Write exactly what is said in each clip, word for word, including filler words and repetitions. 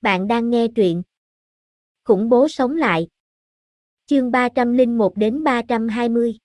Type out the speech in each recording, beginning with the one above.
Bạn đang nghe truyện Khủng bố sống lại. Chương ba trăm lẻ một đến ba trăm hai mươi.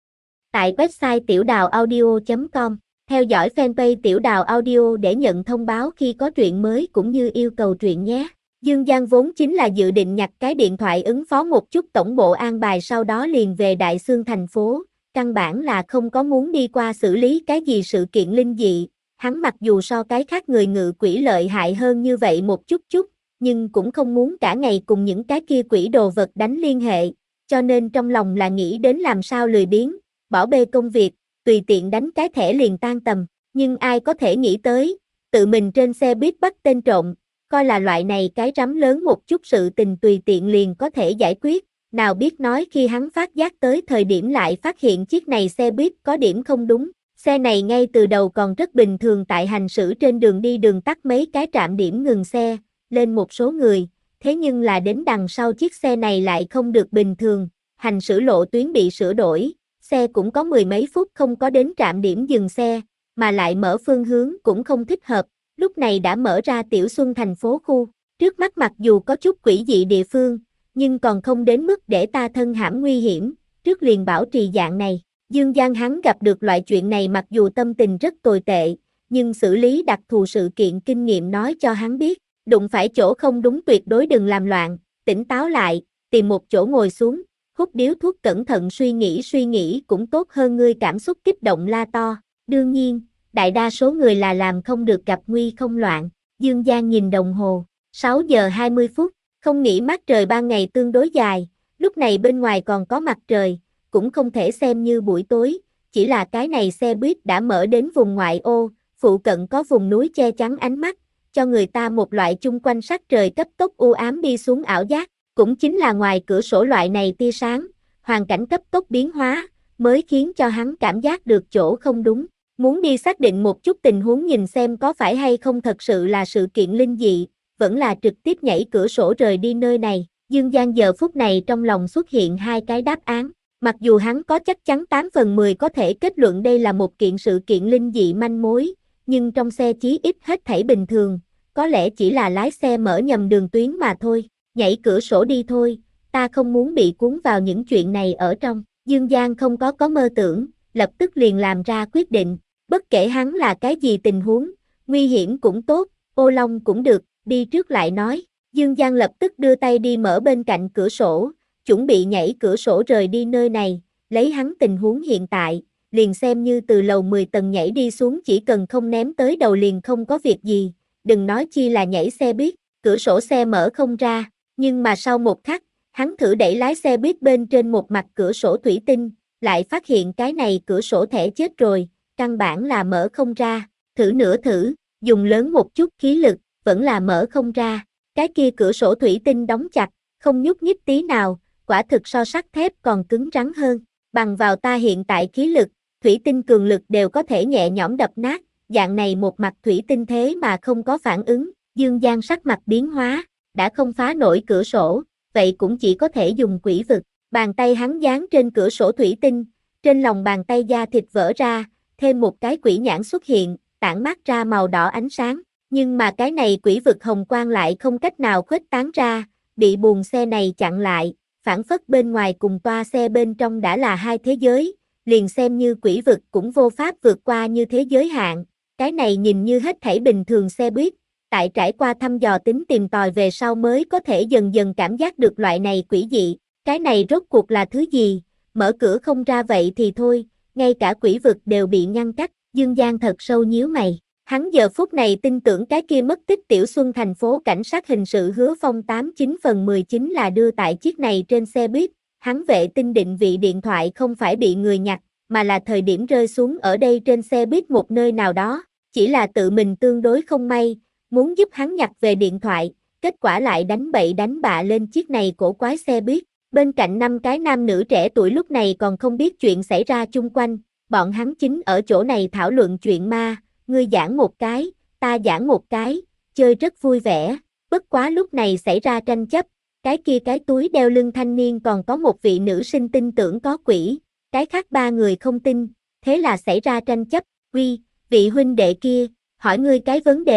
Tại website tiểu đào audio chấm com, theo dõi fanpage Tiểu Đào Audio để nhận thông báo khi có truyện mới cũng như yêu cầu truyện nhé. Dương Giang vốn chính là dự định nhặt cái điện thoại ứng phó một chút tổng bộ an bài sau đó liền về Đại Xương thành phố, căn bản là không có muốn đi qua xử lý cái gì sự kiện linh dị. Hắn mặc dù so cái khác người ngự quỷ lợi hại hơn như vậy một chút chút, nhưng cũng không muốn cả ngày cùng những cái kia quỷ đồ vật đánh liên hệ, cho nên trong lòng là nghĩ đến làm sao lười biếng, bỏ bê công việc, tùy tiện đánh cái thẻ liền tan tầm. Nhưng ai có thể nghĩ tới, tự mình trên xe buýt bắt tên trộm, coi là loại này cái rắm lớn một chút sự tình tùy tiện liền có thể giải quyết, nào biết nói khi hắn phát giác tới thời điểm lại phát hiện chiếc này xe buýt có điểm không đúng. Xe này ngay từ đầu còn rất bình thường tại hành xử trên đường đi đường tắt mấy cái trạm điểm ngừng xe, lên một số người, thế nhưng là đến đằng sau chiếc xe này lại không được bình thường, hành xử lộ tuyến bị sửa đổi, xe cũng có mười mấy phút không có đến trạm điểm dừng xe, mà lại mở phương hướng cũng không thích hợp, lúc này đã mở ra Tiểu Xuân thành phố khu, trước mắt mặc dù có chút quỷ dị địa phương, nhưng còn không đến mức để ta thân hãm nguy hiểm, trước liền bảo trì dạng này. Dương Giang hắn gặp được loại chuyện này mặc dù tâm tình rất tồi tệ, nhưng xử lý đặc thù sự kiện kinh nghiệm nói cho hắn biết, đụng phải chỗ không đúng tuyệt đối đừng làm loạn, tỉnh táo lại, tìm một chỗ ngồi xuống, hút điếu thuốc cẩn thận suy nghĩ suy nghĩ cũng tốt hơn ngươi cảm xúc kích động la to. Đương nhiên, đại đa số người là làm không được gặp nguy không loạn. Dương Giang nhìn đồng hồ, sáu giờ hai mươi phút, không nghĩ mát trời ban ngày tương đối dài, lúc này bên ngoài còn có mặt trời, cũng không thể xem như buổi tối, chỉ là cái này xe buýt đã mở đến vùng ngoại ô, phụ cận có vùng núi che chắn ánh mắt, cho người ta một loại chung quanh sắc trời cấp tốc u ám đi xuống ảo giác, cũng chính là ngoài cửa sổ loại này tia sáng, hoàn cảnh cấp tốc biến hóa, mới khiến cho hắn cảm giác được chỗ không đúng, muốn đi xác định một chút tình huống nhìn xem có phải hay không thật sự là sự kiện linh dị, vẫn là trực tiếp nhảy cửa sổ rời đi nơi này. Dương Giang giờ phút này trong lòng xuất hiện hai cái đáp án. Mặc dù hắn có chắc chắn tám phần mười có thể kết luận đây là một kiện sự kiện linh dị manh mối, nhưng trong xe chí ít hết thảy bình thường, có lẽ chỉ là lái xe mở nhầm đường tuyến mà thôi, nhảy cửa sổ đi thôi, ta không muốn bị cuốn vào những chuyện này ở trong. Dương Giang không có có mơ tưởng, lập tức liền làm ra quyết định, bất kể hắn là cái gì tình huống, nguy hiểm cũng tốt, ô long cũng được, đi trước lại nói. Dương Giang lập tức đưa tay đi mở bên cạnh cửa sổ, chuẩn bị nhảy cửa sổ rời đi nơi này, lấy hắn tình huống hiện tại, liền xem như từ lầu mười tầng nhảy đi xuống chỉ cần không ném tới đầu liền không có việc gì, đừng nói chi là nhảy xe buýt, cửa sổ xe mở không ra, nhưng mà sau một khắc, hắn thử đẩy lái xe buýt bên trên một mặt cửa sổ thủy tinh, lại phát hiện cái này cửa sổ thẻ chết rồi, căn bản là mở không ra, thử nữa thử, dùng lớn một chút khí lực, vẫn là mở không ra, cái kia cửa sổ thủy tinh đóng chặt, không nhúc nhích tí nào, quả thực so sắt thép còn cứng rắn hơn, bằng vào ta hiện tại khí lực, thủy tinh cường lực đều có thể nhẹ nhõm đập nát, dạng này một mặt thủy tinh thế mà không có phản ứng. Dương Giang sắc mặt biến hóa, đã không phá nổi cửa sổ, vậy cũng chỉ có thể dùng quỷ vực, bàn tay hắn dán trên cửa sổ thủy tinh, trên lòng bàn tay da thịt vỡ ra, thêm một cái quỷ nhãn xuất hiện, tản mát ra màu đỏ ánh sáng, nhưng mà cái này quỷ vực hồng quang lại không cách nào khuếch tán ra, bị buồng xe này chặn lại. Phản phất bên ngoài cùng toa xe bên trong đã là hai thế giới, liền xem như quỷ vực cũng vô pháp vượt qua như thế giới hạn, cái này nhìn như hết thảy bình thường xe buýt, tại trải qua thăm dò tính tìm tòi về sau mới có thể dần dần cảm giác được loại này quỷ dị, cái này rốt cuộc là thứ gì, mở cửa không ra vậy thì thôi, ngay cả quỷ vực đều bị ngăn cách. Dương Giang thật sâu nhíu mày. Hắn giờ phút này tin tưởng cái kia mất tích Tiểu Xuân thành phố cảnh sát hình sự Hứa Phong tám chín phần mười chín là đưa tại chiếc này trên xe buýt, hắn vệ tinh định vị điện thoại không phải bị người nhặt, mà là thời điểm rơi xuống ở đây trên xe buýt một nơi nào đó, chỉ là tự mình tương đối không may, muốn giúp hắn nhặt về điện thoại, kết quả lại đánh bậy đánh bạ lên chiếc này cổ quái xe buýt, bên cạnh năm cái nam nữ trẻ tuổi lúc này còn không biết chuyện xảy ra chung quanh, bọn hắn chính ở chỗ này thảo luận chuyện ma. Ngươi giảng một cái, ta giảng một cái, chơi rất vui vẻ, bất quá lúc này xảy ra tranh chấp, cái kia cái túi đeo lưng thanh niên còn có một vị nữ sinh tin tưởng có quỷ, cái khác ba người không tin, thế là xảy ra tranh chấp. Quy, vị huynh đệ kia, hỏi ngươi cái vấn đề,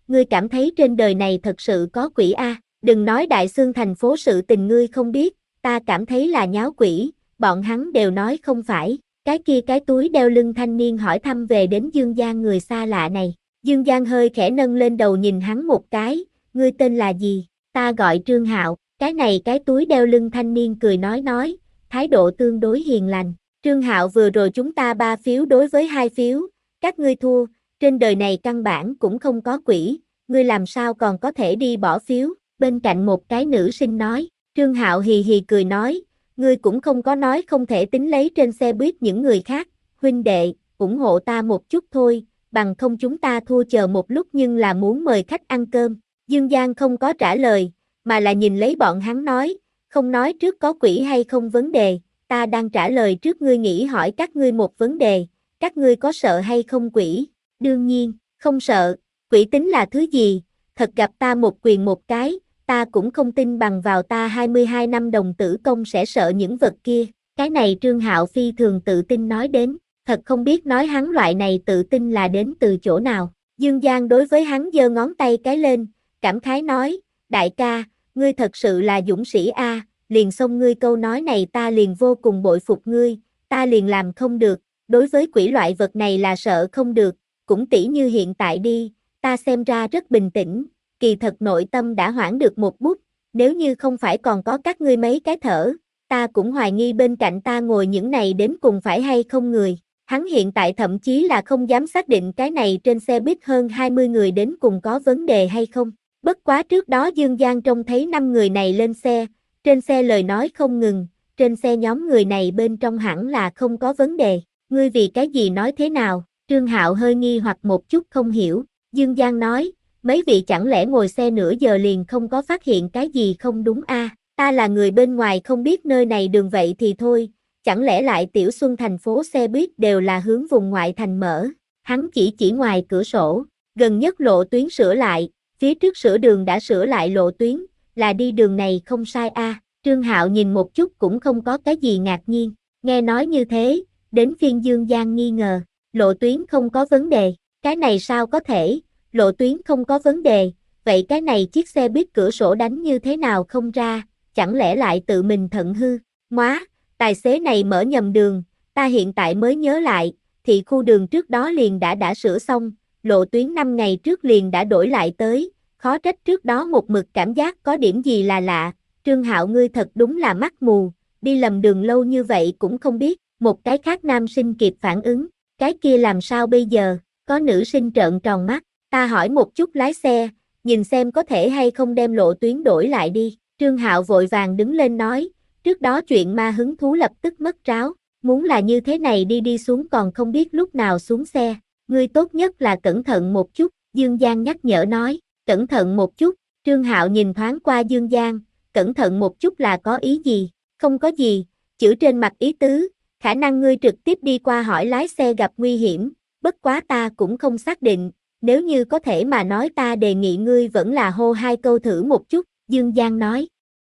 ngươi cảm thấy trên đời này thật sự có quỷ a? Đừng nói Đại Xương thành phố sự tình ngươi không biết, ta cảm thấy là nháo quỷ, bọn hắn đều nói không phải. Cái kia cái túi đeo lưng thanh niên hỏi thăm về đến Dương Giang người xa lạ này. Dương Giang hơi khẽ nâng lên đầu nhìn hắn một cái, ngươi tên là gì? Ta gọi Trương Hạo. Cái này cái túi đeo lưng thanh niên cười nói nói, thái độ tương đối hiền lành. Trương Hạo vừa rồi chúng ta ba phiếu đối với hai phiếu, các ngươi thua, trên đời này căn bản cũng không có quỷ, ngươi làm sao còn có thể đi bỏ phiếu? Bên cạnh một cái nữ sinh nói. Trương Hạo hì hì cười nói, ngươi cũng không có nói không thể tính lấy trên xe buýt những người khác, huynh đệ, ủng hộ ta một chút thôi, bằng không chúng ta thua chờ một lúc nhưng là muốn mời khách ăn cơm. Dương Giang không có trả lời, mà là nhìn lấy bọn hắn nói, không nói trước có quỷ hay không vấn đề, ta đang trả lời trước ngươi nghĩ hỏi các ngươi một vấn đề, các ngươi có sợ hay không quỷ? Đương nhiên, không sợ, quỷ tính là thứ gì, thật gặp ta một quyền một cái, ta cũng không tin bằng vào ta hai mươi hai năm đồng tử công sẽ sợ những vật kia. Cái này Trương Hạo phi thường tự tin nói đến, thật không biết nói hắn loại này tự tin là đến từ chỗ nào. Dương Giang đối với hắn giơ ngón tay cái lên, cảm khái nói, đại ca, ngươi thật sự là dũng sĩ a, liền xông ngươi câu nói này ta liền vô cùng bội phục ngươi, ta liền làm không được, đối với quỷ loại vật này là sợ không được, cũng tỉ như hiện tại đi, ta xem ra rất bình tĩnh, kỳ thật nội tâm đã hoãn được một bút, nếu như không phải còn có các ngươi mấy cái thở, ta cũng hoài nghi bên cạnh ta ngồi những này đến cùng phải hay không người. Hắn hiện tại thậm chí là không dám xác định cái này trên xe buýt hơn hai mươi người đến cùng có vấn đề hay không. Bất quá trước đó Dương Giang trông thấy năm người này lên xe, trên xe lời nói không ngừng, trên xe nhóm người này bên trong hẳn là không có vấn đề. Ngươi vì cái gì nói thế nào? Trương Hạo hơi nghi hoặc một chút không hiểu. Dương Giang nói, mấy vị chẳng lẽ ngồi xe nửa giờ liền không có phát hiện cái gì không đúng a? À? Ta là người bên ngoài không biết nơi này đường vậy thì thôi, chẳng lẽ lại Tiểu Xuân thành phố xe buýt đều là hướng vùng ngoại thành mở? Hắn chỉ chỉ ngoài cửa sổ, gần nhất lộ tuyến sửa lại, phía trước sửa đường đã sửa lại lộ tuyến, là đi đường này không sai a. À? Trương Hạo nhìn một chút cũng không có cái gì ngạc nhiên, nghe nói như thế, đến phiên Dương Giang nghi ngờ, lộ tuyến không có vấn đề, cái này sao có thể, lộ tuyến không có vấn đề, vậy cái này chiếc xe buýt cửa sổ đánh như thế nào không ra, chẳng lẽ lại tự mình thận hư, móa, tài xế này mở nhầm đường, ta hiện tại mới nhớ lại, thì khu đường trước đó liền đã đã sửa xong, lộ tuyến năm ngày trước liền đã đổi lại tới, khó trách trước đó một mực cảm giác có điểm gì là lạ, Trương Hạo ngươi thật đúng là mắt mù, đi lầm đường lâu như vậy cũng không biết, một cái khác nam sinh kịp phản ứng, cái kia làm sao bây giờ, có nữ sinh trợn tròn mắt, ta hỏi một chút lái xe, nhìn xem có thể hay không đem lộ tuyến đổi lại đi, Trương Hạo vội vàng đứng lên nói, trước đó chuyện ma hứng thú lập tức mất tráo, muốn là như thế này đi đi xuống còn không biết lúc nào xuống xe, ngươi tốt nhất là cẩn thận một chút, Dương Giang nhắc nhở nói, cẩn thận một chút, Trương Hạo nhìn thoáng qua Dương Giang, cẩn thận một chút là có ý gì, không có gì, chữ trên mặt ý tứ, khả năng ngươi trực tiếp đi qua hỏi lái xe gặp nguy hiểm, bất quá ta cũng không xác định, nếu như có thể mà nói ta đề nghị ngươi vẫn là hô hai câu thử một chút, Dương Giang nói.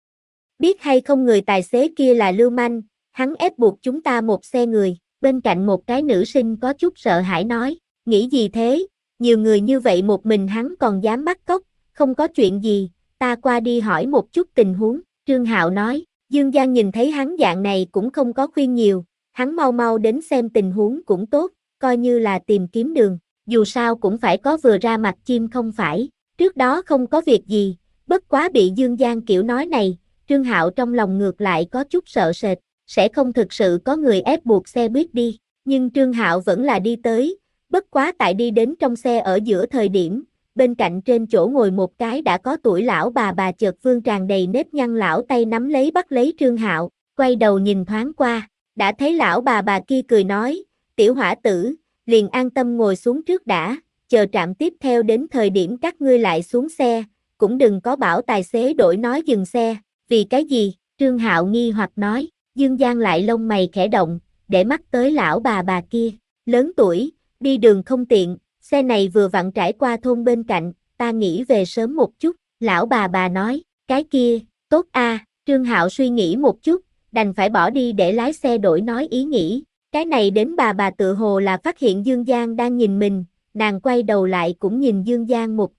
Biết hay không người tài xế kia là lưu manh, hắn ép buộc chúng ta một xe người, bên cạnh một cái nữ sinh có chút sợ hãi nói, nghĩ gì thế, nhiều người như vậy một mình hắn còn dám bắt cóc, không có chuyện gì, ta qua đi hỏi một chút tình huống, Trương Hạo nói, Dương Giang nhìn thấy hắn dạng này cũng không có khuyên nhiều, hắn mau mau đến xem tình huống cũng tốt, coi như là tìm kiếm đường, dù sao cũng phải có vừa ra mặt chim không phải, trước đó không có việc gì, bất quá bị Dương Giang kiểu nói này, Trương Hạo trong lòng ngược lại có chút sợ sệt, sẽ không thực sự có người ép buộc xe buýt đi, nhưng Trương Hạo vẫn là đi tới, bất quá tại đi đến trong xe ở giữa thời điểm, bên cạnh trên chỗ ngồi một cái đã có tuổi lão bà bà chợt vương tràn đầy nếp nhăn lão tay nắm lấy bắt lấy Trương Hạo, quay đầu nhìn thoáng qua, đã thấy lão bà bà kia cười nói, tiểu hỏa tử, liền an tâm ngồi xuống trước đã, chờ trạm tiếp theo đến thời điểm các ngươi lại xuống xe, cũng đừng có bảo tài xế đổi nói dừng xe, vì cái gì, Trương Hạo nghi hoặc nói, Dương Giang lại lông mày khẽ động, để mắt tới lão bà bà kia, lớn tuổi, đi đường không tiện, xe này vừa vặn trải qua thôn bên cạnh, ta nghĩ về sớm một chút, lão bà bà nói, cái kia, tốt a, Trương Hạo suy nghĩ một chút, đành phải bỏ đi để lái xe đổi nói ý nghĩ, cái này đến bà bà tự hồ là phát hiện Dương Giang đang nhìn mình, nàng quay đầu lại cũng nhìn Dương Giang một chút,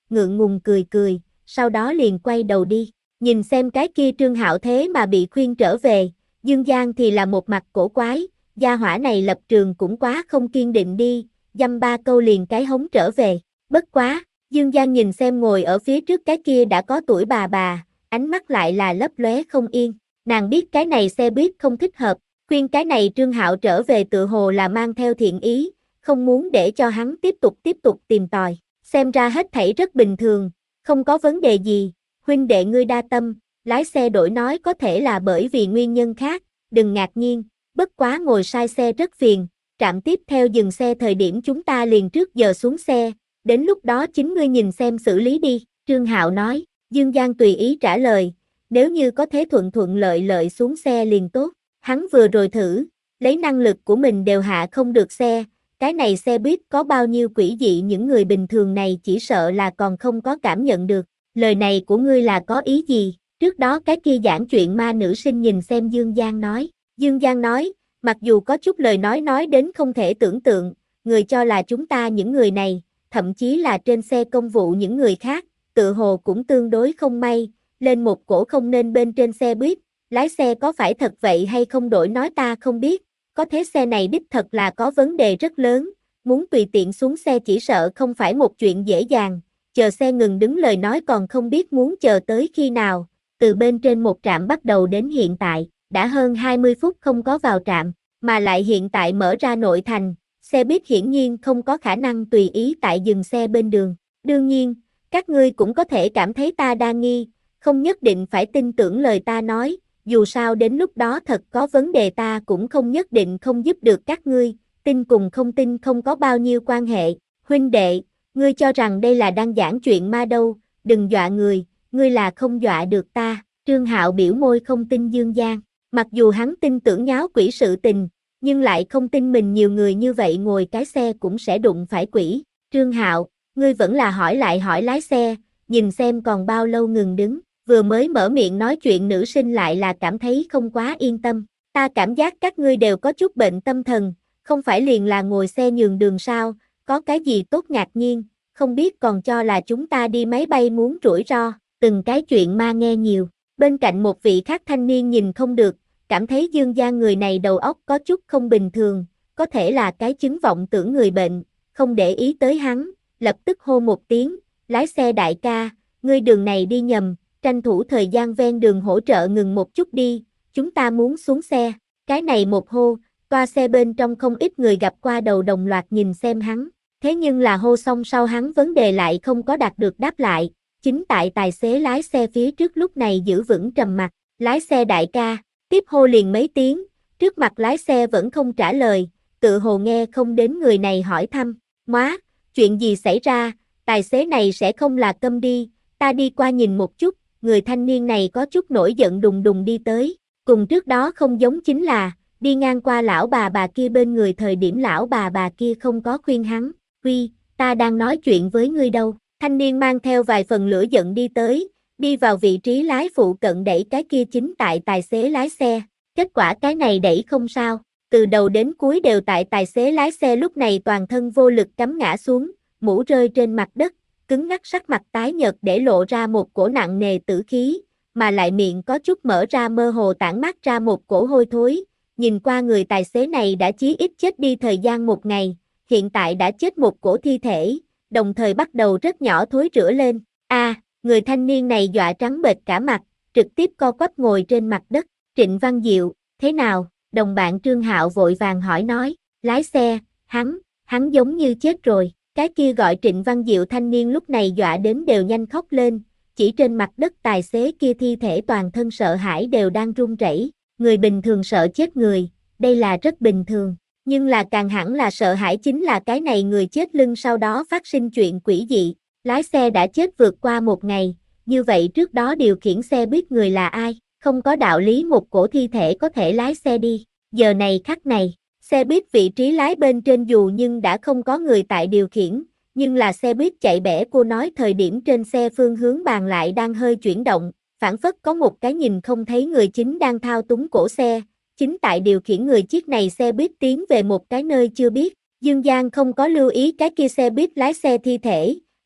ngượng ngùng cười cười, sau đó liền quay đầu đi. Nhìn xem cái kia Trương Hạo thế mà bị khuyên trở về, Dương Giang thì là một mặt cổ quái, gia hỏa này lập trường cũng quá không kiên định đi, dăm ba câu liền cái hống trở về. Bất quá, Dương Giang nhìn xem ngồi ở phía trước cái kia đã có tuổi bà bà, ánh mắt lại là lấp lóe không yên. Nàng biết cái này xe buýt không thích hợp, khuyên cái này Trương Hạo trở về tựa hồ là mang theo thiện ý, không muốn để cho hắn tiếp tục tiếp tục tìm tòi. Xem ra hết thảy rất bình thường, không có vấn đề gì, huynh đệ ngươi đa tâm, lái xe đổi nói có thể là bởi vì nguyên nhân khác, đừng ngạc nhiên, bất quá ngồi sai xe rất phiền, trạm tiếp theo dừng xe thời điểm chúng ta liền trước giờ xuống xe, đến lúc đó chính ngươi nhìn xem xử lý đi, Trương Hạo nói. Dương Giang tùy ý trả lời, nếu như có thế thuận thuận lợi lợi xuống xe liền tốt, hắn vừa rồi thử, lấy năng lực của mình đều hạ không được xe, cái này xe buýt có bao nhiêu quỷ dị những người bình thường này chỉ sợ là còn không có cảm nhận được, lời này của ngươi là có ý gì, trước đó cái kia giảng chuyện ma nữ sinh nhìn xem Dương Giang nói, Dương Giang nói, mặc dù có chút lời nói nói đến không thể tưởng tượng, người cho là chúng ta những người này, thậm chí là trên xe công vụ những người khác, tự hồ cũng tương đối không may, lên một cổ không nên bên trên xe buýt, lái xe có phải thật vậy hay không đổi nói ta không biết, có thế xe này đích thật là có vấn đề rất lớn, muốn tùy tiện xuống xe chỉ sợ không phải một chuyện dễ dàng, chờ xe ngừng đứng lời nói còn không biết muốn chờ tới khi nào, từ bên trên một trạm bắt đầu đến hiện tại, đã hơn hai mươi phút không có vào trạm, mà lại hiện tại mở ra nội thành, xe buýt hiển nhiên không có khả năng tùy ý tại dừng xe bên đường, đương nhiên, các ngươi cũng có thể cảm thấy ta đa nghi, không nhất định phải tin tưởng lời ta nói, dù sao đến lúc đó thật có vấn đề ta cũng không nhất định không giúp được các ngươi, tin cùng không tin không có bao nhiêu quan hệ, huynh đệ, ngươi cho rằng đây là đang giảng chuyện ma đâu, đừng dọa người, ngươi là không dọa được ta, Trương Hạo biểu môi không tin Dương Giang, mặc dù hắn tin tưởng nháo quỷ sự tình, nhưng lại không tin mình nhiều người như vậy ngồi cái xe cũng sẽ đụng phải quỷ, Trương Hạo, ngươi vẫn là hỏi lại hỏi lái xe, nhìn xem còn bao lâu ngừng đứng, vừa mới mở miệng nói chuyện nữ sinh lại là cảm thấy không quá yên tâm, ta cảm giác các ngươi đều có chút bệnh tâm thần, không phải liền là ngồi xe nhường đường sao, có cái gì tốt ngạc nhiên, không biết còn cho là chúng ta đi máy bay muốn rủi ro, từng cái chuyện ma nghe nhiều, bên cạnh một vị khác thanh niên nhìn không được, cảm thấy Dương Giang người này đầu óc có chút không bình thường, có thể là cái chứng vọng tưởng người bệnh, không để ý tới hắn, lập tức hô một tiếng, lái xe đại ca, ngươi đường này đi nhầm, tranh thủ thời gian ven đường hỗ trợ ngừng một chút đi, chúng ta muốn xuống xe, cái này một hô, toa xe bên trong không ít người gặp qua đầu đồng loạt nhìn xem hắn, thế nhưng là hô xong sau hắn vấn đề lại không có đạt được đáp lại, chính tại tài xế lái xe phía trước lúc này giữ vững trầm mặc, lái xe đại ca, tiếp hô liền mấy tiếng, trước mặt lái xe vẫn không trả lời, tự hồ nghe không đến người này hỏi thăm, móa, chuyện gì xảy ra, tài xế này sẽ không là câm đi, ta đi qua nhìn một chút, người thanh niên này có chút nổi giận đùng đùng đi tới, cùng trước đó không giống chính là, đi ngang qua lão bà bà kia bên người thời điểm lão bà bà kia không có khuyên hắn, huy, ta đang nói chuyện với ngươi đâu, thanh niên mang theo vài phần lửa giận đi tới, đi vào vị trí lái phụ cận đẩy cái kia chính tại tài xế lái xe, kết quả cái này đẩy không sao, từ đầu đến cuối đều tại tài xế lái xe lúc này toàn thân vô lực cắm ngã xuống, mũ rơi trên mặt đất, cứng ngắc sắc mặt tái nhợt để lộ ra một cổ nặng nề tử khí, mà lại miệng có chút mở ra mơ hồ tản mát ra một cổ hôi thối, nhìn qua người tài xế này đã chí ít chết đi thời gian một ngày, hiện tại đã chết một cổ thi thể, đồng thời bắt đầu rất nhỏ thối rữa lên, a à, người thanh niên này dọa trắng bệch cả mặt, trực tiếp co quắp ngồi trên mặt đất, Trịnh Văn Diệu, thế nào, đồng bạn Trương Hạo vội vàng hỏi nói, lái xe, hắn, hắn giống như chết rồi. Cái kia gọi Trịnh Văn Diệu thanh niên lúc này dọa đến đều nhanh khóc lên, chỉ trên mặt đất tài xế kia thi thể toàn thân sợ hãi đều đang run rẩy, người bình thường sợ chết người, đây là rất bình thường, nhưng là càng hẳn là sợ hãi chính là cái này người chết lưng sau đó phát sinh chuyện quỷ dị, lái xe đã chết vượt qua một ngày, như vậy trước đó điều khiển xe buýt người là ai, không có đạo lý một cổ thi thể có thể lái xe đi, giờ này khắc này. Xe buýt vị trí lái bên trên dù nhưng đã không có người tại điều khiển, nhưng là xe buýt chạy bẻ cô nói thời điểm trên xe phương hướng bàn lại đang hơi chuyển động, phản phất có một cái nhìn không thấy người chính đang thao túng cổ xe, chính tại điều khiển người chiếc này xe buýt tiến về một cái nơi chưa biết, Dương Giang không có lưu ý cái kia xe buýt lái xe thi thể,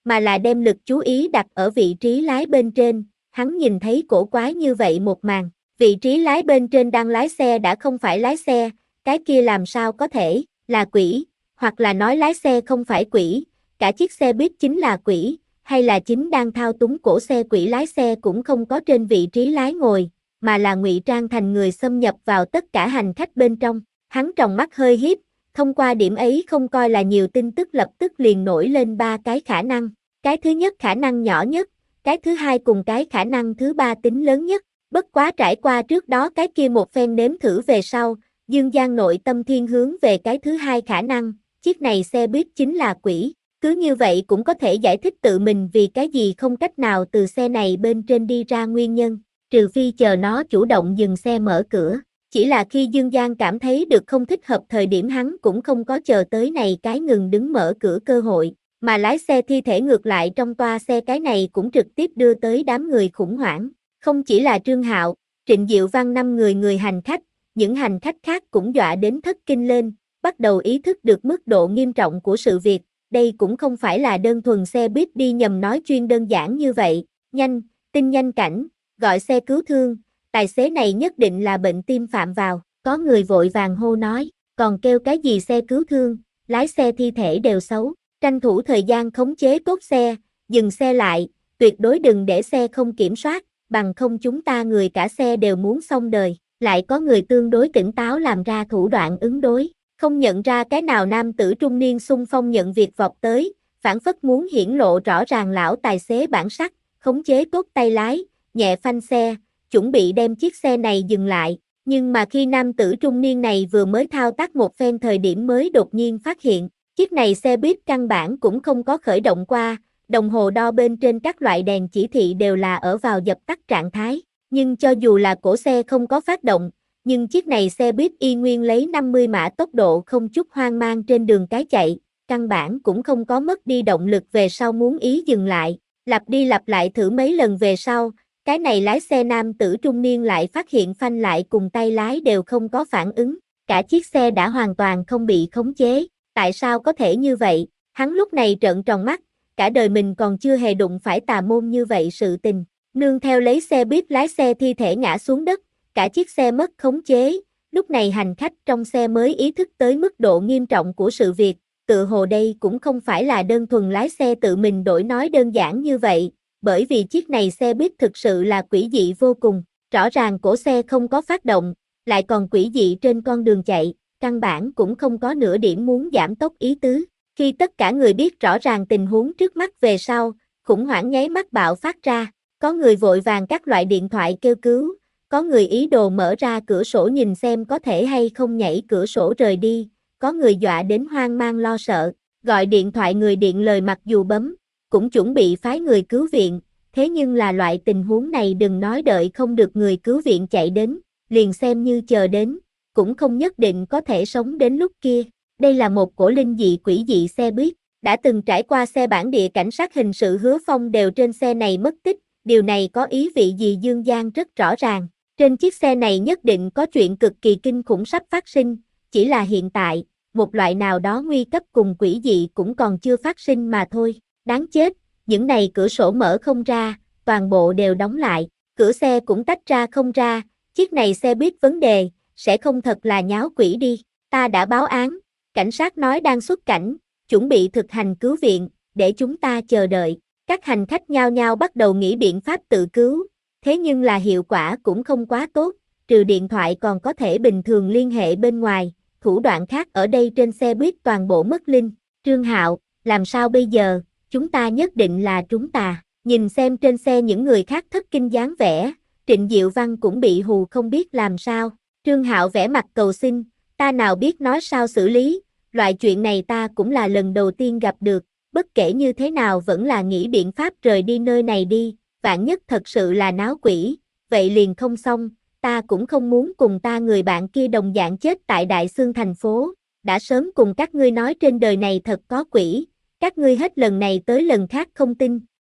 mà là đem lực chú ý đặt ở vị trí lái bên trên, hắn nhìn thấy cổ quái như vậy một màn, vị trí lái bên trên đang lái xe đã không phải lái xe, cái kia làm sao có thể, là quỷ, hoặc là nói lái xe không phải quỷ, cả chiếc xe buýt chính là quỷ, hay là chính đang thao túng cổ xe quỷ lái xe cũng không có trên vị trí lái ngồi, mà là ngụy trang thành người xâm nhập vào tất cả hành khách bên trong, hắn tròng mắt hơi híp, thông qua điểm ấy không coi là nhiều tin tức lập tức liền nổi lên ba cái khả năng, cái thứ nhất khả năng nhỏ nhất, cái thứ hai cùng cái khả năng thứ ba tính lớn nhất, bất quá trải qua trước đó cái kia một phen nếm thử về sau, Dương Giang nội tâm thiên hướng về cái thứ hai khả năng, chiếc này xe buýt chính là quỷ, cứ như vậy cũng có thể giải thích tự mình vì cái gì không cách nào từ xe này bên trên đi ra nguyên nhân, trừ phi chờ nó chủ động dừng xe mở cửa. Chỉ là khi Dương Giang cảm thấy được không thích hợp thời điểm hắn cũng không có chờ tới này cái ngừng đứng mở cửa cơ hội, mà lái xe thi thể ngược lại trong toa xe cái này cũng trực tiếp đưa tới đám người khủng hoảng. Không chỉ là Trương Hạo, Trịnh Diệu Văn năm người người hành khách, những hành khách khác cũng dọa đến thất kinh lên, bắt đầu ý thức được mức độ nghiêm trọng của sự việc, đây cũng không phải là đơn thuần xe buýt đi nhầm nói chuyên đơn giản như vậy, nhanh, tin nhanh cảnh, gọi xe cứu thương. Tài xế này nhất định là bệnh tim phạm vào, có người vội vàng hô nói, còn kêu cái gì xe cứu thương, lái xe thi thể đều xấu, tranh thủ thời gian khống chế cốt xe, dừng xe lại, tuyệt đối đừng để xe không kiểm soát, bằng không chúng ta người cả xe đều muốn xong đời, lại có người tương đối tỉnh táo làm ra thủ đoạn ứng đối, không nhận ra cái nào nam tử trung niên xung phong nhận việc vọt tới, phản phất muốn hiển lộ rõ ràng lão tài xế bản sắc, khống chế cốt tay lái, nhẹ phanh xe, chuẩn bị đem chiếc xe này dừng lại, nhưng mà khi nam tử trung niên này vừa mới thao tác một phen thời điểm mới đột nhiên phát hiện, chiếc này xe buýt căn bản cũng không có khởi động qua, đồng hồ đo bên trên các loại đèn chỉ thị đều là ở vào dập tắt trạng thái, nhưng cho dù là cổ xe không có phát động, nhưng chiếc này xe buýt y nguyên lấy năm mươi mã tốc độ không chút hoang mang trên đường cái chạy, căn bản cũng không có mất đi động lực về sau muốn ý dừng lại, lặp đi lặp lại thử mấy lần về sau. Cái này lái xe nam tử trung niên lại phát hiện phanh lại cùng tay lái đều không có phản ứng, cả chiếc xe đã hoàn toàn không bị khống chế, tại sao có thể như vậy, hắn lúc này trợn tròn mắt, cả đời mình còn chưa hề đụng phải tà môn như vậy sự tình, nương theo lấy xe buýt lái xe thi thể ngã xuống đất, cả chiếc xe mất khống chế, lúc này hành khách trong xe mới ý thức tới mức độ nghiêm trọng của sự việc, tự hồ đây cũng không phải là đơn thuần lái xe tự mình đổi nói đơn giản như vậy. Bởi vì chiếc này xe buýt thực sự là quỷ dị vô cùng, rõ ràng cổ xe không có phát động, lại còn quỷ dị trên con đường chạy, căn bản cũng không có nửa điểm muốn giảm tốc ý tứ. Khi tất cả người biết rõ ràng tình huống trước mắt về sau, khủng hoảng nháy mắt bạo phát ra, có người vội vàng các loại điện thoại kêu cứu, có người ý đồ mở ra cửa sổ nhìn xem có thể hay không nhảy cửa sổ rời đi, có người dọa đến hoang mang lo sợ, gọi điện thoại người điện lời mặc dù bấm, cũng chuẩn bị phái người cứu viện, thế nhưng là loại tình huống này đừng nói đợi không được người cứu viện chạy đến, liền xem như chờ đến, cũng không nhất định có thể sống đến lúc kia. Đây là một cổ linh dị quỷ dị xe buýt, đã từng trải qua xe bản địa cảnh sát hình sự Hứa Phong đều trên xe này mất tích, điều này có ý vị gì Dương Giang rất rõ ràng, trên chiếc xe này nhất định có chuyện cực kỳ kinh khủng sắp phát sinh, chỉ là hiện tại, một loại nào đó nguy cấp cùng quỷ dị cũng còn chưa phát sinh mà thôi. Đáng chết, những này cửa sổ mở không ra, toàn bộ đều đóng lại, cửa xe cũng tách ra không ra, chiếc này xe buýt vấn đề, sẽ không thật là nháo quỷ đi, ta đã báo án, cảnh sát nói đang xuất cảnh, chuẩn bị thực hành cứu viện, để chúng ta chờ đợi, các hành khách nhao nhao bắt đầu nghĩ biện pháp tự cứu, thế nhưng là hiệu quả cũng không quá tốt, trừ điện thoại còn có thể bình thường liên hệ bên ngoài, thủ đoạn khác ở đây trên xe buýt toàn bộ mất linh, Trương Hạo, làm sao bây giờ? Chúng ta nhất định là trúng tà, nhìn xem trên xe những người khác thất kinh dáng vẻ, Trịnh Diệu Văn cũng bị hù không biết làm sao, Trương Hạo vẽ mặt cầu xin, ta nào biết nói sao xử lý, loại chuyện này ta cũng là lần đầu tiên gặp được, bất kể như thế nào vẫn là nghĩ biện pháp rời đi nơi này đi, vạn nhất thật sự là náo quỷ, vậy liền không xong, ta cũng không muốn cùng ta người bạn kia đồng dạng chết tại Đại Xương thành phố, đã sớm cùng các ngươi nói trên đời này thật có quỷ. Các ngươi hết lần này tới lần khác không tin.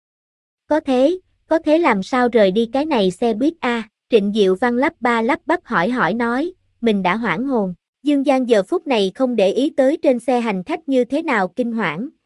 Có thế, có thế làm sao rời đi cái này xe buýt a? À? Trịnh Diệu Văn lắp ba lắp bắp hỏi hỏi nói, mình đã hoảng hồn. Dương Giang giờ phút này không để ý tới trên xe hành khách như thế nào kinh hoảng,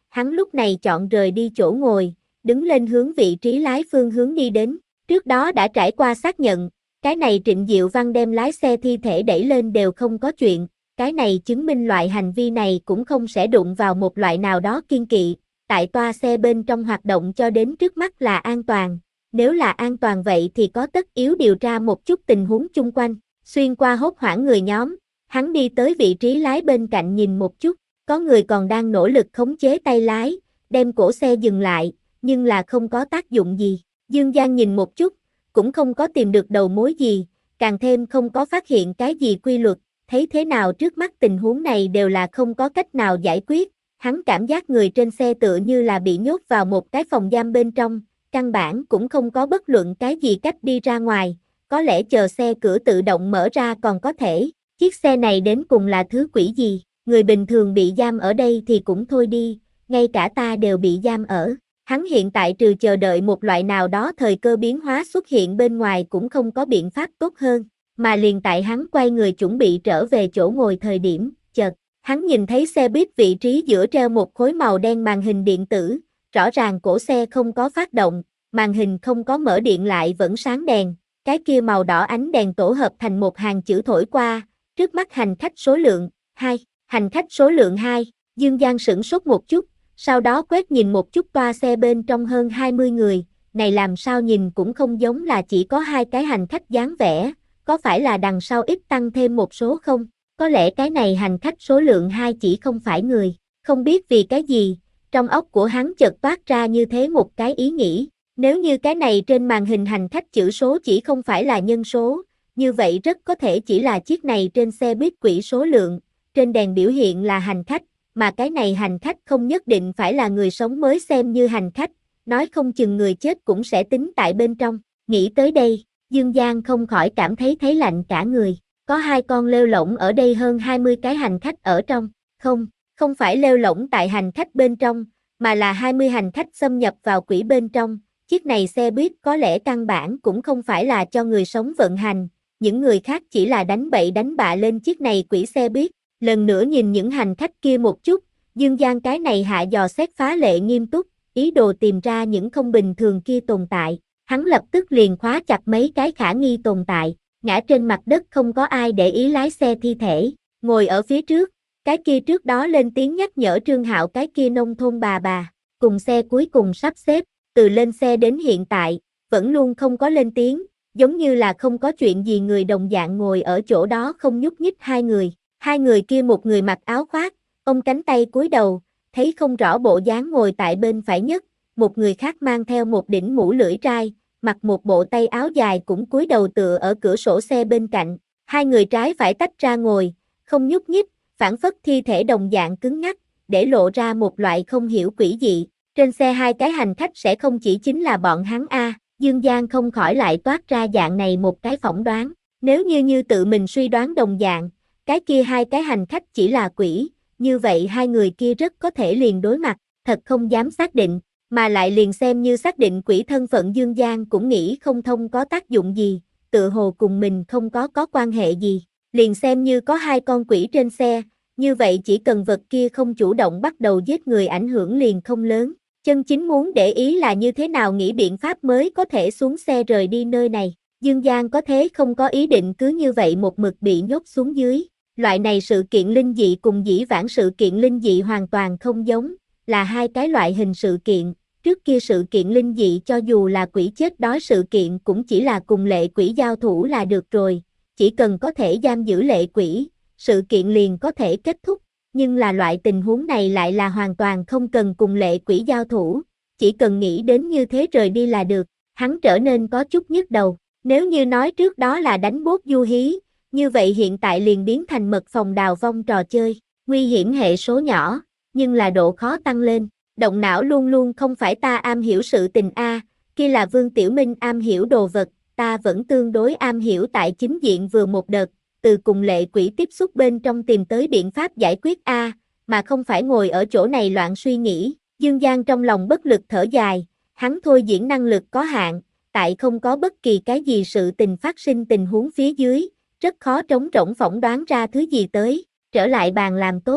hắn lúc này chọn rời đi chỗ ngồi, đứng lên hướng vị trí lái phương hướng đi đến. Trước đó đã trải qua xác nhận, cái này Trịnh Diệu Văn đem lái xe thi thể đẩy lên đều không có chuyện, cái này chứng minh loại hành vi này cũng không sẽ đụng vào một loại nào đó kiêng kỵ, tại toa xe bên trong hoạt động cho đến trước mắt là an toàn, nếu là an toàn vậy thì có tất yếu điều tra một chút tình huống chung quanh, xuyên qua hốt hoảng người nhóm, hắn đi tới vị trí lái bên cạnh nhìn một chút, có người còn đang nỗ lực khống chế tay lái, đem cổ xe dừng lại, nhưng là không có tác dụng gì, Dương Giang nhìn một chút, cũng không có tìm được đầu mối gì, càng thêm không có phát hiện cái gì quy luật, thấy thế nào trước mắt tình huống này đều là không có cách nào giải quyết, hắn cảm giác người trên xe tựa như là bị nhốt vào một cái phòng giam bên trong, căn bản cũng không có bất luận cái gì cách đi ra ngoài, có lẽ chờ xe cửa tự động mở ra còn có thể, chiếc xe này đến cùng là thứ quỷ gì, người bình thường bị giam ở đây thì cũng thôi đi, ngay cả ta đều bị giam ở. Hắn hiện tại trừ chờ đợi một loại nào đó thời cơ biến hóa xuất hiện bên ngoài cũng không có biện pháp tốt hơn, mà liền tại hắn quay người chuẩn bị trở về chỗ ngồi thời điểm, chợt, hắn nhìn thấy xe buýt vị trí giữa treo một khối màu đen màn hình điện tử, rõ ràng cổ xe không có phát động, màn hình không có mở điện lại vẫn sáng đèn, cái kia màu đỏ ánh đèn tổ hợp thành một hàng chữ thổi qua, trước mắt hành khách số lượng, hai, hành khách số lượng hai, Dương Giang sửng sốt một chút, sau đó quét nhìn một chút toa xe bên trong hơn hai mươi người, này làm sao nhìn cũng không giống là chỉ có hai cái hành khách dáng vẻ, có phải là đằng sau ít tăng thêm một số không? Có lẽ cái này hành khách số lượng hai chỉ không phải người, không biết vì cái gì, trong óc của hắn chợt toát ra như thế một cái ý nghĩ, nếu như cái này trên màn hình hành khách chữ số chỉ không phải là nhân số, như vậy rất có thể chỉ là chiếc này trên xe buýt quỹ số lượng, trên đèn biểu hiện là hành khách, mà cái này hành khách không nhất định phải là người sống mới xem như hành khách, nói không chừng người chết cũng sẽ tính tại bên trong, nghĩ tới đây, Dương Giang không khỏi cảm thấy thấy lạnh cả người, có hai con lêu lổng ở đây hơn hai mươi cái hành khách ở trong, không, không phải lêu lổng tại hành khách bên trong, mà là hai mươi hành khách xâm nhập vào quỹ bên trong, chiếc này xe buýt có lẽ căn bản cũng không phải là cho người sống vận hành, những người khác chỉ là đánh bậy đánh bạ lên chiếc này quỹ xe buýt. Lần nữa nhìn những hành khách kia một chút, Dương Giang cái này hạ dò xét phá lệ nghiêm túc, ý đồ tìm ra những không bình thường kia tồn tại. Hắn lập tức liền khóa chặt mấy cái khả nghi tồn tại, ngã trên mặt đất không có ai để ý lái xe thi thể, ngồi ở phía trước, cái kia trước đó lên tiếng nhắc nhở Trương Hạo cái kia nông thôn bà bà, cùng xe cuối cùng sắp xếp, từ lên xe đến hiện tại, vẫn luôn không có lên tiếng, giống như là không có chuyện gì người đồng dạng ngồi ở chỗ đó không nhúc nhích hai người. Hai người kia một người mặc áo khoác, ôm cánh tay cúi đầu, thấy không rõ bộ dáng ngồi tại bên phải nhất, một người khác mang theo một đỉnh mũ lưỡi trai, mặc một bộ tay áo dài cũng cúi đầu tựa ở cửa sổ xe bên cạnh, hai người trái phải tách ra ngồi, không nhúc nhích, phản phất thi thể đồng dạng cứng ngắc, để lộ ra một loại không hiểu quỷ dị, trên xe hai cái hành khách sẽ không chỉ chính là bọn hắn a, Dương Giang không khỏi lại toát ra dạng này một cái phỏng đoán, nếu như như tự mình suy đoán đồng dạng, cái kia hai cái hành khách chỉ là quỷ, như vậy hai người kia rất có thể liền đối mặt, thật không dám xác định, mà lại liền xem như xác định quỷ thân phận Dương Giang cũng nghĩ không thông có tác dụng gì, tự hồ cùng mình không có có quan hệ gì, liền xem như có hai con quỷ trên xe, như vậy chỉ cần vật kia không chủ động bắt đầu giết người ảnh hưởng liền không lớn, chân chính muốn để ý là như thế nào nghĩ biện pháp mới có thể xuống xe rời đi nơi này, Dương Giang có thế không có ý định cứ như vậy một mực bị nhốt xuống dưới. Loại này sự kiện linh dị cùng dĩ vãng sự kiện linh dị hoàn toàn không giống, là hai cái loại hình sự kiện, trước kia sự kiện linh dị cho dù là quỷ chết đói sự kiện cũng chỉ là cùng lệ quỷ giao thủ là được rồi, chỉ cần có thể giam giữ lệ quỷ, sự kiện liền có thể kết thúc, nhưng là loại tình huống này lại là hoàn toàn không cần cùng lệ quỷ giao thủ, chỉ cần nghĩ đến như thế rời đi là được, hắn trở nên có chút nhức đầu, nếu như nói trước đó là đánh bốt du hí, như vậy hiện tại liền biến thành mật phòng đào vong trò chơi, nguy hiểm hệ số nhỏ, nhưng là độ khó tăng lên, động não luôn luôn không phải ta am hiểu sự tình a, kia là Vương Tiểu Minh am hiểu đồ vật, ta vẫn tương đối am hiểu tại chính diện vừa một đợt, từ cùng lệ quỷ tiếp xúc bên trong tìm tới biện pháp giải quyết a, mà không phải ngồi ở chỗ này loạn suy nghĩ, Dương Giang trong lòng bất lực thở dài, hắn thôi diễn năng lực có hạn, tại không có bất kỳ cái gì sự tình phát sinh tình huống phía dưới, rất khó trống rỗng phỏng đoán ra thứ gì tới, trở lại bàn làm tốt,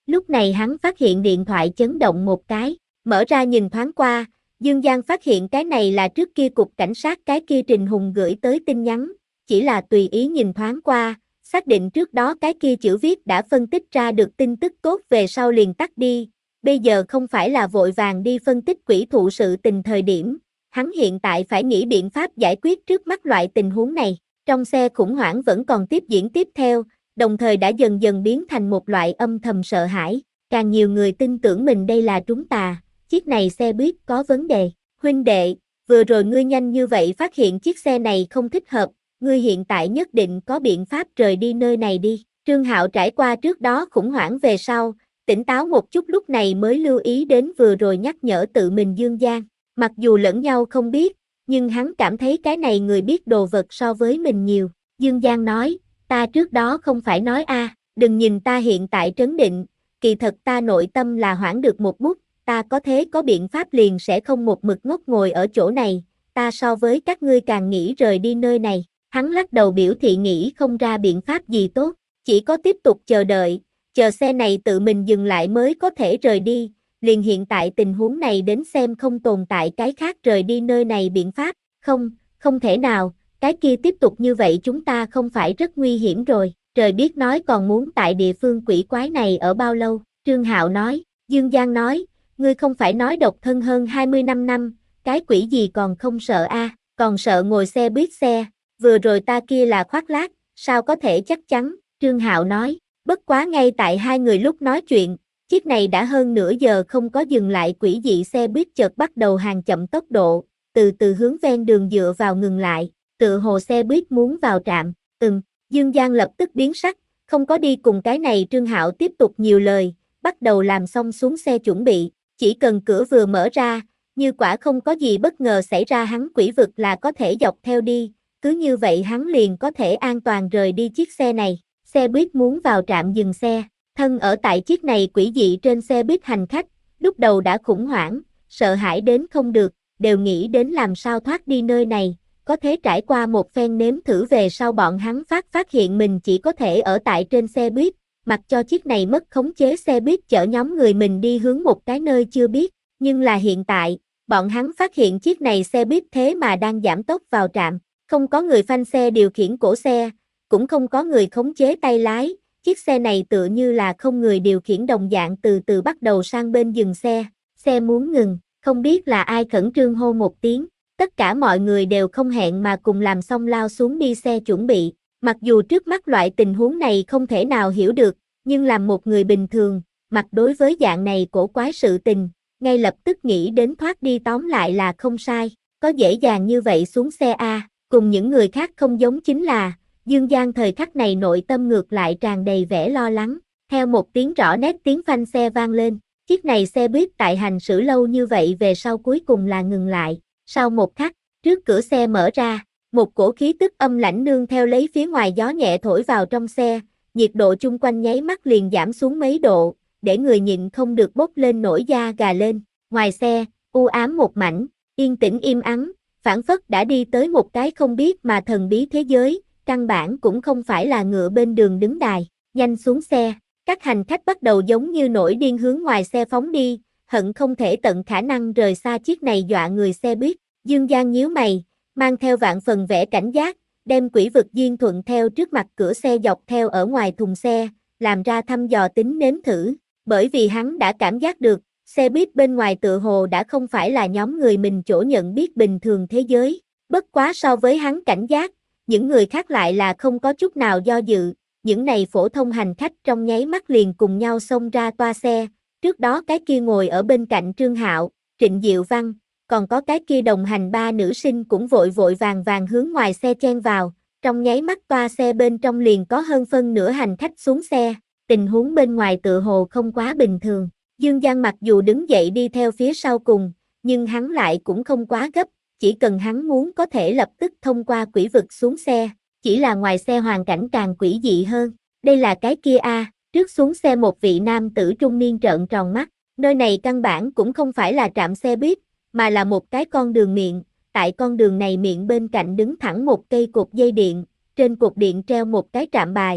Lúc này hắn phát hiện điện thoại chấn động một cái, mở ra nhìn thoáng qua, Dương Giang phát hiện cái này là trước kia cục cảnh sát cái kia Trình Hùng gửi tới tin nhắn, chỉ là tùy ý nhìn thoáng qua, xác định trước đó cái kia chữ viết đã phân tích ra được tin tức tốt về sau liền tắt đi, bây giờ không phải là vội vàng đi phân tích quỷ thụ sự tình thời điểm, hắn hiện tại phải nghĩ biện pháp giải quyết trước mắt loại tình huống này, trong xe khủng hoảng vẫn còn tiếp diễn tiếp theo, đồng thời đã dần dần biến thành một loại âm thầm sợ hãi, càng nhiều người tin tưởng mình đây là trúng tà, chiếc này xe buýt có vấn đề, huynh đệ, vừa rồi ngươi nhanh như vậy phát hiện chiếc xe này không thích hợp, ngươi hiện tại nhất định có biện pháp rời đi nơi này đi, Trương Hạo trải qua trước đó khủng hoảng về sau, tỉnh táo một chút lúc này mới lưu ý đến vừa rồi nhắc nhở tự mình Dương Giang, mặc dù lẫn nhau không biết, nhưng hắn cảm thấy cái này người biết đồ vật so với mình nhiều, Dương Giang nói, ta trước đó không phải nói a, à, đừng nhìn ta hiện tại trấn định, kỳ thật ta nội tâm là hoảng được một bút, ta có thế có biện pháp liền sẽ không một mực ngốc ngồi ở chỗ này, ta so với các ngươi càng nghĩ rời đi nơi này, hắn lắc đầu biểu thị nghĩ không ra biện pháp gì tốt, chỉ có tiếp tục chờ đợi, chờ xe này tự mình dừng lại mới có thể rời đi, liền hiện tại tình huống này đến xem không tồn tại cái khác rời đi nơi này biện pháp, không, không thể nào, cái kia tiếp tục như vậy chúng ta không phải rất nguy hiểm rồi, trời biết nói còn muốn tại địa phương quỷ quái này ở bao lâu, Trương Hạo nói, Dương Giang nói, ngươi không phải nói độc thân hơn hai mươi lăm năm, cái quỷ gì còn không sợ a, à, còn sợ ngồi xe buýt xe, vừa rồi ta kia là khoác lác, sao có thể chắc chắn, Trương Hạo nói, bất quá ngay tại hai người lúc nói chuyện, chiếc này đã hơn nửa giờ không có dừng lại quỷ dị xe buýt chợt bắt đầu hàng chậm tốc độ, từ từ hướng ven đường dựa vào ngừng lại, tự hồ xe buýt muốn vào trạm, ừm, Dương Giang lập tức biến sắc, không có đi cùng cái này Trương Hạo tiếp tục nhiều lời, bắt đầu làm xong xuống xe chuẩn bị, chỉ cần cửa vừa mở ra, như quả không có gì bất ngờ xảy ra hắn quỷ vực là có thể dọc theo đi, cứ như vậy hắn liền có thể an toàn rời đi chiếc xe này, xe buýt muốn vào trạm dừng xe, thân ở tại chiếc này quỷ dị trên xe buýt hành khách, lúc đầu đã khủng hoảng, sợ hãi đến không được, đều nghĩ đến làm sao thoát đi nơi này, có thể trải qua một phen nếm thử về sau bọn hắn phát phát hiện mình chỉ có thể ở tại trên xe buýt, mặc cho chiếc này mất khống chế xe buýt chở nhóm người mình đi hướng một cái nơi chưa biết, nhưng là hiện tại, bọn hắn phát hiện chiếc này xe buýt thế mà đang giảm tốc vào trạm, không có người phanh xe điều khiển cổ xe, cũng không có người khống chế tay lái, chiếc xe này tựa như là không người điều khiển đồng dạng từ từ bắt đầu sang bên dừng xe, xe muốn ngừng, không biết là ai khẩn trương hô một tiếng, tất cả mọi người đều không hẹn mà cùng làm xong lao xuống đi xe chuẩn bị, mặc dù trước mắt loại tình huống này không thể nào hiểu được, nhưng làm một người bình thường, mặt đối với dạng này cổ quái sự tình, ngay lập tức nghĩ đến thoát đi tóm lại là không sai, có dễ dàng như vậy xuống xe A, cùng những người khác không giống chính là, Dương Giang thời khắc này nội tâm ngược lại tràn đầy vẻ lo lắng, theo một tiếng rõ nét tiếng phanh xe vang lên, chiếc này xe buýt tại hành xử lâu như vậy về sau cuối cùng là ngừng lại, sau một khắc, trước cửa xe mở ra, một cổ khí tức âm lãnh nương theo lấy phía ngoài gió nhẹ thổi vào trong xe, nhiệt độ chung quanh nháy mắt liền giảm xuống mấy độ, để người nhịn không được bốc lên nổi da gà lên, ngoài xe, u ám một mảnh, yên tĩnh im ắng, phảng phất đã đi tới một cái không biết mà thần bí thế giới, căn bản cũng không phải là ngựa bên đường đứng đài, nhanh xuống xe, các hành khách bắt đầu giống như nổi điên hướng ngoài xe phóng đi, hận không thể tận khả năng rời xa chiếc này dọa người xe buýt, Dương Giang nhíu mày, mang theo vạn phần vẻ cảnh giác, đem quỷ vực diên thuận theo trước mặt cửa xe dọc theo ở ngoài thùng xe, làm ra thăm dò tính nếm thử, bởi vì hắn đã cảm giác được, xe buýt bên ngoài tựa hồ đã không phải là nhóm người mình chỗ nhận biết bình thường thế giới, bất quá so với hắn cảnh giác, những người khác lại là không có chút nào do dự, những này phổ thông hành khách trong nháy mắt liền cùng nhau xông ra toa xe, trước đó cái kia ngồi ở bên cạnh Trương Hạo, Trịnh Diệu Văn, còn có cái kia đồng hành ba nữ sinh cũng vội vội vàng vàng hướng ngoài xe chen vào, trong nháy mắt toa xe bên trong liền có hơn phân nửa hành khách xuống xe, tình huống bên ngoài tựa hồ không quá bình thường, Dương Giang mặc dù đứng dậy đi theo phía sau cùng, nhưng hắn lại cũng không quá gấp, chỉ cần hắn muốn có thể lập tức thông qua quỷ vực xuống xe, chỉ là ngoài xe hoàn cảnh càng quỷ dị hơn, đây là cái kia a, à, trước xuống xe một vị nam tử trung niên trợn tròn mắt, nơi này căn bản cũng không phải là trạm xe buýt, mà là một cái con đường miệng, tại con đường này miệng bên cạnh đứng thẳng một cây cột dây điện, trên cột điện treo một cái trạm bài,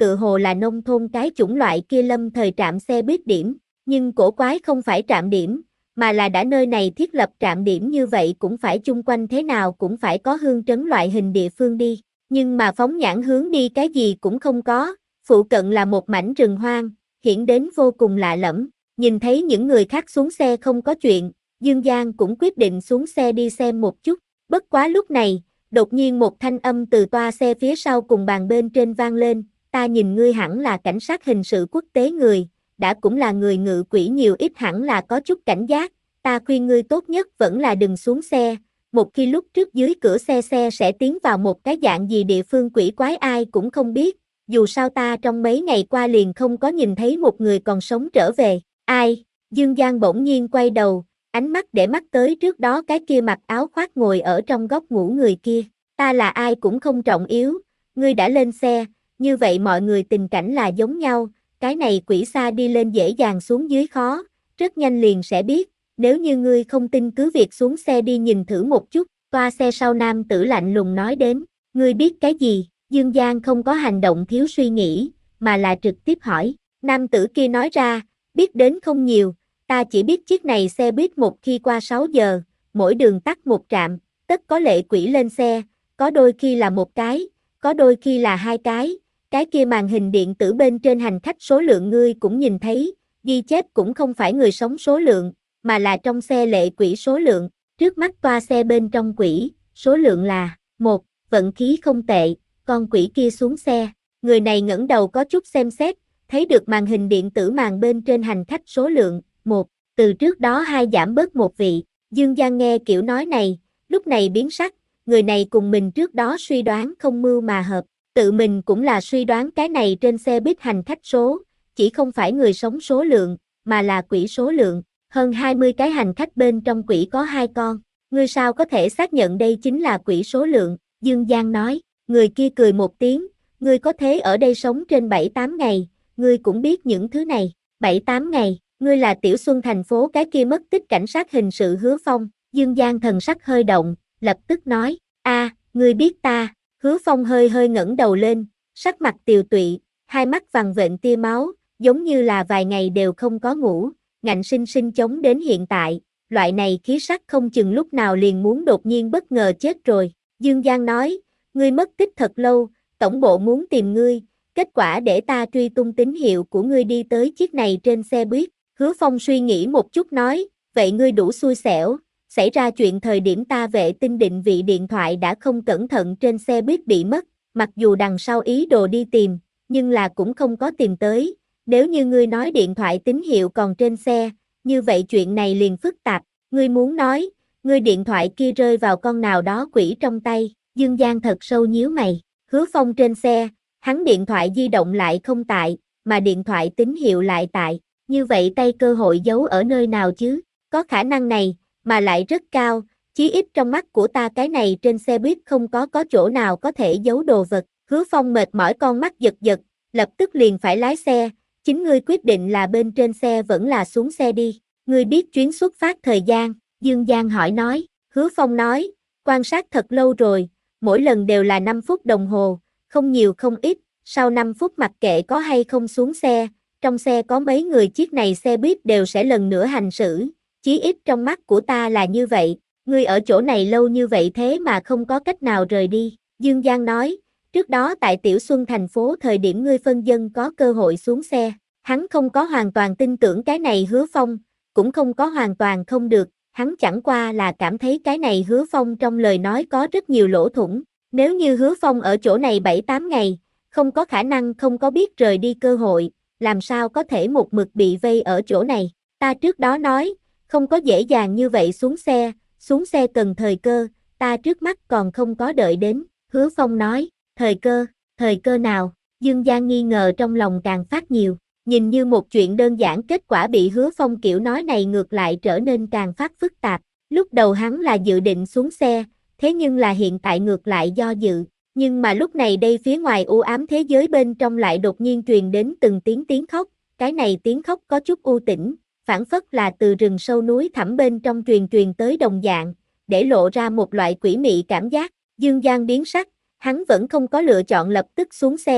tựa hồ là nông thôn cái chủng loại kia lâm thời trạm xe buýt điểm, nhưng cổ quái không phải trạm điểm, mà là đã nơi này thiết lập trạm điểm như vậy cũng phải chung quanh thế nào cũng phải có hương trấn loại hình địa phương đi, nhưng mà phóng nhãn hướng đi cái gì cũng không có, phụ cận là một mảnh rừng hoang, hiển đến vô cùng lạ lẫm, nhìn thấy những người khác xuống xe không có chuyện, Dương Giang cũng quyết định xuống xe đi xem một chút, bất quá lúc này, đột nhiên một thanh âm từ toa xe phía sau cùng bàn bên trên vang lên, ta nhìn ngươi hẳn là cảnh sát hình sự quốc tế người, đã cũng là người ngự quỷ nhiều ít hẳn là có chút cảnh giác, ta khuyên ngươi tốt nhất vẫn là đừng xuống xe, một khi lúc trước dưới cửa xe xe sẽ tiến vào một cái dạng gì địa phương quỷ quái ai cũng không biết, dù sao ta trong mấy ngày qua liền không có nhìn thấy một người còn sống trở về, ai, Dương Giang bỗng nhiên quay đầu, ánh mắt để mắt tới trước đó cái kia mặc áo khoác ngồi ở trong góc ngủ người kia, ta là ai cũng không trọng yếu, ngươi đã lên xe, như vậy mọi người tình cảnh là giống nhau, cái này quỷ xa đi lên dễ dàng xuống dưới khó, rất nhanh liền sẽ biết, nếu như ngươi không tin cứ việc xuống xe đi nhìn thử một chút, toa xe sau nam tử lạnh lùng nói đến, ngươi biết cái gì, Dương Giang không có hành động thiếu suy nghĩ, mà là trực tiếp hỏi, nam tử kia nói ra, biết đến không nhiều, ta chỉ biết chiếc này xe buýt một khi qua sáu giờ, mỗi đường tắt một trạm, tất có lệ quỷ lên xe, có đôi khi là một cái, có đôi khi là hai cái, cái kia màn hình điện tử bên trên hành khách số lượng ngươi cũng nhìn thấy, ghi chép cũng không phải người sống số lượng, mà là trong xe lệ quỷ số lượng, trước mắt toa xe bên trong quỷ, số lượng là một, vận khí không tệ, con quỷ kia xuống xe, người này ngẩng đầu có chút xem xét, thấy được màn hình điện tử màn bên trên hành khách số lượng, một, từ trước đó hai giảm bớt một vị, Dương Giang nghe kiểu nói này, lúc này biến sắc, người này cùng mình trước đó suy đoán không mưu mà hợp, tự mình cũng là suy đoán cái này trên xe buýt hành khách số, chỉ không phải người sống số lượng, mà là quỷ số lượng, hơn hai mươi cái hành khách bên trong quỷ có hai con, ngươi sao có thể xác nhận đây chính là quỷ số lượng, Dương Giang nói, người kia cười một tiếng, ngươi có thế ở đây sống trên bảy tám ngày, ngươi cũng biết những thứ này, bảy tám ngày, ngươi là Tiểu Xuân thành phố cái kia mất tích cảnh sát hình sự Hứa Phong, Dương Giang thần sắc hơi động, lập tức nói, a, ngươi biết ta, Hứa Phong hơi hơi ngẩng đầu lên, sắc mặt tiều tụy, hai mắt vằn vện tia máu, giống như là vài ngày đều không có ngủ, ngạnh sinh sinh chống đến hiện tại, loại này khí sắc không chừng lúc nào liền muốn đột nhiên bất ngờ chết rồi, Dương Giang nói, ngươi mất tích thật lâu, tổng bộ muốn tìm ngươi, kết quả để ta truy tung tín hiệu của ngươi đi tới chiếc này trên xe buýt, Hứa Phong suy nghĩ một chút nói, vậy ngươi đủ xui xẻo, xảy ra chuyện thời điểm ta vệ tinh định vị điện thoại đã không cẩn thận trên xe buýt bị mất, mặc dù đằng sau ý đồ đi tìm, nhưng là cũng không có tìm tới, nếu như ngươi nói điện thoại tín hiệu còn trên xe, như vậy chuyện này liền phức tạp, ngươi muốn nói, ngươi điện thoại kia rơi vào con nào đó quỷ trong tay, Dương Giang thật sâu nhíu mày, Hứa Phong trên xe, hắn điện thoại di động lại không tại, mà điện thoại tín hiệu lại tại, như vậy tay cơ hội giấu ở nơi nào chứ, có khả năng này, mà lại rất cao, chí ít trong mắt của ta cái này trên xe buýt không có có chỗ nào có thể giấu đồ vật, Hứa Phong mệt mỏi con mắt giật giật, lập tức liền phải lái xe, chính ngươi quyết định là bên trên xe vẫn là xuống xe đi, ngươi biết chuyến xuất phát thời gian, Dương Giang hỏi nói, Hứa Phong nói, quan sát thật lâu rồi, mỗi lần đều là năm phút đồng hồ, không nhiều không ít, sau năm phút mặc kệ có hay không xuống xe, trong xe có mấy người chiếc này xe buýt đều sẽ lần nữa hành xử, chí ít trong mắt của ta là như vậy, ngươi ở chỗ này lâu như vậy thế mà không có cách nào rời đi, Dương Giang nói, trước đó tại Tiểu Xuân thành phố thời điểm ngươi phân dân có cơ hội xuống xe, hắn không có hoàn toàn tin tưởng cái này Hứa Phong, cũng không có hoàn toàn không được, hắn chẳng qua là cảm thấy cái này Hứa Phong trong lời nói có rất nhiều lỗ thủng, nếu như Hứa Phong ở chỗ này bảy tám ngày, không có khả năng không có biết rời đi cơ hội, làm sao có thể một mực bị vây ở chỗ này, ta trước đó nói, không có dễ dàng như vậy xuống xe, xuống xe cần thời cơ, ta trước mắt còn không có đợi đến, Hứa Phong nói, thời cơ, thời cơ nào, Dương Giang nghi ngờ trong lòng càng phát nhiều, nhìn như một chuyện đơn giản kết quả bị Hứa Phong kiểu nói này ngược lại trở nên càng phát phức tạp, lúc đầu hắn là dự định xuống xe, thế nhưng là hiện tại ngược lại do dự, nhưng mà lúc này đây phía ngoài u ám thế giới bên trong lại đột nhiên truyền đến từng tiếng tiếng khóc, cái này tiếng khóc có chút u tĩnh, phảng phất là từ rừng sâu núi thẳm bên trong truyền truyền tới đồng dạng, để lộ ra một loại quỷ mị cảm giác, Dương Giang biến sắc, hắn vẫn không có lựa chọn lập tức xuống xe,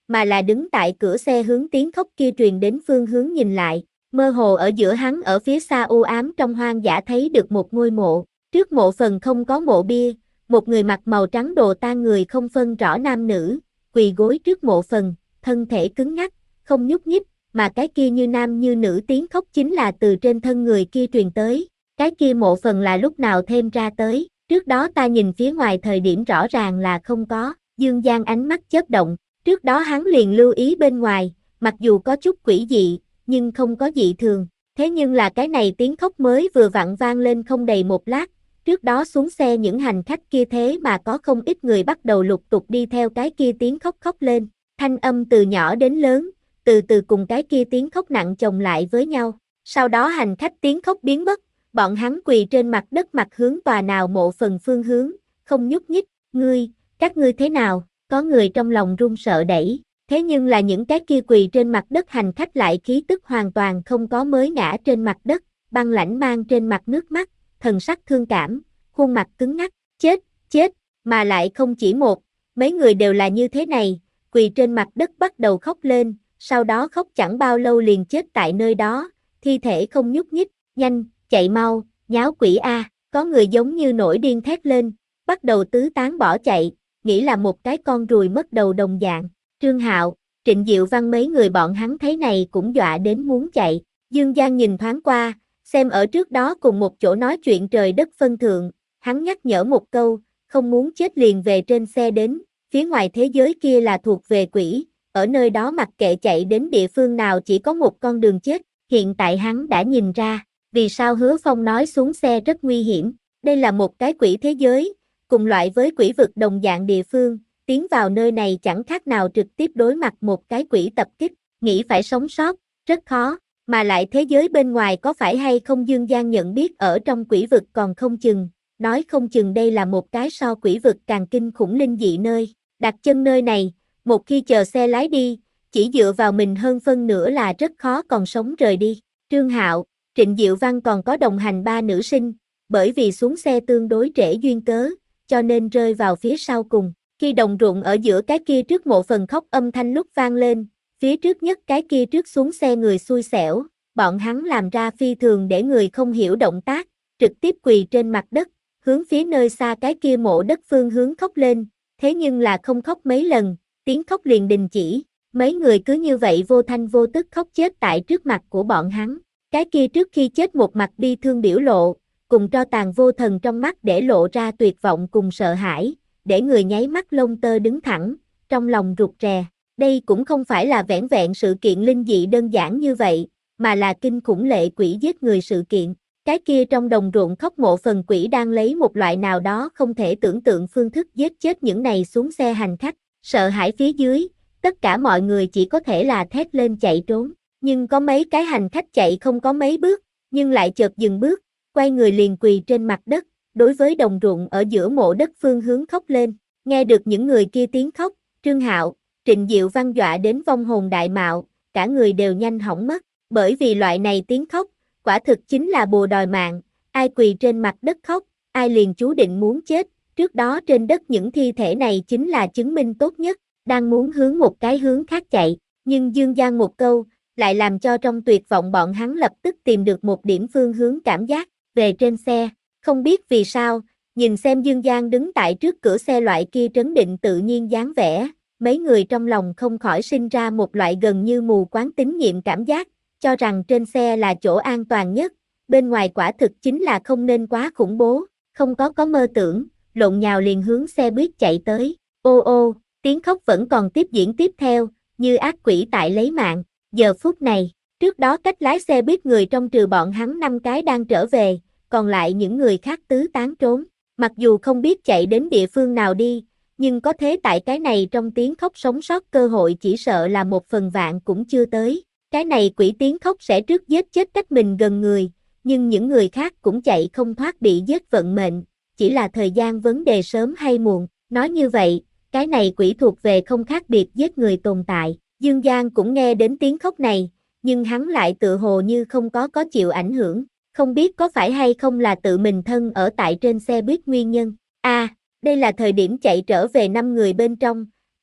mà là đứng tại cửa xe hướng tiếng khóc kia truyền đến phương hướng nhìn lại. Mơ hồ ở giữa hắn ở phía xa u ám trong hoang dã thấy được một ngôi mộ, trước mộ phần không có mộ bia, một người mặc màu trắng đồ tang người không phân rõ nam nữ, quỳ gối trước mộ phần, thân thể cứng ngắc, không nhúc nhích, mà cái kia như nam như nữ tiếng khóc chính là từ trên thân người kia truyền tới, cái kia mộ phần là lúc nào thêm ra tới, trước đó ta nhìn phía ngoài thời điểm rõ ràng là không có, Dương Giang ánh mắt chớp động, trước đó hắn liền lưu ý bên ngoài, mặc dù có chút quỷ dị, nhưng không có dị thường, thế nhưng là cái này tiếng khóc mới vừa vặn vang lên không đầy một lát, trước đó xuống xe những hành khách kia thế mà có không ít người bắt đầu lục tục đi theo cái kia tiếng khóc khóc lên, thanh âm từ nhỏ đến lớn, từ từ cùng cái kia tiếng khóc nặng chồng lại với nhau, sau đó hành khách tiếng khóc biến mất, bọn hắn quỳ trên mặt đất mặt hướng tòa nào mộ phần phương hướng, không nhúc nhích, ngươi, các ngươi thế nào, có người trong lòng run sợ đẩy, thế nhưng là những cái kia quỳ trên mặt đất hành khách lại khí tức hoàn toàn không có mới ngã trên mặt đất, băng lãnh mang trên mặt nước mắt, thần sắc thương cảm, khuôn mặt cứng ngắc, chết, chết, mà lại không chỉ một, mấy người đều là như thế này, quỳ trên mặt đất bắt đầu khóc lên, sau đó khóc chẳng bao lâu liền chết tại nơi đó, thi thể không nhúc nhích, nhanh, chạy mau, nháo quỷ a, có người giống như nổi điên thét lên, bắt đầu tứ tán bỏ chạy, nghĩ là một cái con ruồi mất đầu đồng dạng. Trương Hạo, Trịnh Diệu Văn mấy người bọn hắn thấy này cũng dọa đến muốn chạy, Dương Giang nhìn thoáng qua, xem ở trước đó cùng một chỗ nói chuyện trời đất phân thượng, hắn nhắc nhở một câu, không muốn chết liền về trên xe đến, phía ngoài thế giới kia là thuộc về quỷ, ở nơi đó mặc kệ chạy đến địa phương nào chỉ có một con đường chết, hiện tại hắn đã nhìn ra, vì sao Hứa Phong nói xuống xe rất nguy hiểm, đây là một cái quỷ thế giới, cùng loại với quỷ vực đồng dạng địa phương, tiến vào nơi này chẳng khác nào trực tiếp đối mặt một cái quỷ tập kích, nghĩ phải sống sót, rất khó, mà lại thế giới bên ngoài có phải hay không Dương Giang nhận biết ở trong quỷ vực còn không chừng, nói không chừng đây là một cái so quỷ vực càng kinh khủng linh dị nơi, đặt chân nơi này, một khi chờ xe lái đi, chỉ dựa vào mình hơn phân nửa là rất khó còn sống rời đi, Trương Hạo, Trịnh Diệu Văn còn có đồng hành ba nữ sinh, bởi vì xuống xe tương đối trễ duyên cớ, cho nên rơi vào phía sau cùng. Khi đồng ruộng ở giữa cái kia trước mộ phần khóc âm thanh lúc vang lên, phía trước nhất cái kia trước xuống xe người xui xẻo, bọn hắn làm ra phi thường để người không hiểu động tác, trực tiếp quỳ trên mặt đất, hướng phía nơi xa cái kia mộ đất phương hướng khóc lên, thế nhưng là không khóc mấy lần, tiếng khóc liền đình chỉ, mấy người cứ như vậy vô thanh vô tức khóc chết tại trước mặt của bọn hắn, cái kia trước khi chết một mặt bi thương biểu lộ, cùng tro tàn vô thần trong mắt để lộ ra tuyệt vọng cùng sợ hãi, để người nháy mắt lông tơ đứng thẳng, trong lòng rụt rè. Đây cũng không phải là vẻn vẹn sự kiện linh dị đơn giản như vậy, mà là kinh khủng lệ quỷ giết người sự kiện. Cái kia trong đồng ruộng khóc mộ phần quỷ đang lấy một loại nào đó không thể tưởng tượng phương thức giết chết những này xuống xe hành khách, sợ hãi phía dưới, tất cả mọi người chỉ có thể là thét lên chạy trốn. Nhưng có mấy cái hành khách chạy không có mấy bước, nhưng lại chợt dừng bước, quay người liền quỳ trên mặt đất, đối với đồng ruộng ở giữa mộ đất phương hướng khóc lên, nghe được những người kia tiếng khóc, Trương Hạo, Trịnh Diệu Văn dọa đến vong hồn đại mạo, cả người đều nhanh hỏng mất, bởi vì loại này tiếng khóc, quả thực chính là bùa đòi mạng, ai quỳ trên mặt đất khóc, ai liền chú định muốn chết, trước đó trên đất những thi thể này chính là chứng minh tốt nhất, đang muốn hướng một cái hướng khác chạy, nhưng Dương Giang một câu, lại làm cho trong tuyệt vọng bọn hắn lập tức tìm được một điểm phương hướng cảm giác, về trên xe. Không biết vì sao, nhìn xem Dương Giang đứng tại trước cửa xe loại kia trấn định tự nhiên dáng vẻ, mấy người trong lòng không khỏi sinh ra một loại gần như mù quáng tín nhiệm cảm giác, cho rằng trên xe là chỗ an toàn nhất, bên ngoài quả thực chính là không nên quá khủng bố, không có có mơ tưởng, lộn nhào liền hướng xe buýt chạy tới, ô ô, tiếng khóc vẫn còn tiếp diễn tiếp theo, như ác quỷ tại lấy mạng, giờ phút này, trước đó cách lái xe buýt người trong trừ bọn hắn năm cái đang trở về, còn lại những người khác tứ tán trốn, mặc dù không biết chạy đến địa phương nào đi, nhưng có thế tại cái này trong tiếng khóc sống sót cơ hội chỉ sợ là một phần vạn cũng chưa tới, cái này quỷ tiếng khóc sẽ trước giết chết cách mình gần người, nhưng những người khác cũng chạy không thoát bị giết vận mệnh, chỉ là thời gian vấn đề sớm hay muộn, nói như vậy, cái này quỷ thuộc về không khác biệt giết người tồn tại, Dương Giang cũng nghe đến tiếng khóc này, nhưng hắn lại tự hồ như không có có chịu ảnh hưởng. Không biết có phải hay không là tự mình thân ở tại trên xe buýt nguyên nhân. A, à, đây là thời điểm chạy trở về năm người bên trong,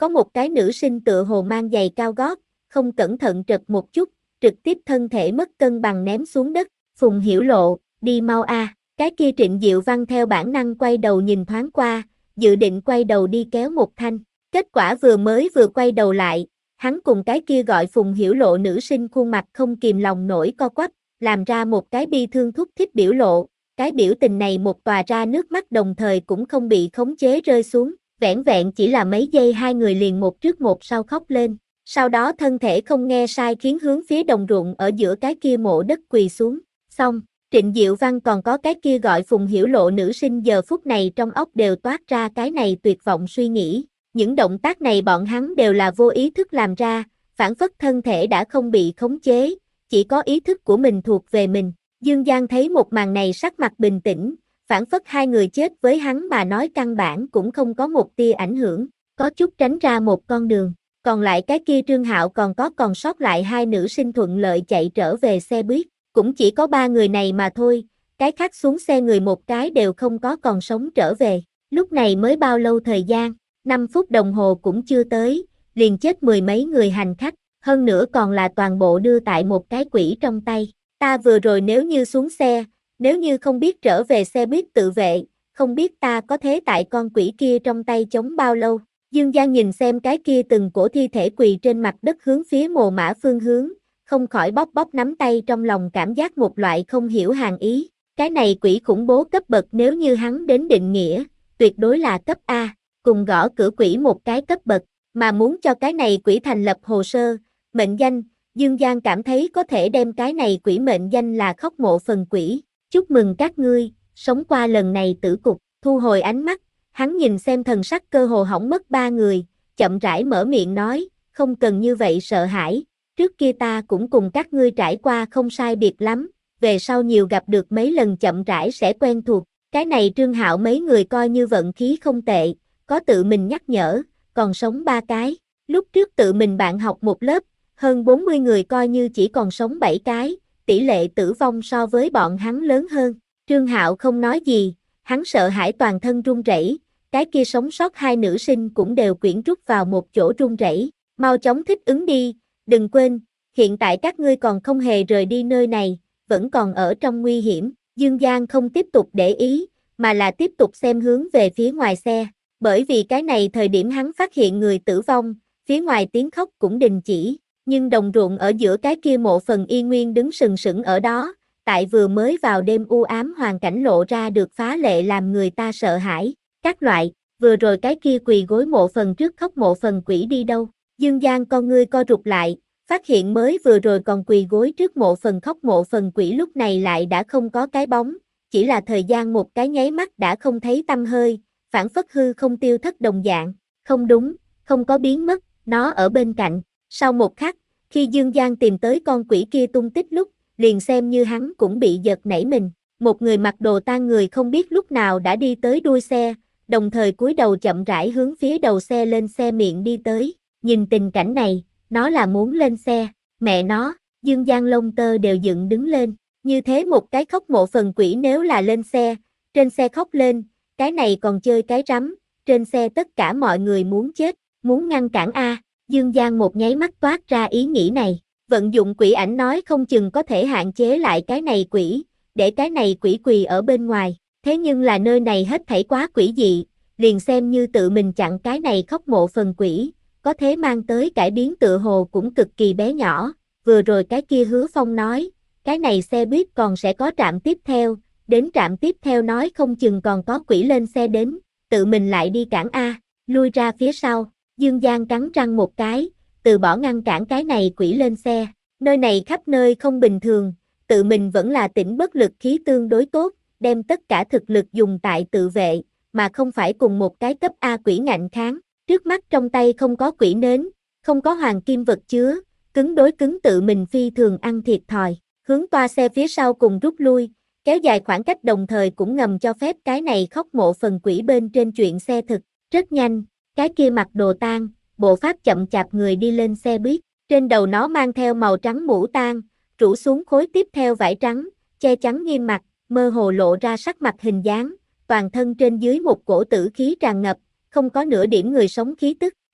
có một cái nữ sinh tựa hồ mang giày cao gót, không cẩn thận trật một chút, trực tiếp thân thể mất cân bằng ném xuống đất. Phùng Hiểu Lộ, đi mau a. Cái kia Trịnh Diệu Văn theo bản năng quay đầu nhìn thoáng qua, dự định quay đầu đi kéo một thanh. Kết quả vừa mới vừa quay đầu lại, hắn cùng cái kia gọi Phùng Hiểu Lộ nữ sinh khuôn mặt không kìm lòng nổi co quắp, làm ra một cái bi thương thúc thích biểu lộ. Cái biểu tình này một tòa ra nước mắt đồng thời cũng không bị khống chế rơi xuống, vẻn vẹn chỉ là mấy giây hai người liền một trước một sau khóc lên. Sau đó thân thể không nghe sai khiến hướng phía đồng ruộng ở giữa cái kia mộ đất quỳ xuống. Xong, Trịnh Diệu Văn còn có cái kia gọi Phùng Hiểu Lộ nữ sinh giờ phút này trong óc đều toát ra cái này tuyệt vọng suy nghĩ. Những động tác này bọn hắn đều là vô ý thức làm ra, phản phất thân thể đã không bị khống chế, chỉ có ý thức của mình thuộc về mình. Dương Giang thấy một màn này sắc mặt bình tĩnh, phản phất hai người chết với hắn mà nói căn bản cũng không có một tia ảnh hưởng, có chút tránh ra một con đường. Còn lại cái kia Trương Hạo còn có còn sót lại hai nữ sinh thuận lợi chạy trở về xe buýt, cũng chỉ có ba người này mà thôi, cái khác xuống xe người một cái đều không có còn sống trở về. Lúc này mới bao lâu thời gian, năm phút đồng hồ cũng chưa tới, liền chết mười mấy người hành khách, hơn nữa còn là toàn bộ đưa tại một cái quỷ trong tay. Ta vừa rồi nếu như xuống xe, nếu như không biết trở về xe buýt tự vệ, không biết ta có thế tại con quỷ kia trong tay chống bao lâu. Dương Giang nhìn xem cái kia từng cổ thi thể quỳ trên mặt đất hướng phía mồ mã phương hướng, không khỏi bóp bóp nắm tay trong lòng cảm giác một loại không hiểu hàng ý. Cái này quỷ khủng bố cấp bậc nếu như hắn đến định nghĩa, tuyệt đối là cấp A, cùng gõ cửa quỷ một cái cấp bậc, mà muốn cho cái này quỷ thành lập hồ sơ, mệnh danh, Dương Giang cảm thấy có thể đem cái này quỷ mệnh danh là khóc mộ phần quỷ. Chúc mừng các ngươi, sống qua lần này tử cục, thu hồi ánh mắt, hắn nhìn xem thần sắc cơ hồ hỏng mất ba người, chậm rãi mở miệng nói, không cần như vậy sợ hãi, trước kia ta cũng cùng các ngươi trải qua không sai biệt lắm, về sau nhiều gặp được mấy lần chậm rãi sẽ quen thuộc. Cái này Trương Hạo mấy người coi như vận khí không tệ, có tự mình nhắc nhở, còn sống ba cái, lúc trước tự mình bạn học một lớp, hơn bốn mươi người coi như chỉ còn sống bảy cái, tỷ lệ tử vong so với bọn hắn lớn hơn. Trương Hạo không nói gì, hắn sợ hãi toàn thân run rẩy, cái kia sống sót hai nữ sinh cũng đều quyển rút vào một chỗ run rẩy, mau chóng thích ứng đi, đừng quên, hiện tại các ngươi còn không hề rời đi nơi này, vẫn còn ở trong nguy hiểm. Dương Giang không tiếp tục để ý, mà là tiếp tục xem hướng về phía ngoài xe, bởi vì cái này thời điểm hắn phát hiện người tử vong, phía ngoài tiếng khóc cũng đình chỉ, nhưng đồng ruộng ở giữa cái kia mộ phần y nguyên đứng sừng sững ở đó, tại vừa mới vào đêm u ám hoàn cảnh lộ ra được phá lệ làm người ta sợ hãi. Các loại, vừa rồi cái kia quỳ gối mộ phần trước khóc mộ phần quỷ đi đâu? Dương Giang con ngươi co rụt lại, phát hiện mới vừa rồi còn quỳ gối trước mộ phần khóc mộ phần quỷ lúc này lại đã không có cái bóng, chỉ là thời gian một cái nháy mắt đã không thấy tăm hơi, phản phất hư không tiêu thất đồng dạng. Không đúng, không có biến mất, nó ở bên cạnh. Sau một khắc, khi Dương Giang tìm tới con quỷ kia tung tích lúc, liền xem như hắn cũng bị giật nảy mình. Một người mặc đồ tang người không biết lúc nào đã đi tới đuôi xe, đồng thời cúi đầu chậm rãi hướng phía đầu xe lên xe miệng đi tới. Nhìn tình cảnh này, nó là muốn lên xe, mẹ nó, Dương Giang lông tơ đều dựng đứng lên. Như thế một cái khóc mộ phần quỷ nếu là lên xe, trên xe khóc lên, cái này còn chơi cái rắm, trên xe tất cả mọi người muốn chết, muốn ngăn cản a. Dương Giang một nháy mắt toát ra ý nghĩ này, vận dụng quỷ ảnh nói không chừng có thể hạn chế lại cái này quỷ, để cái này quỷ quỳ ở bên ngoài, thế nhưng là nơi này hết thảy quá quỷ dị, liền xem như tự mình chặn cái này khóc mộ phần quỷ, có thế mang tới cải biến tựa hồ cũng cực kỳ bé nhỏ. Vừa rồi cái kia Hứa Phong nói, cái này xe buýt còn sẽ có trạm tiếp theo, đến trạm tiếp theo nói không chừng còn có quỷ lên xe đến, tự mình lại đi cản a, lui ra phía sau. Dương Giang cắn răng một cái, từ bỏ ngăn cản cái này quỷ lên xe, nơi này khắp nơi không bình thường, tự mình vẫn là tỉnh bất lực khí tương đối tốt, đem tất cả thực lực dùng tại tự vệ, mà không phải cùng một cái cấp A quỷ ngạnh kháng. Trước mắt trong tay không có quỷ nến, không có hoàng kim vật chứa, cứng đối cứng tự mình phi thường ăn thiệt thòi, hướng toa xe phía sau cùng rút lui, kéo dài khoảng cách đồng thời cũng ngầm cho phép cái này khóc mộ phần quỷ bên trên chuyện xe thực. Rất nhanh, cái kia mặc đồ tang, bộ pháp chậm chạp người đi lên xe buýt, trên đầu nó mang theo màu trắng mũ tang, rủ xuống khối tiếp theo vải trắng, che chắn nghiêm mặt, mơ hồ lộ ra sắc mặt hình dáng, toàn thân trên dưới một cổ tử khí tràn ngập, không có nửa điểm người sống khí tức.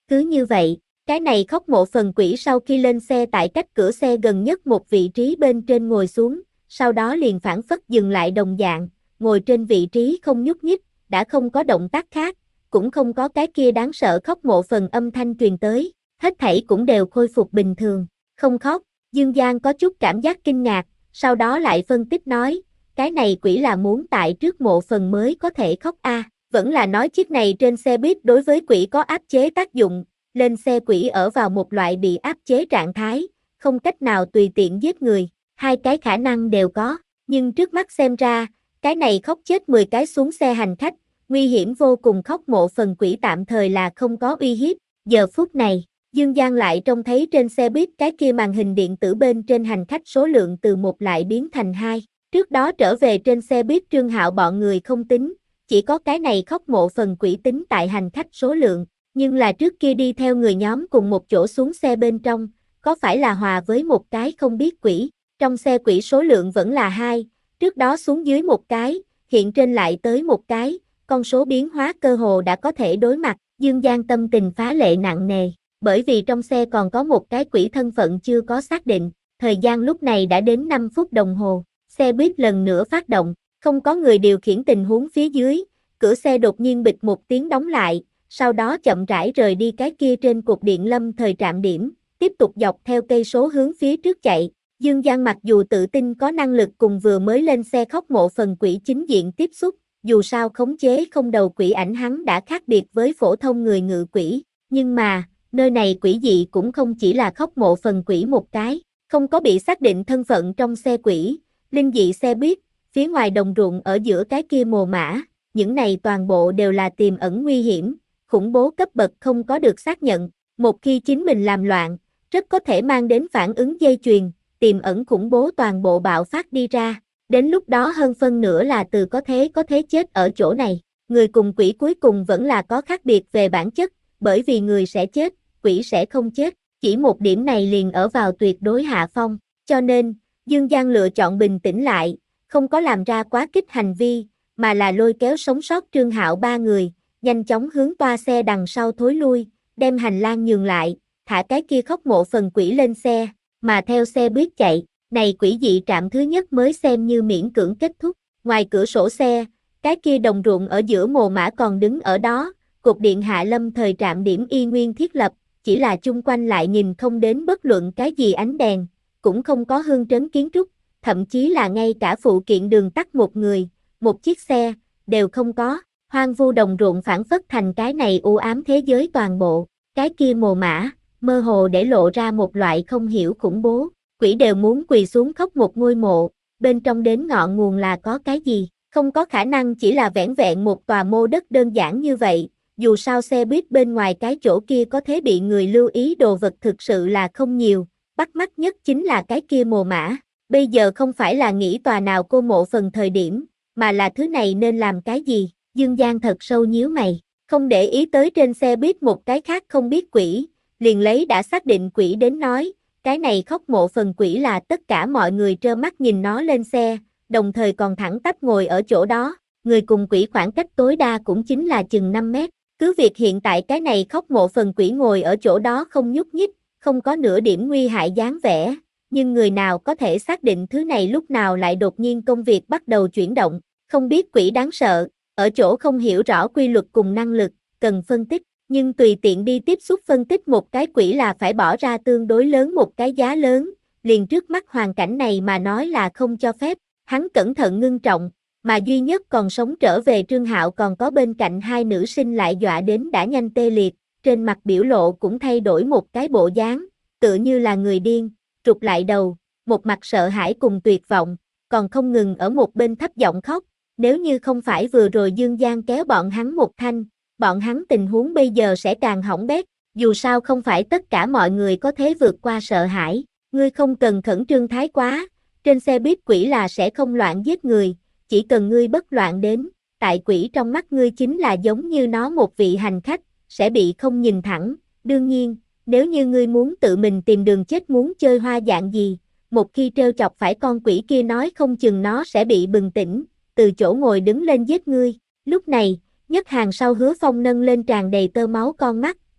Cứ như vậy, cái này khóc mộ phần quỷ sau khi lên xe tại cách cửa xe gần nhất một vị trí bên trên ngồi xuống, sau đó liền phản phất dừng lại đồng dạng, ngồi trên vị trí không nhúc nhích, đã không có động tác khác, cũng không có cái kia đáng sợ khóc mộ phần âm thanh truyền tới, hết thảy cũng đều khôi phục bình thường, không khóc. Dương Giang có chút cảm giác kinh ngạc, sau đó lại phân tích nói, cái này quỷ là muốn tại trước mộ phần mới có thể khóc a, à. Vẫn là nói chiếc này trên xe buýt đối với quỷ có áp chế tác dụng, lên xe quỷ ở vào một loại bị áp chế trạng thái, không cách nào tùy tiện giết người, hai cái khả năng đều có, nhưng trước mắt xem ra, cái này khóc chết mười cái xuống xe hành khách, nguy hiểm vô cùng khóc mộ phần quỷ tạm thời là không có uy hiếp, giờ phút này. Dương Giang lại trông thấy trên xe buýt cái kia màn hình điện tử bên trên hành khách số lượng từ một lại biến thành hai. Trước đó trở về trên xe buýt Trương Hạo bọn người không tính, chỉ có cái này khóc mộ phần quỷ tính tại hành khách số lượng, nhưng là trước kia đi theo người nhóm cùng một chỗ xuống xe bên trong, có phải là hòa với một cái không biết quỷ, trong xe quỷ số lượng vẫn là hai, trước đó xuống dưới một cái, hiện trên lại tới một cái, con số biến hóa cơ hồ đã có thể đối mặt, Dương Giang tâm tình phá lệ nặng nề. Bởi vì trong xe còn có một cái quỷ thân phận chưa có xác định, thời gian lúc này đã đến năm phút đồng hồ, xe buýt lần nữa phát động, không có người điều khiển tình huống phía dưới, cửa xe đột nhiên bịch một tiếng đóng lại, sau đó chậm rãi rời đi cái kia trên cục điện lâm thời trạm điểm, tiếp tục dọc theo cây số hướng phía trước chạy. Dương Giang mặc dù tự tin có năng lực cùng vừa mới lên xe khóc mộ phần quỷ chính diện tiếp xúc, dù sao khống chế không đầu quỷ ảnh hắn đã khác biệt với phổ thông người ngự quỷ, nhưng mà nơi này quỷ dị cũng không chỉ là khóc mộ phần quỷ một cái, không có bị xác định thân phận trong xe quỷ, linh dị xe buýt, phía ngoài đồng ruộng ở giữa cái kia mồ mã, những này toàn bộ đều là tiềm ẩn nguy hiểm, khủng bố cấp bậc không có được xác nhận, một khi chính mình làm loạn, rất có thể mang đến phản ứng dây chuyền, tiềm ẩn khủng bố toàn bộ bạo phát đi ra, đến lúc đó hơn phân nửa là từ có thế có thế chết ở chỗ này, người cùng quỷ cuối cùng vẫn là có khác biệt về bản chất, bởi vì người sẽ chết, quỷ sẽ không chết, chỉ một điểm này liền ở vào tuyệt đối hạ phong, cho nên, Dương Giang lựa chọn bình tĩnh lại, không có làm ra quá kích hành vi, mà là lôi kéo sống sót Trương Hạo ba người, nhanh chóng hướng toa xe đằng sau thối lui, đem hành lang nhường lại, thả cái kia khóc mộ phần quỷ lên xe, mà theo xe buýt chạy, này quỷ dị trạm thứ nhất mới xem như miễn cưỡng kết thúc, ngoài cửa sổ xe, cái kia đồng ruộng ở giữa mồ mã còn đứng ở đó, cục điện hạ lâm thời trạm điểm y nguyên thiết lập, chỉ là chung quanh lại nhìn không đến bất luận cái gì ánh đèn, cũng không có hương trấn kiến trúc, thậm chí là ngay cả phụ kiện đường tắt một người, một chiếc xe, đều không có, hoang vu đồng ruộng phản phất thành cái này u ám thế giới toàn bộ, cái kia mồ mã, mơ hồ để lộ ra một loại không hiểu khủng bố, quỷ đều muốn quỳ xuống khóc một ngôi mộ, bên trong đến ngọn nguồn là có cái gì, không có khả năng chỉ là vẻn vẹn một tòa mô đất đơn giản như vậy. Dù sao xe buýt bên ngoài cái chỗ kia có thể bị người lưu ý đồ vật thực sự là không nhiều, bắt mắt nhất chính là cái kia mồ mã, bây giờ không phải là nghĩ tòa nào cô mộ phần thời điểm, mà là thứ này nên làm cái gì, Dương Giang thật sâu nhíu mày, không để ý tới trên xe buýt một cái khác không biết quỷ, liền lấy đã xác định quỷ đến nói, cái này khóc mộ phần quỷ là tất cả mọi người trơ mắt nhìn nó lên xe, đồng thời còn thẳng tắp ngồi ở chỗ đó, người cùng quỷ khoảng cách tối đa cũng chính là chừng năm mét. Cứ việc hiện tại cái này khóc mộ phần quỷ ngồi ở chỗ đó không nhúc nhích, không có nửa điểm nguy hại dáng vẻ, nhưng người nào có thể xác định thứ này lúc nào lại đột nhiên công việc bắt đầu chuyển động, không biết quỷ đáng sợ, ở chỗ không hiểu rõ quy luật cùng năng lực, cần phân tích, nhưng tùy tiện đi tiếp xúc phân tích một cái quỷ là phải bỏ ra tương đối lớn một cái giá lớn, liền trước mắt hoàn cảnh này mà nói là không cho phép, hắn cẩn thận ngưng trọng. Mà duy nhất còn sống trở về Trương Hạo còn có bên cạnh hai nữ sinh lại dọa đến đã nhanh tê liệt, trên mặt biểu lộ cũng thay đổi một cái bộ dáng, tựa như là người điên, trục lại đầu, một mặt sợ hãi cùng tuyệt vọng, còn không ngừng ở một bên thấp giọng khóc, nếu như không phải vừa rồi Dương Giang kéo bọn hắn một thanh, bọn hắn tình huống bây giờ sẽ càng hỏng bét, dù sao không phải tất cả mọi người có thể vượt qua sợ hãi, ngươi không cần khẩn trương thái quá, trên xe buýt quỷ là sẽ không loạn giết người. Chỉ cần ngươi bất loạn đến, tại quỷ trong mắt ngươi chính là giống như nó một vị hành khách, sẽ bị không nhìn thẳng. Đương nhiên, nếu như ngươi muốn tự mình tìm đường chết muốn chơi hoa dạng gì, một khi trêu chọc phải con quỷ kia nói không chừng nó sẽ bị bừng tỉnh, từ chỗ ngồi đứng lên giết ngươi. Lúc này, nhất hàng sau Hứa Phong nâng lên tràn đầy tơ máu con mắt,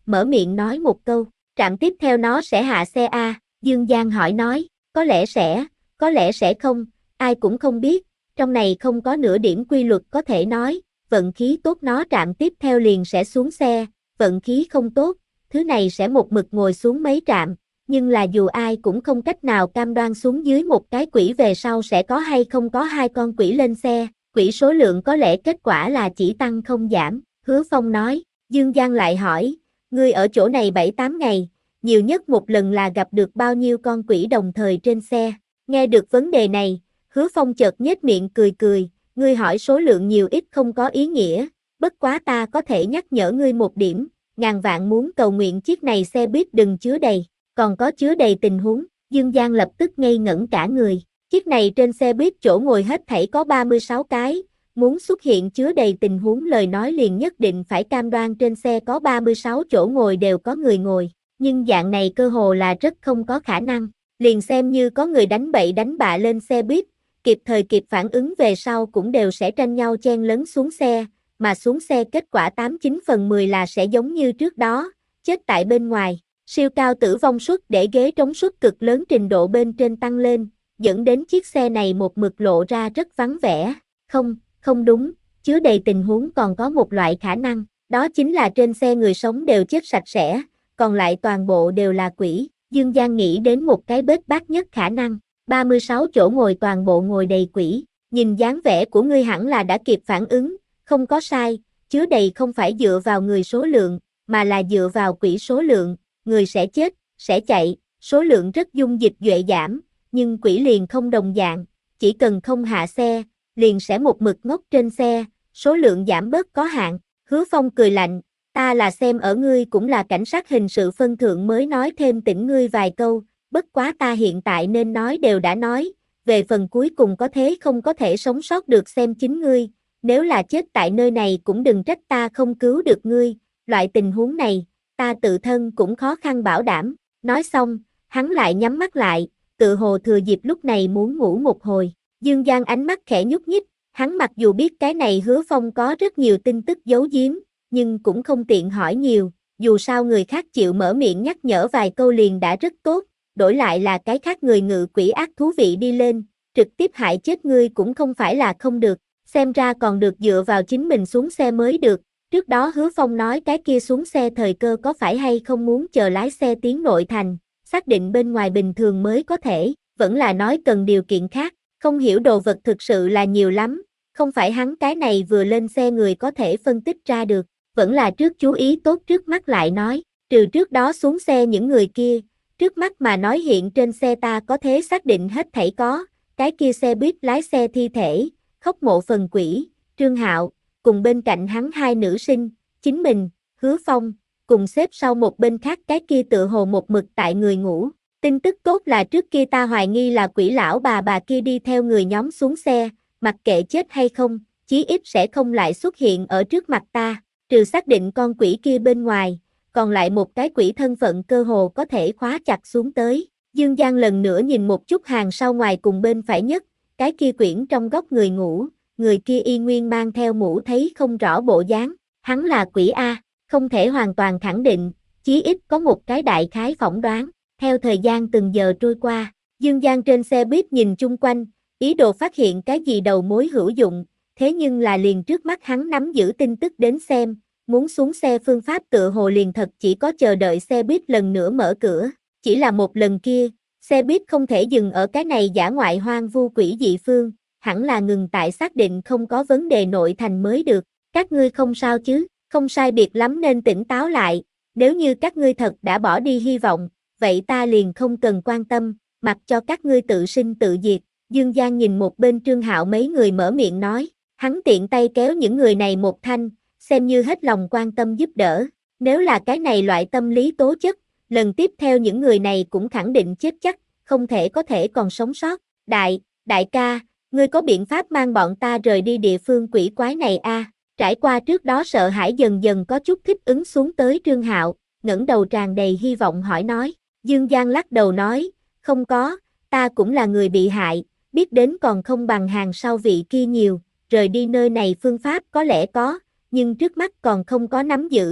mở miệng nói một câu, trạm tiếp theo nó sẽ hạ xe a. Dương Giang hỏi nói, có lẽ sẽ, có lẽ sẽ không, ai cũng không biết, trong này không có nửa điểm quy luật có thể nói, vận khí tốt nó trạm tiếp theo liền sẽ xuống xe, vận khí không tốt, thứ này sẽ một mực ngồi xuống mấy trạm, nhưng là dù ai cũng không cách nào cam đoan xuống dưới một cái quỷ về sau sẽ có hay không có hai con quỷ lên xe, quỷ số lượng có lẽ kết quả là chỉ tăng không giảm, Hứa Phong nói. Dương Giang lại hỏi, ngươi ở chỗ này bảy tám ngày, nhiều nhất một lần là gặp được bao nhiêu con quỷ đồng thời trên xe, nghe được vấn đề này, Hứa Phong chợt nhếch miệng cười cười, ngươi hỏi số lượng nhiều ít không có ý nghĩa, bất quá ta có thể nhắc nhở ngươi một điểm, ngàn vạn muốn cầu nguyện chiếc này xe buýt đừng chứa đầy, còn có chứa đầy tình huống, Dương Giang lập tức ngây ngẩn cả người, chiếc này trên xe buýt chỗ ngồi hết thảy có ba mươi sáu cái, muốn xuất hiện chứa đầy tình huống lời nói liền nhất định phải cam đoan trên xe có ba mươi sáu chỗ ngồi đều có người ngồi, nhưng dạng này cơ hồ là rất không có khả năng, liền xem như có người đánh bậy đánh bạ lên xe buýt, kịp thời kịp phản ứng về sau cũng đều sẽ tranh nhau chen lấn xuống xe, mà xuống xe kết quả tám chín phần mười là sẽ giống như trước đó, chết tại bên ngoài, siêu cao tử vong suất để ghế trống suất cực lớn trình độ bên trên tăng lên, dẫn đến chiếc xe này một mực lộ ra rất vắng vẻ, không, không đúng, chứa đầy tình huống còn có một loại khả năng, đó chính là trên xe người sống đều chết sạch sẽ, còn lại toàn bộ đều là quỷ, Dương Giang nghĩ đến một cái bết bát nhất khả năng, ba mươi sáu chỗ ngồi toàn bộ ngồi đầy quỷ, nhìn dáng vẻ của ngươi hẳn là đã kịp phản ứng, không có sai, chứa đầy không phải dựa vào người số lượng, mà là dựa vào quỷ số lượng, người sẽ chết, sẽ chạy, số lượng rất dung dịch duệ giảm, nhưng quỷ liền không đồng dạng, chỉ cần không hạ xe, liền sẽ một mực ngốc trên xe, số lượng giảm bớt có hạn, Hứa Phong cười lạnh, ta là xem ở ngươi cũng là cảnh sát hình sự phân thượng mới nói thêm tỉnh ngươi vài câu, bất quá ta hiện tại nên nói đều đã nói, về phần cuối cùng có thế không có thể sống sót được xem chính ngươi, nếu là chết tại nơi này cũng đừng trách ta không cứu được ngươi, loại tình huống này, ta tự thân cũng khó khăn bảo đảm, nói xong, hắn lại nhắm mắt lại, tự hồ thừa dịp lúc này muốn ngủ một hồi, Dương Giang ánh mắt khẽ nhúc nhích, hắn mặc dù biết cái này Hứa Phong có rất nhiều tin tức giấu giếm, nhưng cũng không tiện hỏi nhiều, dù sao người khác chịu mở miệng nhắc nhở vài câu liền đã rất tốt, đổi lại là cái khác người ngự quỷ ác thú vị đi lên, trực tiếp hại chết ngươi cũng không phải là không được, xem ra còn được dựa vào chính mình xuống xe mới được, trước đó Hứa Phong nói cái kia xuống xe thời cơ có phải hay không muốn chờ lái xe tiến nội thành, xác định bên ngoài bình thường mới có thể, vẫn là nói cần điều kiện khác, không hiểu đồ vật thực sự là nhiều lắm, không phải hắn cái này vừa lên xe người có thể phân tích ra được, vẫn là trước chú ý tốt trước mắt lại nói, trừ trước đó xuống xe những người kia, trước mắt mà nói hiện trên xe ta có thể xác định hết thảy có, cái kia xe buýt lái xe thi thể, khóc mộ phần quỷ, Trương Hạo, cùng bên cạnh hắn hai nữ sinh, chính mình, Hứa Phong, cùng xếp sau một bên khác cái kia tựa hồ một mực tại người ngủ. Tin tức tốt là trước kia ta hoài nghi là quỷ lão bà bà kia đi theo người nhóm xuống xe, mặc kệ chết hay không, chí ít sẽ không lại xuất hiện ở trước mặt ta, trừ xác định con quỷ kia bên ngoài, còn lại một cái quỷ thân phận cơ hồ có thể khóa chặt xuống tới. Dương Giang lần nữa nhìn một chút hàng sau ngoài cùng bên phải nhất, cái kia quyển trong góc người ngủ, người kia y nguyên mang theo mũ thấy không rõ bộ dáng, hắn là quỷ A, không thể hoàn toàn khẳng định, chí ít có một cái đại khái phỏng đoán. Theo thời gian từng giờ trôi qua, Dương Giang trên xe buýt nhìn chung quanh, ý đồ phát hiện cái gì đầu mối hữu dụng, thế nhưng là liền trước mắt hắn nắm giữ tin tức đến xem, muốn xuống xe phương pháp tựa hồ liền thật chỉ có chờ đợi xe buýt lần nữa mở cửa, chỉ là một lần kia, xe buýt không thể dừng ở cái này dã ngoại hoang vu quỷ dị phương, hẳn là ngừng tại xác định không có vấn đề nội thành mới được, các ngươi không sao chứ, không sai biệt lắm nên tỉnh táo lại, nếu như các ngươi thật đã bỏ đi hy vọng, vậy ta liền không cần quan tâm, mặc cho các ngươi tự sinh tự diệt. Dương Giang nhìn một bên Trương Hạo mấy người mở miệng nói, hắn tiện tay kéo những người này một thanh, xem như hết lòng quan tâm giúp đỡ, nếu là cái này loại tâm lý tố chất, lần tiếp theo những người này cũng khẳng định chết chắc, không thể có thể còn sống sót. Đại, đại ca, ngươi có biện pháp mang bọn ta rời đi địa phương quỷ quái này a? À? Trải qua trước đó sợ hãi dần dần có chút thích ứng xuống tới Trương Hạo, ngẩng đầu tràn đầy hy vọng hỏi nói. Dương Giang lắc đầu nói, không có, ta cũng là người bị hại, biết đến còn không bằng hàng sau vị kia nhiều, rời đi nơi này phương pháp có lẽ có, nhưng trước mắt còn không có nắm giữ,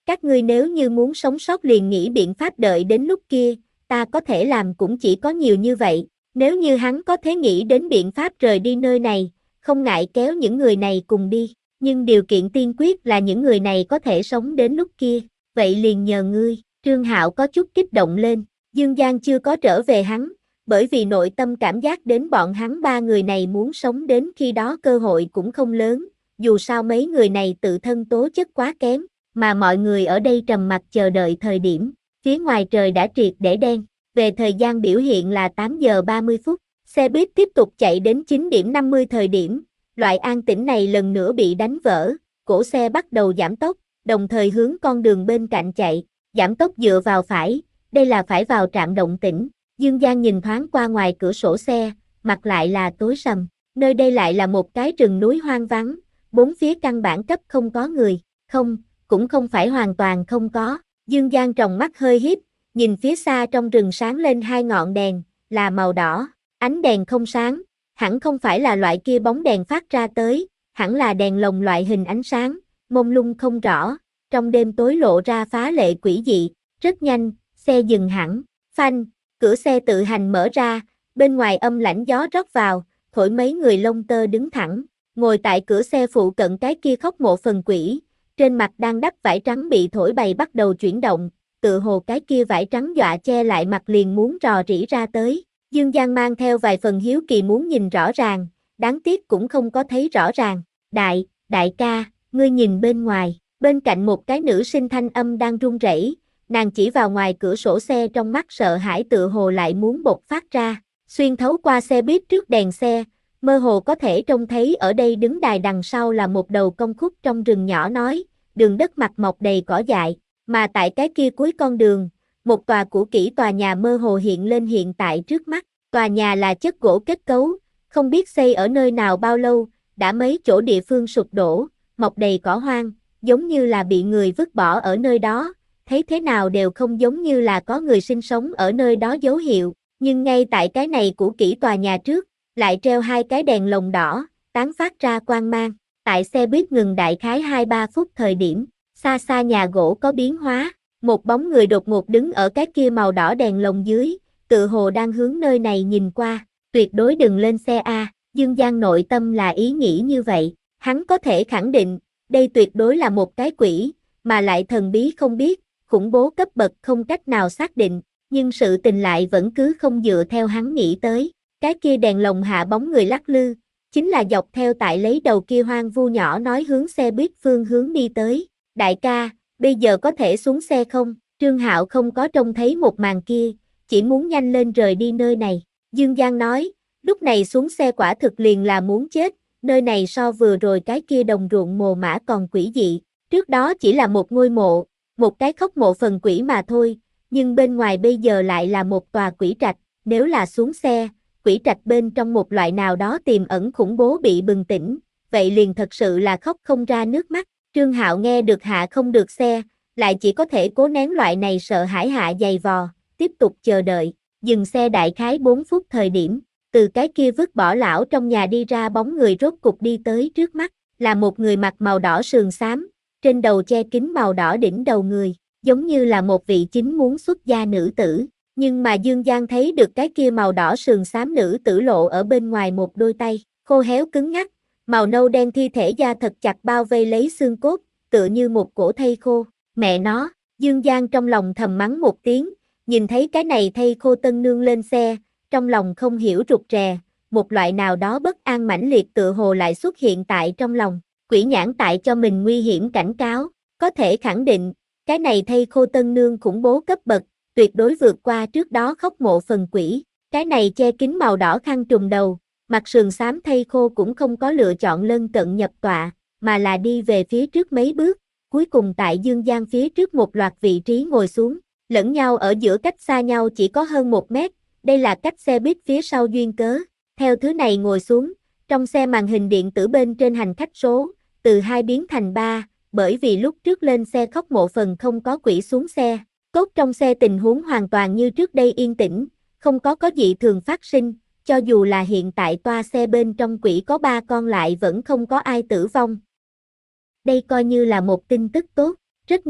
Các ngươi nếu như muốn sống sót liền nghĩ biện pháp đợi đến lúc kia, ta có thể làm cũng chỉ có nhiều như vậy. Nếu như hắn có thể nghĩ đến biện pháp rời đi nơi này, không ngại kéo những người này cùng đi. Nhưng điều kiện tiên quyết là những người này có thể sống đến lúc kia. Vậy liền nhờ ngươi. Trương Hạo có chút kích động lên. Dương Giang chưa có trở về hắn, bởi vì nội tâm cảm giác đến bọn hắn ba người này muốn sống đến khi đó cơ hội cũng không lớn. Dù sao mấy người này tự thân tố chất quá kém, mà mọi người ở đây trầm mặc chờ đợi thời điểm, phía ngoài trời đã triệt để đen. Về thời gian biểu hiện là tám giờ ba mươi phút, xe buýt tiếp tục chạy đến chín điểm năm mươi thời điểm, loại an tĩnh này lần nữa bị đánh vỡ, cổ xe bắt đầu giảm tốc, đồng thời hướng con đường bên cạnh chạy, giảm tốc dựa vào phải, đây là phải vào trạm Động Tĩnh. Dương Giang nhìn thoáng qua ngoài cửa sổ xe, mặt lại là tối sầm, nơi đây lại là một cái rừng núi hoang vắng, bốn phía căn bản cấp không có người, không, cũng không phải hoàn toàn không có. Dương Giang tròng mắt hơi híp, nhìn phía xa trong rừng sáng lên hai ngọn đèn, là màu đỏ, ánh đèn không sáng, hẳn không phải là loại kia bóng đèn phát ra tới, hẳn là đèn lồng loại hình ánh sáng, mông lung không rõ, trong đêm tối lộ ra phá lệ quỷ dị. Rất nhanh, xe dừng hẳn, phanh, cửa xe tự hành mở ra, bên ngoài âm lãnh gió rót vào, thổi mấy người lông tơ đứng thẳng, ngồi tại cửa xe phụ cận cái kia khóc mộ phần quỷ, trên mặt đang đắp vải trắng bị thổi bày bắt đầu chuyển động, tự hồ cái kia vải trắng dọa che lại mặt liền muốn rò rỉ ra tới. Dương Giang mang theo vài phần hiếu kỳ muốn nhìn rõ ràng, đáng tiếc cũng không có thấy rõ ràng. Đại, đại ca, ngươi nhìn bên ngoài, bên cạnh một cái nữ sinh thanh âm đang run rẩy, nàng chỉ vào ngoài cửa sổ xe trong mắt sợ hãi tựa hồ lại muốn bộc phát ra, xuyên thấu qua xe buýt trước đèn xe, mơ hồ có thể trông thấy ở đây đứng đài đằng sau là một đầu cong khúc trong rừng nhỏ nói, đường đất mặt mọc đầy cỏ dại, mà tại cái kia cuối con đường, một tòa cũ kỹ tòa nhà mơ hồ hiện lên hiện tại trước mắt, tòa nhà là chất gỗ kết cấu, không biết xây ở nơi nào bao lâu, đã mấy chỗ địa phương sụp đổ, mọc đầy cỏ hoang, giống như là bị người vứt bỏ ở nơi đó, thấy thế nào đều không giống như là có người sinh sống ở nơi đó dấu hiệu, nhưng ngay tại cái này cũ kỹ tòa nhà trước, lại treo hai cái đèn lồng đỏ, tán phát ra quang mang, tại xe buýt ngừng đại khái hai ba phút thời điểm, xa xa nhà gỗ có biến hóa, một bóng người đột ngột đứng ở cái kia màu đỏ đèn lồng dưới, tự hồ đang hướng nơi này nhìn qua, tuyệt đối đừng lên xe A, Dương Giang nội tâm là ý nghĩ như vậy, hắn có thể khẳng định, đây tuyệt đối là một cái quỷ, mà lại thần bí không biết, khủng bố cấp bậc không cách nào xác định, nhưng sự tình lại vẫn cứ không dựa theo hắn nghĩ tới, cái kia đèn lồng hạ bóng người lắc lư, chính là dọc theo tại lấy đầu kia hoang vu nhỏ nói hướng xe buýt phương hướng đi tới, đại ca, bây giờ có thể xuống xe không? Trương Hạo không có trông thấy một màn kia, chỉ muốn nhanh lên rời đi nơi này, Dương Giang nói, lúc này xuống xe quả thực liền là muốn chết, nơi này so vừa rồi cái kia đồng ruộng mồ mã còn quỷ dị, trước đó chỉ là một ngôi mộ, một cái khóc mộ phần quỷ mà thôi, nhưng bên ngoài bây giờ lại là một tòa quỷ trạch, nếu là xuống xe, quỷ trạch bên trong một loại nào đó tiềm ẩn khủng bố bị bừng tỉnh, vậy liền thật sự là khóc không ra nước mắt. Trương Hạo nghe được hạ không được xe, lại chỉ có thể cố nén loại này sợ hãi hạ dày vò, tiếp tục chờ đợi, dừng xe đại khái bốn phút thời điểm, từ cái kia vứt bỏ lão trong nhà đi ra bóng người rốt cục đi tới trước mắt, là một người mặc màu đỏ sườn xám, trên đầu che kính màu đỏ đỉnh đầu người, giống như là một vị chính muốn xuất gia nữ tử, nhưng mà Dương Giang thấy được cái kia màu đỏ sườn xám nữ tử lộ ở bên ngoài một đôi tay, khô héo cứng ngắc, màu nâu đen thi thể da thật chặt bao vây lấy xương cốt, tựa như một cổ thây khô, mẹ nó, Dương Giang trong lòng thầm mắng một tiếng, nhìn thấy cái này thây khô tân nương lên xe, trong lòng không hiểu rụt rè, một loại nào đó bất an mãnh liệt tựa hồ lại xuất hiện tại trong lòng, quỷ nhãn tại cho mình nguy hiểm cảnh cáo, có thể khẳng định, cái này thây khô tân nương khủng bố cấp bậc, tuyệt đối vượt qua trước đó khóc mộ phần quỷ, cái này che kín màu đỏ khăn trùm đầu, mặt sườn xám thây khô cũng không có lựa chọn lân cận nhập tọa, mà là đi về phía trước mấy bước, cuối cùng tại Dương Giang phía trước một loạt vị trí ngồi xuống, lẫn nhau ở giữa cách xa nhau chỉ có hơn một mét, đây là cách xe buýt phía sau duyên cớ, theo thứ này ngồi xuống, trong xe màn hình điện tử bên trên hành khách số, từ hai biến thành ba, bởi vì lúc trước lên xe khóc mộ phần không có quỷ xuống xe, cốt trong xe tình huống hoàn toàn như trước đây yên tĩnh, không có có dị thường phát sinh, cho dù là hiện tại toa xe bên trong quỷ có ba con lại vẫn không có ai tử vong. Đây coi như là một tin tức tốt, rất nhanh,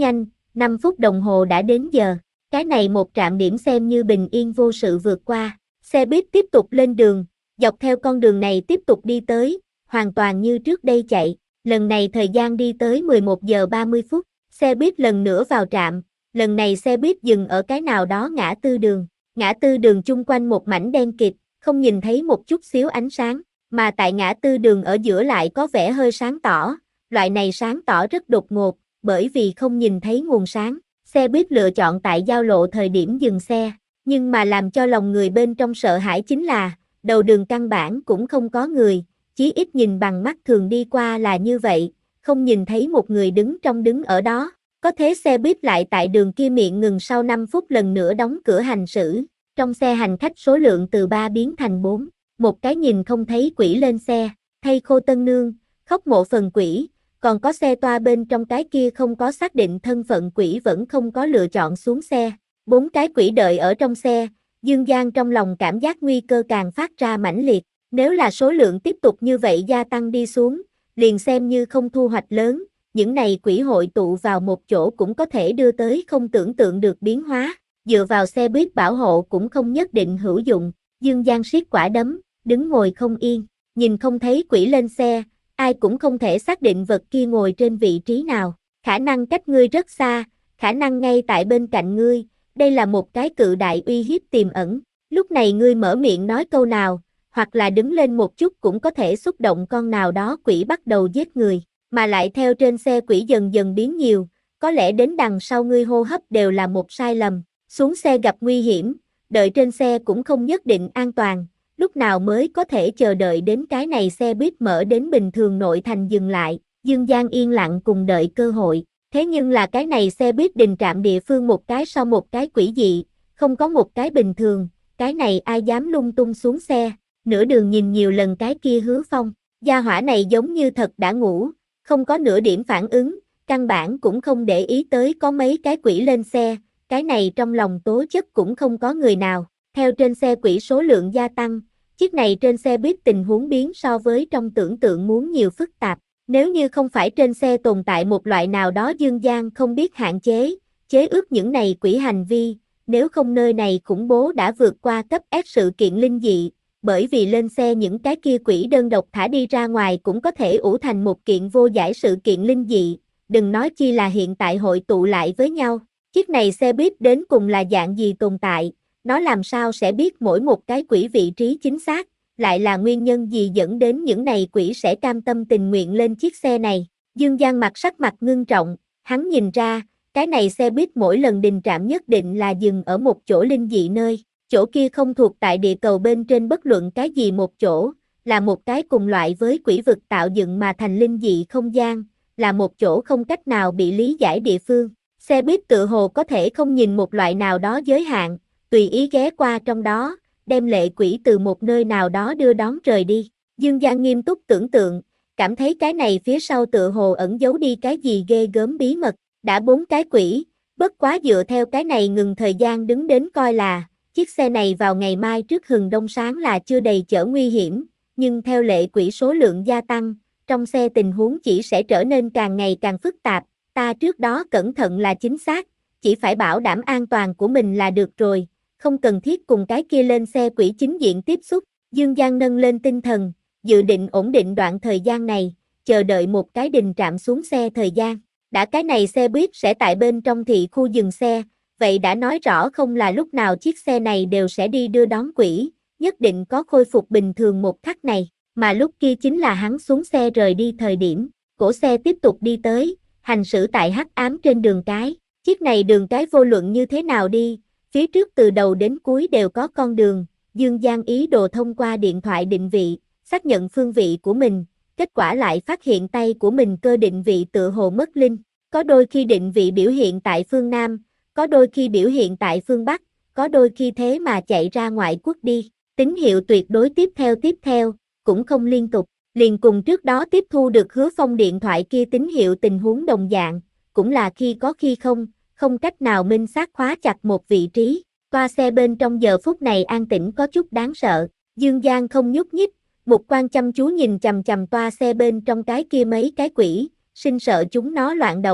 năm phút đồng hồ đã đến giờ. Cái này một trạm điểm xem như bình yên vô sự vượt qua. Xe buýt tiếp tục lên đường, dọc theo con đường này tiếp tục đi tới, hoàn toàn như trước đây chạy. Lần này thời gian đi tới mười một giờ ba mươi phút, xe buýt lần nữa vào trạm, lần này xe buýt dừng ở cái nào đó ngã tư đường. Ngã tư đường chung quanh một mảnh đen kịt, không nhìn thấy một chút xíu ánh sáng, mà tại ngã tư đường ở giữa lại có vẻ hơi sáng tỏ, loại này sáng tỏ rất đột ngột, bởi vì không nhìn thấy nguồn sáng. Xe buýt lựa chọn tại giao lộ thời điểm dừng xe, nhưng mà làm cho lòng người bên trong sợ hãi chính là, đầu đường căn bản cũng không có người, chí ít nhìn bằng mắt thường đi qua là như vậy, không nhìn thấy một người đứng trong đứng ở đó. Có thế xe buýt lại tại đường kia miệng ngừng sau năm phút lần nữa đóng cửa hành xử, trong xe hành khách số lượng từ ba biến thành bốn, một cái nhìn không thấy quỷ lên xe, thay khô tân nương, khóc mộ phần quỷ, còn có xe toa bên trong cái kia không có xác định thân phận quỷ vẫn không có lựa chọn xuống xe, bốn cái quỷ đợi ở trong xe, Dương Giang trong lòng cảm giác nguy cơ càng phát ra mãnh liệt, nếu là số lượng tiếp tục như vậy gia tăng đi xuống, liền xem như không thu hoạch lớn, những này quỷ hội tụ vào một chỗ cũng có thể đưa tới không tưởng tượng được biến hóa, dựa vào xe buýt bảo hộ cũng không nhất định hữu dụng. Dương Giang siết quả đấm, đứng ngồi không yên, nhìn không thấy quỷ lên xe, ai cũng không thể xác định vật kia ngồi trên vị trí nào, khả năng cách ngươi rất xa, khả năng ngay tại bên cạnh ngươi, đây là một cái cự đại uy hiếp tiềm ẩn, lúc này ngươi mở miệng nói câu nào, hoặc là đứng lên một chút cũng có thể xúc động con nào đó quỷ bắt đầu giết người, mà lại theo trên xe quỷ dần dần biến nhiều, có lẽ đến đằng sau ngươi hô hấp đều là một sai lầm, xuống xe gặp nguy hiểm, đợi trên xe cũng không nhất định an toàn, lúc nào mới có thể chờ đợi đến cái này xe buýt mở đến bình thường nội thành dừng lại, Dương Giang yên lặng cùng đợi cơ hội, thế nhưng là cái này xe buýt đình trạm địa phương một cái sau một cái quỷ dị, không có một cái bình thường, cái này ai dám lung tung xuống xe, nửa đường nhìn nhiều lần cái kia Hứa Phong, gia hỏa này giống như thật đã ngủ, không có nửa điểm phản ứng, căn bản cũng không để ý tới có mấy cái quỷ lên xe, cái này trong lòng tố chất cũng không có người nào, theo trên xe quỷ số lượng gia tăng, chiếc này trên xe buýt tình huống biến so với trong tưởng tượng muốn nhiều phức tạp, nếu như không phải trên xe tồn tại một loại nào đó Dương Giang không biết hạn chế, chế ước những này quỷ hành vi, nếu không nơi này khủng bố đã vượt qua cấp S sự kiện linh dị, bởi vì lên xe những cái kia quỷ đơn độc thả đi ra ngoài cũng có thể ủ thành một kiện vô giải sự kiện linh dị, đừng nói chi là hiện tại hội tụ lại với nhau, chiếc này xe buýt đến cùng là dạng gì tồn tại, nó làm sao sẽ biết mỗi một cái quỷ vị trí chính xác, lại là nguyên nhân gì dẫn đến những này quỷ sẽ cam tâm tình nguyện lên chiếc xe này. Dương Giang mặt sắc mặt ngưng trọng, hắn nhìn ra, cái này xe buýt mỗi lần đình trạm nhất định là dừng ở một chỗ linh dị nơi, chỗ kia không thuộc tại địa cầu bên trên bất luận cái gì một chỗ, là một cái cùng loại với quỷ vực tạo dựng mà thành linh dị không gian, là một chỗ không cách nào bị lý giải địa phương. Xe buýt tự hồ có thể không nhìn một loại nào đó giới hạn, tùy ý ghé qua trong đó, đem lệ quỷ từ một nơi nào đó đưa đón rời đi. Dương Giang nghiêm túc tưởng tượng, cảm thấy cái này phía sau tự hồ ẩn giấu đi cái gì ghê gớm bí mật, đã bốn cái quỷ, bất quá dựa theo cái này ngừng thời gian đứng đến coi là, chiếc xe này vào ngày mai trước hừng đông sáng là chưa đầy chở nguy hiểm, nhưng theo lệ quỷ số lượng gia tăng, trong xe tình huống chỉ sẽ trở nên càng ngày càng phức tạp, ta trước đó cẩn thận là chính xác, chỉ phải bảo đảm an toàn của mình là được rồi, không cần thiết cùng cái kia lên xe quỷ chính diện tiếp xúc. Dương Giang nâng lên tinh thần, dự định ổn định đoạn thời gian này, chờ đợi một cái đình trạm xuống xe thời gian. Đã cái này xe buýt sẽ tại bên trong thị khu dừng xe, vậy đã nói rõ không là lúc nào chiếc xe này đều sẽ đi đưa đón quỷ, nhất định có khôi phục bình thường một khắc này, mà lúc kia chính là hắn xuống xe rời đi thời điểm, cổ xe tiếp tục đi tới, hành xử tại hắc ám trên đường cái, chiếc này đường cái vô luận như thế nào đi, phía trước từ đầu đến cuối đều có con đường, Dương Giang ý đồ thông qua điện thoại định vị, xác nhận phương vị của mình, kết quả lại phát hiện tay của mình cơ định vị tựa hồ mất linh, có đôi khi định vị biểu hiện tại phương Nam, có đôi khi biểu hiện tại phương Bắc, có đôi khi thế mà chạy ra ngoại quốc đi, tín hiệu tuyệt đối tiếp theo tiếp theo, cũng không liên tục, liền cùng trước đó tiếp thu được Hứa Phong điện thoại kia tín hiệu tình huống đồng dạng, cũng là khi có khi không, không cách nào minh xác khóa chặt một vị trí, toa xe bên trong giờ phút này an tĩnh có chút đáng sợ, Dương Giang không nhúc nhích, một quan chăm chú nhìn chằm chằm toa xe bên trong cái kia mấy cái quỷ, sinh sợ chúng nó loạn động,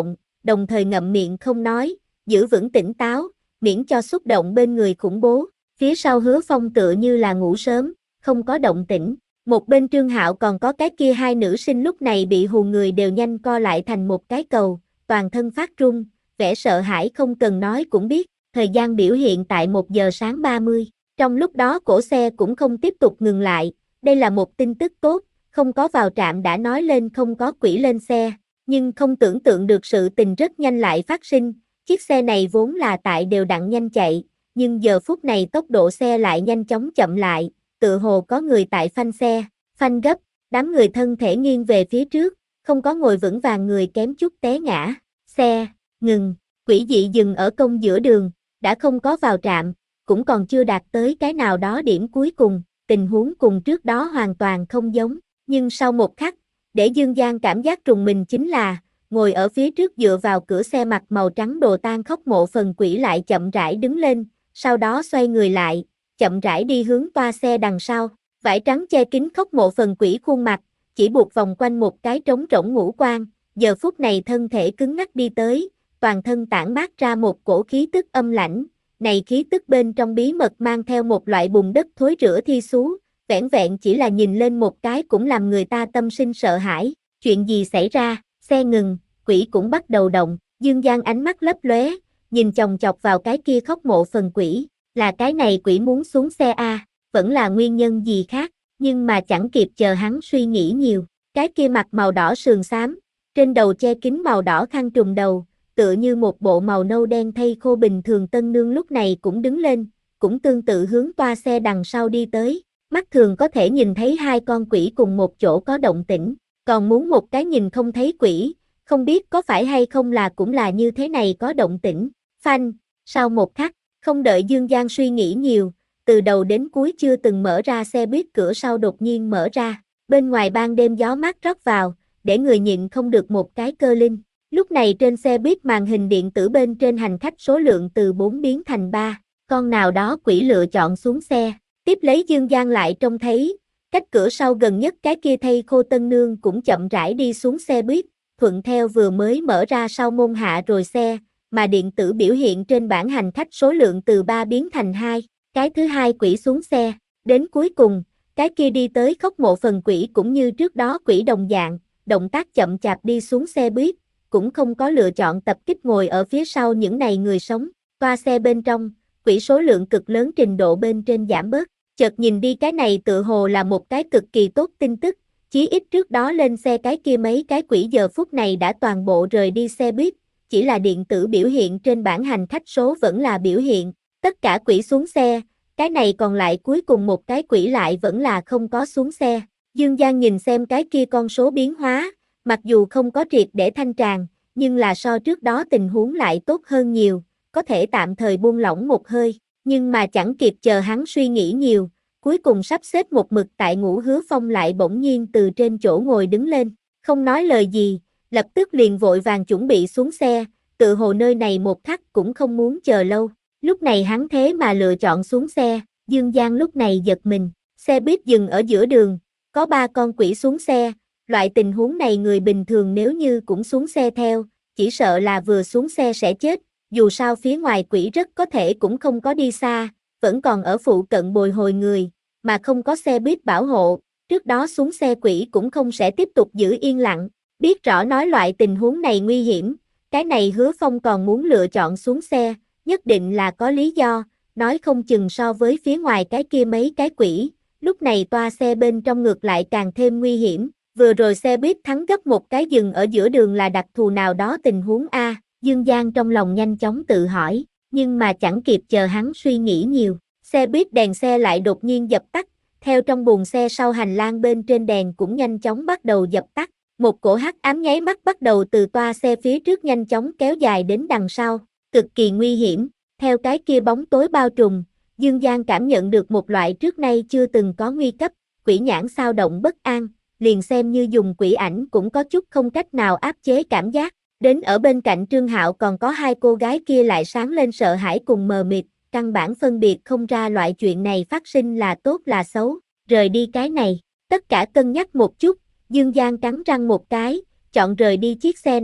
đồng thời ngậm miệng không nói, giữ vững tỉnh táo, miễn cho xúc động bên người khủng bố. Phía sau Hứa Phong tựa như là ngủ sớm, không có động tĩnh. Một bên Trương Hạo còn có cái kia hai nữ sinh lúc này bị hù người đều nhanh co lại thành một cái cầu, toàn thân phát run, vẻ sợ hãi không cần nói cũng biết. Thời gian biểu hiện tại một giờ sáng ba mươi. Trong lúc đó cổ xe cũng không tiếp tục ngừng lại. Đây là một tin tức tốt, không có vào trạm đã nói lên không có quỷ lên xe. Nhưng không tưởng tượng được sự tình rất nhanh lại phát sinh. Chiếc xe này vốn là tại đều đặn nhanh chạy, nhưng giờ phút này tốc độ xe lại nhanh chóng chậm lại, tự hồ có người tại phanh xe, phanh gấp, đám người thân thể nghiêng về phía trước, không có ngồi vững vàng người kém chút té ngã. Xe ngừng, quỷ dị dừng ở công giữa đường, đã không có vào trạm, cũng còn chưa đạt tới cái nào đó điểm cuối cùng, tình huống cùng trước đó hoàn toàn không giống, nhưng sau một khắc, để Dương Giang cảm giác trùng mình chính là, ngồi ở phía trước dựa vào cửa xe mặc màu trắng đồ tang khốc mộ phần quỷ lại chậm rãi đứng lên, sau đó xoay người lại, chậm rãi đi hướng toa xe đằng sau, vải trắng che kín khốc mộ phần quỷ khuôn mặt, chỉ buộc vòng quanh một cái trống rỗng ngũ quan, giờ phút này thân thể cứng ngắc đi tới, toàn thân tản mát ra một cổ khí tức âm lãnh, này khí tức bên trong bí mật mang theo một loại bùn đất thối rữa thi xú, vẻn vẹn chỉ là nhìn lên một cái cũng làm người ta tâm sinh sợ hãi. Chuyện gì xảy ra? Xe ngừng, quỷ cũng bắt đầu động, Dương Giang ánh mắt lấp lóe, nhìn chòng chọc vào cái kia khốc mộ phần quỷ, là cái này quỷ muốn xuống xe a, vẫn là nguyên nhân gì khác, nhưng mà chẳng kịp chờ hắn suy nghĩ nhiều, cái kia mặt màu đỏ sườn xám, trên đầu che kín màu đỏ khăn trùm đầu, tựa như một bộ màu nâu đen thây khô bình thường tân nương lúc này cũng đứng lên, cũng tương tự hướng toa xe đằng sau đi tới, mắt thường có thể nhìn thấy hai con quỷ cùng một chỗ có động tĩnh, còn muốn một cái nhìn không thấy quỷ, không biết có phải hay không là cũng là như thế này có động tĩnh. Phanh, sau một khắc, không đợi Dương Giang suy nghĩ nhiều, từ đầu đến cuối chưa từng mở ra xe buýt cửa sau đột nhiên mở ra, bên ngoài ban đêm gió mát rót vào, để người nhịn không được một cái cơ linh. Lúc này trên xe buýt màn hình điện tử bên trên hành khách số lượng từ bốn biến thành ba, con nào đó quỷ lựa chọn xuống xe, tiếp lấy Dương Giang lại trông thấy, cách cửa sau gần nhất cái kia thây khô tân nương cũng chậm rãi đi xuống xe buýt, thuận theo vừa mới mở ra sau môn hạ rồi xe, mà điện tử biểu hiện trên bảng hành khách số lượng từ ba biến thành hai, cái thứ hai quỷ xuống xe, đến cuối cùng, cái kia đi tới khốc mộ phần quỷ cũng như trước đó quỷ đồng dạng, động tác chậm chạp đi xuống xe buýt, cũng không có lựa chọn tập kích ngồi ở phía sau những này người sống, toa xe bên trong, quỷ số lượng cực lớn trình độ bên trên giảm bớt, chợt nhìn đi cái này tựa hồ là một cái cực kỳ tốt tin tức, chí ít trước đó lên xe cái kia mấy cái quỷ giờ phút này đã toàn bộ rời đi xe buýt, chỉ là điện tử biểu hiện trên bảng hành khách số vẫn là biểu hiện, tất cả quỷ xuống xe, cái này còn lại cuối cùng một cái quỷ lại vẫn là không có xuống xe. Dương Giang nhìn xem cái kia con số biến hóa, mặc dù không có triệt để thanh tràng, nhưng là so trước đó tình huống lại tốt hơn nhiều, có thể tạm thời buông lỏng một hơi, nhưng mà chẳng kịp chờ hắn suy nghĩ nhiều, cuối cùng sắp xếp một mực tại ngủ Hứa Phong lại bỗng nhiên từ trên chỗ ngồi đứng lên, không nói lời gì, lập tức liền vội vàng chuẩn bị xuống xe, tự hồ nơi này một khắc cũng không muốn chờ lâu, lúc này hắn thế mà lựa chọn xuống xe, Dương Giang lúc này giật mình, xe buýt dừng ở giữa đường, có ba con quỷ xuống xe, loại tình huống này người bình thường nếu như cũng xuống xe theo, chỉ sợ là vừa xuống xe sẽ chết, dù sao phía ngoài quỷ rất có thể cũng không có đi xa, vẫn còn ở phụ cận bồi hồi người, mà không có xe buýt bảo hộ, trước đó xuống xe quỷ cũng không sẽ tiếp tục giữ yên lặng, biết rõ nói loại tình huống này nguy hiểm, cái này Hứa Phong còn muốn lựa chọn xuống xe, nhất định là có lý do, nói không chừng so với phía ngoài cái kia mấy cái quỷ, lúc này toa xe bên trong ngược lại càng thêm nguy hiểm, vừa rồi xe buýt thắng gấp một cái dừng ở giữa đường là đặc thù nào đó tình huống A, Dương Giang trong lòng nhanh chóng tự hỏi, nhưng mà chẳng kịp chờ hắn suy nghĩ nhiều, xe buýt đèn xe lại đột nhiên dập tắt, theo trong buồng xe sau hành lang bên trên đèn cũng nhanh chóng bắt đầu dập tắt, một cổ hắc ám nháy mắt bắt đầu từ toa xe phía trước nhanh chóng kéo dài đến đằng sau, cực kỳ nguy hiểm, theo cái kia bóng tối bao trùm, Dương Giang cảm nhận được một loại trước nay chưa từng có nguy cấp, quỷ nhãn xao động bất an, liền xem như dùng quỷ ảnh cũng có chút không cách nào áp chế cảm giác, đến ở bên cạnh Trương Hạo còn có hai cô gái kia lại sáng lên sợ hãi cùng mờ mịt, căn bản phân biệt không ra loại chuyện này phát sinh là tốt là xấu, rời đi cái này, tất cả cân nhắc một chút, Dương Giang cắn răng một cái, chọn rời đi chiếc xe này,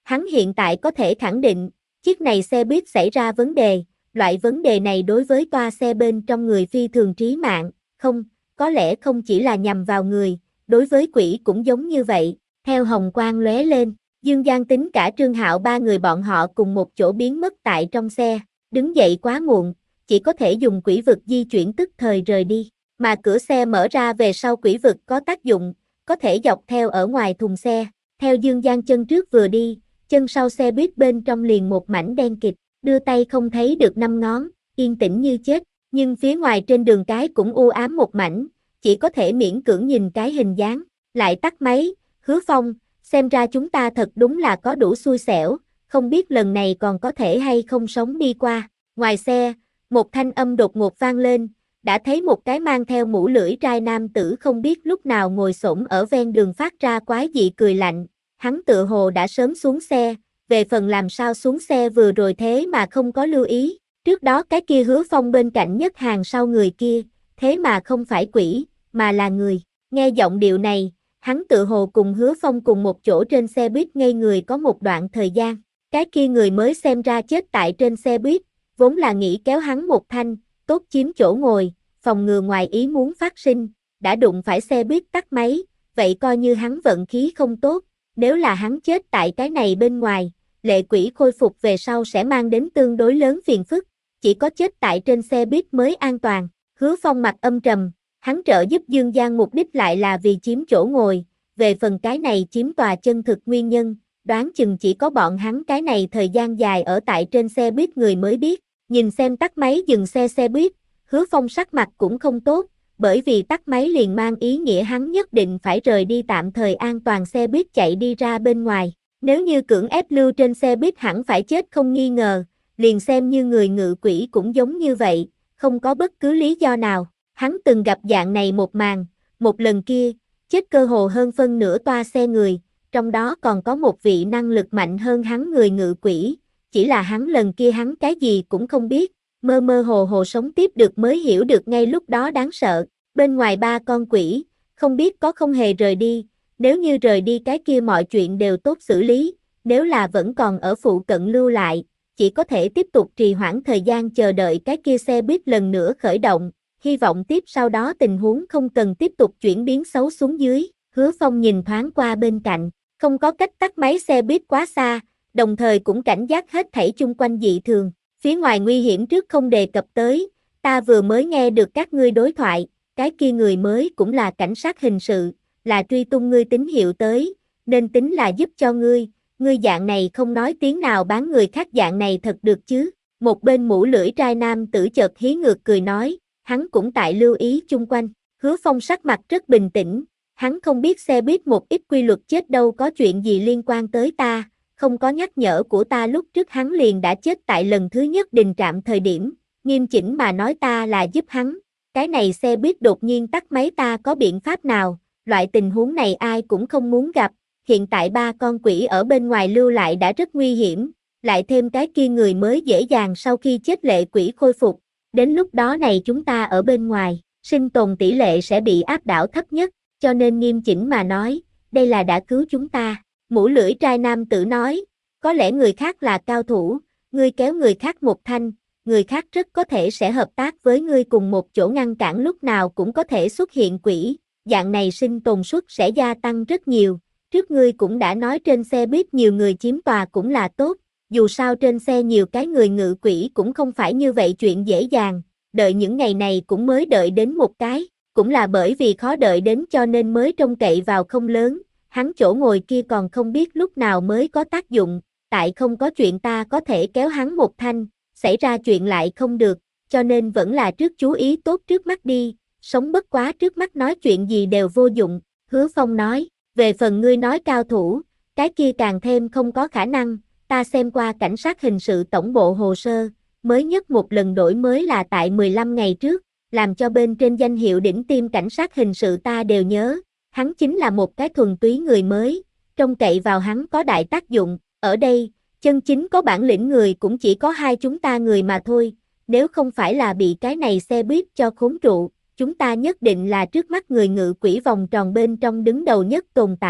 Hắn hiện tại có thể khẳng định, chiếc này xe buýt xảy ra vấn đề, loại vấn đề này đối với toa xe bên trong người phi thường trí mạng, không, có lẽ không chỉ là nhằm vào người, đối với quỷ cũng giống như vậy, theo hồng quang lóe lên, Dương Giang tính cả Trương Hạo ba người bọn họ cùng một chỗ biến mất tại trong xe, đứng dậy quá muộn, chỉ có thể dùng quỷ vực di chuyển tức thời rời đi, mà cửa xe mở ra về sau quỷ vực có tác dụng, có thể dọc theo ở ngoài thùng xe, theo Dương Giang chân trước vừa đi, chân sau xe buýt bên trong liền một mảnh đen kịt, đưa tay không thấy được năm ngón, yên tĩnh như chết, nhưng phía ngoài trên đường cái cũng u ám một mảnh, chỉ có thể miễn cưỡng nhìn cái hình dáng, lại tắt máy, Hứa Phong, xem ra chúng ta thật đúng là có đủ xui xẻo, không biết lần này còn có thể hay không sống đi qua, ngoài xe, một thanh âm đột ngột vang lên, đã thấy một cái mang theo mũ lưỡi trai nam tử không biết lúc nào ngồi xổm ở ven đường phát ra quái dị cười lạnh, hắn tựa hồ đã sớm xuống xe, về phần làm sao xuống xe vừa rồi thế mà không có lưu ý, trước đó cái kia Hứa Phong bên cạnh nhất hàng sau người kia, thế mà không phải quỷ, mà là người, nghe giọng điệu này, hắn tựa hồ cùng Hứa Phong cùng một chỗ trên xe buýt ngây người có một đoạn thời gian, cái kia người mới xem ra chết tại trên xe buýt, vốn là nghĩ kéo hắn một thanh, tốt chiếm chỗ ngồi, phòng ngừa ngoài ý muốn phát sinh, đã đụng phải xe buýt tắt máy, vậy coi như hắn vận khí không tốt, nếu là hắn chết tại cái này bên ngoài, lệ quỷ khôi phục về sau sẽ mang đến tương đối lớn phiền phức, chỉ có chết tại trên xe buýt mới an toàn, Hứa Phong mặt âm trầm, hắn trợ giúp Dương Giang mục đích lại là vì chiếm chỗ ngồi, về phần cái này chiếm tòa chân thực nguyên nhân, đoán chừng chỉ có bọn hắn cái này thời gian dài ở tại trên xe buýt người mới biết, nhìn xem tắt máy dừng xe xe buýt, Hứa Phong sắc mặt cũng không tốt, bởi vì tắt máy liền mang ý nghĩa hắn nhất định phải rời đi tạm thời an toàn xe buýt chạy đi ra bên ngoài, nếu như cưỡng ép lưu trên xe buýt hẳn phải chết không nghi ngờ, liền xem như người ngự quỷ cũng giống như vậy, không có bất cứ lý do nào, hắn từng gặp dạng này một màn, một lần kia, chết cơ hồ hơn phân nửa toa xe người, trong đó còn có một vị năng lực mạnh hơn hắn người ngự quỷ, chỉ là hắn lần kia hắn cái gì cũng không biết, mơ mơ hồ hồ sống tiếp được mới hiểu được ngay lúc đó đáng sợ, bên ngoài ba con quỷ, không biết có không hề rời đi, nếu như rời đi cái kia mọi chuyện đều tốt xử lý, nếu là vẫn còn ở phụ cận lưu lại, chỉ có thể tiếp tục trì hoãn thời gian chờ đợi cái kia xe buýt lần nữa khởi động, hy vọng tiếp sau đó tình huống không cần tiếp tục chuyển biến xấu xuống dưới, Hứa Phong nhìn thoáng qua bên cạnh, không có cách tắt máy xe buýt quá xa, đồng thời cũng cảnh giác hết thảy chung quanh dị thường, phía ngoài nguy hiểm trước không đề cập tới, ta vừa mới nghe được các ngươi đối thoại, cái kia người mới cũng là cảnh sát hình sự, là truy tung ngươi tín hiệu tới, nên tính là giúp cho ngươi, ngươi dạng này không nói tiếng nào bán người khác dạng này thật được chứ, một bên mũ lưỡi trai nam tử chợt hí ngược cười nói, hắn cũng tại lưu ý chung quanh, Hứa Phong sắc mặt rất bình tĩnh, hắn không biết xe buýt một ít quy luật chết đâu có chuyện gì liên quan tới ta, không có nhắc nhở của ta lúc trước hắn liền đã chết tại lần thứ nhất đình trạm thời điểm, nghiêm chỉnh mà nói ta là giúp hắn, cái này xe buýt đột nhiên tắt máy ta có biện pháp nào, loại tình huống này ai cũng không muốn gặp, hiện tại ba con quỷ ở bên ngoài lưu lại đã rất nguy hiểm, lại thêm cái kia người mới dễ dàng sau khi chết lệ quỷ khôi phục, đến lúc đó này chúng ta ở bên ngoài, sinh tồn tỷ lệ sẽ bị áp đảo thấp nhất, cho nên nghiêm chỉnh mà nói, đây là đã cứu chúng ta, mũ lưỡi trai nam tử nói, có lẽ người khác là cao thủ, ngươi kéo người khác một thanh, người khác rất có thể sẽ hợp tác với ngươi cùng một chỗ ngăn cản lúc nào cũng có thể xuất hiện quỷ, dạng này sinh tồn suất sẽ gia tăng rất nhiều, trước ngươi cũng đã nói trên xe buýt nhiều người chiếm tòa cũng là tốt, dù sao trên xe nhiều cái người ngự quỷ cũng không phải như vậy chuyện dễ dàng, đợi những ngày này cũng mới đợi đến một cái, cũng là bởi vì khó đợi đến cho nên mới trông cậy vào không lớn, hắn chỗ ngồi kia còn không biết lúc nào mới có tác dụng, tại không có chuyện ta có thể kéo hắn một thanh, xảy ra chuyện lại không được, cho nên vẫn là trước chú ý tốt trước mắt đi, sống bất quá trước mắt nói chuyện gì đều vô dụng, Hứa Phong nói, về phần ngươi nói cao thủ, cái kia càng thêm không có khả năng, ta xem qua cảnh sát hình sự tổng bộ hồ sơ, mới nhất một lần đổi mới là tại mười lăm ngày trước, làm cho bên trên danh hiệu đỉnh tiêm cảnh sát hình sự ta đều nhớ, hắn chính là một cái thuần túy người mới, trông cậy vào hắn có đại tác dụng, ở đây, chân chính có bản lĩnh người cũng chỉ có hai chúng ta người mà thôi, nếu không phải là bị cái này xe buýt cho khốn trụ, chúng ta nhất định là trước mắt người ngự quỷ vòng tròn bên trong đứng đầu nhất tồn tại,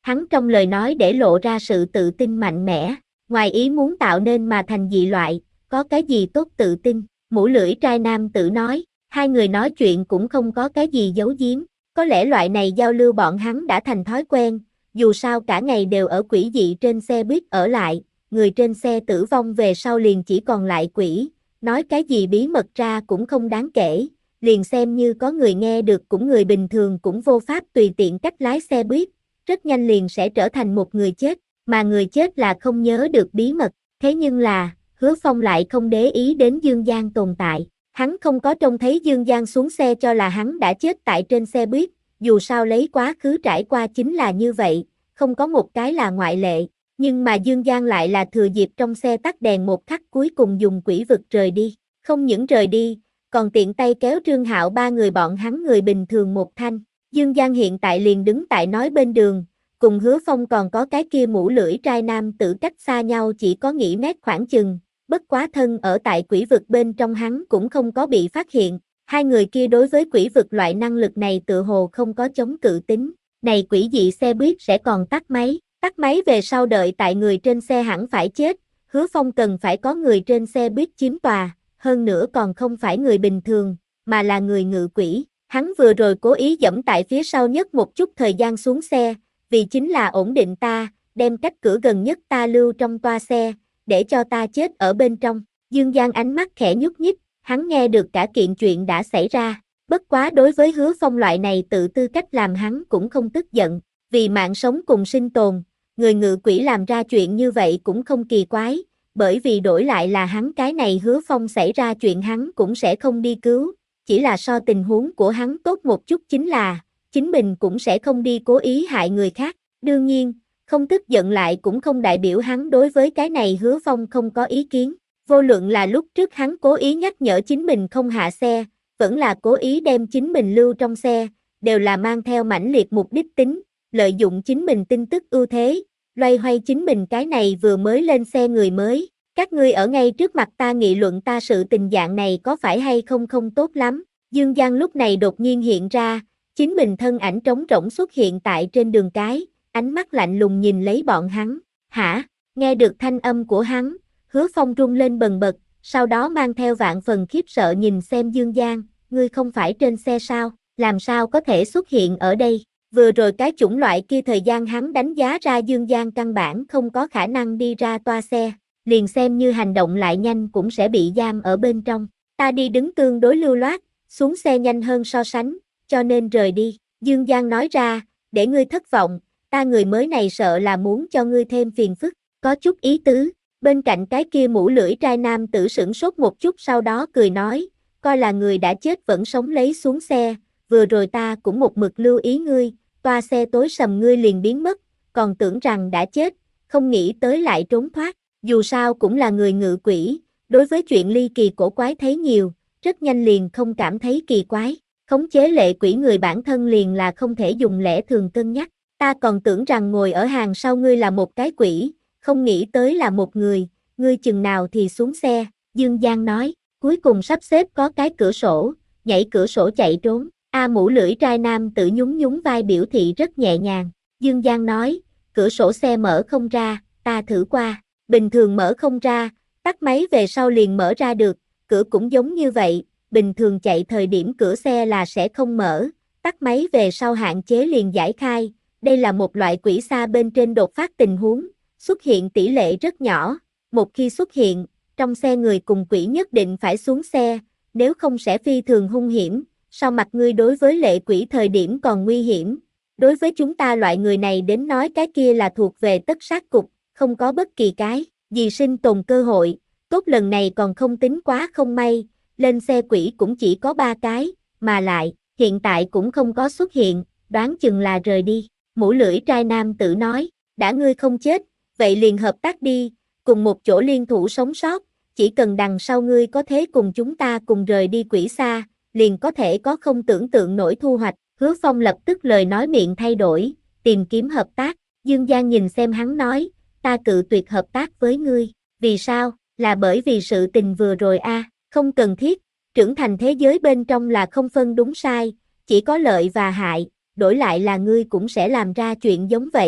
Hắn trong lời nói để lộ ra sự tự tin mạnh mẽ, ngoài ý muốn tạo nên mà thành dị loại, có cái gì tốt tự tin, mũ lưỡi trai nam tử nói, hai người nói chuyện cũng không có cái gì giấu giếm, có lẽ loại này giao lưu bọn hắn đã thành thói quen, dù sao cả ngày đều ở quỷ dị trên xe buýt ở lại, người trên xe tử vong về sau liền chỉ còn lại quỷ, nói cái gì bí mật ra cũng không đáng kể, liền xem như có người nghe được cũng người bình thường cũng vô pháp tùy tiện cách lái xe buýt, rất nhanh liền sẽ trở thành một người chết, mà người chết là không nhớ được bí mật, thế nhưng là, Hứa Phong lại không để ý đến Dương Giang tồn tại, hắn không có trông thấy Dương Giang xuống xe cho là hắn đã chết tại trên xe buýt, dù sao lấy quá khứ trải qua chính là như vậy, không có một cái là ngoại lệ, nhưng mà Dương Giang lại là thừa dịp trong xe tắt đèn một khắc cuối cùng dùng quỷ vực rời đi, không những rời đi, còn tiện tay kéo Trương Hạo ba người bọn hắn người bình thường một thanh, Dương Giang hiện tại liền đứng tại nói bên đường, cùng Hứa Phong còn có cái kia mũ lưỡi trai nam tử cách xa nhau chỉ có nghĩ mét khoảng chừng, bất quá thân ở tại quỷ vực bên trong hắn cũng không có bị phát hiện, hai người kia đối với quỷ vực loại năng lực này tự hồ không có chống cự tính, này quỷ dị xe buýt sẽ còn tắt máy, tắt máy về sau đợi tại người trên xe hẳn phải chết, Hứa Phong cần phải có người trên xe buýt chiếm tòa, hơn nữa còn không phải người bình thường, mà là người ngự quỷ, hắn vừa rồi cố ý dẫm tại phía sau nhất một chút thời gian xuống xe, vì chính là ổn định ta, đem cách cửa gần nhất ta lưu trong toa xe, để cho ta chết ở bên trong. Dương Giang ánh mắt khẽ nhúc nhích, hắn nghe được cả kiện chuyện đã xảy ra, bất quá đối với Hứa Phong loại này tự tư cách làm hắn cũng không tức giận, vì mạng sống cùng sinh tồn, người ngự quỷ làm ra chuyện như vậy cũng không kỳ quái, bởi vì đổi lại là hắn cái này Hứa Phong xảy ra chuyện hắn cũng sẽ không đi cứu, chỉ là so tình huống của hắn tốt một chút chính là, chính mình cũng sẽ không đi cố ý hại người khác, đương nhiên, không tức giận lại cũng không đại biểu hắn đối với cái này Hứa Phong không có ý kiến, vô luận là lúc trước hắn cố ý nhắc nhở chính mình không hạ xe, vẫn là cố ý đem chính mình lưu trong xe, đều là mang theo mãnh liệt mục đích tính, lợi dụng chính mình tin tức ưu thế, loay hoay chính mình cái này vừa mới lên xe người mới, các ngươi ở ngay trước mặt ta nghị luận ta sự tình dạng này có phải hay không không tốt lắm, Dương Giang lúc này đột nhiên hiện ra, chính mình thân ảnh trống rỗng xuất hiện tại trên đường cái, ánh mắt lạnh lùng nhìn lấy bọn hắn, hả, nghe được thanh âm của hắn, Hứa Phong rung lên bần bật, sau đó mang theo vạn phần khiếp sợ nhìn xem Dương Giang, ngươi không phải trên xe sao, làm sao có thể xuất hiện ở đây, vừa rồi cái chủng loại kia thời gian hắn đánh giá ra Dương Giang căn bản không có khả năng đi ra toa xe, liền xem như hành động lại nhanh cũng sẽ bị giam ở bên trong, ta đi đứng tương đối lưu loát, xuống xe nhanh hơn so sánh, cho nên rời đi, Dương Giang nói ra, để ngươi thất vọng, ta người mới này sợ là muốn cho ngươi thêm phiền phức, có chút ý tứ, bên cạnh cái kia mũ lưỡi trai nam tử sửng sốt một chút sau đó cười nói, coi là người đã chết vẫn sống lấy xuống xe, vừa rồi ta cũng một mực lưu ý ngươi, toa xe tối sầm ngươi liền biến mất, còn tưởng rằng đã chết, không nghĩ tới lại trốn thoát, dù sao cũng là người ngự quỷ, đối với chuyện ly kỳ cổ quái thấy nhiều, rất nhanh liền không cảm thấy kỳ quái, khống chế lệ quỷ người bản thân liền là không thể dùng lẽ thường cân nhắc, ta còn tưởng rằng ngồi ở hàng sau ngươi là một cái quỷ, không nghĩ tới là một người, ngươi chừng nào thì xuống xe, Dương Giang nói, cuối cùng sắp xếp có cái cửa sổ, nhảy cửa sổ chạy trốn, A mũ lưỡi trai nam tự nhún nhún vai biểu thị rất nhẹ nhàng, Dương Giang nói, cửa sổ xe mở không ra, ta thử qua, bình thường mở không ra, tắt máy về sau liền mở ra được, cửa cũng giống như vậy, bình thường chạy thời điểm cửa xe là sẽ không mở, tắt máy về sau hạn chế liền giải khai, đây là một loại quỷ xa bên trên đột phát tình huống, xuất hiện tỷ lệ rất nhỏ, một khi xuất hiện, trong xe người cùng quỷ nhất định phải xuống xe, nếu không sẽ phi thường hung hiểm, sau mặt ngươi đối với lệ quỷ thời điểm còn nguy hiểm, đối với chúng ta loại người này đến nói cái kia là thuộc về tất sát cục, không có bất kỳ cái gì sinh tồn cơ hội, tốt lần này còn không tính quá không may, lên xe quỷ cũng chỉ có ba cái, mà lại, hiện tại cũng không có xuất hiện, đoán chừng là rời đi, mũ lưỡi trai nam tử nói, đã ngươi không chết, vậy liền hợp tác đi, cùng một chỗ liên thủ sống sót, chỉ cần đằng sau ngươi có thế cùng chúng ta cùng rời đi quỷ xa, liền có thể có không tưởng tượng nổi thu hoạch, Hứa Phong lập tức lời nói miệng thay đổi, tìm kiếm hợp tác, Dương Giang nhìn xem hắn nói, ta cự tuyệt hợp tác với ngươi, vì sao, là bởi vì sự tình vừa rồi a, à, không cần thiết, trưởng thành thế giới bên trong là không phân đúng sai, chỉ có lợi và hại, đổi lại là ngươi cũng sẽ làm ra chuyện giống vậy,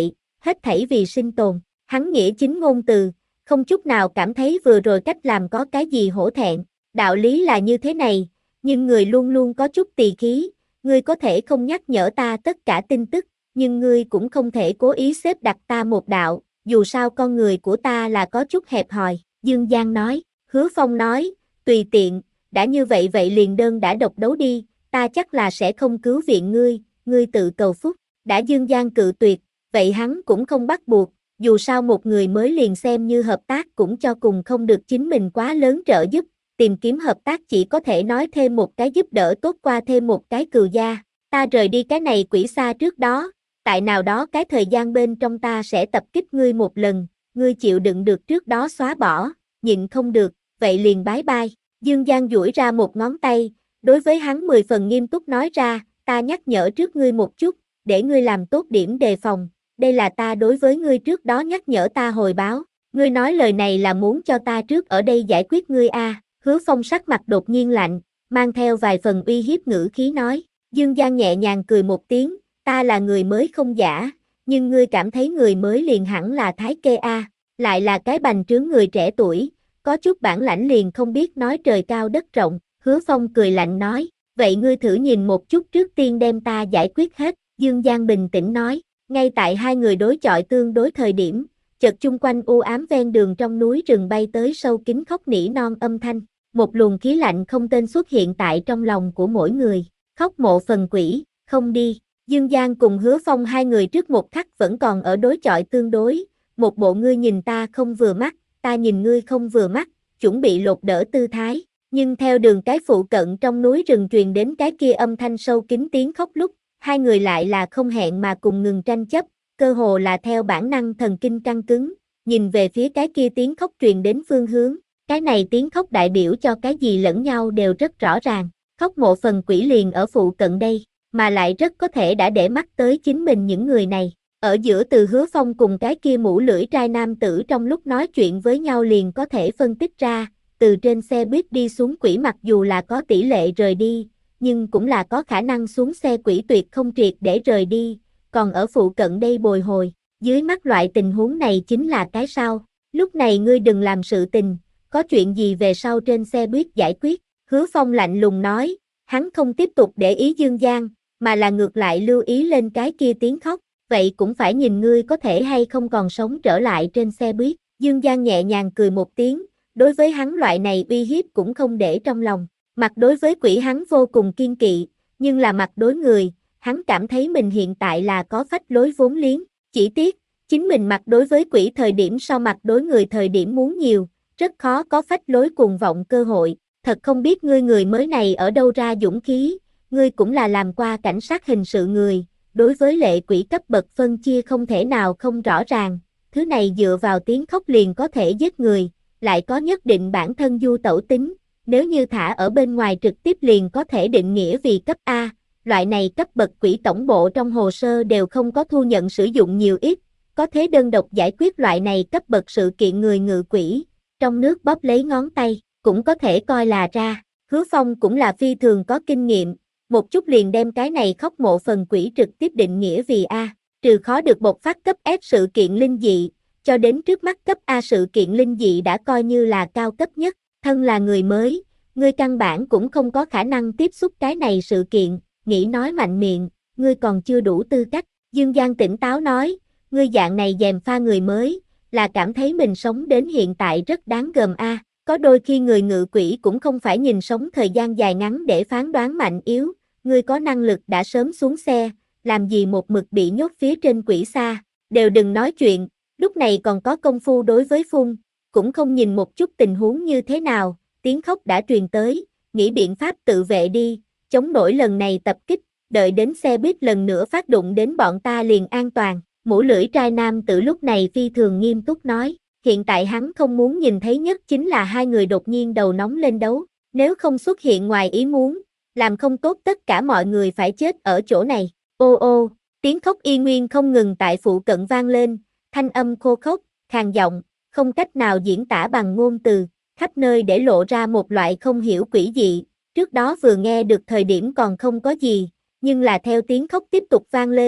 hết thảy vì sinh tồn. Hắn nghĩa chính ngôn từ, không chút nào cảm thấy vừa rồi cách làm có cái gì hổ thẹn. Đạo lý là như thế này, nhưng người luôn luôn có chút tỳ khí, ngươi có thể không nhắc nhở ta tất cả tin tức, nhưng ngươi cũng không thể cố ý xếp đặt ta một đạo, dù sao con người của ta là có chút hẹp hòi, Dương Giang nói. Hứa Phong nói, tùy tiện, đã như vậy vậy liền đơn đã độc đấu đi, ta chắc là sẽ không cứu viện ngươi, ngươi tự cầu phúc. Đã Dương Giang cự tuyệt, vậy hắn cũng không bắt buộc, dù sao một người mới liền xem như hợp tác cũng cho cùng không được chính mình quá lớn trợ giúp, tìm kiếm hợp tác chỉ có thể nói thêm một cái giúp đỡ tốt qua thêm một cái cừu gia. Ta rời đi cái này quỷ xa trước đó, tại nào đó cái thời gian bên trong ta sẽ tập kích ngươi một lần, ngươi chịu đựng được trước đó xóa bỏ, nhịn không được, vậy liền bái bai. Dương Giang duỗi ra một ngón tay, đối với hắn mười phần nghiêm túc nói ra, ta nhắc nhở trước ngươi một chút, để ngươi làm tốt điểm đề phòng, đây là ta đối với ngươi trước đó nhắc nhở ta hồi báo, ngươi nói lời này là muốn cho ta trước ở đây giải quyết ngươi a? À. Hứa Phong sắc mặt đột nhiên lạnh, mang theo vài phần uy hiếp ngữ khí nói. Dương Giang nhẹ nhàng cười một tiếng, ta là người mới không giả, nhưng ngươi cảm thấy người mới liền hẳn là Thái Kê a, à, lại là cái bành trướng người trẻ tuổi, có chút bản lãnh liền không biết nói trời cao đất rộng. Hứa Phong cười lạnh nói, vậy ngươi thử nhìn một chút trước tiên đem ta giải quyết hết. Dương Giang bình tĩnh nói, ngay tại hai người đối chọi tương đối thời điểm, chợt chung quanh u ám ven đường trong núi rừng bay tới sâu kín khóc nỉ non âm thanh, một luồng khí lạnh không tên xuất hiện tại trong lòng của mỗi người, khóc mộ phần quỷ, không đi. Dương Giang cùng Hứa Phong hai người trước một khắc vẫn còn ở đối chọi tương đối, một bộ ngươi nhìn ta không vừa mắt, ta nhìn ngươi không vừa mắt, chuẩn bị lột đỡ tư thái, nhưng theo đường cái phụ cận trong núi rừng truyền đến cái kia âm thanh sâu kín tiếng khóc lúc, hai người lại là không hẹn mà cùng ngừng tranh chấp, cơ hồ là theo bản năng thần kinh căng cứng, nhìn về phía cái kia tiếng khóc truyền đến phương hướng, cái này tiếng khóc đại biểu cho cái gì lẫn nhau đều rất rõ ràng, khóc mộ phần quỷ liền ở phụ cận đây, mà lại rất có thể đã để mắt tới chính mình những người này. Ở giữa từ Hứa Phong cùng cái kia mũ lưỡi trai nam tử trong lúc nói chuyện với nhau liền có thể phân tích ra, từ trên xe buýt đi xuống quỷ mặc dù là có tỷ lệ rời đi, nhưng cũng là có khả năng xuống xe quỷ tuyệt không triệt để rời đi, còn ở phụ cận đây bồi hồi, dưới mắt loại tình huống này chính là cái sao, lúc này ngươi đừng làm sự tình, có chuyện gì về sau trên xe buýt giải quyết. Hứa Phong lạnh lùng nói, hắn không tiếp tục để ý Dương Giang, mà là ngược lại lưu ý lên cái kia tiếng khóc, vậy cũng phải nhìn ngươi có thể hay không còn sống trở lại trên xe buýt. Dương Giang nhẹ nhàng cười một tiếng, đối với hắn loại này uy hiếp cũng không để trong lòng, mặt đối với quỷ hắn vô cùng kiên kỵ, nhưng là mặt đối người, hắn cảm thấy mình hiện tại là có phách lối vốn liếng, chỉ tiếc, chính mình mặt đối với quỷ thời điểm so mặt đối người thời điểm muốn nhiều, rất khó có phách lối cuồng vọng cơ hội, thật không biết ngươi người mới này ở đâu ra dũng khí, ngươi cũng là làm qua cảnh sát hình sự người, đối với lệ quỷ cấp bậc phân chia không thể nào không rõ ràng, thứ này dựa vào tiếng khóc liền có thể giết người, lại có nhất định bản thân du tẩu tính, nếu như thả ở bên ngoài trực tiếp liền có thể định nghĩa vì cấp A, loại này cấp bậc quỷ tổng bộ trong hồ sơ đều không có thu nhận sử dụng nhiều ít, có thế đơn độc giải quyết loại này cấp bậc sự kiện người ngự quỷ, trong nước bóp lấy ngón tay, cũng có thể coi là ra. Hứa Phong cũng là phi thường có kinh nghiệm, một chút liền đem cái này khóc mộ phần quỷ trực tiếp định nghĩa vì A, trừ khó được bộc phát cấp F sự kiện linh dị, cho đến trước mắt cấp A sự kiện linh dị đã coi như là cao cấp nhất, thân là người mới, ngươi căn bản cũng không có khả năng tiếp xúc cái này sự kiện, nghĩ nói mạnh miệng, ngươi còn chưa đủ tư cách. Dương Giang tỉnh táo nói, ngươi dạng này gièm pha người mới, là cảm thấy mình sống đến hiện tại rất đáng gờm a. Có đôi khi người ngự quỷ cũng không phải nhìn sống thời gian dài ngắn để phán đoán mạnh yếu, ngươi có năng lực đã sớm xuống xe, làm gì một mực bị nhốt phía trên quỷ xa, đều đừng nói chuyện, lúc này còn có công phu đối với phun, cũng không nhìn một chút tình huống như thế nào, tiếng khóc đã truyền tới, nghĩ biện pháp tự vệ đi, chống nổi lần này tập kích, đợi đến xe buýt lần nữa phát đụng đến bọn ta liền an toàn. Mũ lưỡi trai nam tử lúc này phi thường nghiêm túc nói, hiện tại hắn không muốn nhìn thấy nhất chính là hai người đột nhiên đầu nóng lên đấu, nếu không xuất hiện ngoài ý muốn, làm không tốt tất cả mọi người phải chết ở chỗ này. Ô ô, tiếng khóc y nguyên không ngừng tại phụ cận vang lên, thanh âm khô khốc, khàn giọng, không cách nào diễn tả bằng ngôn từ, khắp nơi để lộ ra một loại không hiểu quỷ dị, trước đó vừa nghe được thời điểm còn không có gì, nhưng là theo tiếng khóc tiếp tục vang lên,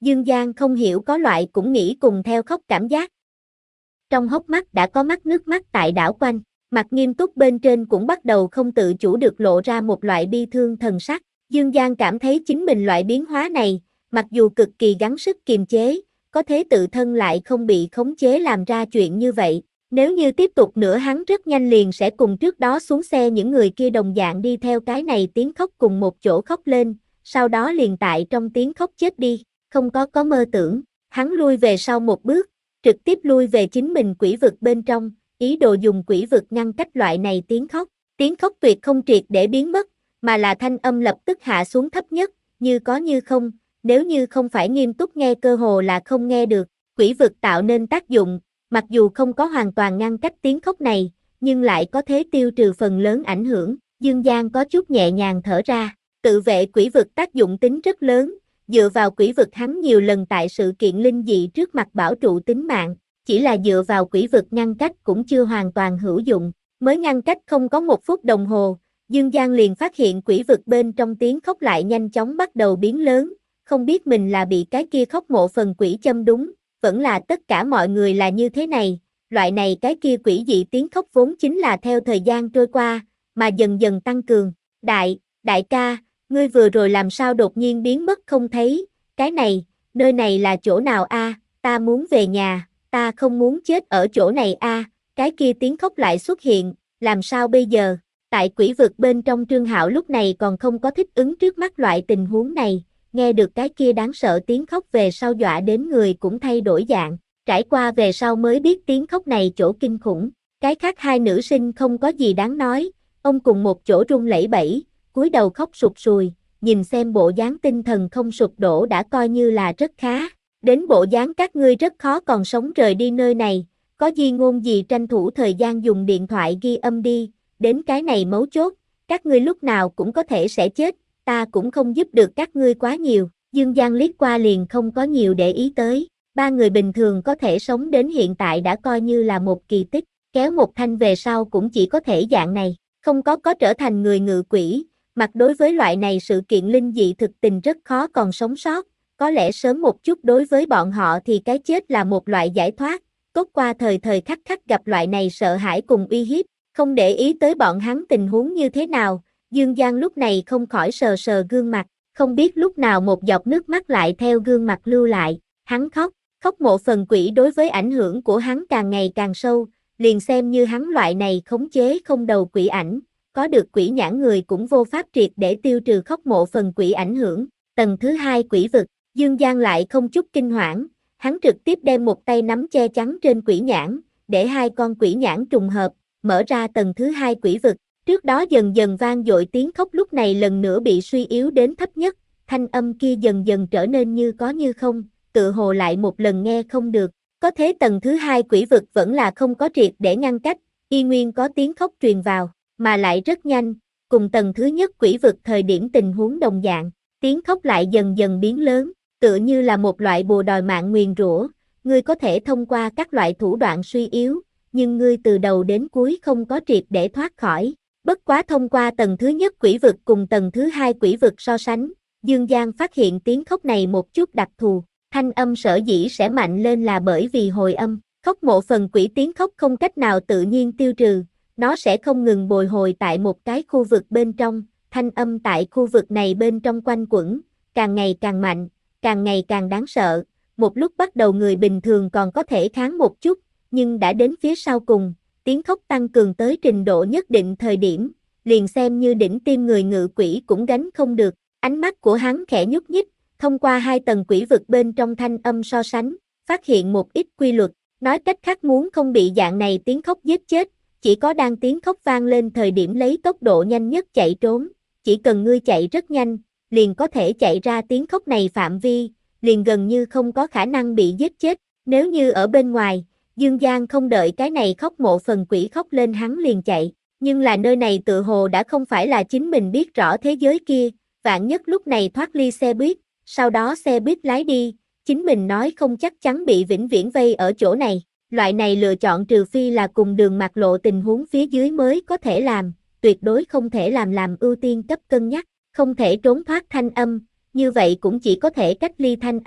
Dương Giang không hiểu có loại cũng nghĩ cùng theo khóc cảm giác. Trong hốc mắt đã có mắt nước mắt tại đảo quanh, mặt nghiêm túc bên trên cũng bắt đầu không tự chủ được lộ ra một loại bi thương thần sắc. Dương Giang cảm thấy chính mình loại biến hóa này, mặc dù cực kỳ gắng sức kiềm chế, có thế tự thân lại không bị khống chế làm ra chuyện như vậy. Nếu như tiếp tục nữa hắn rất nhanh liền sẽ cùng trước đó xuống xe những người kia đồng dạng đi theo cái này tiếng khóc cùng một chỗ khóc lên, sau đó liền tại trong tiếng khóc chết đi, không có có mơ tưởng. Hắn lui về sau một bước, trực tiếp lui về chính mình quỷ vực bên trong, ý đồ dùng quỷ vực ngăn cách loại này tiếng khóc. Tiếng khóc tuyệt không triệt để biến mất, mà là thanh âm lập tức hạ xuống thấp nhất, như có như không, nếu như không phải nghiêm túc nghe cơ hồ là không nghe được. Quỷ vực tạo nên tác dụng, mặc dù không có hoàn toàn ngăn cách tiếng khóc này, nhưng lại có thế tiêu trừ phần lớn ảnh hưởng. Dương Giang có chút nhẹ nhàng thở ra, tự vệ quỷ vực tác dụng tính rất lớn, dựa vào quỷ vực hắn nhiều lần tại sự kiện linh dị trước mặt bảo trụ tính mạng, chỉ là dựa vào quỷ vực ngăn cách cũng chưa hoàn toàn hữu dụng, mới ngăn cách không có một phút đồng hồ, Dương Giang liền phát hiện quỷ vực bên trong tiếng khóc lại nhanh chóng bắt đầu biến lớn, không biết mình là bị cái kia khóc mộ phần quỷ châm đúng, vẫn là tất cả mọi người là như thế này, loại này cái kia quỷ dị tiếng khóc vốn chính là theo thời gian trôi qua, mà dần dần tăng cường. Đại, đại ca, ngươi vừa rồi làm sao đột nhiên biến mất không thấy, cái này, nơi này là chỗ nào a? Ta muốn về nhà, ta không muốn chết ở chỗ này a. Cái kia tiếng khóc lại xuất hiện, làm sao bây giờ? Tại quỷ vực bên trong Trương Hạo lúc này còn không có thích ứng trước mắt loại tình huống này, nghe được cái kia đáng sợ tiếng khóc về sau dọa đến người cũng thay đổi dạng, trải qua về sau mới biết tiếng khóc này chỗ kinh khủng. Cái khác hai nữ sinh không có gì đáng nói, ông cùng một chỗ run lẩy bẩy, cúi đầu khóc sụt sùi, nhìn xem bộ dáng tinh thần không sụp đổ đã coi như là rất khá. Đến bộ dáng các ngươi rất khó còn sống rời đi nơi này, có gì ngôn gì tranh thủ thời gian dùng điện thoại ghi âm đi, đến cái này mấu chốt, các ngươi lúc nào cũng có thể sẽ chết, ta cũng không giúp được các ngươi quá nhiều. Dương Giang liếc qua liền không có nhiều để ý tới, ba người bình thường có thể sống đến hiện tại đã coi như là một kỳ tích, kéo một thanh về sau cũng chỉ có thể dạng này, không có có trở thành người ngự quỷ, mặt đối với loại này sự kiện linh dị thực tình rất khó còn sống sót, có lẽ sớm một chút đối với bọn họ thì cái chết là một loại giải thoát, tốt qua thời thời khắc khắc gặp loại này sợ hãi cùng uy hiếp, không để ý tới bọn hắn tình huống như thế nào, Dương Giang lúc này không khỏi sờ sờ gương mặt, không biết lúc nào một giọt nước mắt lại theo gương mặt lưu lại, hắn khóc, khóc mộ phần quỷ đối với ảnh hưởng của hắn càng ngày càng sâu, liền xem như hắn loại này khống chế không đầu quỷ ảnh, có được quỷ nhãn người cũng vô pháp triệt để tiêu trừ khóc mộ phần quỷ ảnh hưởng. Tầng thứ hai quỷ vực, Dương Giang lại không chút kinh hoảng, hắn trực tiếp đem một tay nắm che chắn trên quỷ nhãn, để hai con quỷ nhãn trùng hợp, mở ra tầng thứ hai quỷ vực. Trước đó dần dần vang dội tiếng khóc lúc này lần nữa bị suy yếu đến thấp nhất, thanh âm kia dần dần trở nên như có như không, tự hồ lại một lần nghe không được. Có thế tầng thứ hai quỷ vực vẫn là không có triệt để ngăn cách, y nguyên có tiếng khóc truyền vào, mà lại rất nhanh, cùng tầng thứ nhất quỷ vực thời điểm tình huống đồng dạng, tiếng khóc lại dần dần biến lớn, tựa như là một loại bùa đòi mạng nguyền rủa, ngươi có thể thông qua các loại thủ đoạn suy yếu, nhưng ngươi từ đầu đến cuối không có triệt để thoát khỏi. Bất quá thông qua tầng thứ nhất quỷ vực cùng tầng thứ hai quỷ vực so sánh, Dương Giang phát hiện tiếng khóc này một chút đặc thù, thanh âm sở dĩ sẽ mạnh lên là bởi vì hồi âm, khóc mộ phần quỷ tiếng khóc không cách nào tự nhiên tiêu trừ, nó sẽ không ngừng bồi hồi tại một cái khu vực bên trong, thanh âm tại khu vực này bên trong quanh quẩn, càng ngày càng mạnh, càng ngày càng đáng sợ, một lúc bắt đầu người bình thường còn có thể kháng một chút, nhưng đã đến phía sau cùng, tiếng khóc tăng cường tới trình độ nhất định thời điểm, liền xem như đỉnh tim người ngự quỷ cũng gánh không được, ánh mắt của hắn khẽ nhúc nhích, thông qua hai tầng quỷ vực bên trong thanh âm so sánh, phát hiện một ít quy luật, nói cách khác muốn không bị dạng này tiếng khóc giết chết, chỉ có đang tiếng khóc vang lên thời điểm lấy tốc độ nhanh nhất chạy trốn, chỉ cần ngươi chạy rất nhanh, liền có thể chạy ra tiếng khóc này phạm vi, liền gần như không có khả năng bị giết chết, nếu như ở bên ngoài, Dương Giang không đợi cái này khóc mộ phần quỷ khóc lên hắn liền chạy, nhưng là nơi này tự hồ đã không phải là chính mình biết rõ thế giới kia, vạn nhất lúc này thoát ly xe buýt, sau đó xe buýt lái đi, chính mình nói không chắc chắn bị vĩnh viễn vây ở chỗ này, loại này lựa chọn trừ phi là cùng đường mặt lộ tình huống phía dưới mới có thể làm, tuyệt đối không thể làm làm ưu tiên cấp cân nhắc, không thể trốn thoát thanh âm, như vậy cũng chỉ có thể cách ly thanh âm,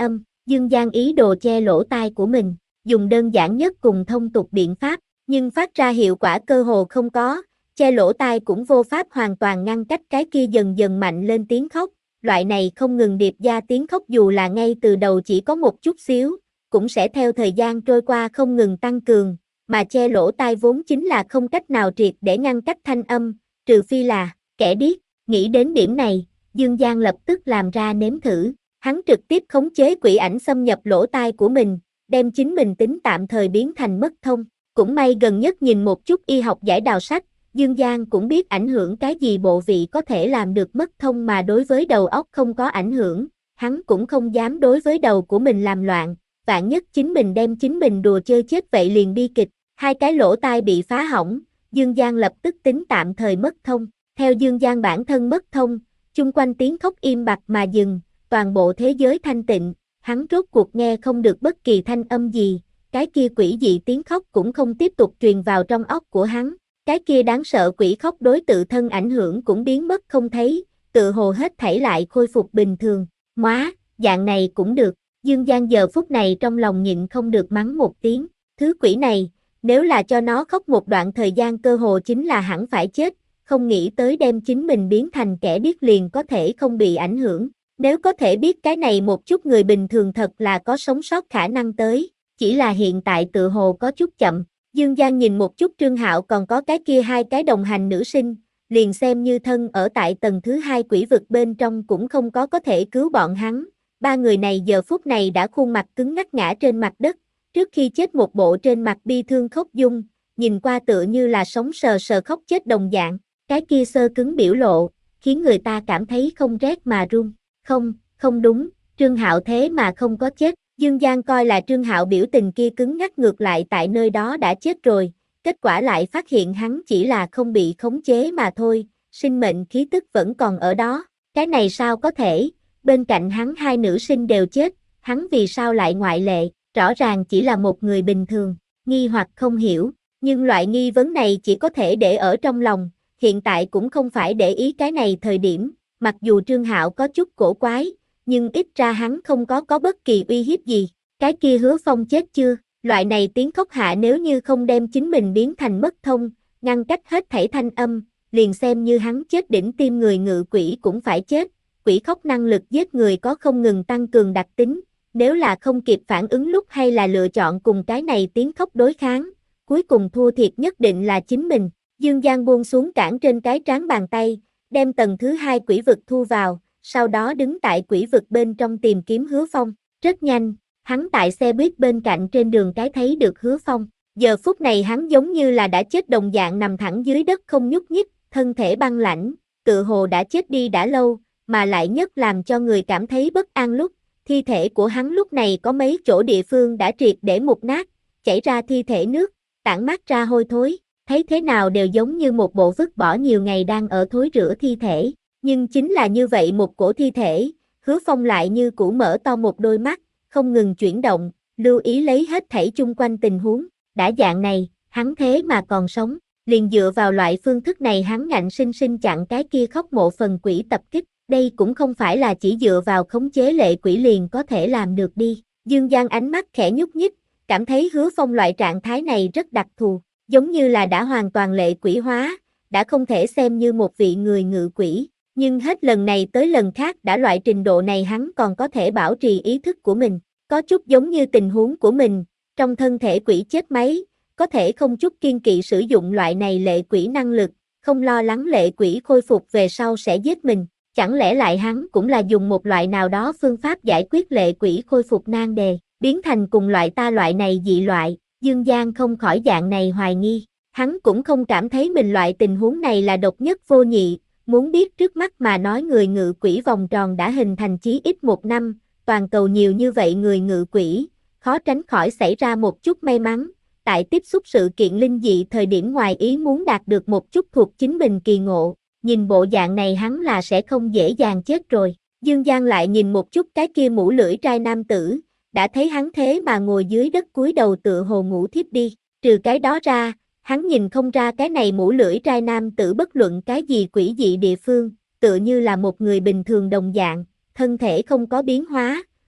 Dương Giang ý đồ che lỗ tai của mình, dùng đơn giản nhất cùng thông tục biện pháp, nhưng phát ra hiệu quả cơ hồ không có, che lỗ tai cũng vô pháp hoàn toàn ngăn cách cái kia dần dần mạnh lên tiếng khóc, loại này không ngừng điệp ra tiếng khóc dù là ngay từ đầu chỉ có một chút xíu, cũng sẽ theo thời gian trôi qua không ngừng tăng cường, mà che lỗ tai vốn chính là không cách nào triệt để ngăn cách thanh âm, trừ phi là kẻ điếc. Nghĩ đến điểm này, Dương Giang lập tức làm ra nếm thử, hắn trực tiếp khống chế quỷ ảnh xâm nhập lỗ tai của mình, đem chính mình tính tạm thời biến thành mất thông. Cũng may gần nhất nhìn một chút y học giải đào sách, Dương Giang cũng biết ảnh hưởng cái gì bộ vị có thể làm được mất thông mà đối với đầu óc không có ảnh hưởng, hắn cũng không dám đối với đầu của mình làm loạn, vạn nhất chính mình đem chính mình đùa chơi chết vậy liền bi kịch, hai cái lỗ tai bị phá hỏng, Dương Giang lập tức tính tạm thời mất thông, theo Dương Giang bản thân mất thông, chung quanh tiếng khóc im bặt mà dừng, toàn bộ thế giới thanh tịnh, hắn rốt cuộc nghe không được bất kỳ thanh âm gì, cái kia quỷ dị tiếng khóc cũng không tiếp tục truyền vào trong óc của hắn, cái kia đáng sợ quỷ khóc đối tự thân ảnh hưởng cũng biến mất không thấy, tự hồ hết thảy lại khôi phục bình thường, móa, dạng này cũng được, Dương Giang giờ phút này trong lòng nhịn không được mắng một tiếng, thứ quỷ này, nếu là cho nó khóc một đoạn thời gian cơ hồ chính là hẳn phải chết, không nghĩ tới đem chính mình biến thành kẻ điếc liền có thể không bị ảnh hưởng, nếu có thể biết cái này một chút người bình thường thật là có sống sót khả năng tới, chỉ là hiện tại tự hồ có chút chậm. Dương Giang nhìn một chút Trương Hạo còn có cái kia hai cái đồng hành nữ sinh, liền xem như thân ở tại tầng thứ hai quỷ vực bên trong cũng không có có thể cứu bọn hắn. Ba người này giờ phút này đã khuôn mặt cứng ngắc ngã trên mặt đất, trước khi chết một bộ trên mặt bi thương khóc dung, nhìn qua tựa như là sống sờ sờ khóc chết đồng dạng, cái kia sơ cứng biểu lộ, khiến người ta cảm thấy không rét mà run. Không, không đúng, Trương Hạo thế mà không có chết. Dương Giang coi là Trương Hạo biểu tình kia cứng ngắc ngược lại tại nơi đó đã chết rồi, kết quả lại phát hiện hắn chỉ là không bị khống chế mà thôi, sinh mệnh khí tức vẫn còn ở đó, cái này sao có thể, bên cạnh hắn hai nữ sinh đều chết, hắn vì sao lại ngoại lệ, rõ ràng chỉ là một người bình thường, nghi hoặc không hiểu, nhưng loại nghi vấn này chỉ có thể để ở trong lòng, hiện tại cũng không phải để ý cái này thời điểm, mặc dù Trương Hạo có chút cổ quái, nhưng ít ra hắn không có có bất kỳ uy hiếp gì, cái kia Hứa Phong chết chưa, loại này tiếng khóc hạ nếu như không đem chính mình biến thành mất thông, ngăn cách hết thảy thanh âm, liền xem như hắn chết đỉnh tim người ngự quỷ cũng phải chết, quỷ khóc năng lực giết người có không ngừng tăng cường đặc tính, nếu là không kịp phản ứng lúc hay là lựa chọn cùng cái này tiếng khóc đối kháng, cuối cùng thua thiệt nhất định là chính mình, Dương Giang buông xuống cản trên cái trán bàn tay, đem tầng thứ hai quỷ vực thu vào, sau đó đứng tại quỷ vực bên trong tìm kiếm Hứa Phong, rất nhanh, hắn tại xe buýt bên cạnh trên đường cái thấy được Hứa Phong, giờ phút này hắn giống như là đã chết đồng dạng nằm thẳng dưới đất không nhúc nhích, thân thể băng lãnh, tự hồ đã chết đi đã lâu, mà lại nhất làm cho người cảm thấy bất an lúc, thi thể của hắn lúc này có mấy chỗ địa phương đã triệt để mục nát, chảy ra thi thể nước, tản mát ra hôi thối, thấy thế nào đều giống như một bộ vứt bỏ nhiều ngày đang ở thối rữa thi thể. Nhưng chính là như vậy một cổ thi thể, Hứa Phong lại như cũ mở to một đôi mắt, không ngừng chuyển động, lưu ý lấy hết thảy chung quanh tình huống, đã dạng này, hắn thế mà còn sống, liền dựa vào loại phương thức này hắn ngạnh sinh sinh chặn cái kia khóc mộ phần quỷ tập kích, đây cũng không phải là chỉ dựa vào khống chế lệ quỷ liền có thể làm được đi, Dương Giang ánh mắt khẽ nhúc nhích, cảm thấy Hứa Phong loại trạng thái này rất đặc thù, giống như là đã hoàn toàn lệ quỷ hóa, đã không thể xem như một vị người ngự quỷ. Nhưng hết lần này tới lần khác đã loại trình độ này hắn còn có thể bảo trì ý thức của mình, có chút giống như tình huống của mình, trong thân thể quỷ chết máy, có thể không chút kiên kỵ sử dụng loại này lệ quỷ năng lực, không lo lắng lệ quỷ khôi phục về sau sẽ giết mình, chẳng lẽ lại hắn cũng là dùng một loại nào đó phương pháp giải quyết lệ quỷ khôi phục nan đề, biến thành cùng loại ta loại này dị loại, Dương Giang không khỏi dạng này hoài nghi, hắn cũng không cảm thấy mình loại tình huống này là độc nhất vô nhị. Muốn biết trước mắt mà nói người ngự quỷ vòng tròn đã hình thành chí ít một năm, toàn cầu nhiều như vậy người ngự quỷ, khó tránh khỏi xảy ra một chút may mắn, tại tiếp xúc sự kiện linh dị thời điểm ngoài ý muốn đạt được một chút thuộc chính mình kỳ ngộ, nhìn bộ dạng này hắn là sẽ không dễ dàng chết rồi. Dương Giang lại nhìn một chút cái kia mũ lưỡi trai nam tử, đã thấy hắn thế mà ngồi dưới đất cúi đầu tựa hồ ngủ thiếp đi, trừ cái đó ra, hắn nhìn không ra cái này mũ lưỡi trai nam tử bất luận cái gì quỷ dị địa phương, tựa như là một người bình thường đồng dạng, thân thể không có biến hóa,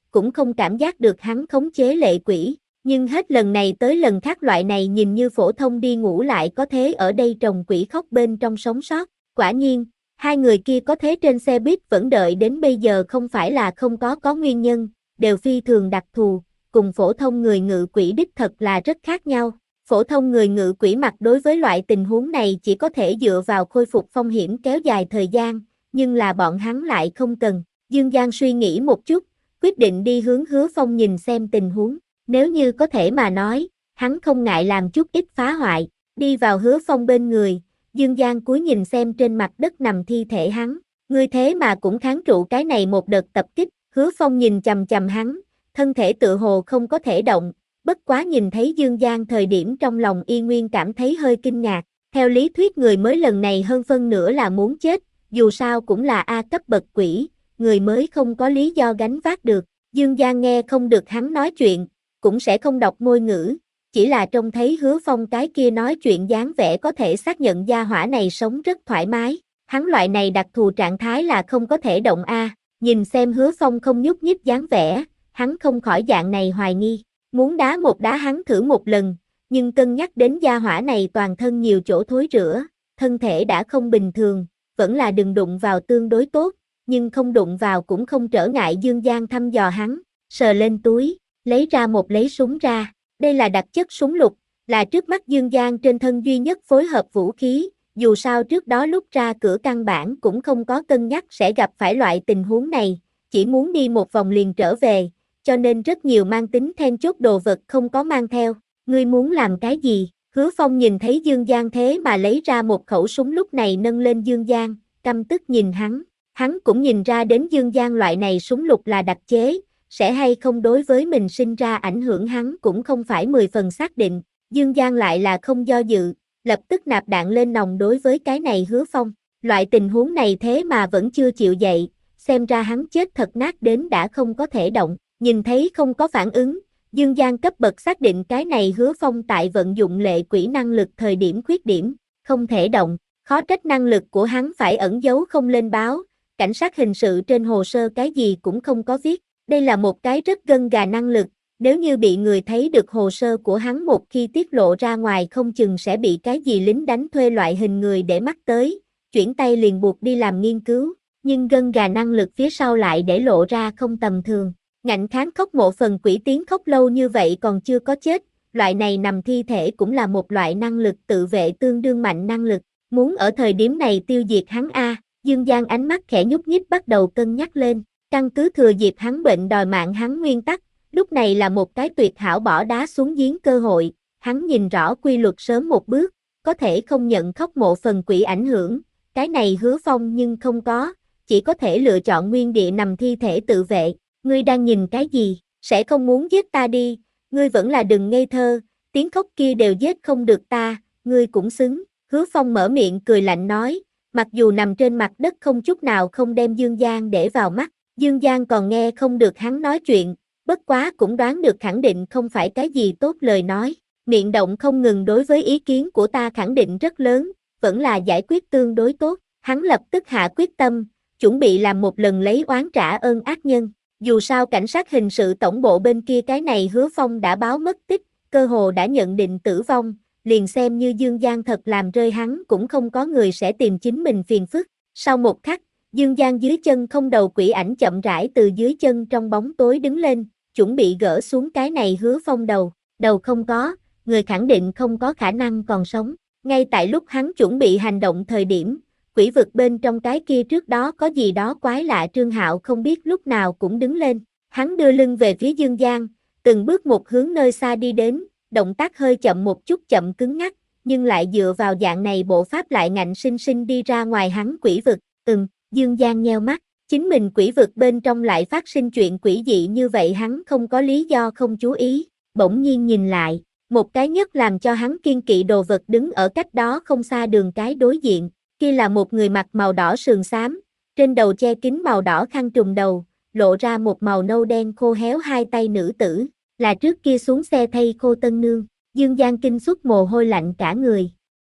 cũng không cảm giác được hắn khống chế lệ quỷ, nhưng hết lần này tới lần khác loại này nhìn như phổ thông đi ngủ lại có thế ở đây trồng quỷ khóc bên trong sống sót. Quả nhiên, hai người kia có thế trên xe buýt vẫn đợi đến bây giờ không phải là không có có nguyên nhân, đều phi thường đặc thù, cùng phổ thông người ngự quỷ đích thật là rất khác nhau. Phổ thông người ngự quỷ mặt đối với loại tình huống này chỉ có thể dựa vào khôi phục phong hiểm kéo dài thời gian, nhưng là bọn hắn lại không cần. Dương Giang suy nghĩ một chút, quyết định đi hướng Hứa Phong nhìn xem tình huống. Nếu như có thể mà nói, hắn không ngại làm chút ít phá hoại. Đi vào Hứa Phong bên người, Dương Giang cúi nhìn xem trên mặt đất nằm thi thể hắn. Ngươi thế mà cũng kháng trụ cái này một đợt tập kích. Hứa Phong nhìn chằm chằm hắn, thân thể tựa hồ không có thể động. Bất quá nhìn thấy Dương Giang thời điểm trong lòng y nguyên cảm thấy hơi kinh ngạc. Theo lý thuyết người mới lần này hơn phân nửa là muốn chết, dù sao cũng là A cấp bậc quỷ, người mới không có lý do gánh vác được. Dương Giang nghe không được hắn nói chuyện, cũng sẽ không đọc môi ngữ, chỉ là trông thấy Hứa Phong cái kia nói chuyện dáng vẻ có thể xác nhận gia hỏa này sống rất thoải mái. Hắn loại này đặc thù trạng thái là không có thể động a. Nhìn xem Hứa Phong không nhúc nhích dáng vẻ, hắn không khỏi dạng này hoài nghi. Muốn đá một đá hắn thử một lần, nhưng cân nhắc đến gia hỏa này toàn thân nhiều chỗ thối rữa, thân thể đã không bình thường, vẫn là đừng đụng vào tương đối tốt, nhưng không đụng vào cũng không trở ngại. Dương Giang thăm dò hắn, sờ lên túi, lấy ra một lấy súng ra, đây là đặc chất súng lục, là trước mắt Dương Giang trên thân duy nhất phối hợp vũ khí, dù sao trước đó lúc ra cửa căn bản cũng không có cân nhắc sẽ gặp phải loại tình huống này, chỉ muốn đi một vòng liền trở về, cho nên rất nhiều mang tính then chốt đồ vật không có mang theo. Ngươi muốn làm cái gì? Hứa Phong nhìn thấy Dương Giang thế mà lấy ra một khẩu súng lúc này nâng lên Dương Giang, căm tức nhìn hắn. Hắn cũng nhìn ra đến Dương Giang loại này súng lục là đặc chế, sẽ hay không đối với mình sinh ra ảnh hưởng hắn cũng không phải mười phần xác định. Dương Giang lại là không do dự, lập tức nạp đạn lên nòng đối với cái này Hứa Phong. Loại tình huống này thế mà vẫn chưa chịu dậy, xem ra hắn chết thật nát đến đã không có thể động. Nhìn thấy không có phản ứng, Dương Giang cấp bậc xác định cái này Hứa Phong tại vận dụng lệ quỷ năng lực thời điểm khuyết điểm, không thể động, khó trách năng lực của hắn phải ẩn giấu không lên báo, cảnh sát hình sự trên hồ sơ cái gì cũng không có viết, đây là một cái rất gân gà năng lực, nếu như bị người thấy được hồ sơ của hắn một khi tiết lộ ra ngoài không chừng sẽ bị cái gì lính đánh thuê loại hình người để mắt tới, chuyển tay liền buộc đi làm nghiên cứu, nhưng gân gà năng lực phía sau lại để lộ ra không tầm thường. Ngạnh kháng khóc mộ phần quỷ tiếng khóc lâu như vậy còn chưa có chết, loại này nằm thi thể cũng là một loại năng lực tự vệ tương đương mạnh năng lực, muốn ở thời điểm này tiêu diệt hắn a. Dương Giang ánh mắt khẽ nhúc nhích bắt đầu cân nhắc lên, căn cứ thừa dịp hắn bệnh đòi mạng hắn nguyên tắc, lúc này là một cái tuyệt hảo bỏ đá xuống giếng cơ hội, hắn nhìn rõ quy luật sớm một bước, có thể không nhận khóc mộ phần quỷ ảnh hưởng, cái này Hứa Phong nhưng không có, chỉ có thể lựa chọn nguyên địa nằm thi thể tự vệ. Ngươi đang nhìn cái gì, sẽ không muốn giết ta đi, ngươi vẫn là đừng ngây thơ, tiếng khóc kia đều giết không được ta, ngươi cũng xứng. Hứa Phong mở miệng cười lạnh nói, mặc dù nằm trên mặt đất không chút nào không đem Dương Giang để vào mắt, Dương Giang còn nghe không được hắn nói chuyện, bất quá cũng đoán được khẳng định không phải cái gì tốt lời nói, miệng động không ngừng đối với ý kiến của ta khẳng định rất lớn, vẫn là giải quyết tương đối tốt, hắn lập tức hạ quyết tâm, chuẩn bị làm một lần lấy oán trả ơn ác nhân. Dù sao cảnh sát hình sự tổng bộ bên kia cái này Hứa Phong đã báo mất tích, cơ hồ đã nhận định tử vong, liền xem như Dương Giang thật làm rơi hắn cũng không có người sẽ tìm chính mình phiền phức. Sau một khắc, Dương Giang dưới chân không đầu quỷ ảnh chậm rãi từ dưới chân trong bóng tối đứng lên, chuẩn bị gỡ xuống cái này Hứa Phong đầu, đầu không có, người khẳng định không có khả năng còn sống. Ngay tại lúc hắn chuẩn bị hành động thời điểm, quỷ vực bên trong cái kia trước đó có gì đó quái lạ. Trương Hạo không biết lúc nào cũng đứng lên, hắn đưa lưng về phía Dương Giang, từng bước một hướng nơi xa đi đến, động tác hơi chậm một chút chậm cứng ngắc, nhưng lại dựa vào dạng này bộ pháp lại ngạnh sinh sinh đi ra ngoài hắn quỷ vực. Ừm, Dương Giang nheo mắt, chính mình quỷ vực bên trong lại phát sinh chuyện quỷ dị như vậy hắn không có lý do không chú ý, bỗng nhiên nhìn lại, một cái nhất làm cho hắn kiêng kỵ đồ vật đứng ở cách đó không xa đường cái đối diện. Kia là một người mặc màu đỏ sườn xám, trên đầu che kín màu đỏ khăn trùm đầu, lộ ra một màu nâu đen khô héo hai tay nữ tử, là trước kia xuống xe thay khô tân nương. Dương Giang kinh xuất mồ hôi lạnh cả người.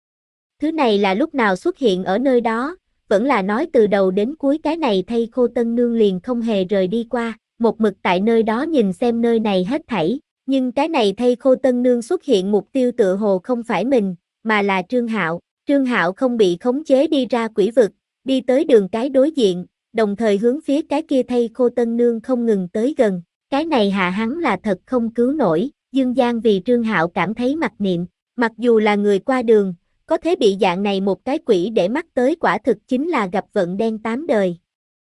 Thứ này là lúc nào xuất hiện ở nơi đó, vẫn là nói từ đầu đến cuối cái này thay khô tân nương liền không hề rời đi qua. một mực tại nơi đó nhìn xem nơi này hết thảy, nhưng cái này thây khô tân nương xuất hiện mục tiêu tựa hồ không phải mình, mà là Trương Hạo. Trương Hạo không bị khống chế đi ra quỷ vực, đi tới đường cái đối diện, đồng thời hướng phía cái kia thây khô tân nương không ngừng tới gần. Cái này hạ hắn là thật không cứu nổi, Dương Giang vì Trương Hạo cảm thấy mặc niệm, mặc dù là người qua đường, có thể bị dạng này một cái quỷ để mắt tới quả thực chính là gặp vận đen tám đời.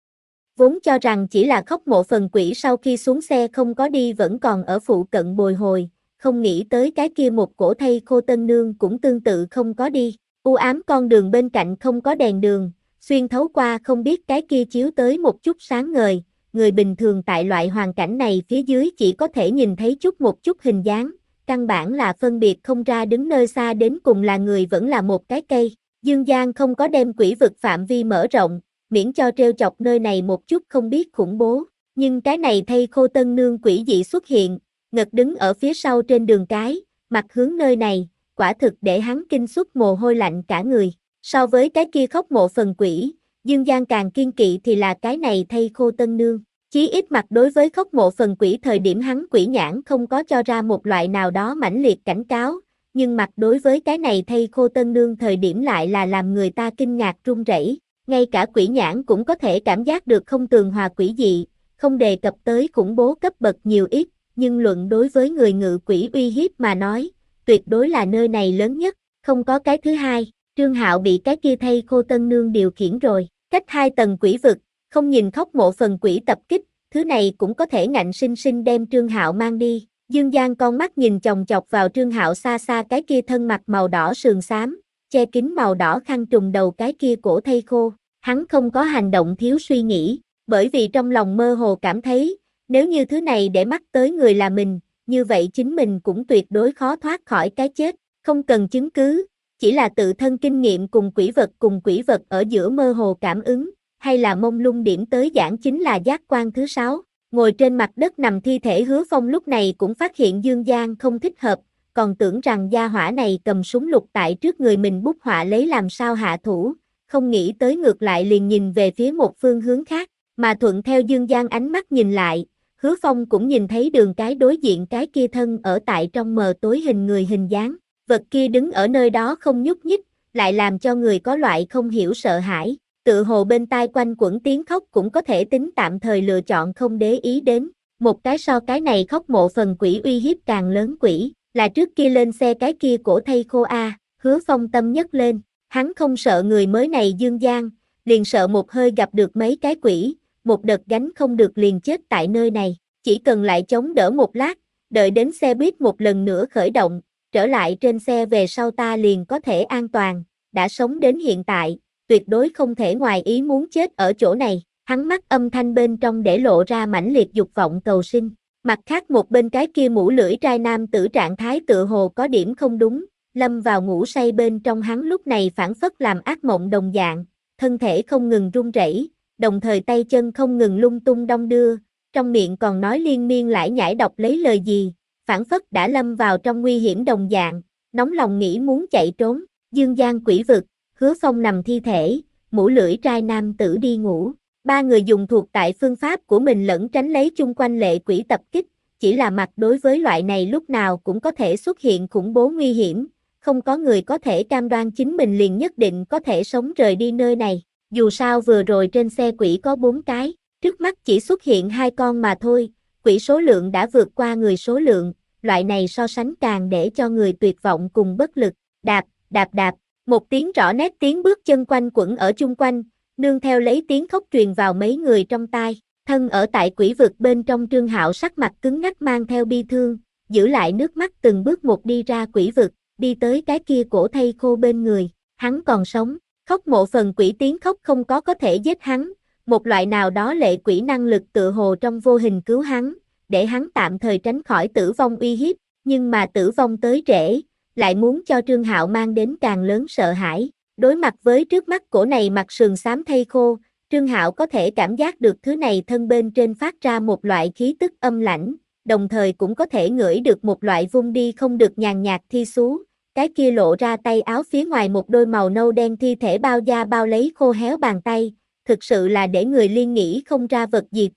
Vốn cho rằng chỉ là khóc mộ phần quỷ sau khi xuống xe không có đi vẫn còn ở phụ cận bồi hồi, không nghĩ tới cái kia một cổ thây khô tân nương cũng tương tự không có đi. U ám con đường bên cạnh không có đèn đường, xuyên thấu qua không biết cái kia chiếu tới một chút sáng ngời, người bình thường tại loại hoàn cảnh này phía dưới chỉ có thể nhìn thấy chút một chút hình dáng, căn bản là phân biệt không ra đứng nơi xa đến cùng là người vẫn là một cái cây. Dương Giang không có đem quỷ vực phạm vi mở rộng, miễn cho trêu chọc nơi này một chút không biết khủng bố, nhưng cái này thây khô tân nương quỷ dị xuất hiện, ngật đứng ở phía sau trên đường cái, mặt hướng nơi này, quả thực để hắn kinh xuất mồ hôi lạnh cả người. So với cái kia khóc mộ phần quỷ, Dương Giang càng kiên kỵ thì là cái này thây khô tân nương. Chí ít mặt đối với khóc mộ phần quỷ thời điểm hắn quỷ nhãn không có cho ra một loại nào đó mãnh liệt cảnh cáo, nhưng mặt đối với cái này thây khô tân nương thời điểm lại là làm người ta kinh ngạc run rẩy. Ngay cả quỷ nhãn cũng có thể cảm giác được không tường hòa quỷ dị, không đề cập tới khủng bố cấp bậc nhiều ít, nhưng luận đối với người ngự quỷ uy hiếp mà nói, tuyệt đối là nơi này lớn nhất, không có cái thứ hai. Trương Hạo bị cái kia thây khô tân nương điều khiển rồi, cách hai tầng quỷ vực, không nhìn khóc mộ phần quỷ tập kích, thứ này cũng có thể ngạnh sinh sinh đem Trương Hạo mang đi. Dương Giang con mắt nhìn chòng chọc vào Trương Hạo xa xa cái kia thân mặt màu đỏ sườn xám, che kín màu đỏ khăn trùm đầu cái kia cổ thây khô, hắn không có hành động thiếu suy nghĩ, bởi vì trong lòng mơ hồ cảm thấy, nếu như thứ này để mắt tới người là mình, như vậy chính mình cũng tuyệt đối khó thoát khỏi cái chết, không cần chứng cứ, chỉ là tự thân kinh nghiệm cùng quỷ vật cùng quỷ vật ở giữa mơ hồ cảm ứng, hay là mông lung điểm tới giảng chính là giác quan thứ sáu. Ngồi trên mặt đất nằm thi thể Hứa Phong lúc này cũng phát hiện Dương Giang không thích hợp, còn tưởng rằng gia hỏa này cầm súng lục tại trước người mình bút họa lấy làm sao hạ thủ, không nghĩ tới ngược lại liền nhìn về phía một phương hướng khác, mà thuận theo Dương Giang ánh mắt nhìn lại, Hứa Phong cũng nhìn thấy đường cái đối diện cái kia thân ở tại trong mờ tối hình người hình dáng, vật kia đứng ở nơi đó không nhúc nhích, lại làm cho người có loại không hiểu sợ hãi, tự hồ bên tai quanh quẩn tiếng khóc cũng có thể tính tạm thời lựa chọn không để ý đến, một cái so cái này khóc mộ phần quỷ uy hiếp càng lớn quỷ, là trước kia lên xe cái kia cổ thây khô a. Hứa Phong tâm nhấc lên, hắn không sợ người mới này Dương Giang, liền sợ một hơi gặp được mấy cái quỷ, một đợt gánh không được liền chết tại nơi này, chỉ cần lại chống đỡ một lát, đợi đến xe buýt một lần nữa khởi động, trở lại trên xe về sau ta liền có thể an toàn, đã sống đến hiện tại, tuyệt đối không thể ngoài ý muốn chết ở chỗ này, hắn mắt âm thanh bên trong để lộ ra mãnh liệt dục vọng cầu sinh, mặt khác một bên cái kia mũ lưỡi trai nam tử trạng thái tựa hồ có điểm không đúng, lâm vào ngủ say bên trong hắn lúc này phản phất làm ác mộng đồng dạng, thân thể không ngừng run rẩy, đồng thời tay chân không ngừng lung tung đong đưa, trong miệng còn nói liên miên lải nhải đọc lấy lời gì, phản phất đã lâm vào trong nguy hiểm đồng dạng, nóng lòng nghĩ muốn chạy trốn, Dương Giang quỷ vực, Hứa Phong nằm thi thể, mũ lưỡi trai nam tử đi ngủ, ba người dùng thuộc tại phương pháp của mình lẫn tránh lấy chung quanh lệ quỷ tập kích, chỉ là mặt đối với loại này lúc nào cũng có thể xuất hiện khủng bố nguy hiểm, không có người có thể cam đoan chính mình liền nhất định có thể sống rời đi nơi này, dù sao vừa rồi trên xe quỷ có bốn cái, trước mắt chỉ xuất hiện hai con mà thôi, quỷ số lượng đã vượt qua người số lượng, loại này so sánh càng để cho người tuyệt vọng cùng bất lực, đạp, đạp đạp, một tiếng rõ nét tiếng bước chân quanh quẩn ở chung quanh, nương theo lấy tiếng khóc truyền vào mấy người trong tai, thân ở tại quỷ vực bên trong Trương Hạo sắc mặt cứng ngắc mang theo bi thương, giữ lại nước mắt từng bước một đi ra quỷ vực, đi tới cái kia cổ thây khô bên người, hắn còn sống, khóc mộ phần quỷ tiếng khóc không có có thể giết hắn, một loại nào đó lệ quỷ năng lực tựa hồ trong vô hình cứu hắn, để hắn tạm thời tránh khỏi tử vong uy hiếp, nhưng mà tử vong tới trễ, lại muốn cho Trương Hạo mang đến càng lớn sợ hãi. Đối mặt với trước mắt cổ này mặt sườn xám thây khô, Trương Hạo có thể cảm giác được thứ này thân bên trên phát ra một loại khí tức âm lãnh, đồng thời cũng có thể ngửi được một loại vung đi không được nhàn nhạt thi xú, cái kia lộ ra tay áo phía ngoài một đôi màu nâu đen thi thể bao da bao lấy khô héo bàn tay, thực sự là để người liên nghĩ không ra vật gì tốt,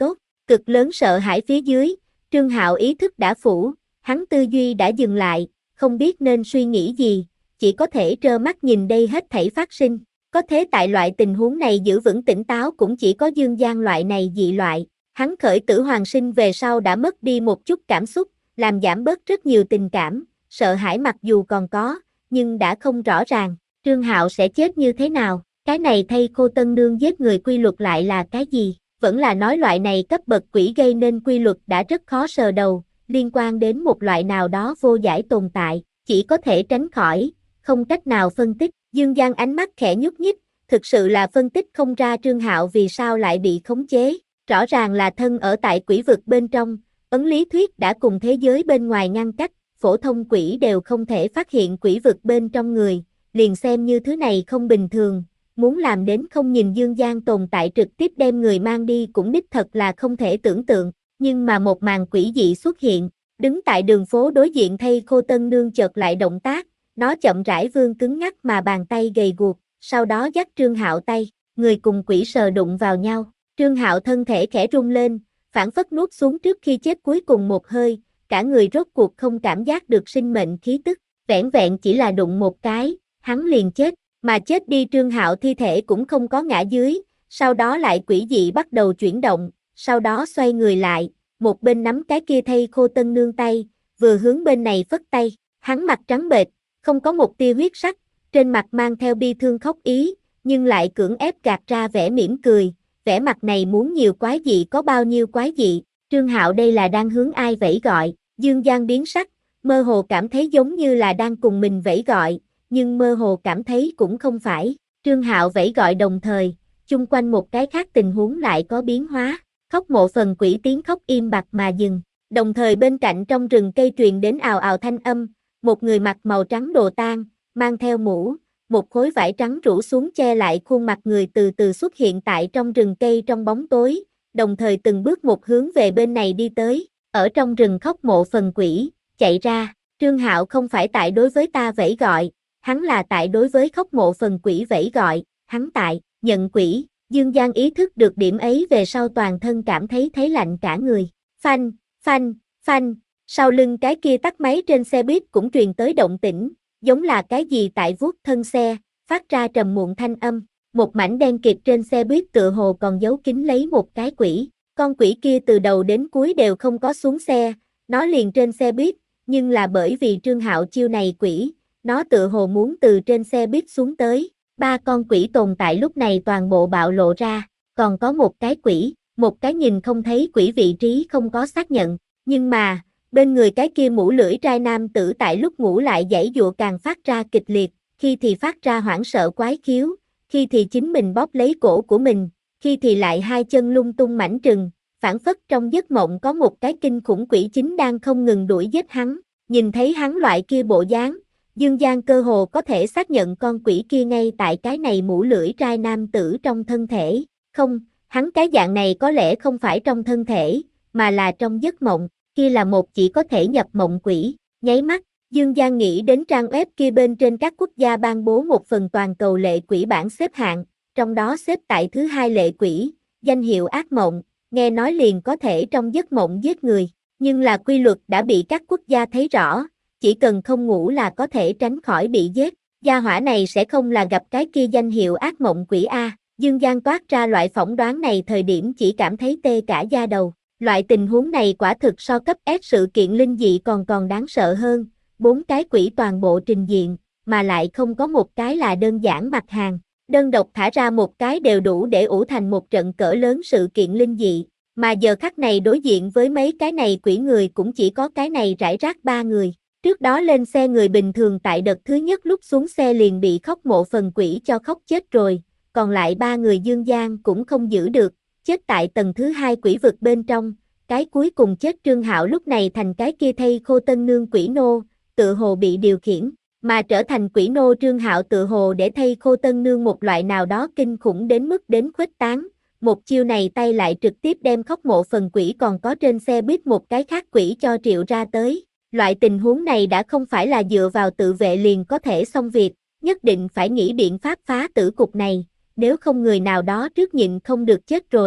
Cực lớn sợ hãi phía dưới, Trương Hạo ý thức đã phủ, hắn tư duy đã dừng lại, không biết nên suy nghĩ gì, chỉ có thể trơ mắt nhìn đây hết thảy phát sinh. Có thế tại loại tình huống này giữ vững tỉnh táo cũng chỉ có Dương Giang loại này dị loại. Hắn khởi tử hoàn sinh về sau đã mất đi một chút cảm xúc, làm giảm bớt rất nhiều tình cảm, sợ hãi mặc dù còn có, nhưng đã không rõ ràng, Trương Hạo sẽ chết như thế nào, cái này thay Khô Tân Nương giết người quy luật lại là cái gì, vẫn là nói loại này cấp bậc quỷ gây nên quy luật đã rất khó sờ đầu, liên quan đến một loại nào đó vô giải tồn tại, chỉ có thể tránh khỏi, không cách nào phân tích. Dương Giang ánh mắt khẽ nhúc nhích, thực sự là phân tích không ra Trương Hạo vì sao lại bị khống chế, rõ ràng là thân ở tại quỷ vực bên trong, ấn lý thuyết đã cùng thế giới bên ngoài ngăn cách, phổ thông quỷ đều không thể phát hiện quỷ vực bên trong người, liền xem như thứ này không bình thường, muốn làm đến không nhìn Dương Giang tồn tại trực tiếp đem người mang đi cũng đích thật là không thể tưởng tượng, nhưng mà một màn quỷ dị xuất hiện, đứng tại đường phố đối diện thay Khô Tân Nương chợt lại động tác, nó chậm rãi vươn cứng ngắc mà bàn tay gầy guộc, sau đó dắt Trương Hạo tay, người cùng quỷ sờ đụng vào nhau, Trương Hạo thân thể khẽ rung lên, phản phất nuốt xuống trước khi chết cuối cùng một hơi, cả người rốt cuộc không cảm giác được sinh mệnh khí tức, vẻn vẹn chỉ là đụng một cái, hắn liền chết, mà chết đi Trương Hạo thi thể cũng không có ngã dưới, sau đó lại quỷ dị bắt đầu chuyển động, sau đó xoay người lại, một bên nắm cái kia thay Khô Tân Nương tay, vừa hướng bên này phất tay, hắn mặt trắng bệch, không có một tia huyết sắc, trên mặt mang theo bi thương khóc ý, nhưng lại cưỡng ép gạt ra vẻ mỉm cười, vẻ mặt này muốn nhiều quái dị có bao nhiêu quái dị, Trương Hạo đây là đang hướng ai vẫy gọi, Dương Giang biến sắc, mơ hồ cảm thấy giống như là đang cùng mình vẫy gọi, nhưng mơ hồ cảm thấy cũng không phải, Trương Hạo vẫy gọi đồng thời, chung quanh một cái khác tình huống lại có biến hóa, Khóc Mộ Phần Quỷ tiếng khóc im bặt mà dừng, đồng thời bên cạnh trong rừng cây truyền đến ào ào thanh âm, một người mặc màu trắng đồ tang, mang theo mũ, một khối vải trắng rủ xuống che lại khuôn mặt người từ từ xuất hiện tại trong rừng cây trong bóng tối, đồng thời từng bước một hướng về bên này đi tới, ở trong rừng Khóc Mộ Phần Quỷ, chạy ra, Trương Hạo không phải tại đối với ta vẫy gọi, hắn là tại đối với Khóc Mộ Phần Quỷ vẫy gọi, hắn tại, nhận quỷ, Dương Giang ý thức được điểm ấy về sau toàn thân cảm thấy thấy lạnh cả người, phanh, phanh, phanh, sau lưng cái kia tắt máy trên xe buýt cũng truyền tới động tĩnh, giống là cái gì tại vuốt thân xe, phát ra trầm muộn thanh âm, một mảnh đen kịt trên xe buýt tựa hồ còn giấu kín lấy một cái quỷ, con quỷ kia từ đầu đến cuối đều không có xuống xe, nó liền trên xe buýt, nhưng là bởi vì Trương Hạo chiêu này quỷ, nó tựa hồ muốn từ trên xe buýt xuống tới, ba con quỷ tồn tại lúc này toàn bộ bạo lộ ra, còn có một cái quỷ, một cái nhìn không thấy quỷ vị trí không có xác nhận, nhưng mà, bên người cái kia mũ lưỡi trai nam tử tại lúc ngủ lại giãy giụa càng phát ra kịch liệt, khi thì phát ra hoảng sợ quái khiếu, khi thì chính mình bóp lấy cổ của mình, khi thì lại hai chân lung tung mảnh trừng, phản phất trong giấc mộng có một cái kinh khủng quỷ chính đang không ngừng đuổi giết hắn, nhìn thấy hắn loại kia bộ dáng, Dương Giang cơ hồ có thể xác nhận con quỷ kia ngay tại cái này mũ lưỡi trai nam tử trong thân thể, không, hắn cái dạng này có lẽ không phải trong thân thể, mà là trong giấc mộng, kia là một chỉ có thể nhập mộng quỷ, nháy mắt, Dương Giang nghĩ đến trang web kia bên trên các quốc gia ban bố một phần toàn cầu lệ quỷ bảng xếp hạng, trong đó xếp tại thứ hai lệ quỷ, danh hiệu ác mộng, nghe nói liền có thể trong giấc mộng giết người, nhưng là quy luật đã bị các quốc gia thấy rõ, chỉ cần không ngủ là có thể tránh khỏi bị giết, gia hỏa này sẽ không là gặp cái kia danh hiệu ác mộng quỷ A, Dương Giang toát ra loại phỏng đoán này thời điểm chỉ cảm thấy tê cả da đầu. Loại tình huống này quả thực so cấp S sự kiện linh dị còn còn đáng sợ hơn, bốn cái quỷ toàn bộ trình diện, mà lại không có một cái là đơn giản mặt hàng, đơn độc thả ra một cái đều đủ để ủ thành một trận cỡ lớn sự kiện linh dị, mà giờ khắc này đối diện với mấy cái này quỷ người cũng chỉ có cái này rải rác ba người, trước đó lên xe người bình thường tại đợt thứ nhất lúc xuống xe liền bị Khóc Mộ Phần Quỷ cho khóc chết rồi, còn lại ba người Dương Giang cũng không giữ được, chết tại tầng thứ hai quỷ vực bên trong, cái cuối cùng chết Trương Hạo lúc này thành cái kia thay Khô Tân Nương quỷ nô, tự hồ bị điều khiển, mà trở thành quỷ nô Trương Hạo tự hồ để thay Khô Tân Nương một loại nào đó kinh khủng đến mức đến khuếch tán, một chiêu này tay lại trực tiếp đem Khóc Mộ Phần Quỷ còn có trên xe buýt một cái khác quỷ cho triệu ra tới, loại tình huống này đã không phải là dựa vào tự vệ liền có thể xong việc, nhất định phải nghĩ biện pháp phá tử cục này, nếu không người nào đó trước nhịn không được chết rồi,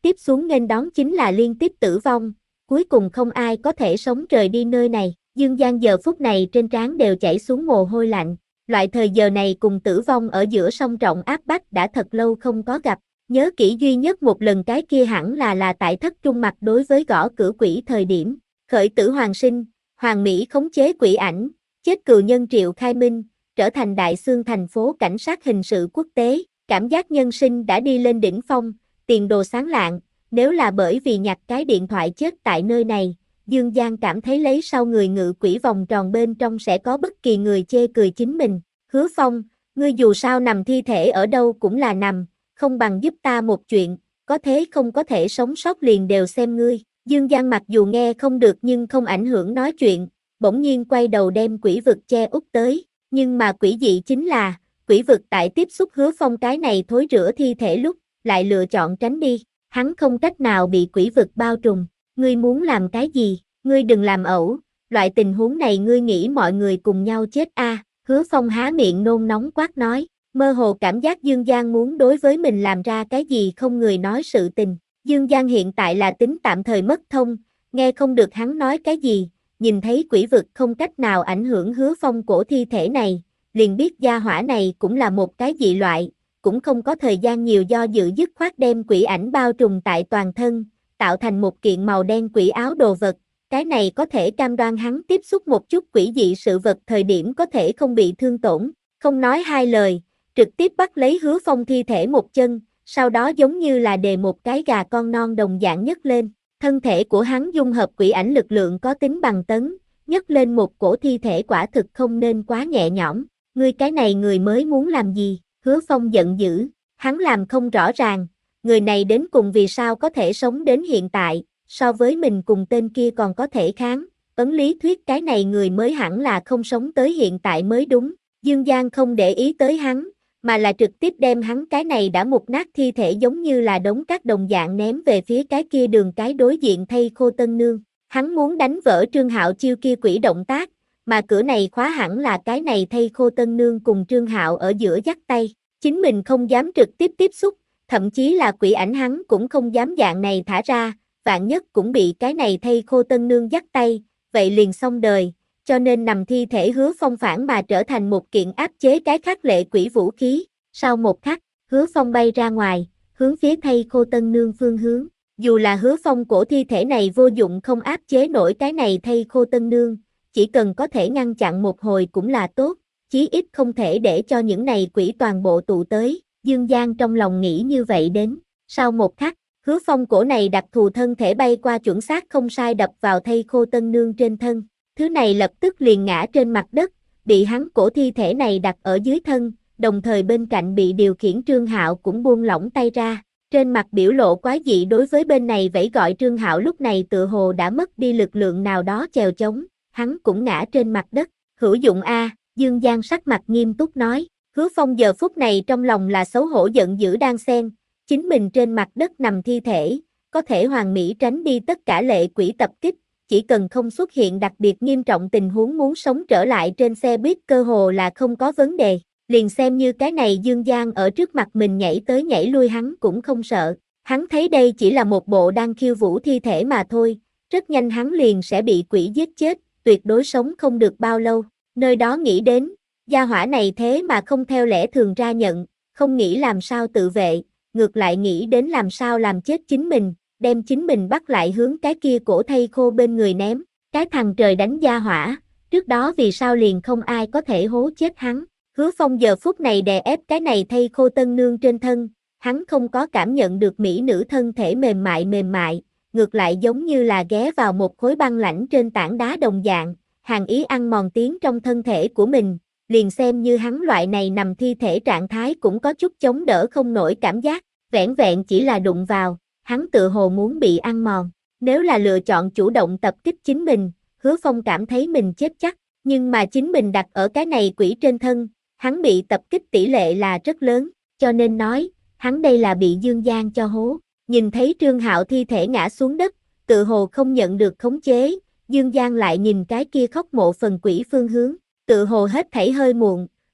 tiếp xuống nghênh đón chính là liên tiếp tử vong, cuối cùng không ai có thể sống rời đi nơi này. Dương Giang giờ phút này trên trán đều chảy xuống mồ hôi lạnh, loại thời giờ này cùng tử vong ở giữa song trọng áp bách đã thật lâu không có gặp. Nhớ kỹ duy nhất một lần cái kia hẳn là là tại thất trung mặt đối với gõ cửa quỷ thời điểm, khởi tử hoàng sinh, Hoàng Mỹ khống chế quỷ ảnh, chết cừu nhân Triệu Khai Minh, trở thành đại xương thành phố cảnh sát hình sự quốc tế, cảm giác nhân sinh đã đi lên đỉnh phong, tiền đồ sáng lạng, nếu là bởi vì nhặt cái điện thoại chết tại nơi này, Dương Giang cảm thấy lấy sau người ngự quỷ vòng tròn bên trong sẽ có bất kỳ người chê cười chính mình. Hứa Phong, ngươi dù sao nằm thi thể ở đâu cũng là nằm, không bằng giúp ta một chuyện, có thế không có thể sống sót liền đều xem ngươi. Dương Giang mặc dù nghe không được nhưng không ảnh hưởng nói chuyện, bỗng nhiên quay đầu đem quỷ vực che úp tới, nhưng mà quỷ dị chính là, quỷ vực tại tiếp xúc Hứa Phong cái này thối rữa thi thể lúc, lại lựa chọn tránh đi, hắn không cách nào bị quỷ vực bao trùm. Ngươi muốn làm cái gì, ngươi đừng làm ẩu, loại tình huống này ngươi nghĩ mọi người cùng nhau chết a? À? Hứa Phong há miệng nôn nóng quát nói, mơ hồ cảm giác Dương Giang muốn đối với mình làm ra cái gì không người nói sự tình. Dương Giang hiện tại là tính tạm thời mất thông, nghe không được hắn nói cái gì, nhìn thấy quỷ vực không cách nào ảnh hưởng Hứa Phong cổ thi thể này, liền biết gia hỏa này cũng là một cái dị loại, cũng không có thời gian nhiều do dự dứt khoát đem quỷ ảnh bao trùm tại toàn thân, tạo thành một kiện màu đen quỷ áo đồ vật, cái này có thể cam đoan hắn tiếp xúc một chút quỷ dị sự vật thời điểm có thể không bị thương tổn, không nói hai lời, trực tiếp bắt lấy Hứa Phong thi thể một chân, sau đó giống như là đề một cái gà con non đồng dạng nhấc lên, thân thể của hắn dung hợp quỷ ảnh lực lượng có tính bằng tấn, nhấc lên một cổ thi thể quả thực không nên quá nhẹ nhõm, ngươi cái này người mới muốn làm gì? Hứa Phong giận dữ, hắn làm không rõ ràng, người này đến cùng vì sao có thể sống đến hiện tại, so với mình cùng tên kia còn có thể kháng, ấn lý thuyết cái này người mới hẳn là không sống tới hiện tại mới đúng. Dương Giang không để ý tới hắn, mà là trực tiếp đem hắn cái này đã mục nát thi thể giống như là đống cát đồng dạng ném về phía cái kia đường cái đối diện thây khô tân nương. Hắn muốn đánh vỡ Trương Hạo chiêu kia quỷ động tác, mà cửa này khóa hẳn là cái này thây khô tân nương cùng Trương Hạo ở giữa dắt tay. Chính mình không dám trực tiếp tiếp xúc, thậm chí là quỷ ảnh hắn cũng không dám dạng này thả ra, vạn nhất cũng bị cái này thây khô tân nương dắt tay, vậy liền xong đời, cho nên nằm thi thể Hứa Phong phản mà trở thành một kiện áp chế cái khắc lệ quỷ vũ khí. Sau một khắc, Hứa Phong bay ra ngoài, hướng phía thây khô tân nương phương hướng, dù là Hứa Phong cổ thi thể này vô dụng không áp chế nổi cái này thây khô tân nương, chỉ cần có thể ngăn chặn một hồi cũng là tốt, chí ít không thể để cho những này quỷ toàn bộ tụ tới. Dương Giang trong lòng nghĩ như vậy đến, sau một khắc, Hứa Phong cổ này đặc thù thân thể bay qua chuẩn xác không sai đập vào thây khô tân nương trên thân, thứ này lập tức liền ngã trên mặt đất, bị hắn cổ thi thể này đặt ở dưới thân, đồng thời bên cạnh bị điều khiển Trương Hạo cũng buông lỏng tay ra, trên mặt biểu lộ quái dị đối với bên này vẫy gọi Trương Hạo lúc này tựa hồ đã mất đi lực lượng nào đó chèo chống, hắn cũng ngã trên mặt đất, hữu dụng a, Dương Giang sắc mặt nghiêm túc nói. Hứa Phong giờ phút này trong lòng là xấu hổ giận dữ đang xen, chính mình trên mặt đất nằm thi thể, có thể hoàn mỹ tránh đi tất cả lệ quỷ tập kích, chỉ cần không xuất hiện đặc biệt nghiêm trọng tình huống muốn sống trở lại trên xe buýt cơ hồ là không có vấn đề, liền xem như cái này Dương Giang ở trước mặt mình nhảy tới nhảy lui hắn cũng không sợ, hắn thấy đây chỉ là một bộ đang khiêu vũ thi thể mà thôi, rất nhanh hắn liền sẽ bị quỷ giết chết, tuyệt đối sống không được bao lâu, nơi đó nghĩ đến. Gia hỏa này thế mà không theo lẽ thường ra nhận, không nghĩ làm sao tự vệ, ngược lại nghĩ đến làm sao làm chết chính mình, đem chính mình bắt lại hướng cái kia cổ thây khô bên người ném, cái thằng trời đánh gia hỏa, trước đó vì sao liền không ai có thể hố chết hắn. Hứa Phong giờ phút này đè ép cái này thây khô tân nương trên thân, hắn không có cảm nhận được mỹ nữ thân thể mềm mại mềm mại, ngược lại giống như là ghé vào một khối băng lãnh trên tảng đá đồng dạng, hàn ý ăn mòn tiếng trong thân thể của mình. Liền xem như hắn loại này nằm thi thể trạng thái cũng có chút chống đỡ không nổi cảm giác, vẻn vẹn chỉ là đụng vào, hắn tự hồ muốn bị ăn mòn. Nếu là lựa chọn chủ động tập kích chính mình, Hứa Phong cảm thấy mình chết chắc, nhưng mà chính mình đặt ở cái này quỷ trên thân, hắn bị tập kích tỷ lệ là rất lớn, cho nên nói, hắn đây là bị Dương Giang cho hố. Nhìn thấy Trương Hạo thi thể ngã xuống đất, tự hồ không nhận được khống chế, Dương Giang lại nhìn cái kia khóc mộ phần quỷ phương hướng. Tự hồ hết thảy hơi muộn,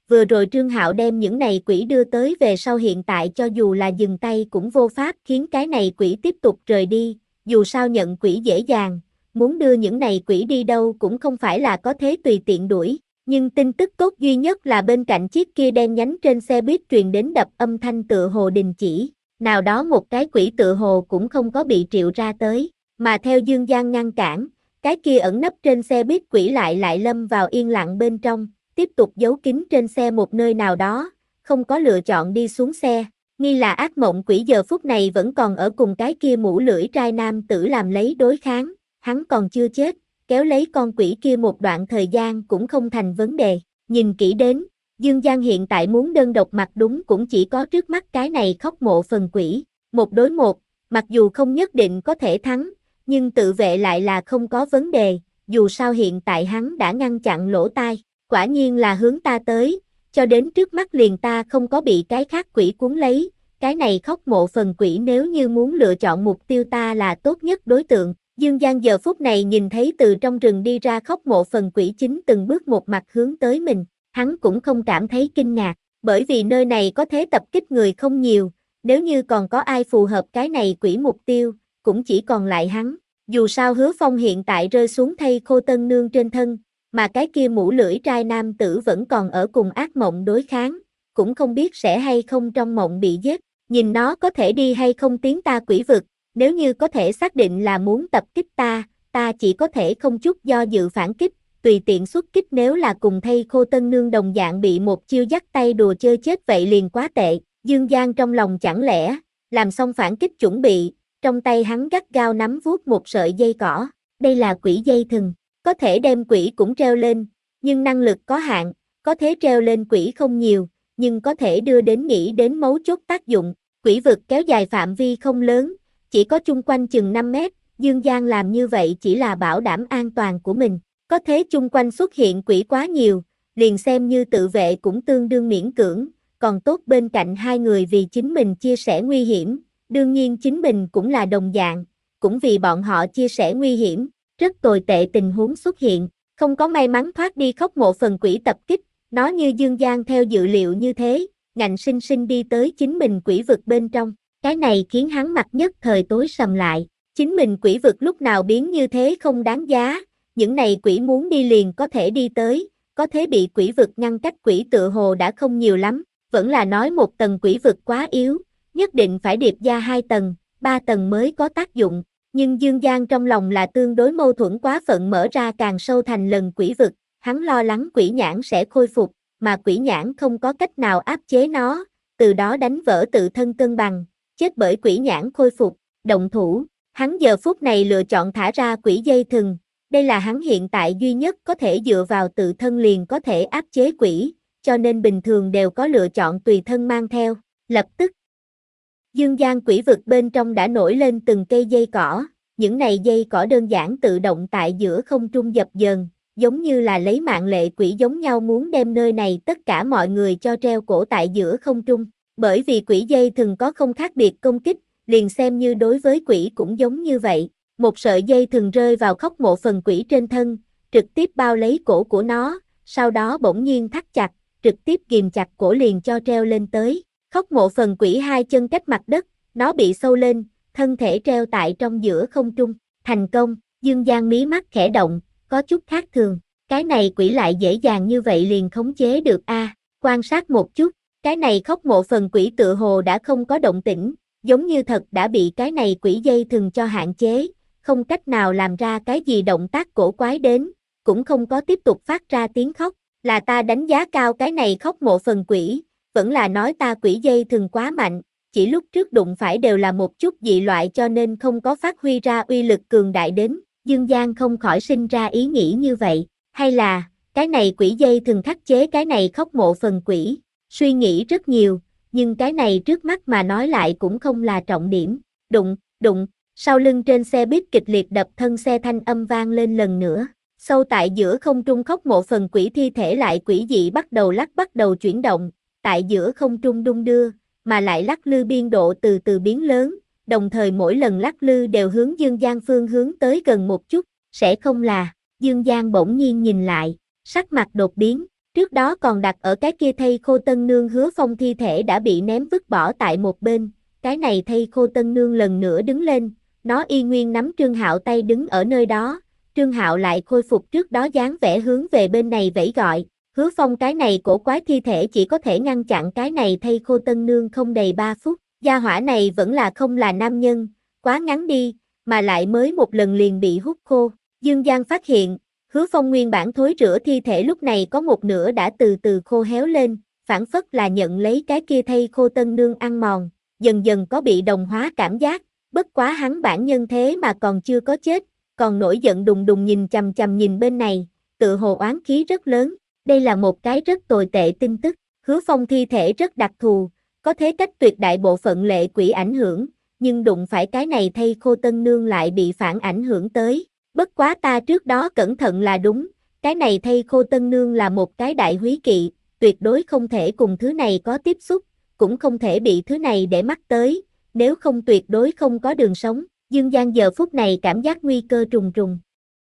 vừa rồi Trương Hạo đem những này quỷ đưa tới về sau hiện tại cho dù là dừng tay cũng vô pháp khiến cái này quỷ tiếp tục rời đi, dù sao nhận quỷ dễ dàng, muốn đưa những này quỷ đi đâu cũng không phải là có thế tùy tiện đuổi, nhưng tin tức tốt duy nhất là bên cạnh chiếc kia đen nhánh trên xe buýt truyền đến đập âm thanh tựa hồ đình chỉ, nào đó một cái quỷ tựa hồ cũng không có bị triệu ra tới, mà theo Dương Giang ngăn cản, cái kia ẩn nấp trên xe buýt quỷ lại lại lâm vào yên lặng bên trong, tiếp tục giấu kín trên xe một nơi nào đó, không có lựa chọn đi xuống xe. Nghi là ác mộng quỷ giờ phút này vẫn còn ở cùng cái kia mũ lưỡi trai nam tử làm lấy đối kháng, hắn còn chưa chết, kéo lấy con quỷ kia một đoạn thời gian cũng không thành vấn đề. Nhìn kỹ đến, Dương Giang hiện tại muốn đơn độc mặt đúng cũng chỉ có trước mắt cái này khóc mộ phần quỷ, một đối một, mặc dù không nhất định có thể thắng, nhưng tự vệ lại là không có vấn đề, dù sao hiện tại hắn đã ngăn chặn lỗ tai, quả nhiên là hướng ta tới, cho đến trước mắt liền ta không có bị cái khác quỷ cuốn lấy, cái này khóc mộ phần quỷ nếu như muốn lựa chọn mục tiêu ta là tốt nhất đối tượng. Dương Giang giờ phút này nhìn thấy từ trong rừng đi ra khóc mộ phần quỷ chính từng bước một mặt hướng tới mình, hắn cũng không cảm thấy kinh ngạc, bởi vì nơi này có thế tập kích người không nhiều, nếu như còn có ai phù hợp cái này quỷ mục tiêu, cũng chỉ còn lại hắn, dù sao Hứa Phong hiện tại rơi xuống thây khô tân nương trên thân, mà cái kia mũ lưỡi trai nam tử vẫn còn ở cùng ác mộng đối kháng, cũng không biết sẽ hay không trong mộng bị giết, nhìn nó có thể đi hay không tiến ta quỷ vực, nếu như có thể xác định là muốn tập kích ta, ta chỉ có thể không chút do dự phản kích, tùy tiện xuất kích nếu là cùng thây khô tân nương đồng dạng bị một chiêu dắt tay đùa chơi chết vậy liền quá tệ, Dương Giang trong lòng chẳng lẽ, làm xong phản kích chuẩn bị, trong tay hắn gắt gao nắm vuốt một sợi dây cỏ, đây là quỷ dây thừng, có thể đem quỷ cũng treo lên, nhưng năng lực có hạn, có thể treo lên quỷ không nhiều, nhưng có thể đưa đến nghĩ đến mấu chốt tác dụng, quỷ vực kéo dài phạm vi không lớn, chỉ có chung quanh chừng năm mét, Dương Giang làm như vậy chỉ là bảo đảm an toàn của mình, có thế chung quanh xuất hiện quỷ quá nhiều, liền xem như tự vệ cũng tương đương miễn cưỡng, còn tốt bên cạnh hai người vì chính mình chia sẻ nguy hiểm, đương nhiên chính mình cũng là đồng dạng, cũng vì bọn họ chia sẻ nguy hiểm, rất tồi tệ tình huống xuất hiện, không có may mắn thoát đi khóc mộ phần quỷ tập kích, nó như Dương Giang theo dự liệu như thế, ngạnh sinh sinh đi tới chính mình quỷ vực bên trong, cái này khiến hắn mặt nhất thời tối sầm lại, chính mình quỷ vực lúc nào biến như thế không đáng giá, những này quỷ muốn đi liền có thể đi tới, có thế bị quỷ vực ngăn cách quỷ tựa hồ đã không nhiều lắm, vẫn là nói một tầng quỷ vực quá yếu, nhất định phải điệp ra hai tầng, ba tầng mới có tác dụng, nhưng Dương Giang trong lòng là tương đối mâu thuẫn quá phận mở ra càng sâu thành lần quỷ vực, hắn lo lắng quỷ nhãn sẽ khôi phục, mà quỷ nhãn không có cách nào áp chế nó, từ đó đánh vỡ tự thân cân bằng, chết bởi quỷ nhãn khôi phục, động thủ, hắn giờ phút này lựa chọn thả ra quỷ dây thừng, đây là hắn hiện tại duy nhất có thể dựa vào tự thân liền có thể áp chế quỷ, cho nên bình thường đều có lựa chọn tùy thân mang theo, lập tức. Dương Giang quỷ vực bên trong đã nổi lên từng cây dây cỏ, những này dây cỏ đơn giản tự động tại giữa không trung dập dờn, giống như là lấy mạng lệ quỷ giống nhau muốn đem nơi này tất cả mọi người cho treo cổ tại giữa không trung, bởi vì quỷ dây thường có không khác biệt công kích, liền xem như đối với quỷ cũng giống như vậy, một sợi dây thường rơi vào khóc mộ phần quỷ trên thân, trực tiếp bao lấy cổ của nó, sau đó bỗng nhiên thắt chặt, trực tiếp ghìm chặt cổ liền cho treo lên tới. Khóc mộ phần quỷ hai chân cách mặt đất, nó bị sâu lên, thân thể treo tại trong giữa không trung, thành công, Dương Giang mí mắt khẽ động, có chút khác thường, cái này quỷ lại dễ dàng như vậy liền khống chế được a. À, quan sát một chút, cái này khóc mộ phần quỷ tựa hồ đã không có động tĩnh, giống như thật đã bị cái này quỷ dây thừng cho hạn chế, không cách nào làm ra cái gì động tác cổ quái đến, cũng không có tiếp tục phát ra tiếng khóc, là ta đánh giá cao cái này khóc mộ phần quỷ. Vẫn là nói ta quỷ dây thừng quá mạnh, chỉ lúc trước đụng phải đều là một chút dị loại cho nên không có phát huy ra uy lực cường đại đến, Dương Giang không khỏi sinh ra ý nghĩ như vậy, hay là, cái này quỷ dây thừng khắc chế cái này khóc mộ phần quỷ, suy nghĩ rất nhiều, nhưng cái này trước mắt mà nói lại cũng không là trọng điểm, đụng, đụng, sau lưng trên xe buýt kịch liệt đập thân xe thanh âm vang lên lần nữa. Sâu tại giữa không trung khóc mộ phần quỷ thi thể lại quỷ dị bắt đầu lắc bắt đầu chuyển động, tại giữa không trung đung đưa, mà lại lắc lư biên độ từ từ biến lớn, đồng thời mỗi lần lắc lư đều hướng Dương Giang phương hướng tới gần một chút, sẽ không là, Dương Giang bỗng nhiên nhìn lại, sắc mặt đột biến, trước Trước đó còn đặt ở cái kia thây khô tân nương Hứa Phong thi thể đã bị ném vứt bỏ tại một bên, cái này thây khô tân nương lần nữa đứng lên, nó y nguyên nắm Trương Hạo tay đứng ở nơi đó, Trương Hạo lại khôi phục trước đó dáng vẻ hướng về bên này vẫy gọi, Hứa Phong cái này cổ quái thi thể chỉ có thể ngăn chặn cái này thây khô tân nương không đầy ba phút, gia hỏa này vẫn là không là nam nhân, quá ngắn đi, mà lại mới một lần liền bị hút khô, Dương Giang phát hiện, Hứa Phong nguyên bản thối rữa thi thể lúc này có một nửa đã từ từ khô héo lên, phản phất là nhận lấy cái kia thây khô tân nương ăn mòn, dần dần có bị đồng hóa cảm giác, bất quá hắn bản nhân thế mà còn chưa có chết, còn nổi giận đùng đùng nhìn chằm chằm nhìn bên này, tự hồ oán khí rất lớn, đây là một cái rất tồi tệ tin tức, Hứa Phong thi thể rất đặc thù, có thế cách tuyệt đại bộ phận lệ quỷ ảnh hưởng, nhưng đụng phải cái này thây khô tân nương lại bị phản ảnh hưởng tới. Bất quá ta trước đó cẩn thận là đúng, cái này thây khô tân nương là một cái đại húy kỵ, tuyệt đối không thể cùng thứ này có tiếp xúc, cũng không thể bị thứ này để mắt tới, nếu không tuyệt đối không có đường sống, Dương Giang giờ phút này cảm giác nguy cơ trùng trùng.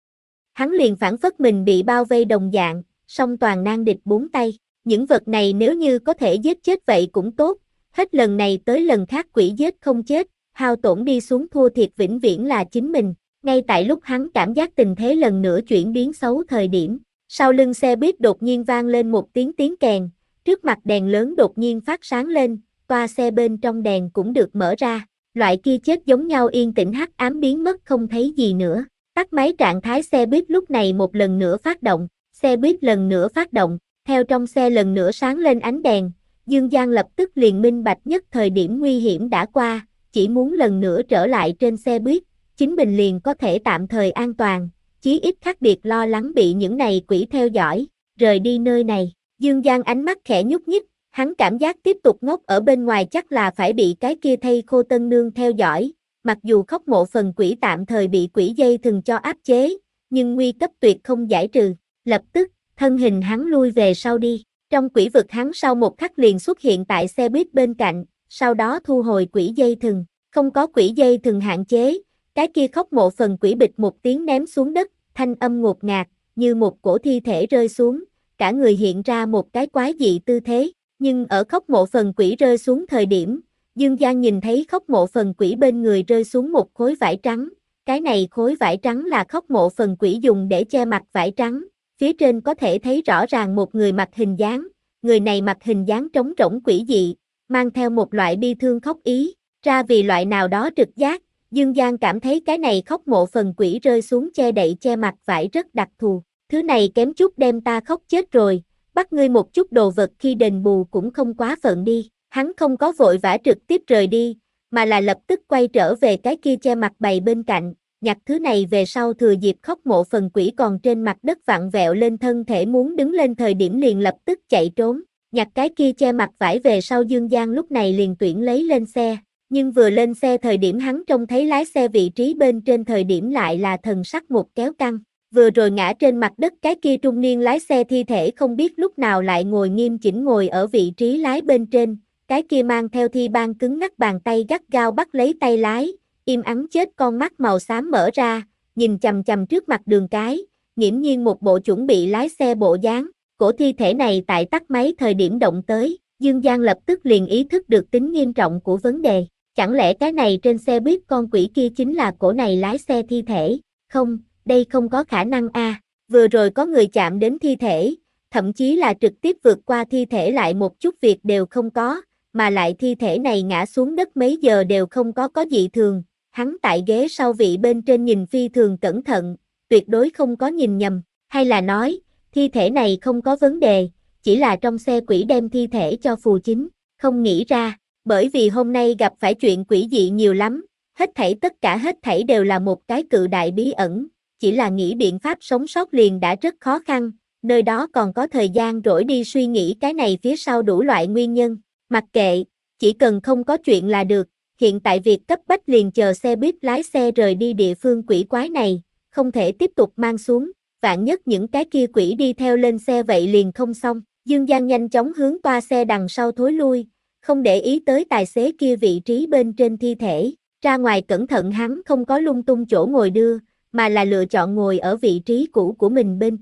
Hắn liền phản phất mình bị bao vây đồng dạng, song toàn nan địch bốn tay, những vật này nếu như có thể giết chết vậy cũng tốt, hết lần này tới lần khác quỷ giết không chết, hao tổn đi xuống thua thiệt vĩnh viễn là chính mình. Ngay tại lúc hắn cảm giác tình thế lần nữa chuyển biến xấu thời điểm, sau lưng xe buýt đột nhiên vang lên một tiếng tiếng kèn, trước mặt đèn lớn đột nhiên phát sáng lên, toa xe bên trong đèn cũng được mở ra, loại kia chết giống nhau yên tĩnh hắc ám biến mất không thấy gì nữa. Tắt máy trạng thái xe buýt lúc này một lần nữa phát động, xe buýt lần nữa phát động, theo trong xe lần nữa sáng lên ánh đèn, Dương Giang lập tức liền minh bạch nhất thời điểm nguy hiểm đã qua, chỉ muốn lần nữa trở lại trên xe buýt. Chính mình liền có thể tạm thời an toàn, chí ít khác biệt lo lắng bị những này quỷ theo dõi, rời đi nơi này. Dương Giang ánh mắt khẽ nhúc nhích, hắn cảm giác tiếp tục ngốc ở bên ngoài chắc là phải bị cái kia thây khô tân nương theo dõi, mặc dù khóc mộ phần quỷ tạm thời bị quỷ dây thừng cho áp chế, nhưng nguy cấp tuyệt không giải trừ, lập tức, thân hình hắn lui về sau đi, trong quỷ vực hắn sau một khắc liền xuất hiện tại xe buýt bên cạnh, sau đó thu hồi quỷ dây thừng, không có quỷ dây thừng hạn chế. Cái kia khóc mộ phần quỷ bịch một tiếng ném xuống đất, thanh âm ngột ngạt, như một cổ thi thể rơi xuống, cả người hiện ra một cái quái dị tư thế, nhưng ở khóc mộ phần quỷ rơi xuống thời điểm, Dương Giang nhìn thấy khóc mộ phần quỷ bên người rơi xuống một khối vải trắng, cái này khối vải trắng là khóc mộ phần quỷ dùng để che mặt vải trắng, phía trên có thể thấy rõ ràng một người mặt hình dáng, người này mặt hình dáng trống rỗng quỷ dị, mang theo một loại bi thương khóc ý, ra vì loại nào đó trực giác. Dương Giang cảm thấy cái này khóc mộ phần quỷ rơi xuống che đậy che mặt vải rất đặc thù, thứ này kém chút đem ta khóc chết rồi, bắt ngươi một chút đồ vật khi đền bù cũng không quá phận đi, hắn không có vội vã trực tiếp rời đi, mà là lập tức quay trở về cái kia che mặt bày bên cạnh, nhặt thứ này về sau thừa dịp khóc mộ phần quỷ còn trên mặt đất vặn vẹo lên thân thể muốn đứng lên thời điểm liền lập tức chạy trốn, nhặt cái kia che mặt vải về sau Dương Giang lúc này liền tuyển lấy lên xe. Nhưng vừa lên xe thời điểm hắn trông thấy lái xe vị trí bên trên thời điểm lại là thần sắc một kéo căng, vừa rồi ngã trên mặt đất cái kia trung niên lái xe thi thể không biết lúc nào lại ngồi nghiêm chỉnh ngồi ở vị trí lái bên trên, cái kia mang theo thi ban cứng ngắc bàn tay gắt gao bắt lấy tay lái, im ắng chết con mắt màu xám mở ra, nhìn chằm chằm trước mặt đường cái, nghiễm nhiên một bộ chuẩn bị lái xe bộ dáng, cổ thi thể này tại tắt máy thời điểm động tới, Dương Giang lập tức liền ý thức được tính nghiêm trọng của vấn đề. Chẳng lẽ cái này trên xe buýt con quỷ kia chính là cổ này lái xe thi thể? Không, đây không có khả năng a. À. Vừa rồi có người chạm đến thi thể, thậm chí là trực tiếp vượt qua thi thể lại một chút việc đều không có, mà lại thi thể này ngã xuống đất mấy giờ đều không có có dị thường. Hắn tại ghế sau vị bên trên nhìn phi thường cẩn thận, tuyệt đối không có nhìn nhầm, hay là nói, thi thể này không có vấn đề, chỉ là trong xe quỷ đem thi thể cho phù chính, không nghĩ ra. Bởi vì hôm nay gặp phải chuyện quỷ dị nhiều lắm, hết thảy tất cả hết thảy đều là một cái cự đại bí ẩn, chỉ là nghĩ biện pháp sống sót liền đã rất khó khăn, nơi đó còn có thời gian rỗi đi suy nghĩ cái này phía sau đủ loại nguyên nhân, mặc kệ, chỉ cần không có chuyện là được, hiện tại việc cấp bách liền chờ xe buýt lái xe rời đi địa phương quỷ quái này, không thể tiếp tục mang xuống, vạn nhất những cái kia quỷ đi theo lên xe vậy liền không xong, Dương Giang nhanh chóng hướng toa xe đằng sau thối lui. Không để ý tới tài xế kia vị trí bên trên thi thể, ra ngoài cẩn thận hắn không có lung tung chỗ ngồi đưa, mà là lựa chọn ngồi ở vị trí cũ của mình bên trên.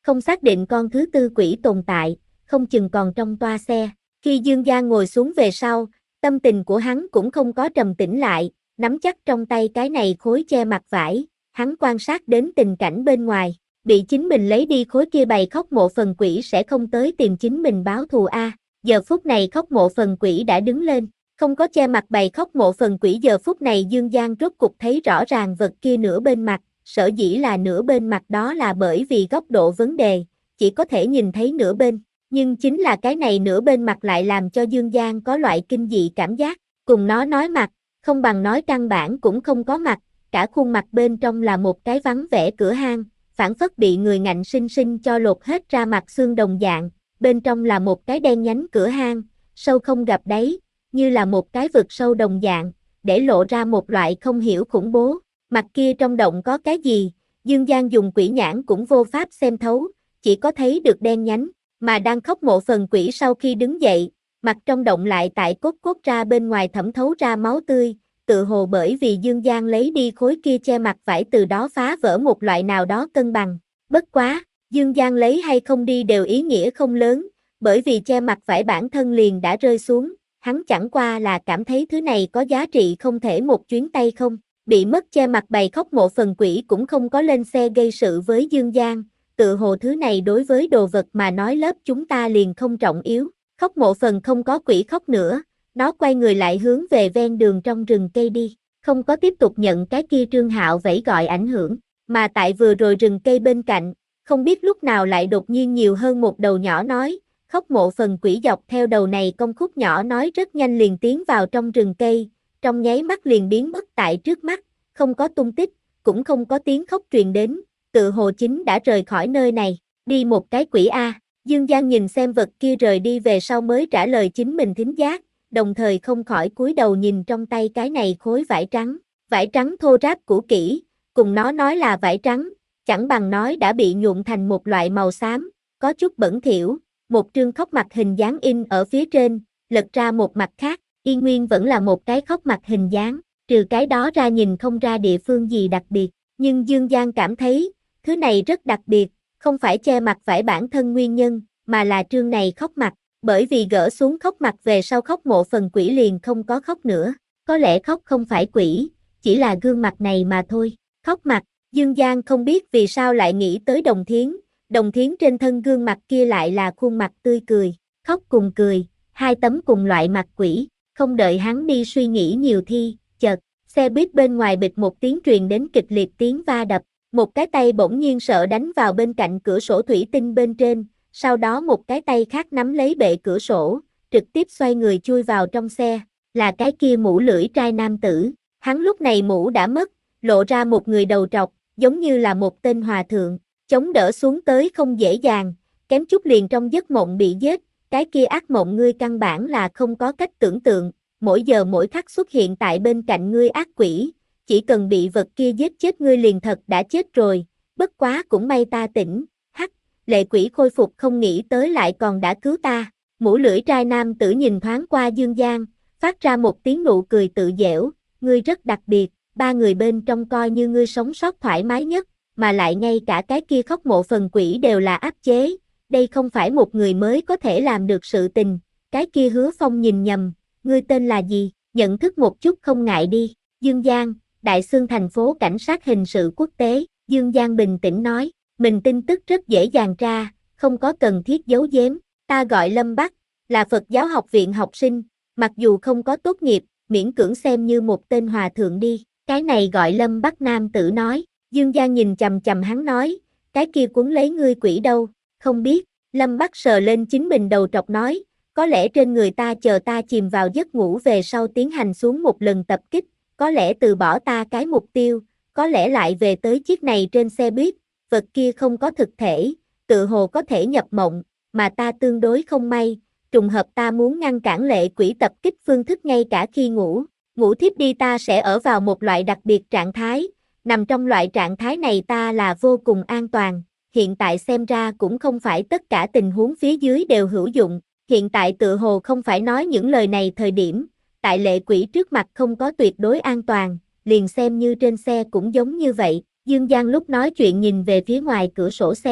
không xác định con thứ tư quỷ tồn tại, không chừng còn trong toa xe. Khi Dương Giang ngồi xuống về sau, tâm tình của hắn cũng không có trầm tĩnh lại, nắm chắc trong tay cái này khối che mặt vải, hắn quan sát đến tình cảnh bên ngoài, bị chính mình lấy đi khối kia bày khóc mộ phần quỷ sẽ không tới tìm chính mình báo thù a. À. Giờ phút này khóc mộ phần quỷ đã đứng lên, không có che mặt bày khóc mộ phần quỷ giờ phút này Dương Giang rốt cục thấy rõ ràng vật kia nửa bên mặt, sở dĩ là nửa bên mặt đó là bởi vì góc độ vấn đề, chỉ có thể nhìn thấy nửa bên. Nhưng chính là cái này nửa bên mặt lại làm cho Dương Giang có loại kinh dị cảm giác, cùng nó nói mặt, không bằng nói căn bản cũng không có mặt, cả khuôn mặt bên trong là một cái vắng vẻ cửa hang, phản phất bị người ngạnh sinh sinh cho lột hết ra mặt xương đồng dạng, bên trong là một cái đen nhánh cửa hang, sâu không gặp đáy, như là một cái vực sâu đồng dạng, để lộ ra một loại không hiểu khủng bố, mặt kia trong động có cái gì, Dương Giang dùng quỷ nhãn cũng vô pháp xem thấu, chỉ có thấy được đen nhánh. Mà đang khóc mộ phần quỷ sau khi đứng dậy, mặt trong động lại tại cốt cốt ra bên ngoài thẩm thấu ra máu tươi, tự hồ bởi vì Dương Giang lấy đi khối kia che mặt vải từ đó phá vỡ một loại nào đó cân bằng. Bất quá, Dương Giang lấy hay không đi đều ý nghĩa không lớn, bởi vì che mặt vải bản thân liền đã rơi xuống, hắn chẳng qua là cảm thấy thứ này có giá trị không thể một chuyến tay không, bị mất che mặt bày khóc mộ phần quỷ cũng không có lên xe gây sự với Dương Giang. Tự hồ thứ này đối với đồ vật mà nói lớp chúng ta liền không trọng yếu, khóc mộ phần không có quỷ khóc nữa, nó quay người lại hướng về ven đường trong rừng cây đi, không có tiếp tục nhận cái kia Trương Hạo vẫy gọi ảnh hưởng, mà tại vừa rồi rừng cây bên cạnh, không biết lúc nào lại đột nhiên nhiều hơn một đầu nhỏ nói, khóc mộ phần quỷ dọc theo đầu này công khúc nhỏ nói rất nhanh liền tiến vào trong rừng cây, trong nháy mắt liền biến mất tại trước mắt, không có tung tích, cũng không có tiếng khóc truyền đến. Tự hồ chính đã rời khỏi nơi này, đi một cái quỷ A, Dương Giang nhìn xem vật kia rời đi về sau mới trả lời chính mình thính giác, đồng thời không khỏi cúi đầu nhìn trong tay cái này khối vải trắng, vải trắng thô ráp cũ kỹ, cùng nó nói là vải trắng, chẳng bằng nói đã bị nhuộm thành một loại màu xám, có chút bẩn thỉu, một trương khóc mặt hình dáng in ở phía trên, lật ra một mặt khác, y nguyên vẫn là một cái khóc mặt hình dáng, trừ cái đó ra nhìn không ra địa phương gì đặc biệt, nhưng Dương Giang cảm thấy, thứ này rất đặc biệt, không phải che mặt vải bản thân nguyên nhân, mà là trương này khóc mặt, bởi vì gỡ xuống khóc mặt về sau khóc mộ phần quỷ liền không có khóc nữa, có lẽ khóc không phải quỷ, chỉ là gương mặt này mà thôi, khóc mặt, Dương Giang không biết vì sao lại nghĩ tới Đồng Thiến, Đồng Thiến trên thân gương mặt kia lại là khuôn mặt tươi cười, khóc cùng cười, hai tấm cùng loại mặt quỷ, không đợi hắn đi suy nghĩ nhiều thi, chợt, xe buýt bên ngoài bịch một tiếng truyền đến kịch liệt tiếng va đập. Một cái tay bỗng nhiên sợ đánh vào bên cạnh cửa sổ thủy tinh bên trên, sau đó một cái tay khác nắm lấy bệ cửa sổ, trực tiếp xoay người chui vào trong xe, là cái kia mũ lưỡi trai nam tử. Hắn lúc này mũ đã mất, lộ ra một người đầu trọc, giống như là một tên hòa thượng, chống đỡ xuống tới không dễ dàng, kém chút liền trong giấc mộng bị giết, cái kia ác mộng ngươi căn bản là không có cách tưởng tượng, mỗi giờ mỗi khắc xuất hiện tại bên cạnh ngươi ác quỷ. Chỉ cần bị vật kia giết chết ngươi liền thật đã chết rồi, bất quá cũng may ta tỉnh, hắc, lệ quỷ khôi phục không nghĩ tới lại còn đã cứu ta, mũ lưỡi trai nam tử nhìn thoáng qua Dương Giang, phát ra một tiếng nụ cười tự dẻo, ngươi rất đặc biệt, ba người bên trong coi như ngươi sống sót thoải mái nhất, mà lại ngay cả cái kia khóc mộ phần quỷ đều là áp chế, đây không phải một người mới có thể làm được sự tình, cái kia Hứa Phong nhìn nhầm, ngươi tên là gì, nhận thức một chút không ngại đi, Dương Giang. Đại Xương thành phố cảnh sát hình sự quốc tế, Dương Giang bình tĩnh nói, mình tin tức rất dễ dàng tra, không có cần thiết giấu giếm, ta gọi Lâm Bắc, là Phật giáo học viện học sinh, mặc dù không có tốt nghiệp, miễn cưỡng xem như một tên hòa thượng đi, cái này gọi Lâm Bắc nam tử nói, Dương Giang nhìn chầm chầm hắn nói, cái kia cuốn lấy ngươi quỷ đâu, không biết, Lâm Bắc sờ lên chính mình đầu trọc nói, có lẽ trên người ta chờ ta chìm vào giấc ngủ về sau tiến hành xuống một lần tập kích, có lẽ từ bỏ ta cái mục tiêu, có lẽ lại về tới chiếc này trên xe buýt, vật kia không có thực thể, tự hồ có thể nhập mộng, mà ta tương đối không may, trùng hợp ta muốn ngăn cản lệ quỷ tập kích phương thức ngay cả khi ngủ, ngủ thiếp đi ta sẽ ở vào một loại đặc biệt trạng thái, nằm trong loại trạng thái này ta là vô cùng an toàn, hiện tại xem ra cũng không phải tất cả tình huống phía dưới đều hữu dụng, hiện tại tự hồ không phải nói những lời này thời điểm, tại lệ quỷ trước mặt không có tuyệt đối an toàn, liền xem như trên xe cũng giống như vậy, Dương Giang lúc nói chuyện nhìn về phía ngoài cửa sổ xe,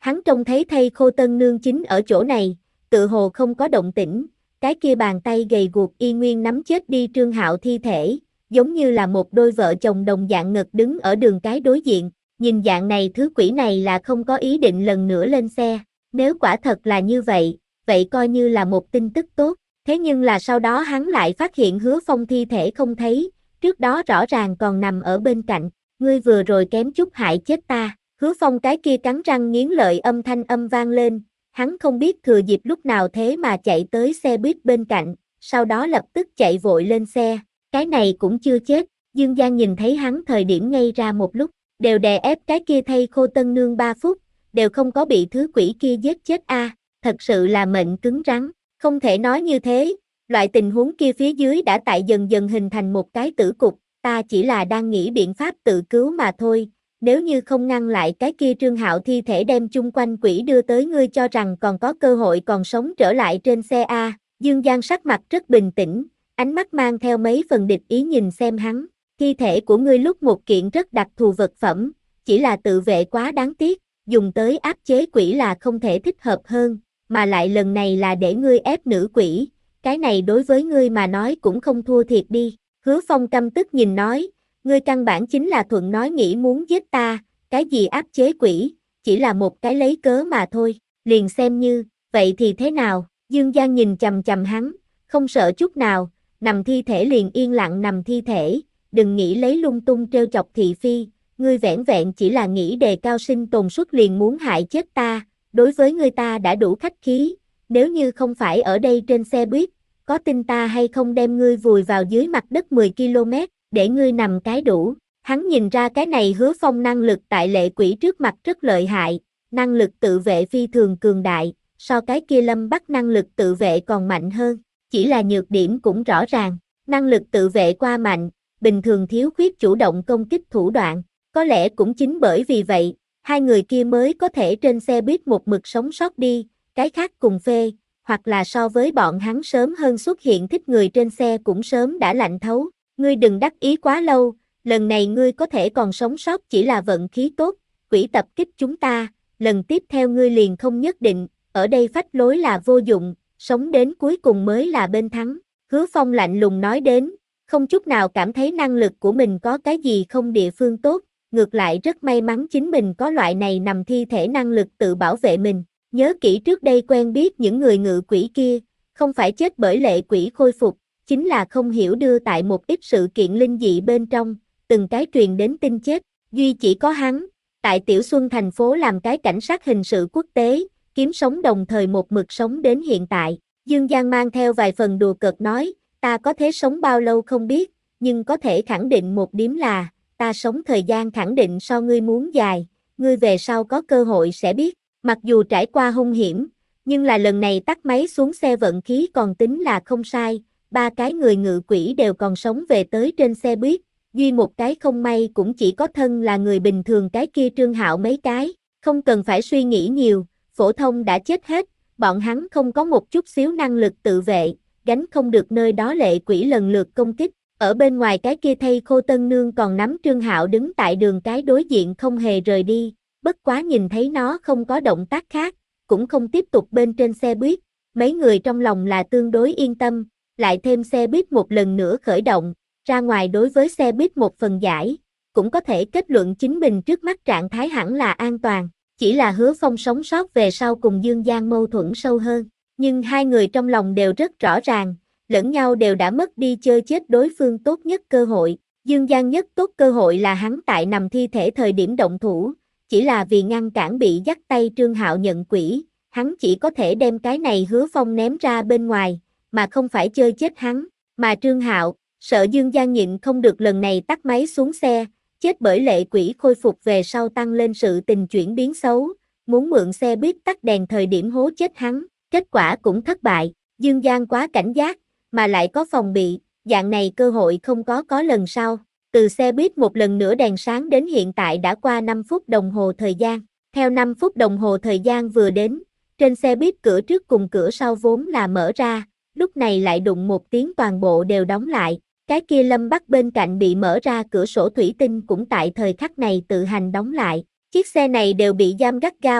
Hắn trông thấy thây khô tân nương chính ở chỗ này, tự hồ không có động tĩnh, cái kia bàn tay gầy guộc y nguyên nắm chết đi Trương Hạo thi thể, giống như là một đôi vợ chồng đồng dạng ngực đứng ở đường cái đối diện, nhìn dạng này thứ quỷ này là không có ý định lần nữa lên xe, nếu quả thật là như vậy, vậy coi như là một tin tức tốt, thế nhưng là sau đó hắn lại phát hiện Hứa Phong thi thể không thấy, trước đó rõ ràng còn nằm ở bên cạnh, ngươi vừa rồi kém chút hại chết ta, Hứa Phong cái kia cắn răng nghiến lợi âm thanh âm vang lên, hắn không biết thừa dịp lúc nào thế mà chạy tới xe buýt bên cạnh, sau đó lập tức chạy vội lên xe, cái này cũng chưa chết, Dương Giang nhìn thấy hắn thời điểm ngây ra một lúc, đều đè ép cái kia thây khô tân nương ba phút, đều không có bị thứ quỷ kia giết chết a, à, thật sự là mệnh cứng rắn, không thể nói như thế, loại tình huống kia phía dưới đã tại dần dần hình thành một cái tử cục, ta chỉ là đang nghĩ biện pháp tự cứu mà thôi, nếu như không ngăn lại cái kia Trương Hạo thi thể đem chung quanh quỷ đưa tới ngươi cho rằng còn có cơ hội còn sống trở lại trên xe a, Dương Giang sắc mặt rất bình tĩnh, ánh mắt mang theo mấy phần địch ý nhìn xem hắn, thi thể của ngươi lúc một kiện rất đặc thù vật phẩm, chỉ là tự vệ quá đáng tiếc, dùng tới áp chế quỷ là không thể thích hợp hơn, mà lại lần này là để ngươi ép nữ quỷ, cái này đối với ngươi mà nói cũng không thua thiệt đi, Hứa Phong căm tức nhìn nói, ngươi căn bản chính là thuận nói nghĩ muốn giết ta, cái gì áp chế quỷ, chỉ là một cái lấy cớ mà thôi, liền xem như, vậy thì thế nào, Dương Giang nhìn chằm chằm hắn, không sợ chút nào, nằm thi thể liền yên lặng nằm thi thể, đừng nghĩ lấy lung tung trêu chọc thị phi, ngươi vẻn vẹn chỉ là nghĩ đề cao sinh tồn suất liền muốn hại chết ta, đối với ngươi ta đã đủ khách khí, nếu như không phải ở đây trên xe buýt, có tin ta hay không đem ngươi vùi vào dưới mặt đất mười ki lô mét, để ngươi nằm cái đủ, hắn nhìn ra cái này Hứa Phong năng lực tại lệ quỷ trước mặt rất lợi hại, năng lực tự vệ phi thường cường đại, so cái kia Lâm Bắc năng lực tự vệ còn mạnh hơn, chỉ là nhược điểm cũng rõ ràng, năng lực tự vệ qua mạnh, bình thường thiếu khuyết chủ động công kích thủ đoạn, có lẽ cũng chính bởi vì vậy, hai người kia mới có thể trên xe buýt một mực sống sót đi, cái khác cùng phê, hoặc là so với bọn hắn sớm hơn xuất hiện thích người trên xe cũng sớm đã lạnh thấu, ngươi đừng đắc ý quá lâu, lần này ngươi có thể còn sống sót chỉ là vận khí tốt, quỷ tập kích chúng ta, lần tiếp theo ngươi liền không nhất định, ở đây phách lối là vô dụng, sống đến cuối cùng mới là bên thắng, Hứa Phong lạnh lùng nói đến, không chút nào cảm thấy năng lực của mình có cái gì không địa phương tốt, ngược lại rất may mắn chính mình có loại này nằm thi thể năng lực tự bảo vệ mình, nhớ kỹ trước đây quen biết những người ngự quỷ kia, không phải chết bởi lệ quỷ khôi phục, chính là không hiểu đưa tại một ít sự kiện linh dị bên trong, từng cái truyền đến tin chết, duy chỉ có hắn, tại Tiểu Xuân thành phố làm cái cảnh sát hình sự quốc tế, kiếm sống đồng thời một mực sống đến hiện tại, Dương Giang mang theo vài phần đùa cợt nói, ta có thể sống bao lâu không biết, nhưng có thể khẳng định một điểm là, ta sống thời gian khẳng định so ngươi muốn dài, ngươi về sau có cơ hội sẽ biết, mặc dù trải qua hung hiểm, nhưng là lần này tắt máy xuống xe vận khí còn tính là không sai, ba cái người ngự quỷ đều còn sống về tới trên xe buýt, duy một cái không may cũng chỉ có thân là người bình thường cái kia Trương Hạo mấy cái, không cần phải suy nghĩ nhiều, phổ thông đã chết hết, bọn hắn không có một chút xíu năng lực tự vệ, gánh không được nơi đó lệ quỷ lần lượt công kích, ở bên ngoài cái kia thây khô tân nương còn nắm Trương Hạo đứng tại đường cái đối diện không hề rời đi, bất quá nhìn thấy nó không có động tác khác, cũng không tiếp tục bên trên xe buýt, mấy người trong lòng là tương đối yên tâm, lại thêm xe buýt một lần nữa khởi động, ra ngoài đối với xe buýt một phần giải, cũng có thể kết luận chính mình trước mắt trạng thái hẳn là an toàn, chỉ là Hứa Phong sống sót về sau cùng Dương Giang mâu thuẫn sâu hơn, nhưng hai người trong lòng đều rất rõ ràng, lẫn nhau đều đã mất đi chơi chết đối phương tốt nhất cơ hội, Dương Giang nhất tốt cơ hội là hắn tại nằm thi thể thời điểm động thủ, chỉ là vì ngăn cản bị dắt tay Trương Hạo nhận quỷ, hắn chỉ có thể đem cái này Hứa Phong ném ra bên ngoài, mà không phải chơi chết hắn, mà Trương Hạo, sợ Dương Giang nhịn không được lần này tắt máy xuống xe, chết bởi lệ quỷ khôi phục về sau tăng lên sự tình chuyển biến xấu, muốn mượn xe buýt tắt đèn thời điểm hố chết hắn, kết quả cũng thất bại, Dương Giang quá cảnh giác, mà lại có phòng bị, dạng này cơ hội không có có lần sau. Từ xe buýt một lần nữa đèn sáng đến hiện tại đã qua năm phút đồng hồ thời gian, theo năm phút đồng hồ thời gian vừa đến, trên xe buýt cửa trước cùng cửa sau vốn là mở ra, lúc này lại đụng một tiếng toàn bộ đều đóng lại, cái kia Lâm Bắc bên cạnh bị mở ra cửa sổ thủy tinh cũng tại thời khắc này tự hành đóng lại, chiếc xe này đều bị giam gắt gao,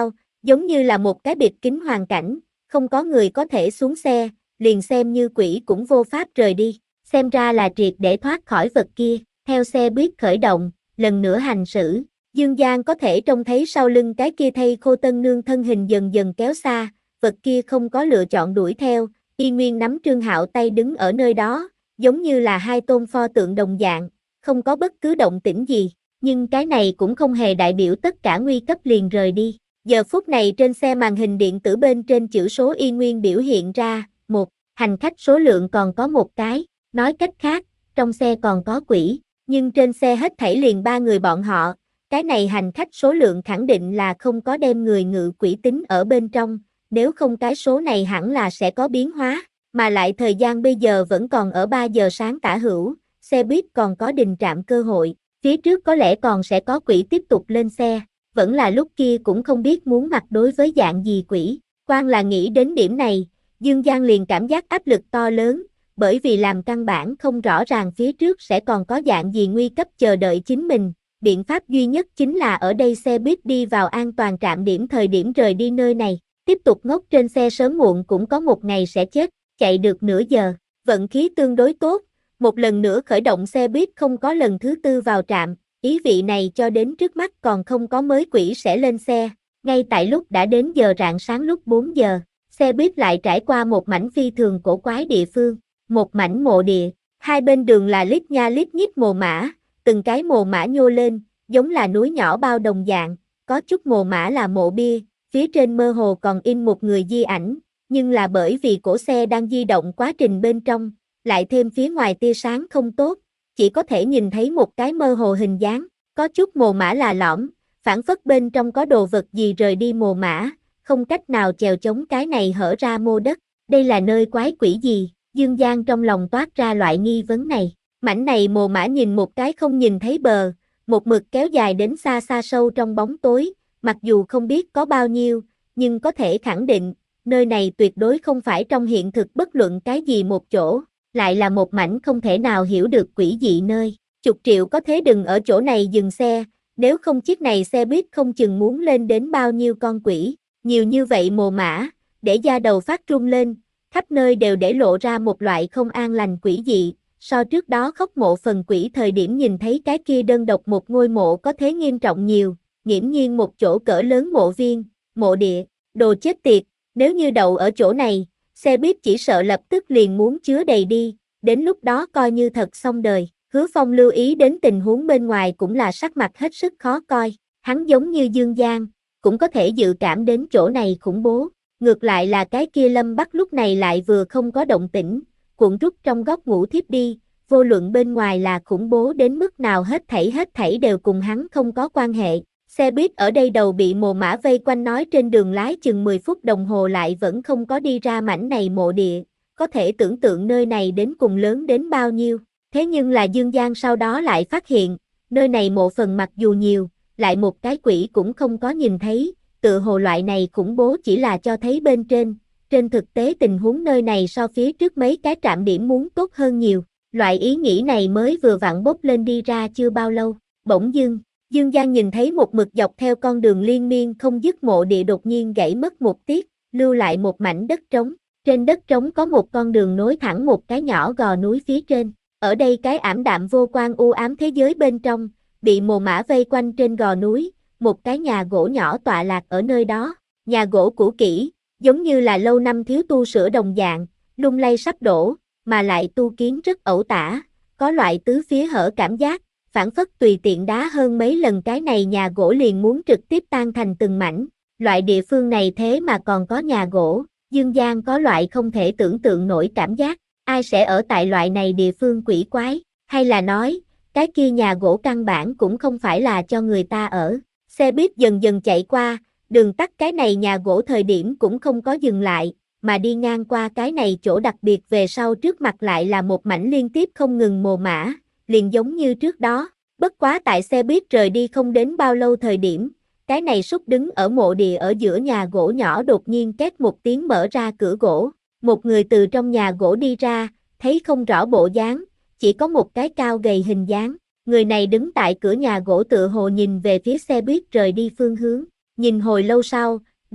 giống như là một cái bịt kín hoàn cảnh, không có người có thể xuống xe, liền xem như quỷ cũng vô pháp rời đi, xem ra là triệt để thoát khỏi vật kia, theo xe buýt khởi động, lần nữa hành xử, Dương Giang có thể trông thấy sau lưng cái kia thây khô tân nương thân hình dần dần kéo xa, vật kia không có lựa chọn đuổi theo, y nguyên nắm Trương Hạo tay đứng ở nơi đó, giống như là hai tôn pho tượng đồng dạng, không có bất cứ động tĩnh gì, nhưng cái này cũng không hề đại biểu tất cả nguy cấp liền rời đi. Giờ phút này trên xe màn hình điện tử bên trên chữ số y nguyên biểu hiện ra, một, hành khách số lượng còn có một cái, nói cách khác, trong xe còn có quỷ, nhưng trên xe hết thảy liền ba người bọn họ, cái này hành khách số lượng khẳng định là không có đem người ngự quỷ tính ở bên trong, nếu không cái số này hẳn là sẽ có biến hóa, mà lại thời gian bây giờ vẫn còn ở ba giờ sáng tả hữu, xe buýt còn có đình trạm cơ hội, phía trước có lẽ còn sẽ có quỷ tiếp tục lên xe, vẫn là lúc kia cũng không biết muốn mặt đối với dạng gì quỷ, quan là nghĩ đến điểm này, Dương Giang liền cảm giác áp lực to lớn, bởi vì làm căn bản không rõ ràng phía trước sẽ còn có dạng gì nguy cấp chờ đợi chính mình, biện pháp duy nhất chính là ở đây xe buýt đi vào an toàn trạm điểm thời điểm rời đi nơi này, tiếp tục ngốc trên xe sớm muộn cũng có một ngày sẽ chết, chạy được nửa giờ, vận khí tương đối tốt, một lần nữa khởi động xe buýt không có lần thứ tư vào trạm, ý vị này cho đến trước mắt còn không có mới quỷ sẽ lên xe, ngay tại lúc đã đến giờ rạng sáng lúc bốn giờ, xe buýt lại trải qua một mảnh phi thường cổ quái địa phương, một mảnh mộ địa, hai bên đường là lít nha lít nhít mồ mã, từng cái mồ mã nhô lên, giống là núi nhỏ bao đồng dạng, có chút mồ mã là mộ bia, phía trên mơ hồ còn in một người di ảnh, nhưng là bởi vì cổ xe đang di động quá trình bên trong, lại thêm phía ngoài tia sáng không tốt, chỉ có thể nhìn thấy một cái mơ hồ hình dáng, có chút mồ mã là lõm, phản phất bên trong có đồ vật gì rời đi mồ mã, không cách nào chèo chống cái này hở ra mô đất, đây là nơi quái quỷ gì, Dương Giang trong lòng toát ra loại nghi vấn này, mảnh này mồ mã nhìn một cái không nhìn thấy bờ, một mực kéo dài đến xa xa sâu trong bóng tối, mặc dù không biết có bao nhiêu, nhưng có thể khẳng định, nơi này tuyệt đối không phải trong hiện thực bất luận cái gì một chỗ, lại là một mảnh không thể nào hiểu được quỷ dị nơi, chục triệu có thế đừng ở chỗ này dừng xe, nếu không chiếc này xe buýt không chừng muốn lên đến bao nhiêu con quỷ, nhiều như vậy mồ mã, để da đầu phát run lên, khắp nơi đều để lộ ra một loại không an lành quỷ dị, so trước đó khóc mộ phần quỷ thời điểm nhìn thấy cái kia đơn độc một ngôi mộ có thế nghiêm trọng nhiều, nghiễm nhiên một chỗ cỡ lớn mộ viên, mộ địa, đồ chết tiệt, nếu như đậu ở chỗ này, xe buýt chỉ sợ lập tức liền muốn chứa đầy đi, đến lúc đó coi như thật xong đời, Hứa Phong lưu ý đến tình huống bên ngoài cũng là sắc mặt hết sức khó coi, hắn giống như Dương Giang, cũng có thể dự cảm đến chỗ này khủng bố, ngược lại là cái kia Lâm Bắc lúc này lại vừa không có động tĩnh, cuộn rút trong góc ngủ thiếp đi, vô luận bên ngoài là khủng bố đến mức nào hết thảy hết thảy đều cùng hắn không có quan hệ. Xe buýt ở đây đầu bị mồ mã vây quanh nói trên đường lái chừng mười phút đồng hồ lại vẫn không có đi ra mảnh này mộ địa, có thể tưởng tượng nơi này đến cùng lớn đến bao nhiêu. Thế nhưng là Dương Giang sau đó lại phát hiện, nơi này mộ phần mặc dù nhiều, lại một cái quỷ cũng không có nhìn thấy, tự hồ loại này khủng bố chỉ là cho thấy bên trên, trên thực tế tình huống nơi này so phía trước mấy cái trạm điểm muốn tốt hơn nhiều, loại ý nghĩ này mới vừa vặn bốc lên đi ra chưa bao lâu, bỗng dưng, Dương Giang nhìn thấy một mực dọc theo con đường liên miên không dứt mộ địa đột nhiên gãy mất một tiết, lưu lại một mảnh đất trống, trên đất trống có một con đường nối thẳng một cái nhỏ gò núi phía trên, ở đây cái ảm đạm vô quan u ám thế giới bên trong, bị mồ mã vây quanh trên gò núi, một cái nhà gỗ nhỏ tọa lạc ở nơi đó, nhà gỗ cũ kỹ, giống như là lâu năm thiếu tu sửa đồng dạng, lung lay sắp đổ, mà lại tu kiến rất ẩu tả, có loại tứ phía hở cảm giác, phản phất tùy tiện đá hơn mấy lần cái này nhà gỗ liền muốn trực tiếp tan thành từng mảnh, loại địa phương này thế mà còn có nhà gỗ, Dương Giang có loại không thể tưởng tượng nổi cảm giác, ai sẽ ở tại loại này địa phương quỷ quái, hay là nói, cái kia nhà gỗ căn bản cũng không phải là cho người ta ở, xe buýt dần dần chạy qua, đường tắt cái này nhà gỗ thời điểm cũng không có dừng lại, mà đi ngang qua cái này chỗ đặc biệt về sau trước mặt lại là một mảnh liên tiếp không ngừng mồ mã, liền giống như trước đó, bất quá tại xe buýt rời đi không đến bao lâu thời điểm, cái này súc đứng ở mộ địa ở giữa nhà gỗ nhỏ đột nhiên két một tiếng mở ra cửa gỗ, một người từ trong nhà gỗ đi ra, thấy không rõ bộ dáng, chỉ có một cái cao gầy hình dáng, người này đứng tại cửa nhà gỗ tựa hồ nhìn về phía xe buýt rời đi phương hướng, nhìn hồi lâu sau,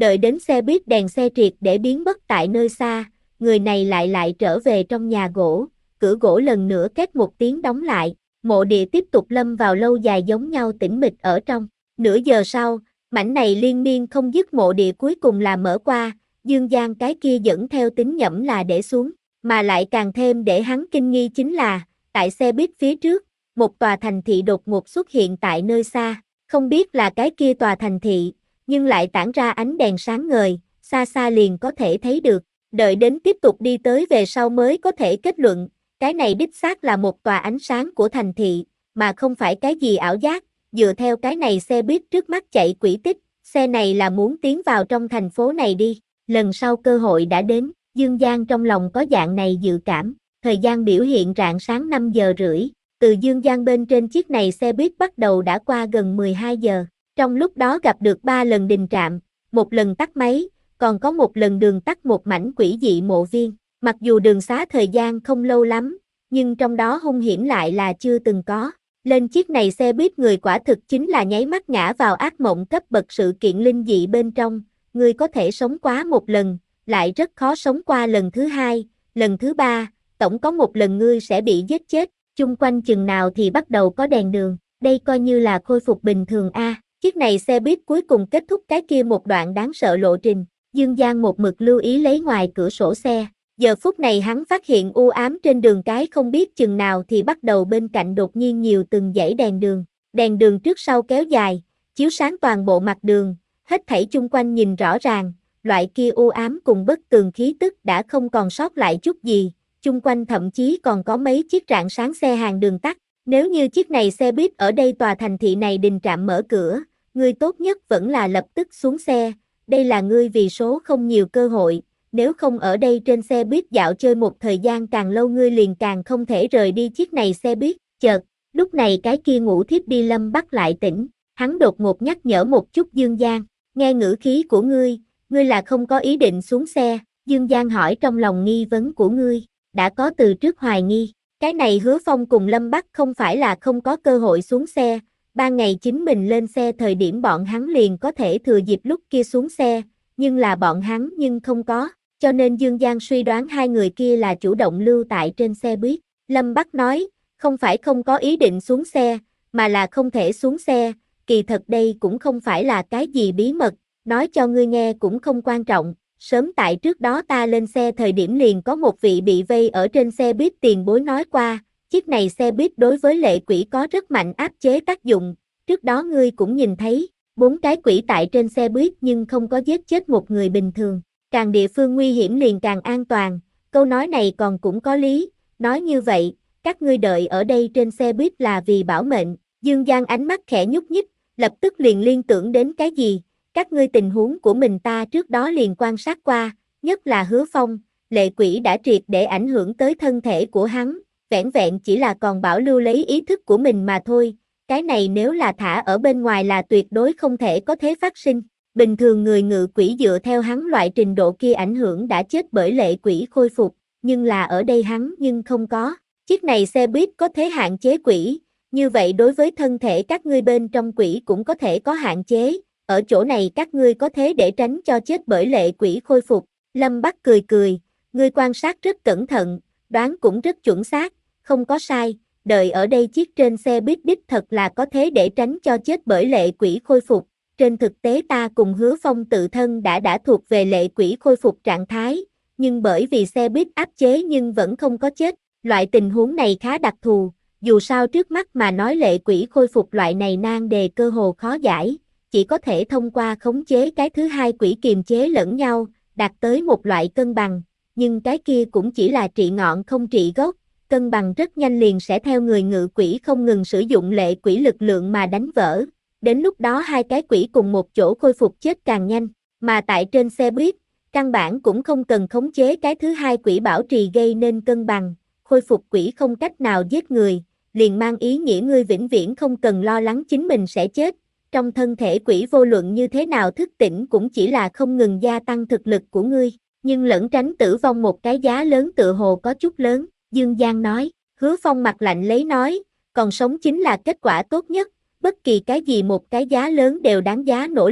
Đợi đến xe buýt đèn xe triệt để biến mất tại nơi xa, người này lại lại trở về trong nhà gỗ, cửa gỗ lần nữa két một tiếng đóng lại, mộ địa tiếp tục lâm vào lâu dài giống nhau tĩnh mịch ở trong. Nửa giờ sau, mảnh này liên miên không dứt mộ địa cuối cùng là mở qua, Dương Giang cái kia dẫn theo tín nhẩm là để xuống, mà lại càng thêm để hắn kinh nghi chính là, tại xe buýt phía trước, một tòa thành thị đột ngột xuất hiện tại nơi xa, không biết là cái kia tòa thành thị, nhưng lại tản ra ánh đèn sáng ngời, xa xa liền có thể thấy được, đợi đến tiếp tục đi tới về sau mới có thể kết luận, cái này đích xác là một tòa ánh sáng của thành thị, mà không phải cái gì ảo giác, dựa theo cái này xe buýt trước mắt chạy quỹ tích, xe này là muốn tiến vào trong thành phố này đi, lần sau cơ hội đã đến, Dương Giang trong lòng có dạng này dự cảm, thời gian biểu hiện rạng sáng năm giờ rưỡi, từ Dương Giang bên trên chiếc này xe buýt bắt đầu đã qua gần mười hai giờ, trong lúc đó gặp được ba lần đình trạm, một lần tắt máy, còn có một lần đường tắt một mảnh quỷ dị mộ viên, mặc dù đường xá thời gian không lâu lắm, nhưng trong đó hung hiểm lại là chưa từng có. Lên chiếc này xe buýt người quả thực chính là nháy mắt ngã vào ác mộng cấp bậc sự kiện linh dị bên trong, ngươi có thể sống quá một lần, lại rất khó sống qua lần thứ hai, lần thứ ba, tổng có một lần ngươi sẽ bị giết chết, chung quanh chừng nào thì bắt đầu có đèn đường, đây coi như là khôi phục bình thường a. Chiếc này xe buýt cuối cùng kết thúc cái kia một đoạn đáng sợ lộ trình, Dương Giang một mực lưu ý lấy ngoài cửa sổ xe. Giờ phút này hắn phát hiện u ám trên đường cái không biết chừng nào thì bắt đầu bên cạnh đột nhiên nhiều từng dãy đèn đường. Đèn đường trước sau kéo dài, chiếu sáng toàn bộ mặt đường, hết thảy chung quanh nhìn rõ ràng, loại kia u ám cùng bất tường khí tức đã không còn sót lại chút gì, chung quanh thậm chí còn có mấy chiếc rạng sáng xe hàng đường tắt. Nếu như chiếc này xe buýt ở đây tòa thành thị này đình trạm mở cửa, ngươi tốt nhất vẫn là lập tức xuống xe, đây là ngươi vì số không nhiều cơ hội. Nếu không ở đây trên xe buýt dạo chơi một thời gian càng lâu ngươi liền càng không thể rời đi chiếc này xe buýt, chợt, lúc này cái kia ngủ thiếp đi Lâm Bắc lại tỉnh, hắn đột ngột nhắc nhở một chút Dương Giang, nghe ngữ khí của ngươi, ngươi là không có ý định xuống xe, Dương Giang hỏi trong lòng nghi vấn của ngươi, đã có từ trước hoài nghi, cái này Hứa Phong cùng Lâm Bắc không phải là không có cơ hội xuống xe, ban ngày chính mình lên xe thời điểm bọn hắn liền có thể thừa dịp lúc kia xuống xe, nhưng là bọn hắn nhưng không có. Cho nên Dương Giang suy đoán hai người kia là chủ động lưu tại trên xe buýt. Lâm Bắc nói, không phải không có ý định xuống xe, mà là không thể xuống xe, kỳ thật đây cũng không phải là cái gì bí mật, nói cho ngươi nghe cũng không quan trọng. Sớm tại trước đó ta lên xe thời điểm liền có một vị bị vây ở trên xe buýt tiền bối nói qua, chiếc này xe buýt đối với lệ quỷ có rất mạnh áp chế tác dụng, trước đó ngươi cũng nhìn thấy, bốn cái quỷ tại trên xe buýt nhưng không có giết chết một người bình thường. Càng địa phương nguy hiểm liền càng an toàn, câu nói này còn cũng có lý, nói như vậy, các ngươi đợi ở đây trên xe buýt là vì bảo mệnh, Dương Giang ánh mắt khẽ nhúc nhích, lập tức liền liên tưởng đến cái gì, các ngươi tình huống của mình ta trước đó liền quan sát qua, nhất là Hứa Phong, lệ quỷ đã triệt để ảnh hưởng tới thân thể của hắn, vẻn vẹn chỉ là còn bảo lưu lấy ý thức của mình mà thôi, cái này nếu là thả ở bên ngoài là tuyệt đối không thể có thế phát sinh. Bình thường người ngự quỷ dựa theo hắn loại trình độ kia ảnh hưởng đã chết bởi lệ quỷ khôi phục, nhưng là ở đây hắn nhưng không có. Chiếc này xe buýt có thế hạn chế quỷ, như vậy đối với thân thể các ngươi bên trong quỷ cũng có thể có hạn chế, ở chỗ này các ngươi có thế để tránh cho chết bởi lệ quỷ khôi phục. Lâm Bắc cười cười, ngươi quan sát rất cẩn thận, đoán cũng rất chuẩn xác, không có sai, đợi ở đây chiếc trên xe buýt đích thật là có thế để tránh cho chết bởi lệ quỷ khôi phục. Trên thực tế ta cùng Hứa Phong tự thân đã đã thuộc về lệ quỷ khôi phục trạng thái, nhưng bởi vì xe buýt áp chế nhưng vẫn không có chết, loại tình huống này khá đặc thù, dù sao trước mắt mà nói lệ quỷ khôi phục loại này nan đề cơ hồ khó giải, chỉ có thể thông qua khống chế cái thứ hai quỷ kiềm chế lẫn nhau, đạt tới một loại cân bằng, nhưng cái kia cũng chỉ là trị ngọn không trị gốc, cân bằng rất nhanh liền sẽ theo người ngự quỷ không ngừng sử dụng lệ quỷ lực lượng mà đánh vỡ. Đến lúc đó hai cái quỷ cùng một chỗ khôi phục chết càng nhanh, mà tại trên xe buýt, căn bản cũng không cần khống chế cái thứ hai quỷ bảo trì gây nên cân bằng, khôi phục quỷ không cách nào giết người, liền mang ý nghĩa ngươi vĩnh viễn không cần lo lắng chính mình sẽ chết, trong thân thể quỷ vô luận như thế nào thức tỉnh cũng chỉ là không ngừng gia tăng thực lực của ngươi, nhưng lẫn tránh tử vong một cái giá lớn tựa hồ có chút lớn, Dương Giang nói, Hứa Phong mặt lạnh lấy nói, còn sống chính là kết quả tốt nhất. Bất kỳ cái gì một cái giá lớn đều đáng giá nỗ lực,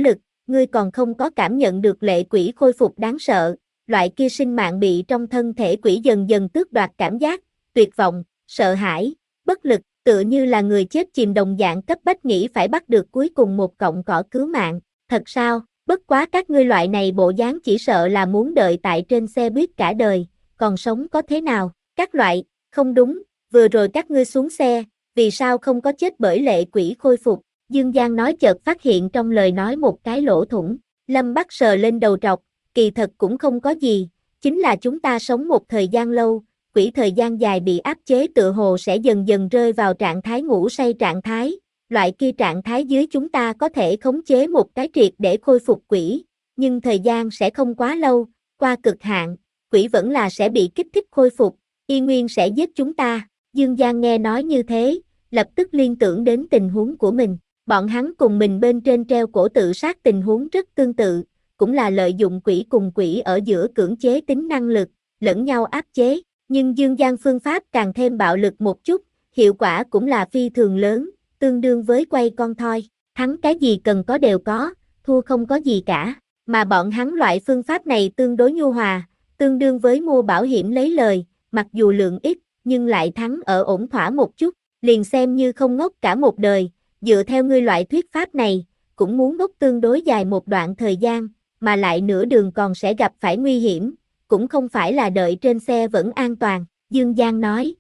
ngươi còn không có cảm nhận được lệ quỷ khôi phục đáng sợ, loại kia sinh mạng bị trong thân thể quỷ dần dần tước đoạt cảm giác, tuyệt vọng, sợ hãi, bất lực, tựa như là người chết chìm đồng dạng cấp bách nghĩ phải bắt được cuối cùng một cọng cỏ cứu mạng. Thật sao, bất quá các ngươi loại này bộ dáng chỉ sợ là muốn đợi tại trên xe buýt cả đời, còn sống có thế nào? Các loại, không đúng, vừa rồi các ngươi xuống xe, vì sao không có chết bởi lệ quỷ khôi phục? Dương Giang nói chợt phát hiện trong lời nói một cái lỗ thủng. Lâm Bắc sờ lên đầu trọc, kỳ thật cũng không có gì, chính là chúng ta sống một thời gian lâu, quỷ thời gian dài bị áp chế tựa hồ sẽ dần dần rơi vào trạng thái ngủ say trạng thái, loại kia trạng thái dưới chúng ta có thể khống chế một cái triệt để khôi phục quỷ, nhưng thời gian sẽ không quá lâu, qua cực hạn, quỷ vẫn là sẽ bị kích thích khôi phục, y nguyên sẽ giết chúng ta. Dương Giang nghe nói như thế, lập tức liên tưởng đến tình huống của mình, bọn hắn cùng mình bên trên treo cổ tự sát tình huống rất tương tự, cũng là lợi dụng quỷ cùng quỷ ở giữa cưỡng chế tính năng lực, lẫn nhau áp chế, nhưng Dương Giang phương pháp càng thêm bạo lực một chút, hiệu quả cũng là phi thường lớn, tương đương với quay con thoi, thắng cái gì cần có đều có, thua không có gì cả, mà bọn hắn loại phương pháp này tương đối nhu hòa, tương đương với mua bảo hiểm lấy lời, mặc dù lượng ít, nhưng lại thắng ở ổn thỏa một chút, liền xem như không ngốc cả một đời, dựa theo ngươi loại thuyết pháp này, cũng muốn ngốc tương đối dài một đoạn thời gian, mà lại nửa đường còn sẽ gặp phải nguy hiểm, cũng không phải là đợi trên xe vẫn an toàn, Dương Giang nói.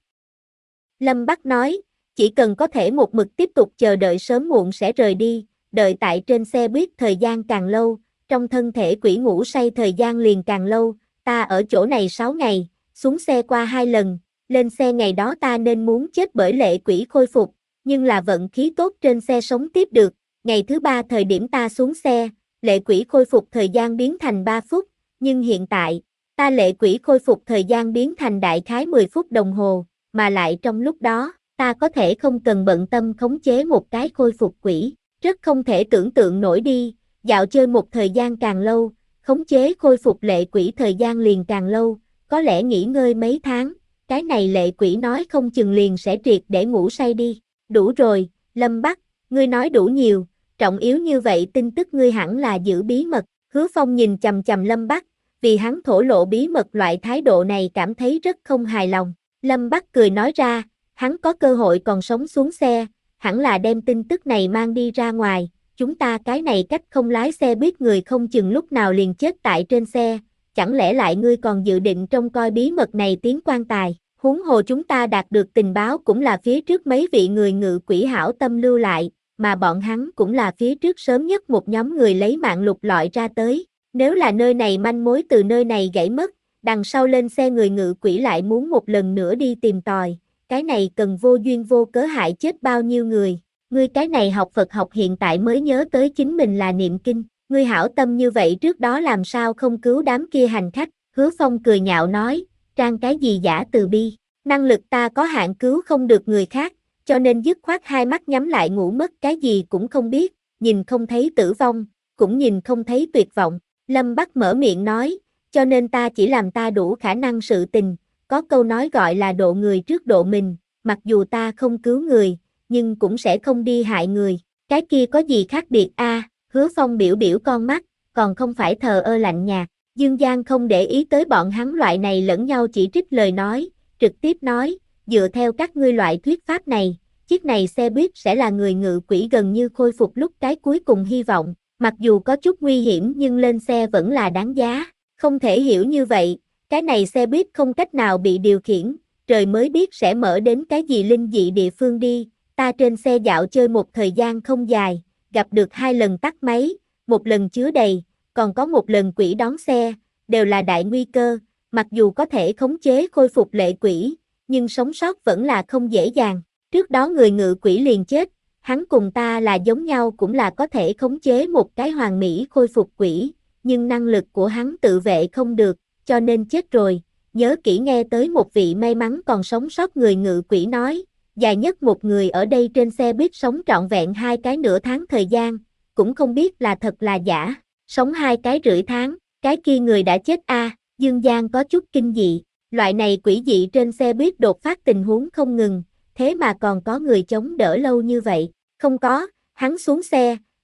Lâm Bắc nói, chỉ cần có thể một mực tiếp tục chờ đợi sớm muộn sẽ rời đi, đợi tại trên xe buýt thời gian càng lâu, trong thân thể quỷ ngủ say thời gian liền càng lâu, ta ở chỗ này sáu ngày, xuống xe qua hai lần, lên xe ngày đó ta nên muốn chết bởi lệ quỷ khôi phục, nhưng là vận khí tốt trên xe sống tiếp được, ngày thứ ba thời điểm ta xuống xe, lệ quỷ khôi phục thời gian biến thành ba phút, nhưng hiện tại, ta lệ quỷ khôi phục thời gian biến thành đại khái mười phút đồng hồ, mà lại trong lúc đó, ta có thể không cần bận tâm khống chế một cái khôi phục quỷ, rất không thể tưởng tượng nổi đi, dạo chơi một thời gian càng lâu, khống chế khôi phục lệ quỷ thời gian liền càng lâu, có lẽ nghỉ ngơi mấy tháng, cái này lệ quỷ nói không chừng liền sẽ triệt để ngủ say đi, đủ rồi, Lâm Bắc, ngươi nói đủ nhiều, trọng yếu như vậy tin tức ngươi hẳn là giữ bí mật, Hứa Phong nhìn chằm chằm Lâm Bắc, vì hắn thổ lộ bí mật loại thái độ này cảm thấy rất không hài lòng, Lâm Bắc cười nói ra, hắn có cơ hội còn sống xuống xe, hẳn là đem tin tức này mang đi ra ngoài, chúng ta cái này cách không lái xe biết người không chừng lúc nào liền chết tại trên xe, chẳng lẽ lại ngươi còn dự định trông coi bí mật này tiến quan tài, huống hồ chúng ta đạt được tình báo cũng là phía trước mấy vị người ngự quỷ hảo tâm lưu lại, mà bọn hắn cũng là phía trước sớm nhất một nhóm người lấy mạng lục lọi ra tới, nếu là nơi này manh mối từ nơi này gãy mất, đằng sau lên xe người ngự quỷ lại muốn một lần nữa đi tìm tòi, cái này cần vô duyên vô cớ hại chết bao nhiêu người, ngươi cái này học Phật học hiện tại mới nhớ tới chính mình là niệm kinh, ngươi hảo tâm như vậy trước đó làm sao không cứu đám kia hành khách, Hứa Phong cười nhạo nói, trang cái gì giả từ bi, năng lực ta có hạn cứu không được người khác, cho nên dứt khoát hai mắt nhắm lại ngủ mất cái gì cũng không biết, nhìn không thấy tử vong, cũng nhìn không thấy tuyệt vọng, Lâm Bắc mở miệng nói, cho nên ta chỉ làm ta đủ khả năng sự tình, có câu nói gọi là độ người trước độ mình, mặc dù ta không cứu người, nhưng cũng sẽ không đi hại người, cái kia có gì khác biệt a? À, Hứa Phong biểu biểu con mắt, còn không phải thờ ơ lạnh nhạt, Dương Giang không để ý tới bọn hắn loại này lẫn nhau chỉ trích lời nói, trực tiếp nói, dựa theo các ngươi loại thuyết pháp này, chiếc này xe buýt sẽ là người ngự quỷ gần như khôi phục lúc cái cuối cùng hy vọng, mặc dù có chút nguy hiểm nhưng lên xe vẫn là đáng giá, không thể hiểu như vậy, cái này xe buýt không cách nào bị điều khiển, trời mới biết sẽ mở đến cái gì linh dị địa phương đi, ta trên xe dạo chơi một thời gian không dài, gặp được hai lần tắt máy, một lần chứa đầy, còn có một lần quỷ đón xe, đều là đại nguy cơ, mặc dù có thể khống chế khôi phục lệ quỷ, nhưng sống sót vẫn là không dễ dàng, trước đó người ngự quỷ liền chết, hắn cùng ta là giống nhau cũng là có thể khống chế một cái hoàn mỹ khôi phục quỷ, nhưng năng lực của hắn tự vệ không được, cho nên chết rồi, nhớ kỹ nghe tới một vị may mắn còn sống sót người ngự quỷ nói, dài nhất một người ở đây trên xe buýt sống trọn vẹn hai cái nửa tháng thời gian, cũng không biết là thật là giả, sống hai cái rưỡi tháng, cái kia người đã chết a. À, Dương Giang có chút kinh dị, loại này quỷ dị trên xe buýt đột phát tình huống không ngừng, thế mà còn có người chống đỡ lâu như vậy, không có, hắn xuống xe,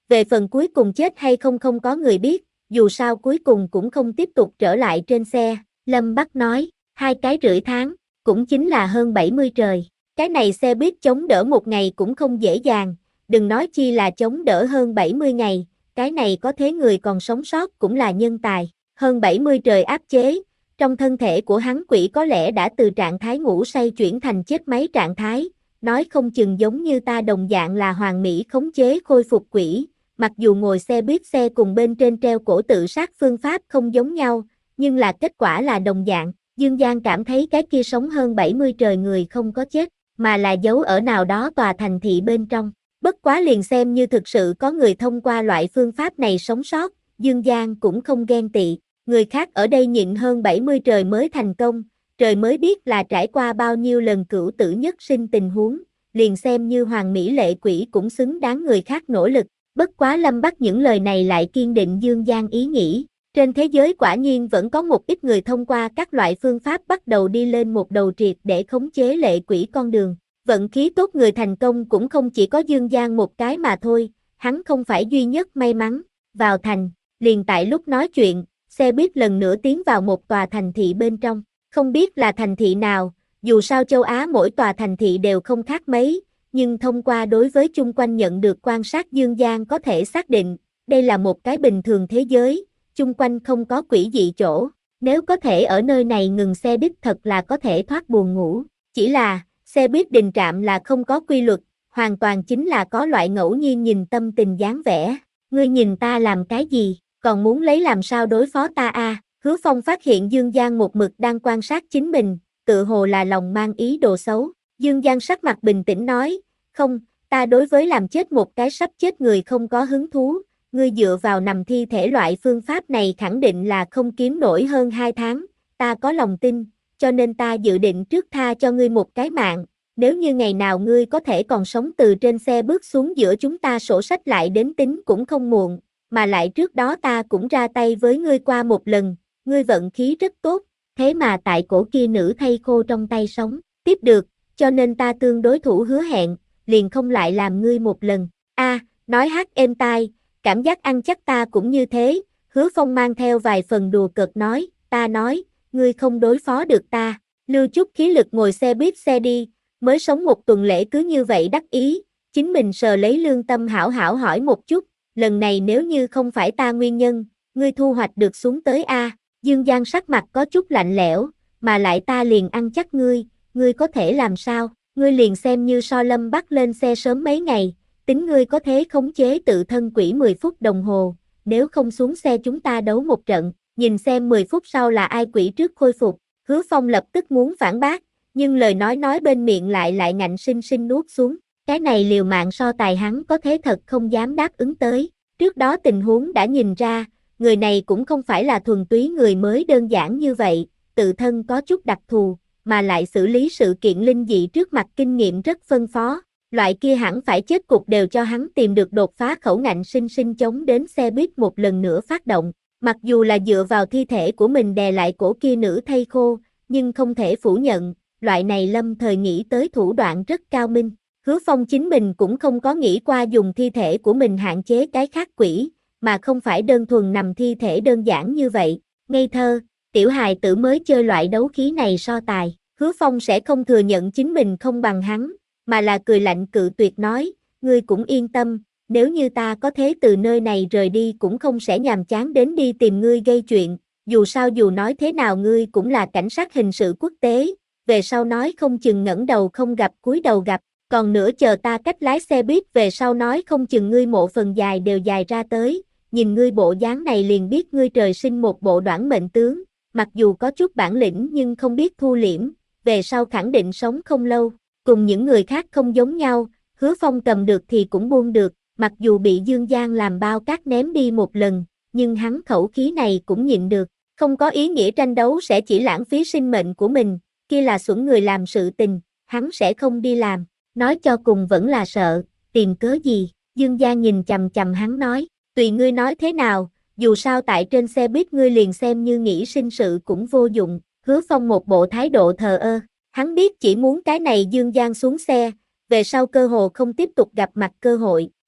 Về phần cuối cùng chết hay không không có người biết, dù sao cuối cùng cũng không tiếp tục trở lại trên xe, Lâm Bắc nói, hai cái rưỡi tháng, cũng chính là hơn bảy mươi trời. Cái này xe buýt chống đỡ một ngày cũng không dễ dàng, đừng nói chi là chống đỡ hơn bảy mươi ngày, cái này có thế người còn sống sót cũng là nhân tài. Hơn bảy mươi trời áp chế, trong thân thể của hắn quỷ có lẽ đã từ trạng thái ngủ say chuyển thành chết máy trạng thái, nói không chừng giống như ta đồng dạng là hoàn mỹ khống chế khôi phục quỷ, mặc dù ngồi xe buýt xe cùng bên trên treo cổ tự sát phương pháp không giống nhau, nhưng là kết quả là đồng dạng. Dương Giang cảm thấy cái kia sống hơn bảy mươi trời người không có chết, mà là giấu ở nào đó tòa thành thị bên trong. Bất quá liền xem như thực sự có người thông qua loại phương pháp này sống sót, Dương Giang cũng không ghen tị. Người khác ở đây nhịn hơn bảy mươi trời mới thành công, trời mới biết là trải qua bao nhiêu lần cửu tử nhất sinh tình huống, liền xem như hoàng mỹ lệ quỷ cũng xứng đáng người khác nỗ lực. Bất quá Lâm Bắc những lời này lại kiên định Dương Giang ý nghĩ. Trên thế giới quả nhiên vẫn có một ít người thông qua các loại phương pháp bắt đầu đi lên một đầu triệt để khống chế lệ quỷ con đường. Vận khí tốt người thành công cũng không chỉ có Dương Giang một cái mà thôi, hắn không phải duy nhất may mắn. Vào thành, liền tại lúc nói chuyện, xe buýt lần nữa tiến vào một tòa thành thị bên trong. Không biết là thành thị nào, dù sao châu Á mỗi tòa thành thị đều không khác mấy, nhưng thông qua đối với chung quanh nhận được quan sát Dương Giang có thể xác định, đây là một cái bình thường thế giới, chung quanh không có quỷ dị chỗ. Nếu có thể ở nơi này ngừng xe đích thật là có thể thoát buồn ngủ. Chỉ là, xe buýt đình trạm là không có quy luật, hoàn toàn chính là có loại ngẫu nhiên nhìn tâm tình dáng vẻ. Ngươi nhìn ta làm cái gì, còn muốn lấy làm sao đối phó ta a? À? Hứa Phong phát hiện Dương Giang một mực đang quan sát chính mình, tự hồ là lòng mang ý đồ xấu. Dương Giang sắc mặt bình tĩnh nói, không, ta đối với làm chết một cái sắp chết người không có hứng thú, ngươi dựa vào nằm thi thể loại phương pháp này khẳng định là không kiếm nổi hơn hai tháng, ta có lòng tin, cho nên ta dự định trước tha cho ngươi một cái mạng, nếu như ngày nào ngươi có thể còn sống từ trên xe bước xuống giữa chúng ta sổ sách lại đến tính cũng không muộn, mà lại trước đó ta cũng ra tay với ngươi qua một lần, ngươi vận khí rất tốt, thế mà tại cổ kia nữ thây khô trong tay sống, tiếp được, cho nên ta tương đối thủ hứa hẹn, liền không lại làm ngươi một lần. A, à, nói hát êm tai, cảm giác ăn chắc ta cũng như thế, Hứa Phong mang theo vài phần đùa cợt nói, ta nói, ngươi không đối phó được ta, lưu chút khí lực ngồi xe buýt xe đi, mới sống một tuần lễ cứ như vậy đắc ý, chính mình sờ lấy lương tâm hảo hảo hỏi một chút, lần này nếu như không phải ta nguyên nhân, ngươi thu hoạch được xuống tới A, Dương Giang sắc mặt có chút lạnh lẽo, mà lại ta liền ăn chắc ngươi, ngươi có thể làm sao, ngươi liền xem như so Lâm Bắc lên xe sớm mấy ngày, tính ngươi có thế khống chế tự thân quỷ mười phút đồng hồ, nếu không xuống xe chúng ta đấu một trận, nhìn xem mười phút sau là ai quỷ trước khôi phục. Hứa Phong lập tức muốn phản bác, nhưng lời nói nói bên miệng lại lại ngạnh sinh sinh nuốt xuống, cái này liều mạng so tài hắn có thế thật không dám đáp ứng tới, trước đó tình huống đã nhìn ra, người này cũng không phải là thuần túy người mới đơn giản như vậy, tự thân có chút đặc thù, mà lại xử lý sự kiện linh dị trước mặt kinh nghiệm rất phân phó. Loại kia hẳn phải chết cục đều cho hắn tìm được đột phá khẩu ngạnh sinh sinh chống đến xe buýt một lần nữa phát động. Mặc dù là dựa vào thi thể của mình đè lại cổ kia nữ thây khô, nhưng không thể phủ nhận, loại này Lâm thời nghĩ tới thủ đoạn rất cao minh. Hứa Phong chính mình cũng không có nghĩ qua dùng thi thể của mình hạn chế cái khác quỷ, mà không phải đơn thuần nằm thi thể đơn giản như vậy. Ngây thơ, tiểu hài tử mới chơi loại đấu khí này so tài. Hứa Phong sẽ không thừa nhận chính mình không bằng hắn, mà là cười lạnh cự tuyệt nói, ngươi cũng yên tâm, nếu như ta có thế từ nơi này rời đi cũng không sẽ nhàm chán đến đi tìm ngươi gây chuyện, dù sao dù nói thế nào ngươi cũng là cảnh sát hình sự quốc tế, về sau nói không chừng ngẩng đầu không gặp cúi đầu gặp, còn nữa chờ ta cách lái xe buýt về sau nói không chừng ngươi mộ phần dài đều dài ra tới, nhìn ngươi bộ dáng này liền biết ngươi trời sinh một bộ đoản mệnh tướng, mặc dù có chút bản lĩnh nhưng không biết thu liễm, về sau khẳng định sống không lâu. Cùng những người khác không giống nhau, Hứa Phong cầm được thì cũng buông được, mặc dù bị Dương Giang làm bao cát ném đi một lần, nhưng hắn khẩu khí này cũng nhịn được, không có ý nghĩa tranh đấu sẽ chỉ lãng phí sinh mệnh của mình, kia là xuẩn người làm sự tình, hắn sẽ không đi làm, nói cho cùng vẫn là sợ, tìm cớ gì, Dương Giang nhìn chằm chằm hắn nói, tùy ngươi nói thế nào, dù sao tại trên xe buýt ngươi liền xem như nghĩ sinh sự cũng vô dụng, Hứa Phong một bộ thái độ thờ ơ. Hắn biết chỉ muốn cái này Dương Giang xuống xe, về sau cơ hồ không tiếp tục gặp mặt cơ hội,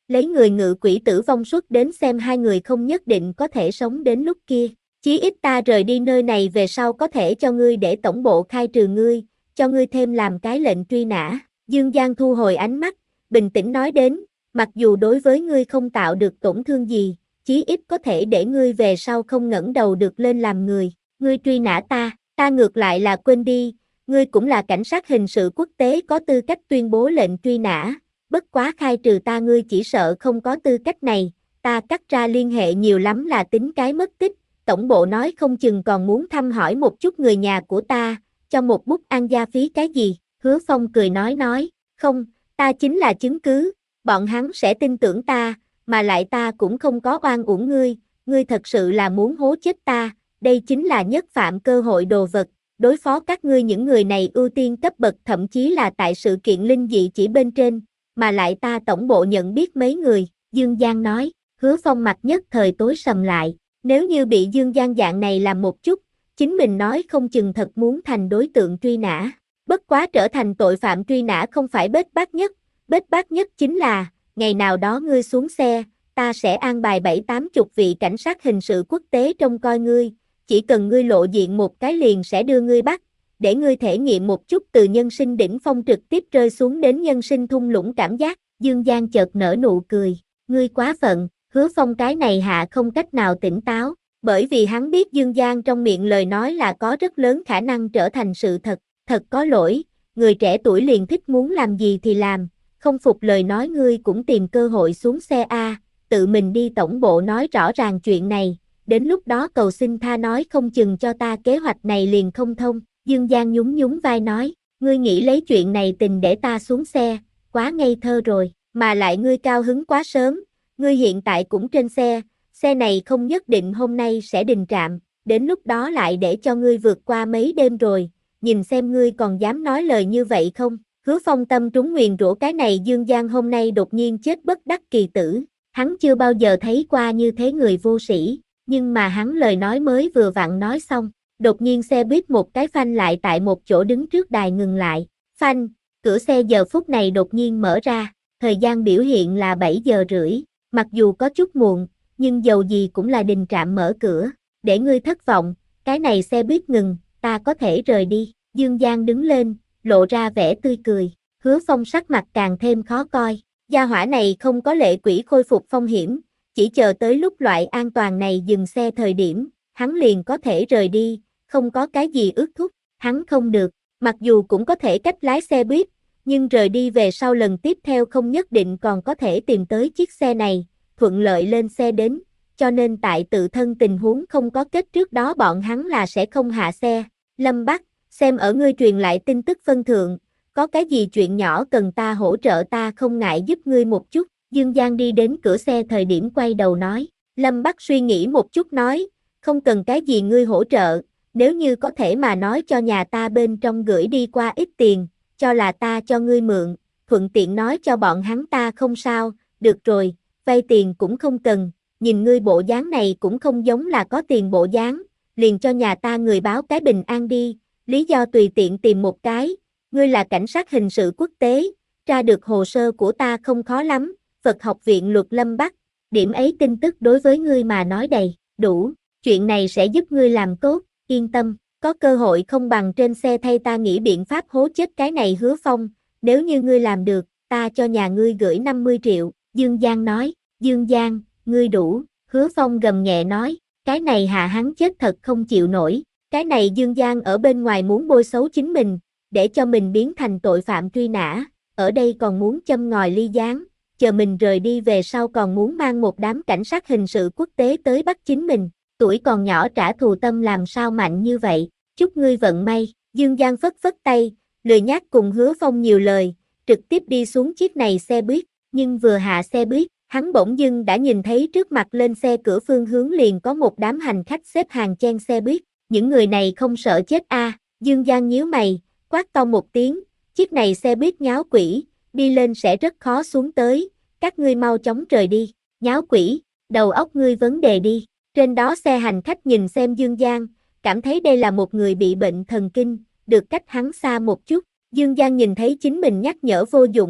lấy người ngự quỷ tử vong xuất đến xem hai người không nhất định có thể sống đến lúc kia. Chí ít ta rời đi nơi này về sau có thể cho ngươi để tổng bộ khai trừ ngươi, cho ngươi thêm làm cái lệnh truy nã. Dương Giang thu hồi ánh mắt, bình tĩnh nói đến, mặc dù đối với ngươi không tạo được tổn thương gì, chí ít có thể để ngươi về sau không ngẩng đầu được lên làm người. Ngươi truy nã ta, ta ngược lại là quên đi, ngươi cũng là cảnh sát hình sự quốc tế có tư cách tuyên bố lệnh truy nã, bất quá khai trừ ta ngươi chỉ sợ không có tư cách này, ta cắt ra liên hệ nhiều lắm là tính cái mất tích, tổng bộ nói không chừng còn muốn thăm hỏi một chút người nhà của ta, cho một bút an gia phí cái gì, Hứa Phong cười nói nói, không, ta chính là chứng cứ, bọn hắn sẽ tin tưởng ta, mà lại ta cũng không có oan uổng ngươi, ngươi thật sự là muốn hố chết ta, đây chính là nhất phạm cơ hội đồ vật, đối phó các ngươi những người này ưu tiên cấp bậc thậm chí là tại sự kiện linh dị chỉ bên trên, mà lại ta tổng bộ nhận biết mấy người, Dương Giang nói, Hứa Phong mặt nhất thời tối sầm lại, nếu như bị Dương Giang dạng này làm một chút, chính mình nói không chừng thật muốn thành đối tượng truy nã, bất quá trở thành tội phạm truy nã không phải bết bát nhất, bết bát nhất chính là, ngày nào đó ngươi xuống xe, ta sẽ an bài bảy tám chục vị cảnh sát hình sự quốc tế trông coi ngươi, chỉ cần ngươi lộ diện một cái liền sẽ đưa ngươi bắt, để ngươi thể nghiệm một chút từ nhân sinh đỉnh phong trực tiếp rơi xuống đến nhân sinh thung lũng cảm giác, Dương Giang chợt nở nụ cười, ngươi quá phận, Hứa Phong cái này hạ không cách nào tỉnh táo, bởi vì hắn biết Dương Giang trong miệng lời nói là có rất lớn khả năng trở thành sự thật, thật có lỗi, người trẻ tuổi liền thích muốn làm gì thì làm, không phục lời nói ngươi cũng tìm cơ hội xuống xe A, tự mình đi tổng bộ nói rõ ràng chuyện này, đến lúc đó cầu xin tha nói không chừng cho ta kế hoạch này liền không thông, Dương Giang nhún nhún vai nói, ngươi nghĩ lấy chuyện này tình để ta xuống xe, quá ngây thơ rồi, mà lại ngươi cao hứng quá sớm, ngươi hiện tại cũng trên xe, xe này không nhất định hôm nay sẽ đình trạm, đến lúc đó lại để cho ngươi vượt qua mấy đêm rồi, nhìn xem ngươi còn dám nói lời như vậy không, Hứa Phong tâm trúng nguyền rủa cái này Dương Giang hôm nay đột nhiên chết bất đắc kỳ tử, hắn chưa bao giờ thấy qua như thế người vô sĩ, nhưng mà hắn lời nói mới vừa vặn nói xong, đột nhiên xe buýt một cái phanh lại tại một chỗ đứng trước đài ngừng lại, phanh, cửa xe giờ phút này đột nhiên mở ra, thời gian biểu hiện là bảy giờ rưỡi, mặc dù có chút muộn, nhưng dầu gì cũng là đình trạm mở cửa, để ngươi thất vọng, cái này xe buýt ngừng, ta có thể rời đi, Dương Giang đứng lên, lộ ra vẻ tươi cười, Hứa Phong sắc mặt càng thêm khó coi, gia hỏa này không có lệ quỷ khôi phục phong hiểm, chỉ chờ tới lúc loại an toàn này dừng xe thời điểm, hắn liền có thể rời đi, không có cái gì ước thúc, hắn không được, mặc dù cũng có thể cách lái xe buýt, nhưng rời đi về sau lần tiếp theo không nhất định còn có thể tìm tới chiếc xe này, thuận lợi lên xe đến, cho nên tại tự thân tình huống không có kết trước đó bọn hắn là sẽ không hạ xe. Lâm Bắc, xem ở ngươi truyền lại tin tức phân thượng, có cái gì chuyện nhỏ cần ta hỗ trợ ta không ngại giúp ngươi một chút, Dương Giang đi đến cửa xe thời điểm quay đầu nói, Lâm Bắc suy nghĩ một chút nói, không cần cái gì ngươi hỗ trợ, nếu như có thể mà nói cho nhà ta bên trong gửi đi qua ít tiền, cho là ta cho ngươi mượn, thuận tiện nói cho bọn hắn ta không sao, được rồi, vay tiền cũng không cần, nhìn ngươi bộ dáng này cũng không giống là có tiền bộ dáng, liền cho nhà ta người báo cái bình an đi, lý do tùy tiện tìm một cái, ngươi là cảnh sát hình sự quốc tế, tra được hồ sơ của ta không khó lắm, Phật học viện luật Lâm Bắc, điểm ấy tin tức đối với ngươi mà nói đầy, đủ, chuyện này sẽ giúp ngươi làm tốt, yên tâm, có cơ hội không bằng trên xe thay ta nghĩ biện pháp hố chết cái này Hứa Phong, nếu như ngươi làm được, ta cho nhà ngươi gửi năm mươi triệu, Dương Giang nói, Dương Giang, ngươi đủ, Hứa Phong gầm nhẹ nói, cái này hạ hắn chết thật không chịu nổi, cái này Dương Giang ở bên ngoài muốn bôi xấu chính mình, để cho mình biến thành tội phạm truy nã, ở đây còn muốn châm ngòi ly gián, chờ mình rời đi về sau còn muốn mang một đám cảnh sát hình sự quốc tế tới bắt chính mình, tuổi còn nhỏ trả thù tâm làm sao mạnh như vậy, chúc ngươi vận may, Dương Giang phất phất tay, lười nhác cùng Hứa Phong nhiều lời, trực tiếp đi xuống chiếc này xe buýt, nhưng vừa hạ xe buýt, hắn bỗng dưng đã nhìn thấy trước mặt lên xe cửa phương hướng liền có một đám hành khách xếp hàng chen xe buýt, những người này không sợ chết a, à. Dương Giang nhíu mày, quát to một tiếng, chiếc này xe buýt nháo quỷ, đi lên sẽ rất khó xuống tới, các ngươi mau chóng rời đi, nháo quỷ, đầu óc ngươi vấn đề đi, trên đó xe hành khách nhìn xem Dương Giang, cảm thấy đây là một người bị bệnh thần kinh, được cách hắn xa một chút, Dương Giang nhìn thấy chính mình nhắc nhở vô dụng,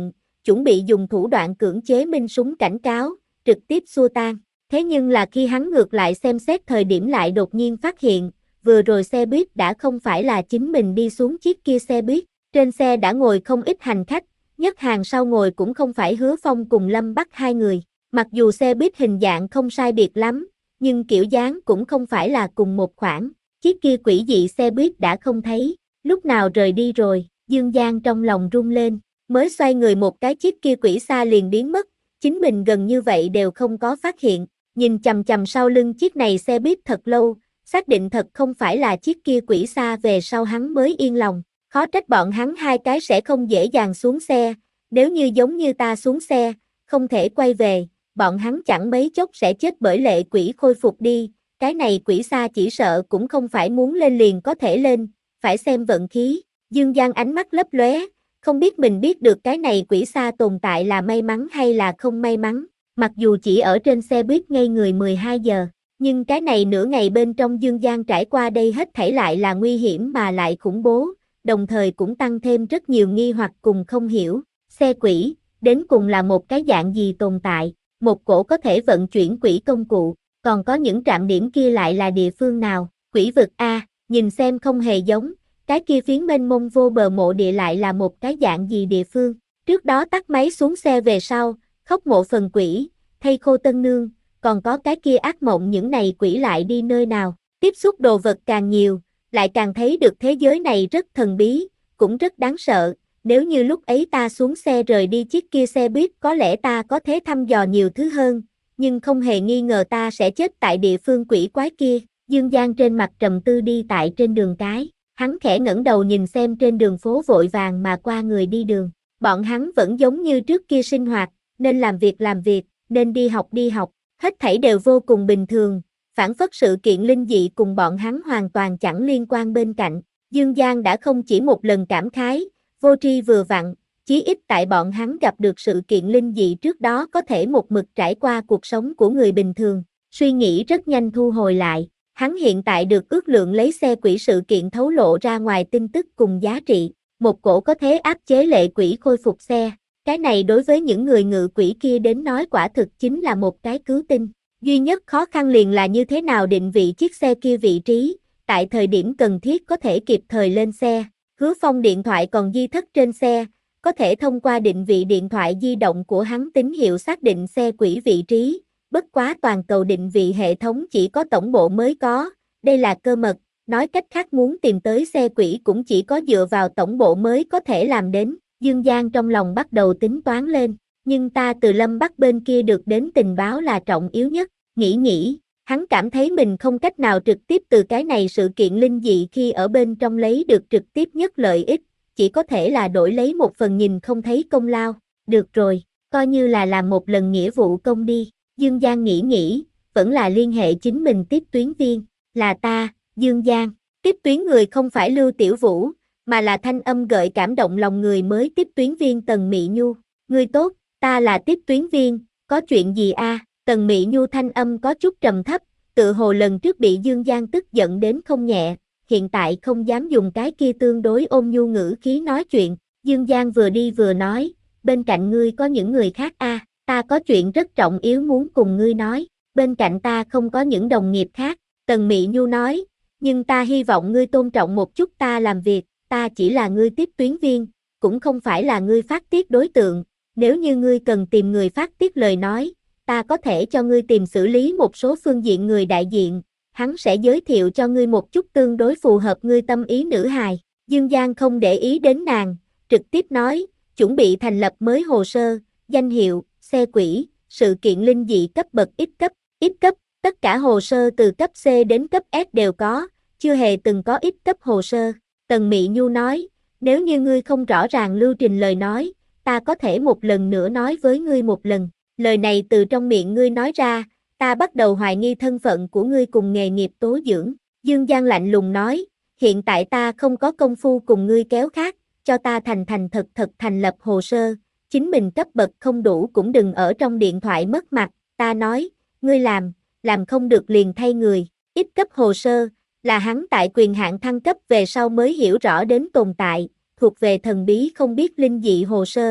chuẩn bị dùng thủ đoạn cưỡng chế minh súng cảnh cáo, trực tiếp xua tan. Thế nhưng là khi hắn ngược lại xem xét thời điểm lại đột nhiên phát hiện, vừa rồi xe buýt đã không phải là chính mình đi xuống chiếc kia xe buýt, trên xe đã ngồi không ít hành khách, nhất hàng sau ngồi cũng không phải Hứa Phong cùng Lâm Bắc hai người. Mặc dù xe buýt hình dạng không sai biệt lắm, nhưng kiểu dáng cũng không phải là cùng một khoản. Chiếc kia quỷ dị xe buýt đã không thấy, lúc nào rời đi rồi, Dương Giang trong lòng rung lên, mới xoay người một cái chiếc kia quỷ xa liền biến mất, chính mình gần như vậy đều không có phát hiện, nhìn chằm chằm sau lưng chiếc này xe buýt thật lâu, xác định thật không phải là chiếc kia quỷ xa về sau hắn mới yên lòng, khó trách bọn hắn hai cái sẽ không dễ dàng xuống xe, nếu như giống như ta xuống xe, không thể quay về, bọn hắn chẳng mấy chốc sẽ chết bởi lệ quỷ khôi phục đi, cái này quỷ xa chỉ sợ cũng không phải muốn lên liền có thể lên, phải xem vận khí. Dương Giang ánh mắt lấp lóe, không biết mình biết được cái này quỷ xa tồn tại là may mắn hay là không may mắn, mặc dù chỉ ở trên xe buýt ngây người mười hai giờ, nhưng cái này nửa ngày bên trong Dương Giang trải qua đây hết thảy lại là nguy hiểm mà lại khủng bố, đồng thời cũng tăng thêm rất nhiều nghi hoặc cùng không hiểu, xe quỷ, đến cùng là một cái dạng gì tồn tại, một cổ có thể vận chuyển quỷ công cụ, còn có những trạm điểm kia lại là địa phương nào, quỷ vực A, nhìn xem không hề giống, cái kia phiến mênh mông vô bờ mộ địa lại là một cái dạng gì địa phương, trước đó tắt máy xuống xe về sau, khóc mộ phần quỷ, thây khô tân nương, còn có cái kia ác mộng những này quỷ lại đi nơi nào, tiếp xúc đồ vật càng nhiều, lại càng thấy được thế giới này rất thần bí, cũng rất đáng sợ, nếu như lúc ấy ta xuống xe rời đi chiếc kia xe buýt có lẽ ta có thể thăm dò nhiều thứ hơn, nhưng không hề nghi ngờ ta sẽ chết tại địa phương quỷ quái kia. Dương Giang trên mặt trầm tư đi tại trên đường cái, hắn khẽ ngẩng đầu nhìn xem trên đường phố vội vàng mà qua người đi đường, bọn hắn vẫn giống như trước kia sinh hoạt, nên làm việc làm việc, nên đi học đi học, hết thảy đều vô cùng bình thường, phản phất sự kiện linh dị cùng bọn hắn hoàn toàn chẳng liên quan bên cạnh. Dương Giang đã không chỉ một lần cảm khái, vô tri vừa vặn, chí ít tại bọn hắn gặp được sự kiện linh dị trước đó có thể một mực trải qua cuộc sống của người bình thường, suy nghĩ rất nhanh thu hồi lại, hắn hiện tại được ước lượng lấy xe quỷ sự kiện thấu lộ ra ngoài tin tức cùng giá trị, một cổ có thể áp chế lệ quỷ khôi phục xe, cái này đối với những người ngự quỷ kia đến nói quả thực chính là một cái cứu tinh, duy nhất khó khăn liền là như thế nào định vị chiếc xe kia vị trí, tại thời điểm cần thiết có thể kịp thời lên xe. Hứa Phong điện thoại còn di thất trên xe, có thể thông qua định vị điện thoại di động của hắn tín hiệu xác định xe quỷ vị trí, bất quá toàn cầu định vị hệ thống chỉ có tổng bộ mới có, đây là cơ mật, nói cách khác muốn tìm tới xe quỷ cũng chỉ có dựa vào tổng bộ mới có thể làm đến, Dương Giang trong lòng bắt đầu tính toán lên, nhưng ta từ Lâm Bắc bên kia được đến tình báo là trọng yếu nhất, nghĩ nghĩ. Hắn cảm thấy mình không cách nào trực tiếp từ cái này sự kiện linh dị khi ở bên trong lấy được trực tiếp nhất lợi ích, chỉ có thể là đổi lấy một phần nhìn không thấy công lao, được rồi, coi như là làm một lần nghĩa vụ công đi, Dương Giang nghĩ nghĩ, vẫn là liên hệ chính mình tiếp tuyến viên, là ta, Dương Giang, tiếp tuyến người không phải Lưu Tiểu Vũ, mà là thanh âm gợi cảm động lòng người mới tiếp tuyến viên Tần Mị Nhu, người tốt, ta là tiếp tuyến viên, có chuyện gì a? À? Tần Mị Nhu thanh âm có chút trầm thấp, tự hồ lần trước bị Dương Giang tức giận đến không nhẹ, hiện tại không dám dùng cái kia tương đối ôn nhu ngữ khí nói chuyện. Dương Giang vừa đi vừa nói, bên cạnh ngươi có những người khác a, à, ta có chuyện rất trọng yếu muốn cùng ngươi nói, bên cạnh ta không có những đồng nghiệp khác, Tần Mị Nhu nói, nhưng ta hy vọng ngươi tôn trọng một chút ta làm việc, ta chỉ là ngươi tiếp tuyến viên, cũng không phải là ngươi phát tiết đối tượng, nếu như ngươi cần tìm người phát tiết lời nói, ta có thể cho ngươi tìm xử lý một số phương diện người đại diện, hắn sẽ giới thiệu cho ngươi một chút tương đối phù hợp ngươi tâm ý nữ hài. Dương Giang không để ý đến nàng, trực tiếp nói, chuẩn bị thành lập mới hồ sơ, danh hiệu, xe quỷ, sự kiện linh dị cấp bậc ít cấp, ít cấp, tất cả hồ sơ từ cấp C đến cấp S đều có, chưa hề từng có ít cấp hồ sơ. Tần Mị Nhu nói, nếu như ngươi không rõ ràng lưu trình lời nói, ta có thể một lần nữa nói với ngươi một lần. Lời này từ trong miệng ngươi nói ra, ta bắt đầu hoài nghi thân phận của ngươi cùng nghề nghiệp tố dưỡng. Dương Giang lạnh lùng nói, hiện tại ta không có công phu cùng ngươi kéo khác, cho ta thành thành thật thật thành lập hồ sơ, chính mình cấp bậc không đủ cũng đừng ở trong điện thoại mất mặt, ta nói, ngươi làm, làm không được liền thay người, ít cấp hồ sơ, là hắn tại quyền hạn thăng cấp về sau mới hiểu rõ đến tồn tại, thuộc về thần bí không biết linh dị hồ sơ,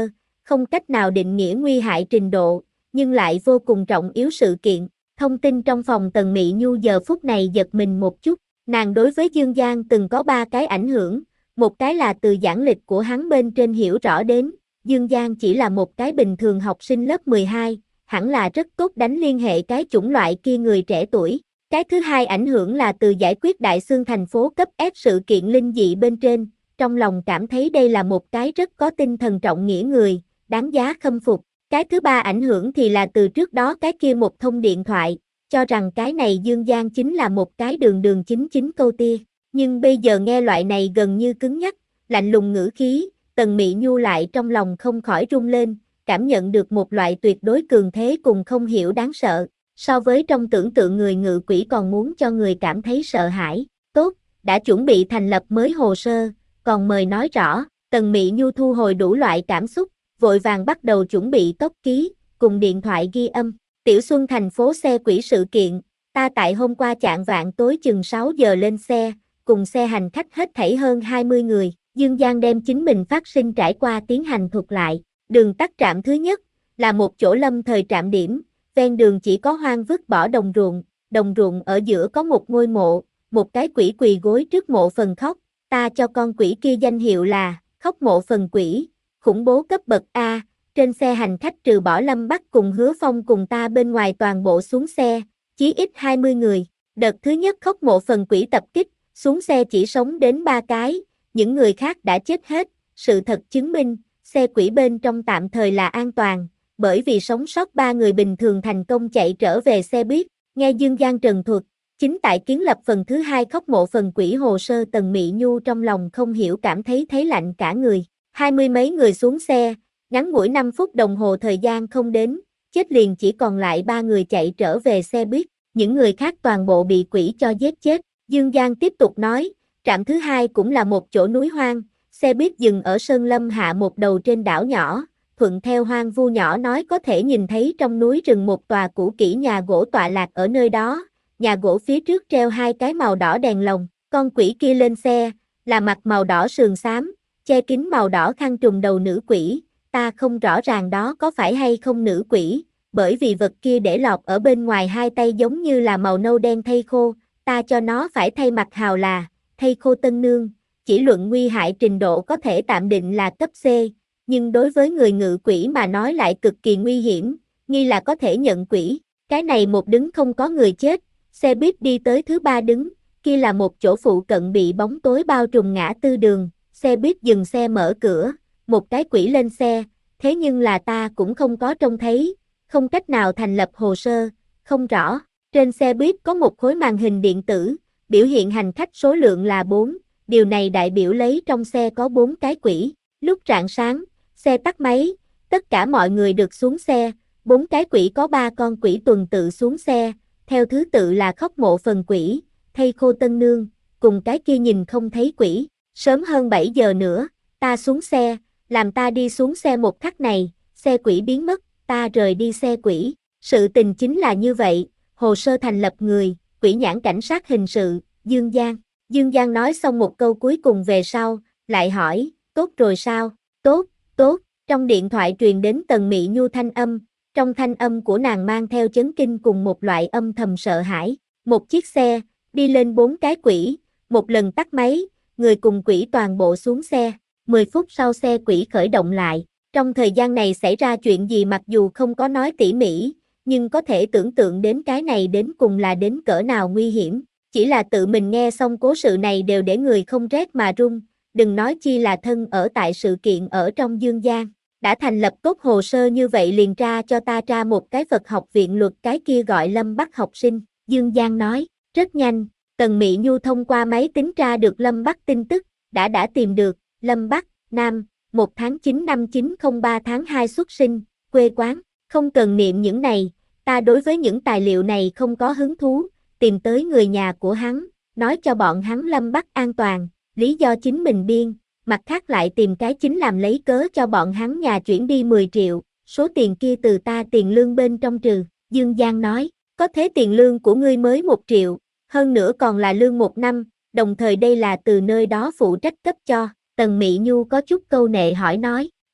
không cách nào định nghĩa nguy hại trình độ, nhưng lại vô cùng trọng yếu sự kiện. Thông tin trong phòng Tần Mị Nhu giờ phút này giật mình một chút, nàng đối với Dương Giang từng có ba cái ảnh hưởng, một cái là từ giảng lịch của hắn bên trên hiểu rõ đến, Dương Giang chỉ là một cái bình thường học sinh lớp mười hai, hẳn là rất tốt đánh liên hệ cái chủng loại kia người trẻ tuổi. Cái thứ hai ảnh hưởng là từ giải quyết Đại Xương thành phố cấp ép sự kiện linh dị bên trên, trong lòng cảm thấy đây là một cái rất có tinh thần trọng nghĩa người, đáng giá khâm phục. Cái thứ ba ảnh hưởng thì là từ trước đó cái kia một thông điện thoại, cho rằng cái này Dương Giang chính là một cái đường đường chính chính câu tia. Nhưng bây giờ nghe loại này gần như cứng nhắc, lạnh lùng ngữ khí, Tần Mị Nhu lại trong lòng không khỏi rung lên, cảm nhận được một loại tuyệt đối cường thế cùng không hiểu đáng sợ. So với trong tưởng tượng người ngự quỷ còn muốn cho người cảm thấy sợ hãi. Tốt, đã chuẩn bị thành lập mới hồ sơ, còn mời nói rõ. Tần Mị Nhu thu hồi đủ loại cảm xúc, vội vàng bắt đầu chuẩn bị tốc ký, cùng điện thoại ghi âm. Tiểu Xuân thành phố xe quỷ sự kiện, ta tại hôm qua chạng vạng tối chừng sáu giờ lên xe, cùng xe hành khách hết thảy hơn hai mươi người. Dương Giang đem chính mình phát sinh trải qua tiến hành thuật lại. Đường tắt trạm thứ nhất, là một chỗ lâm thời trạm điểm, ven đường chỉ có hoang vứt bỏ đồng ruộng, đồng ruộng ở giữa có một ngôi mộ, một cái quỷ quỳ gối trước mộ phần khóc, ta cho con quỷ kia danh hiệu là, khóc mộ phần quỷ, khủng bố cấp bậc A, trên xe hành khách trừ bỏ Lâm Bắc cùng Hứa Phong cùng ta bên ngoài toàn bộ xuống xe, chí ít hai mươi người, đợt thứ nhất khóc mộ phần quỷ tập kích, xuống xe chỉ sống đến ba cái, những người khác đã chết hết, sự thật chứng minh, xe quỷ bên trong tạm thời là an toàn, bởi vì sống sót ba người bình thường thành công chạy trở về xe buýt. Nghe Dương Giang trần thuật, chính tại kiến lập phần thứ hai khóc mộ phần quỷ hồ sơ, Tần Mị Nhu trong lòng không hiểu cảm thấy thấy lạnh cả người. Hai mươi mấy người xuống xe, ngắn ngủi năm phút đồng hồ thời gian không đến, chết liền chỉ còn lại ba người chạy trở về xe buýt, những người khác toàn bộ bị quỷ cho giết chết. Dương Giang tiếp tục nói, trạm thứ hai cũng là một chỗ núi hoang, xe buýt dừng ở Sơn Lâm hạ một đầu trên đảo nhỏ, thuận theo hoang vu nhỏ nói có thể nhìn thấy trong núi rừng một tòa cũ kỹ nhà gỗ tọa lạc ở nơi đó, nhà gỗ phía trước treo hai cái màu đỏ đèn lồng, con quỷ kia lên xe, là mặt màu đỏ sườn xám, che kín màu đỏ khăn trùm đầu nữ quỷ, ta không rõ ràng đó có phải hay không nữ quỷ, bởi vì vật kia để lọt ở bên ngoài hai tay giống như là màu nâu đen thây khô, ta cho nó phải thay mặt hào là, thây khô tân nương, chỉ luận nguy hại trình độ có thể tạm định là cấp C, nhưng đối với người ngự quỷ mà nói lại cực kỳ nguy hiểm, nghi là có thể nhận quỷ, cái này một đứng không có người chết, xe buýt đi tới thứ ba đứng, kia là một chỗ phụ cận bị bóng tối bao trùm ngã tư đường, xe buýt dừng xe mở cửa, một cái quỷ lên xe, thế nhưng là ta cũng không có trông thấy, không cách nào thành lập hồ sơ, không rõ, trên xe buýt có một khối màn hình điện tử, biểu hiện hành khách số lượng là bốn, điều này đại biểu lấy trong xe có bốn cái quỷ, lúc rạng sáng, xe tắt máy, tất cả mọi người được xuống xe, bốn cái quỷ có ba con quỷ tuần tự xuống xe, theo thứ tự là khóc mộ phần quỷ, thây khô tân nương, cùng cái kia nhìn không thấy quỷ, sớm hơn bảy giờ nữa, ta xuống xe, làm ta đi xuống xe một khắc này, xe quỷ biến mất, ta rời đi xe quỷ, sự tình chính là như vậy, hồ sơ thành lập người, quỷ nhãn cảnh sát hình sự, Dương Giang, Dương Giang nói xong một câu cuối cùng về sau, lại hỏi, tốt rồi sao, tốt, tốt, trong điện thoại truyền đến Tần Mị Nhu thanh âm, trong thanh âm của nàng mang theo chấn kinh cùng một loại âm thầm sợ hãi, một chiếc xe, đi lên bốn cái quỷ, một lần tắt máy, người cùng quỷ toàn bộ xuống xe, mười phút sau xe quỷ khởi động lại, trong thời gian này xảy ra chuyện gì mặc dù không có nói tỉ mỉ, nhưng có thể tưởng tượng đến cái này đến cùng là đến cỡ nào nguy hiểm, chỉ là tự mình nghe xong cố sự này đều để người không rét mà run, đừng nói chi là thân ở tại sự kiện ở trong Dương Giang. Đã thành lập tốt hồ sơ như vậy liền tra cho ta tra một cái Phật học viện luật cái kia gọi Lâm Bắc học sinh, Dương Giang nói, rất nhanh, Tần Mị Nhu thông qua máy tính tra được Lâm Bắc tin tức, đã đã tìm được, Lâm Bắc, nam, một tháng chín năm chín không ba tháng hai xuất sinh, quê quán, không cần niệm những này, ta đối với những tài liệu này không có hứng thú, tìm tới người nhà của hắn, nói cho bọn hắn Lâm Bắc an toàn, lý do chính mình biên. Mặt khác lại tìm cái chính làm lấy cớ cho bọn hắn nhà chuyển đi mười triệu, số tiền kia từ ta tiền lương bên trong trừ, Dương Giang nói, có thế tiền lương của ngươi mới một triệu, hơn nữa còn là lương một năm, đồng thời đây là từ nơi đó phụ trách cấp cho, Tần Mị Nhu có chút câu nệ hỏi nói,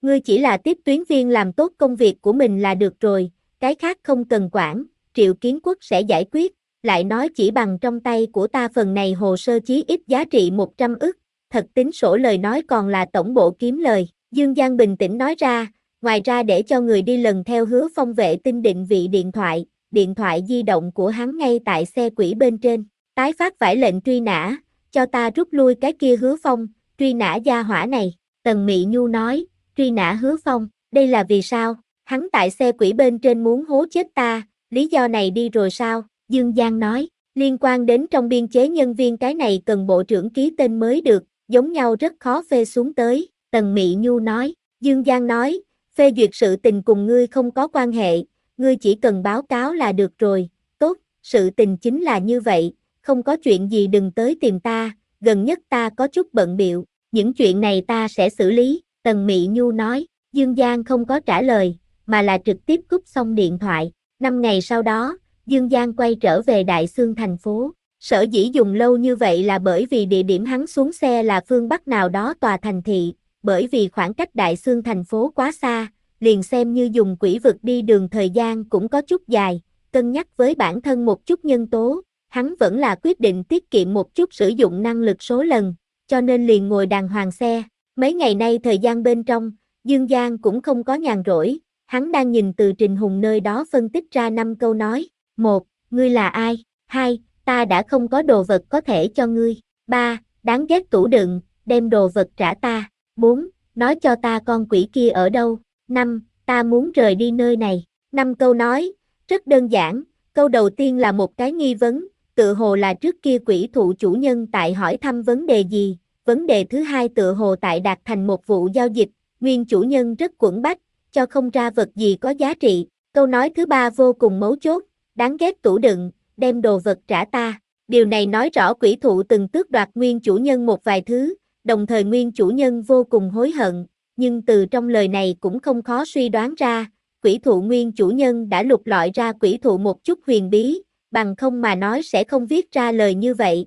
Ngươi chỉ là tiếp tuyến viên làm tốt công việc của mình là được rồi, cái khác không cần quản, Triệu Kiến Quốc sẽ giải quyết, lại nói chỉ bằng trong tay của ta phần này hồ sơ chí ít giá trị một trăm ức, thật tính sổ lời nói còn là tổng bộ kiếm lời, Dương Giang bình tĩnh nói ra, ngoài ra để cho người đi lần theo Hứa Phong vệ tinh định vị điện thoại, điện thoại di động của hắn ngay tại xe quỷ bên trên, tái phát phải lệnh truy nã, cho ta rút lui cái kia Hứa Phong, truy nã gia hỏa này, Tần Mị Nhu nói, truy nã Hứa Phong, đây là vì sao, hắn tại xe quỷ bên trên muốn hố chết ta, lý do này đi rồi sao, Dương Giang nói, liên quan đến trong biên chế nhân viên cái này cần bộ trưởng ký tên mới được, giống nhau rất khó phê xuống tới, Tần Mị Nhu nói, Dương Giang nói, phê duyệt sự tình cùng ngươi không có quan hệ, ngươi chỉ cần báo cáo là được rồi, tốt, sự tình chính là như vậy, không có chuyện gì đừng tới tìm ta, gần nhất ta có chút bận bịu, những chuyện này ta sẽ xử lý, Tần Mị Nhu nói, Dương Giang không có trả lời, mà là trực tiếp cúp xong điện thoại, năm ngày sau đó, Dương Giang quay trở về Đại Xương thành phố, sở dĩ dùng lâu như vậy là bởi vì địa điểm hắn xuống xe là phương Bắc nào đó tòa thành thị, bởi vì khoảng cách Đại Xương thành phố quá xa, liền xem như dùng quỷ vực đi đường thời gian cũng có chút dài, cân nhắc với bản thân một chút nhân tố, hắn vẫn là quyết định tiết kiệm một chút sử dụng năng lực số lần, cho nên liền ngồi đàng hoàng xe. Mấy ngày nay thời gian bên trong, Dương Giang cũng không có nhàn rỗi, hắn đang nhìn từ Trình Hùng nơi đó phân tích ra năm câu nói. Một, ngươi là ai? Hai, ta đã không có đồ vật có thể cho ngươi. Ba, đáng ghét tủ đựng, đem đồ vật trả ta. Bốn, nói cho ta con quỷ kia ở đâu. Năm, ta muốn rời đi nơi này. Năm câu nói, rất đơn giản, câu đầu tiên là một cái nghi vấn, tự hồ là trước kia quỷ thụ chủ nhân tại hỏi thăm vấn đề gì. Vấn đề thứ hai tự hồ tại đạt thành một vụ giao dịch, nguyên chủ nhân rất quẫn bách, cho không ra vật gì có giá trị. Câu nói thứ ba vô cùng mấu chốt, đáng ghét tủ đựng, đem đồ vật trả ta. Điều này nói rõ quỷ thụ từng tước đoạt nguyên chủ nhân một vài thứ, đồng thời nguyên chủ nhân vô cùng hối hận, nhưng từ trong lời này cũng không khó suy đoán ra, quỷ thụ nguyên chủ nhân đã lục lọi ra quỷ thụ một chút huyền bí, bằng không mà nói sẽ không viết ra lời như vậy.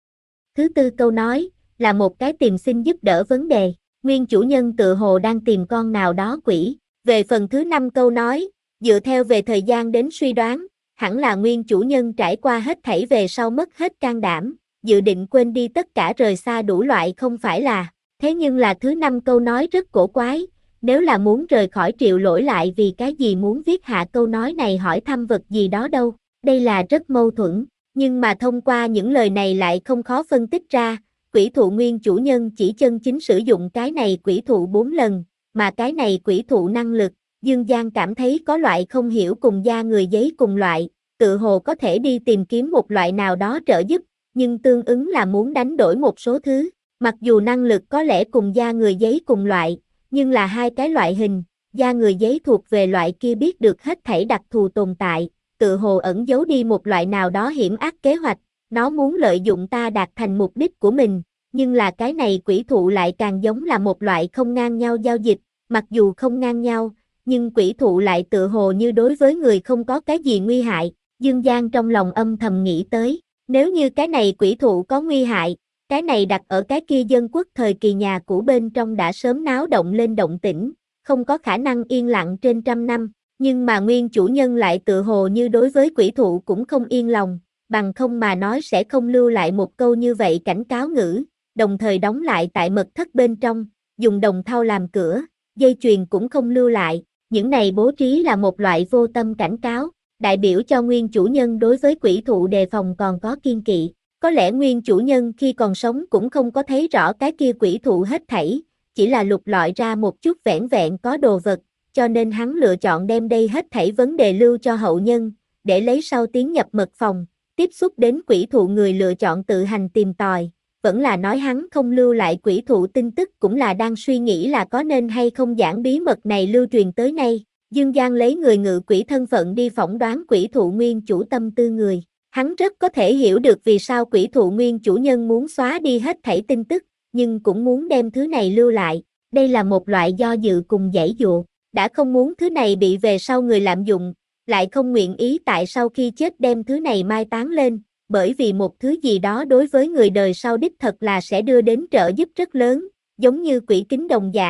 Thứ tư câu nói, là một cái tìm xin giúp đỡ vấn đề, nguyên chủ nhân tự hồ đang tìm con nào đó quỷ. Về phần thứ năm câu nói, dựa theo về thời gian đến suy đoán, hẳn là nguyên chủ nhân trải qua hết thảy về sau mất hết can đảm, dự định quên đi tất cả rời xa đủ loại không phải là. Thế nhưng là thứ năm câu nói rất cổ quái, nếu là muốn rời khỏi Triệu Lỗi lại vì cái gì muốn viết hạ câu nói này hỏi thăm vật gì đó đâu, đây là rất mâu thuẫn, nhưng mà thông qua những lời này lại không khó phân tích ra, quỷ thụ nguyên chủ nhân chỉ chân chính sử dụng cái này quỷ thụ bốn lần, mà cái này quỷ thụ năng lực, Dương Giang cảm thấy có loại không hiểu cùng da người giấy cùng loại, tự hồ có thể đi tìm kiếm một loại nào đó trợ giúp, nhưng tương ứng là muốn đánh đổi một số thứ, mặc dù năng lực có lẽ cùng da người giấy cùng loại, nhưng là hai cái loại hình, da người giấy thuộc về loại kia biết được hết thảy đặc thù tồn tại, tự hồ ẩn giấu đi một loại nào đó hiểm ác kế hoạch, nó muốn lợi dụng ta đạt thành mục đích của mình, nhưng là cái này quỷ thụ lại càng giống là một loại không ngang nhau giao dịch, mặc dù không ngang nhau, nhưng quỷ thụ lại tự hồ như đối với người không có cái gì nguy hại, Dương Giang trong lòng âm thầm nghĩ tới, nếu như cái này quỷ thụ có nguy hại, cái này đặt ở cái kia dân quốc thời kỳ nhà cũ bên trong đã sớm náo động lên động tĩnh, không có khả năng yên lặng trên trăm năm, nhưng mà nguyên chủ nhân lại tự hồ như đối với quỷ thụ cũng không yên lòng, bằng không mà nói sẽ không lưu lại một câu như vậy cảnh cáo ngữ, đồng thời đóng lại tại mật thất bên trong, dùng đồng thau làm cửa, dây chuyền cũng không lưu lại, những này bố trí là một loại vô tâm cảnh cáo, đại biểu cho nguyên chủ nhân đối với quỷ thụ đề phòng còn có kiên kỵ. Có lẽ nguyên chủ nhân khi còn sống cũng không có thấy rõ cái kia quỷ thụ hết thảy, chỉ là lục lọi ra một chút vẻn vẹn có đồ vật, cho nên hắn lựa chọn đem đây hết thảy vấn đề lưu cho hậu nhân, để lấy sau tiến nhập mật phòng, tiếp xúc đến quỷ thụ người lựa chọn tự hành tìm tòi, vẫn là nói hắn không lưu lại quỷ thụ tin tức cũng là đang suy nghĩ là có nên hay không giảng bí mật này lưu truyền tới nay. Dương Giang lấy người ngự quỷ thân phận đi phỏng đoán quỷ thụ nguyên chủ tâm tư người. Hắn rất có thể hiểu được vì sao quỷ thụ nguyên chủ nhân muốn xóa đi hết thảy tin tức, nhưng cũng muốn đem thứ này lưu lại. Đây là một loại do dự cùng giãy dụa, đã không muốn thứ này bị về sau người lạm dụng, lại không nguyện ý tại sau khi chết đem thứ này mai táng lên, bởi vì một thứ gì đó đối với người đời sau đích thật là sẽ đưa đến trợ giúp rất lớn, giống như quỷ kính đồng dạng,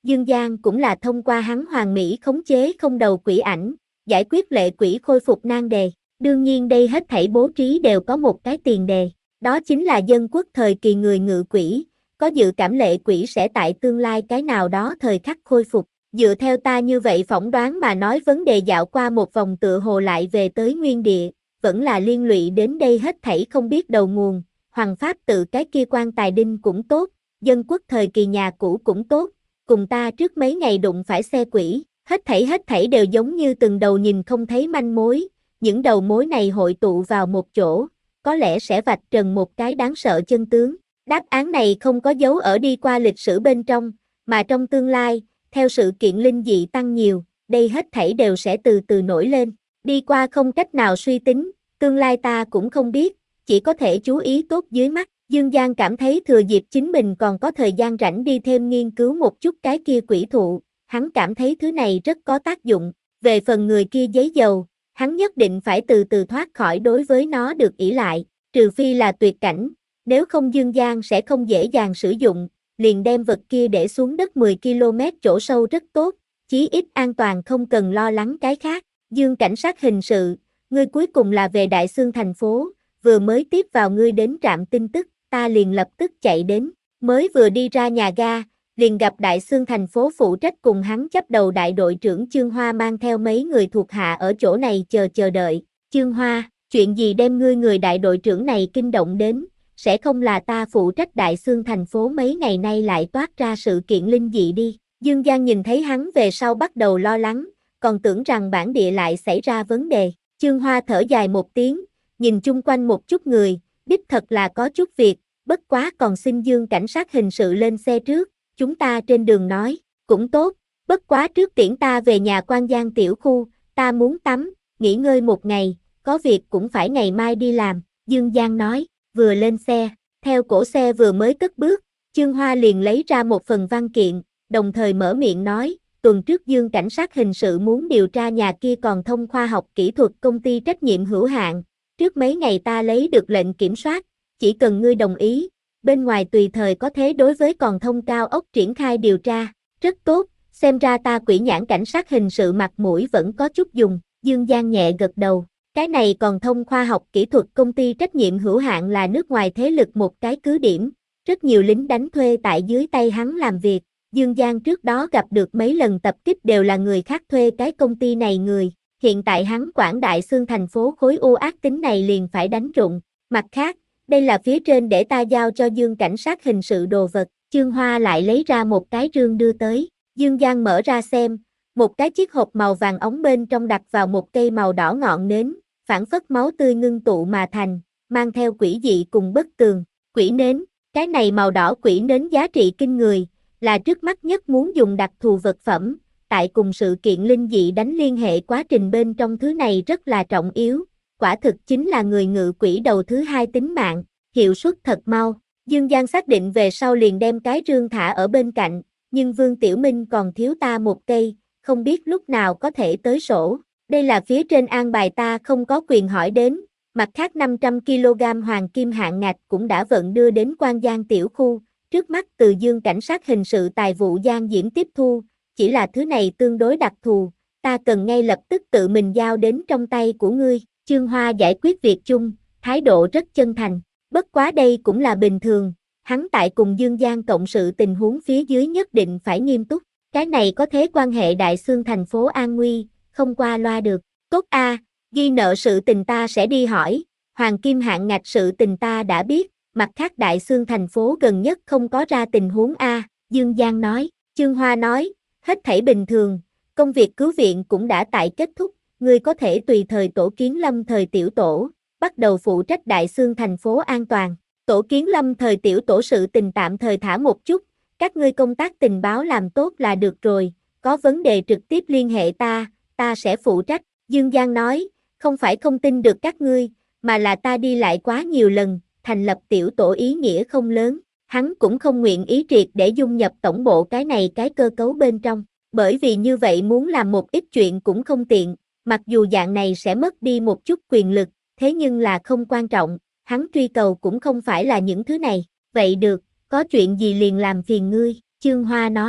Dương Giang cũng là thông qua hắn hoàn mỹ khống chế không đầu quỷ ảnh, giải quyết lệ quỷ khôi phục nan đề. Đương nhiên đây hết thảy bố trí đều có một cái tiền đề, đó chính là dân quốc thời kỳ người ngự quỷ, có dự cảm lệ quỷ sẽ tại tương lai cái nào đó thời khắc khôi phục. Dựa theo ta như vậy phỏng đoán mà nói vấn đề dạo qua một vòng tựa hồ lại về tới nguyên địa, vẫn là liên lụy đến đây hết thảy không biết đầu nguồn, hoàng pháp tự cái kia quan tài đinh cũng tốt, dân quốc thời kỳ nhà cũ cũng tốt, cùng ta trước mấy ngày đụng phải xe quỷ, hết thảy hết thảy đều giống như từng đầu nhìn không thấy manh mối, những đầu mối này hội tụ vào một chỗ, có lẽ sẽ vạch trần một cái đáng sợ chân tướng. Đáp án này không có dấu ở đi qua lịch sử bên trong, mà trong tương lai, theo sự kiện linh dị tăng nhiều, đây hết thảy đều sẽ từ từ nổi lên. Đi qua không cách nào suy tính, tương lai ta cũng không biết, chỉ có thể chú ý tốt dưới mắt. Dương Giang cảm thấy thừa dịp chính mình còn có thời gian rảnh đi thêm nghiên cứu một chút cái kia quỷ thụ, hắn cảm thấy thứ này rất có tác dụng. Về phần người kia giấy dầu, hắn nhất định phải từ từ thoát khỏi đối với nó được ỷ lại, trừ phi là tuyệt cảnh, nếu không Dương Giang sẽ không dễ dàng sử dụng, liền đem vật kia để xuống đất mười ki lô mét chỗ sâu rất tốt, chí ít an toàn không cần lo lắng cái khác. Dương cảnh sát hình sự, ngươi cuối cùng là về Đại Xương thành phố, vừa mới tiếp vào ngươi đến trạm tin tức, ta liền lập tức chạy đến, mới vừa đi ra nhà ga, liền gặp Đại Xương thành phố phụ trách cùng hắn chấp đầu đại đội trưởng Chương Hoa mang theo mấy người thuộc hạ ở chỗ này chờ chờ đợi. Chương Hoa, chuyện gì đem ngươi người đại đội trưởng này kinh động đến, sẽ không là ta phụ trách Đại Xương thành phố mấy ngày nay lại toát ra sự kiện linh dị đi. Dương Giang nhìn thấy hắn về sau bắt đầu lo lắng, còn tưởng rằng bản địa lại xảy ra vấn đề. Chương Hoa thở dài một tiếng, nhìn chung quanh một chút người, đích thật là có chút việc, bất quá còn xin Dương cảnh sát hình sự lên xe trước, chúng ta trên đường nói, cũng tốt, bất quá trước tiễn ta về nhà Quan Giang tiểu khu, ta muốn tắm, nghỉ ngơi một ngày, có việc cũng phải ngày mai đi làm, Dương Giang nói, vừa lên xe, theo cổ xe vừa mới cất bước, Chương Hoa liền lấy ra một phần văn kiện, đồng thời mở miệng nói, tuần trước Dương cảnh sát hình sự muốn điều tra nhà kia còn thông khoa học kỹ thuật công ty trách nhiệm hữu hạn, trước mấy ngày ta lấy được lệnh kiểm soát, chỉ cần ngươi đồng ý, bên ngoài tùy thời có thể đối với còn thông cao ốc triển khai điều tra, rất tốt, xem ra ta quỷ nhãn cảnh sát hình sự mặt mũi vẫn có chút dùng, Dương Giang nhẹ gật đầu, cái này còn thông khoa học kỹ thuật công ty trách nhiệm hữu hạn là nước ngoài thế lực một cái cứ điểm, rất nhiều lính đánh thuê tại dưới tay hắn làm việc, Dương Giang trước đó gặp được mấy lần tập kích đều là người khác thuê cái công ty này người, hiện tại hắn quản Đại Xương thành phố khối u ác tính này liền phải đánh rụng, mặt khác, đây là phía trên để ta giao cho Dương cảnh sát hình sự đồ vật, Chương Hoa lại lấy ra một cái rương đưa tới, Dương Giang mở ra xem, một cái chiếc hộp màu vàng ống bên trong đặt vào một cây màu đỏ ngọn nến, phản phất máu tươi ngưng tụ mà thành, mang theo quỷ dị cùng bất tường, quỷ nến, cái này màu đỏ quỷ nến giá trị kinh người, là trước mắt nhất muốn dùng đặc thù vật phẩm, tại cùng sự kiện linh dị đánh liên hệ quá trình bên trong thứ này rất là trọng yếu, quả thực chính là người ngự quỷ đầu thứ hai tính mạng, hiệu suất thật mau. Dương Giang xác định về sau liền đem cái rương thả ở bên cạnh, nhưng Vương Tiểu Minh còn thiếu ta một cây, không biết lúc nào có thể tới sổ. Đây là phía trên an bài ta không có quyền hỏi đến, mặt khác năm trăm ki lô gam hoàng kim hạng ngạch cũng đã vận đưa đến Quan Giang tiểu khu, trước mắt từ Dương cảnh sát hình sự tài vụ Giang Diễm tiếp thu, chỉ là thứ này tương đối đặc thù, ta cần ngay lập tức tự mình giao đến trong tay của ngươi. Chương Hoa giải quyết việc chung, thái độ rất chân thành, bất quá đây cũng là bình thường, hắn tại cùng Dương Giang cộng sự tình huống phía dưới nhất định phải nghiêm túc, cái này có thế quan hệ Đại Xương thành phố an nguy, không qua loa được, tốt a, ghi nợ sự tình ta sẽ đi hỏi, hoàng kim hạng ngạch sự tình ta đã biết, mặt khác Đại Xương thành phố gần nhất không có ra tình huống a, Dương Giang nói, Chương Hoa nói, hết thảy bình thường, công việc cứu viện cũng đã tại kết thúc, ngươi có thể tùy thời tổ kiến lâm thời tiểu tổ, bắt đầu phụ trách Đại Xương thành phố an toàn, tổ kiến lâm thời tiểu tổ sự tình tạm thời thả một chút, các ngươi công tác tình báo làm tốt là được rồi, có vấn đề trực tiếp liên hệ ta, ta sẽ phụ trách, Dương Giang nói, không phải không tin được các ngươi, mà là ta đi lại quá nhiều lần, thành lập tiểu tổ ý nghĩa không lớn, hắn cũng không nguyện ý triệt để dung nhập tổng bộ cái này cái cơ cấu bên trong, bởi vì như vậy muốn làm một ít chuyện cũng không tiện, mặc dù dạng này sẽ mất đi một chút quyền lực, thế nhưng là không quan trọng, hắn truy cầu cũng không phải là những thứ này, vậy được, có chuyện gì liền làm phiền ngươi, Chương Hoa nói,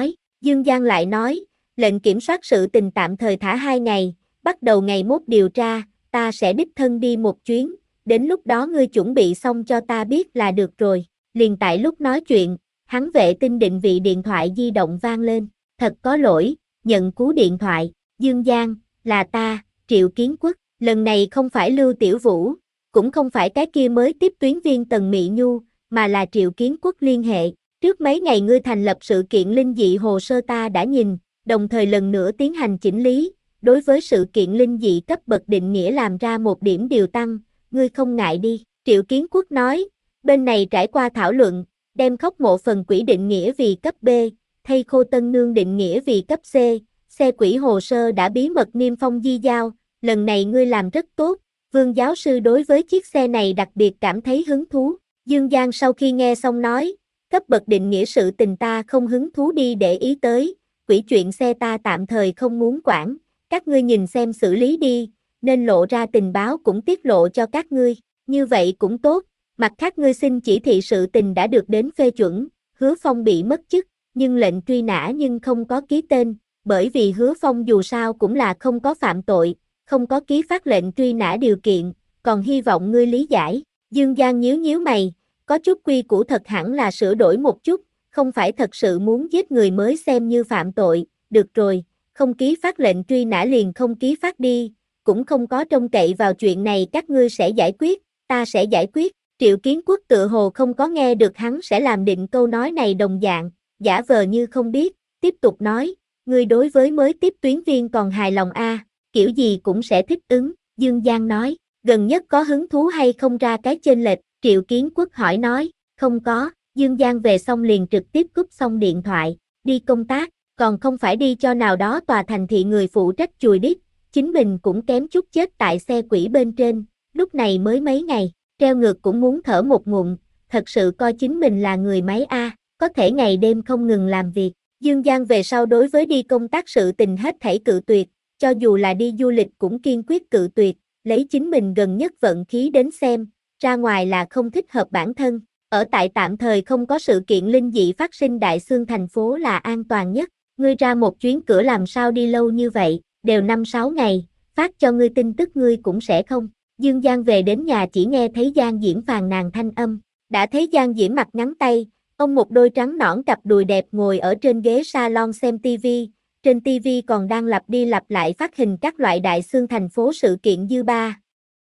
Dương Giang lại nói, lệnh kiểm soát sự tình tạm thời thả hai ngày, bắt đầu ngày mốt điều tra, ta sẽ đích thân đi một chuyến, đến lúc đó ngươi chuẩn bị xong cho ta biết là được rồi. Liền tại lúc nói chuyện, hắn vệ tinh định vị điện thoại di động vang lên, thật có lỗi, nhận cú điện thoại, Dương Giang, là ta, Triệu Kiến Quốc, lần này không phải Lưu Tiểu Vũ, cũng không phải cái kia mới tiếp tuyến viên Tần Mị Nhu, mà là Triệu Kiến Quốc liên hệ, trước mấy ngày ngươi thành lập sự kiện linh dị hồ sơ ta đã nhìn, đồng thời lần nữa tiến hành chỉnh lý, đối với sự kiện linh dị cấp bậc định nghĩa làm ra một điểm điều tăng, ngươi không ngại đi, Triệu Kiến Quốc nói, bên này trải qua thảo luận, đem khốc mộ phần quỷ định nghĩa vì cấp B, thây khô tân nương định nghĩa vì cấp C, xe quỷ hồ sơ đã bí mật niêm phong di giao, lần này ngươi làm rất tốt, Vương giáo sư đối với chiếc xe này đặc biệt cảm thấy hứng thú, Dương Giang sau khi nghe xong nói, cấp bậc định nghĩa sự tình ta không hứng thú đi để ý tới, quỷ chuyện xe ta tạm thời không muốn quản, các ngươi nhìn xem xử lý đi, nên lộ ra tình báo cũng tiết lộ cho các ngươi, như vậy cũng tốt, mặt khác ngươi xin chỉ thị sự tình đã được đến phê chuẩn, Hứa Phong bị mất chức, nhưng lệnh truy nã nhưng không có ký tên, bởi vì Hứa Phong dù sao cũng là không có phạm tội, không có ký phát lệnh truy nã điều kiện, còn hy vọng ngươi lý giải, Dương Giang nhíu nhíu mày, có chút quy củ thật hẳn là sửa đổi một chút, không phải thật sự muốn giết người mới xem như phạm tội, được rồi, không ký phát lệnh truy nã liền không ký phát đi, cũng không có trông cậy vào chuyện này các ngươi sẽ giải quyết, ta sẽ giải quyết, Triệu Kiến Quốc tự hồ không có nghe được hắn sẽ làm định câu nói này đồng dạng, giả vờ như không biết, tiếp tục nói, ngươi đối với mới tiếp tuyến viên còn hài lòng a, à, kiểu gì cũng sẽ thích ứng, Dương Giang nói, gần nhất có hứng thú hay không ra cái chênh lệch, Triệu Kiến Quốc hỏi nói, không có, Dương Giang về xong liền trực tiếp cúp xong điện thoại, đi công tác, còn không phải đi cho nào đó tòa thành thị người phụ trách chùi đít, chính mình cũng kém chút chết tại xe quỷ bên trên, lúc này mới mấy ngày, treo ngược cũng muốn thở một ngụm, thật sự coi chính mình là người máy A, có thể ngày đêm không ngừng làm việc, Dương Giang về sau đối với đi công tác sự tình hết thảy cự tuyệt, cho dù là đi du lịch cũng kiên quyết cự tuyệt, lấy chính mình gần nhất vận khí đến xem, ra ngoài là không thích hợp bản thân, ở tại tạm thời không có sự kiện linh dị phát sinh đại xương thành phố là an toàn nhất, ngươi ra một chuyến cửa làm sao đi lâu như vậy, đều năm sáu ngày, phát cho ngươi tin tức ngươi cũng sẽ không. Dương Giang về đến nhà chỉ nghe thấy Giang Diễm phàn nàn thanh âm, đã thấy Giang Diễm mặt ngắn tay, ông một đôi trắng nõn cặp đùi đẹp ngồi ở trên ghế salon xem tivi, trên tivi còn đang lặp đi lặp lại phát hình các loại đại xương thành phố sự kiện dư ba.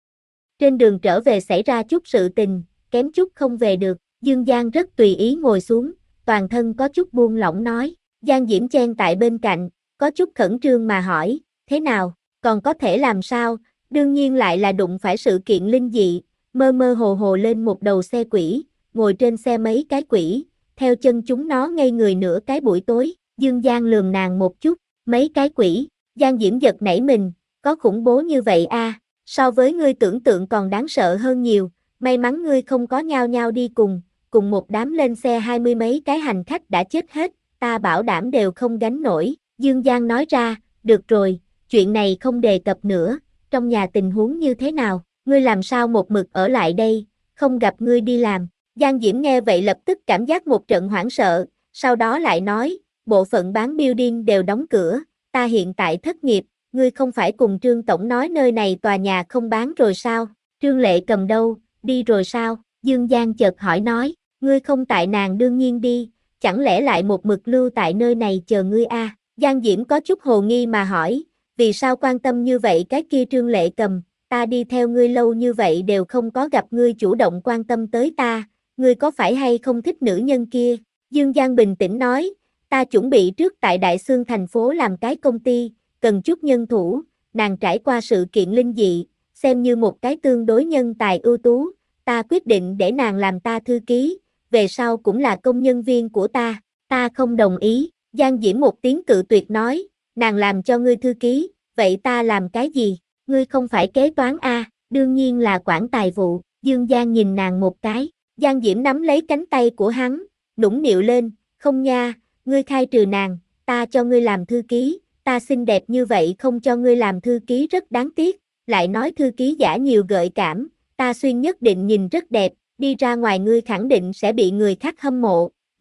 Trên đường trở về xảy ra chút sự tình, kém chút không về được, Dương Giang rất tùy ý ngồi xuống, toàn thân có chút buông lỏng nói, Giang Diễm chen tại bên cạnh, có chút khẩn trương mà hỏi, thế nào, còn có thể làm sao, đương nhiên lại là đụng phải sự kiện linh dị, mơ mơ hồ hồ lên một đầu xe quỷ, ngồi trên xe mấy cái quỷ, theo chân chúng nó ngây người nửa cái buổi tối, Dương Giang lườm nàng một chút, mấy cái quỷ, Giang Diễm giật nảy mình, có khủng bố như vậy a, à, so với ngươi tưởng tượng còn đáng sợ hơn nhiều, may mắn ngươi không có nhao nhao đi cùng, cùng một đám lên xe hai mươi mấy cái hành khách đã chết hết, ta bảo đảm đều không gánh nổi, Dương Giang nói ra, được rồi, chuyện này không đề cập nữa, trong nhà tình huống như thế nào, ngươi làm sao một mực ở lại đây, không gặp ngươi đi làm, Giang Diễm nghe vậy lập tức cảm giác một trận hoảng sợ, sau đó lại nói, bộ phận bán building đều đóng cửa, ta hiện tại thất nghiệp, ngươi không phải cùng Trương Tổng nói nơi này tòa nhà không bán rồi sao, Trương Lệ Cầm đâu, đi rồi sao, Dương Giang chợt hỏi nói, ngươi không tại nàng đương nhiên đi, chẳng lẽ lại một mực lưu tại nơi này chờ ngươi a? À? Giang Diễm có chút hồ nghi mà hỏi, vì sao quan tâm như vậy cái kia Trương Lệ Cầm, ta đi theo ngươi lâu như vậy đều không có gặp ngươi chủ động quan tâm tới ta, ngươi có phải hay không thích nữ nhân kia? Dương Giang bình tĩnh nói, ta chuẩn bị trước tại Đại Xương thành phố làm cái công ty, cần chút nhân thủ, nàng trải qua sự kiện linh dị, xem như một cái tương đối nhân tài ưu tú, ta quyết định để nàng làm ta thư ký, về sau cũng là công nhân viên của ta, ta không đồng ý, Giang Diễm một tiếng cự tuyệt nói, nàng làm cho ngươi thư ký, vậy ta làm cái gì, ngươi không phải kế toán a, à, đương nhiên là quản tài vụ, Dương Giang nhìn nàng một cái, Giang Diễm nắm lấy cánh tay của hắn, nũng nịu lên, không nha, ngươi khai trừ nàng, ta cho ngươi làm thư ký, ta xinh đẹp như vậy không cho ngươi làm thư ký rất đáng tiếc, lại nói thư ký giả nhiều gợi cảm, ta xuyên nhất định nhìn rất đẹp, đi ra ngoài ngươi khẳng định sẽ bị người khác hâm mộ,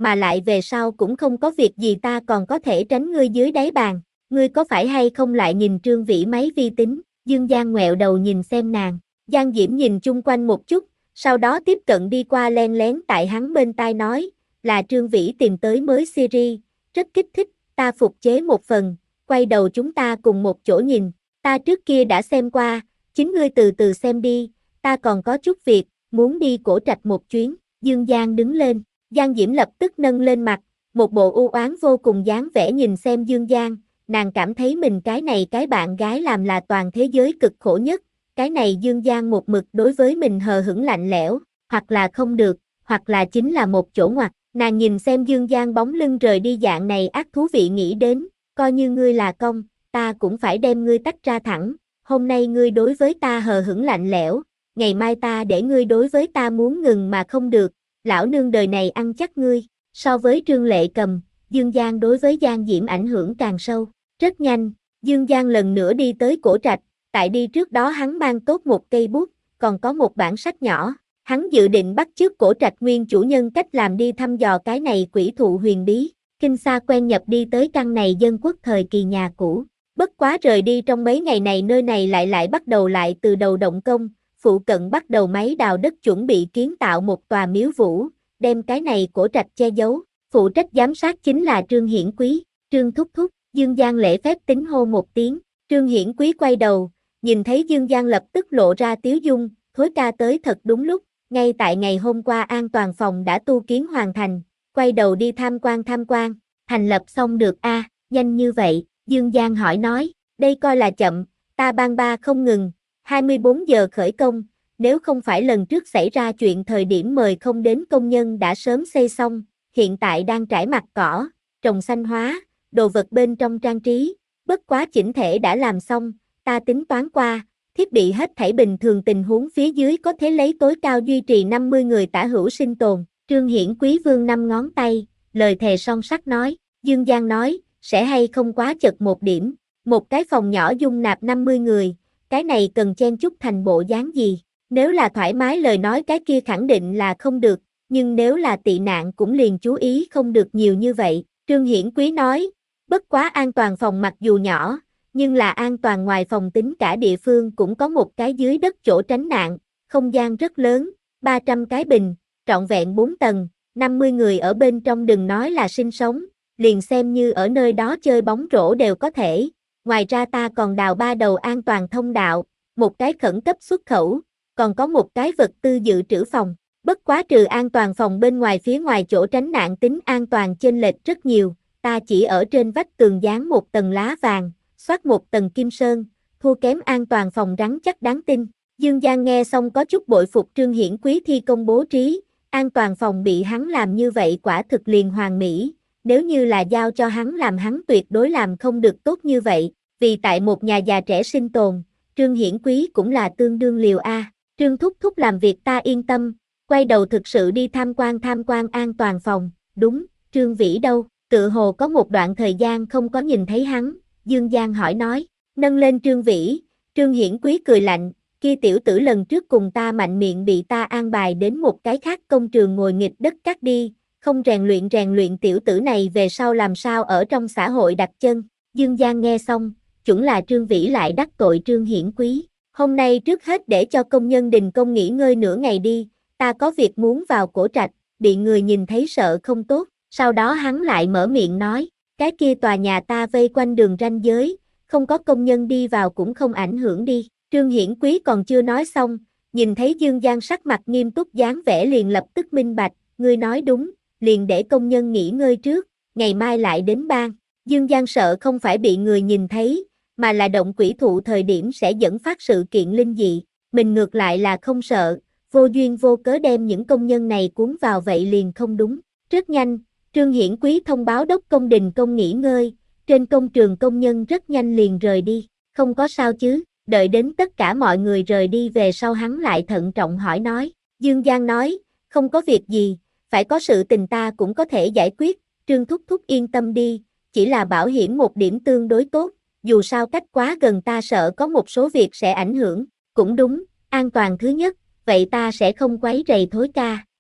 mà lại về sau cũng không có việc gì ta còn có thể tránh ngươi dưới đáy bàn, ngươi có phải hay không lại nhìn Trương Vĩ máy vi tính, Dương Giang ngoẹo đầu nhìn xem nàng, Giang Diễm nhìn chung quanh một chút, sau đó tiếp cận đi qua len lén tại hắn bên tai nói, là Trương Vĩ tìm tới mới series, rất kích thích, ta phục chế một phần, quay đầu chúng ta cùng một chỗ nhìn, ta trước kia đã xem qua, chính ngươi từ từ xem đi, ta còn có chút việc, muốn đi Cổ Trạch một chuyến, Dương Giang đứng lên, Giang Diễm lập tức nâng lên mặt, một bộ u oán vô cùng dáng vẻ nhìn xem Dương Giang, nàng cảm thấy mình cái này cái bạn gái làm là toàn thế giới cực khổ nhất, cái này Dương Giang một mực đối với mình hờ hững lạnh lẽo, hoặc là không được, hoặc là chính là một chỗ ngoặt, nàng nhìn xem Dương Giang bóng lưng rời đi dạng này ác thú vị nghĩ đến, coi như ngươi là công, ta cũng phải đem ngươi tách ra thẳng, hôm nay ngươi đối với ta hờ hững lạnh lẽo, ngày mai ta để ngươi đối với ta muốn ngừng mà không được, lão nương đời này ăn chắc ngươi, so với Trương Lệ Cầm, Dương Giang đối với Giang Diễm ảnh hưởng càng sâu, rất nhanh, Dương Giang lần nữa đi tới Cổ Trạch, tại đi trước đó hắn mang tốt một cây bút, còn có một bản sách nhỏ, hắn dự định bắt chước Cổ Trạch nguyên chủ nhân cách làm đi thăm dò cái này quỷ thụ huyền bí, kinh xa quen nhập đi tới căn này dân quốc thời kỳ nhà cũ, bất quá rời đi trong mấy ngày này nơi này lại lại bắt đầu lại từ đầu động công, phụ cận bắt đầu máy đào đất chuẩn bị kiến tạo một tòa miếu vũ, đem cái này Cổ Trạch che giấu, phụ trách giám sát chính là Trương Hiển Quý, Trương Thúc Thúc, Dương Giang lễ phép tính hô một tiếng, Trương Hiển Quý quay đầu, nhìn thấy Dương Giang lập tức lộ ra tiếu dung, Thối ca tới thật đúng lúc, ngay tại ngày hôm qua an toàn phòng đã tu kiến hoàn thành, quay đầu đi tham quan tham quan, thành lập xong được a, à, nhanh như vậy, Dương Giang hỏi nói, đây coi là chậm, ta ban ba không ngừng, hai mươi bốn giờ khởi công, nếu không phải lần trước xảy ra chuyện thời điểm mời không đến công nhân đã sớm xây xong, hiện tại đang trải mặt cỏ, trồng xanh hóa, đồ vật bên trong trang trí, bất quá chỉnh thể đã làm xong, ta tính toán qua, thiết bị hết thảy bình thường tình huống phía dưới có thể lấy tối cao duy trì năm mươi người tả hữu sinh tồn, Trương Hiển Quý vương năm ngón tay, lời thề son sắt nói, Dương Giang nói, sẽ hay không quá chật một điểm, một cái phòng nhỏ dung nạp năm mươi người, cái này cần chen chúc thành bộ dáng gì, nếu là thoải mái lời nói cái kia khẳng định là không được, nhưng nếu là tị nạn cũng liền chú ý không được nhiều như vậy, Trương Hiển Quý nói, bất quá an toàn phòng mặc dù nhỏ, nhưng là an toàn ngoài phòng tính cả địa phương cũng có một cái dưới đất chỗ tránh nạn, không gian rất lớn, ba trăm cái bình, trọn vẹn bốn tầng, năm mươi người ở bên trong đừng nói là sinh sống, liền xem như ở nơi đó chơi bóng rổ đều có thể, ngoài ra ta còn đào ba đầu an toàn thông đạo, một cái khẩn cấp xuất khẩu, còn có một cái vật tư dự trữ phòng, bất quá trừ an toàn phòng bên ngoài phía ngoài chỗ tránh nạn tính an toàn chênh lệch rất nhiều, ta chỉ ở trên vách tường dán một tầng lá vàng, xoát một tầng kim sơn, thua kém an toàn phòng rắn chắc đáng tin. Dương Giang nghe xong có chút bội phục Trương Hiển Quý thi công bố trí, an toàn phòng bị hắn làm như vậy quả thực liền hoàn mỹ, nếu như là giao cho hắn làm hắn tuyệt đối làm không được tốt như vậy, vì tại một nhà già trẻ sinh tồn, Trương Hiển Quý cũng là tương đương liều a. Trương Thúc Thúc làm việc ta yên tâm, quay đầu thực sự đi tham quan tham quan an toàn phòng, đúng, Trương Vĩ đâu, tự hồ có một đoạn thời gian không có nhìn thấy hắn, Dương Giang hỏi nói, nâng lên Trương Vĩ, Trương Hiển Quý cười lạnh, kia tiểu tử lần trước cùng ta mạnh miệng bị ta an bài đến một cái khác công trường ngồi nghịch đất cắt đi, không rèn luyện rèn luyện tiểu tử này về sau làm sao ở trong xã hội đặt chân, Dương Giang nghe xong, chuẩn là Trương Vĩ lại đắc tội Trương Hiển Quý, hôm nay trước hết để cho công nhân đình công nghỉ ngơi nửa ngày đi, ta có việc muốn vào Cổ Trạch, bị người nhìn thấy sợ không tốt, sau đó hắn lại mở miệng nói, cái kia tòa nhà ta vây quanh đường ranh giới, không có công nhân đi vào cũng không ảnh hưởng đi, Trương Hiển Quý còn chưa nói xong, nhìn thấy Dương Giang sắc mặt nghiêm túc dáng vẻ liền lập tức minh bạch, ngươi nói đúng, liền để công nhân nghỉ ngơi trước, ngày mai lại đến ban, Dương Giang sợ không phải bị người nhìn thấy, mà là động quỷ thụ thời điểm sẽ dẫn phát sự kiện linh dị, mình ngược lại là không sợ, vô duyên vô cớ đem những công nhân này cuốn vào vậy liền không đúng, rất nhanh, Trương Hiển Quý thông báo đốc công đình công nghỉ ngơi, trên công trường công nhân rất nhanh liền rời đi, không có sao chứ, đợi đến tất cả mọi người rời đi về sau hắn lại thận trọng hỏi nói, Dương Giang nói, không có việc gì, phải có sự tình ta cũng có thể giải quyết, Trương Thúc Thúc yên tâm đi, chỉ là bảo hiểm một điểm tương đối tốt, dù sao cách quá gần ta sợ có một số việc sẽ ảnh hưởng, cũng đúng, an toàn thứ nhất, vậy ta sẽ không quấy rầy Thối ca,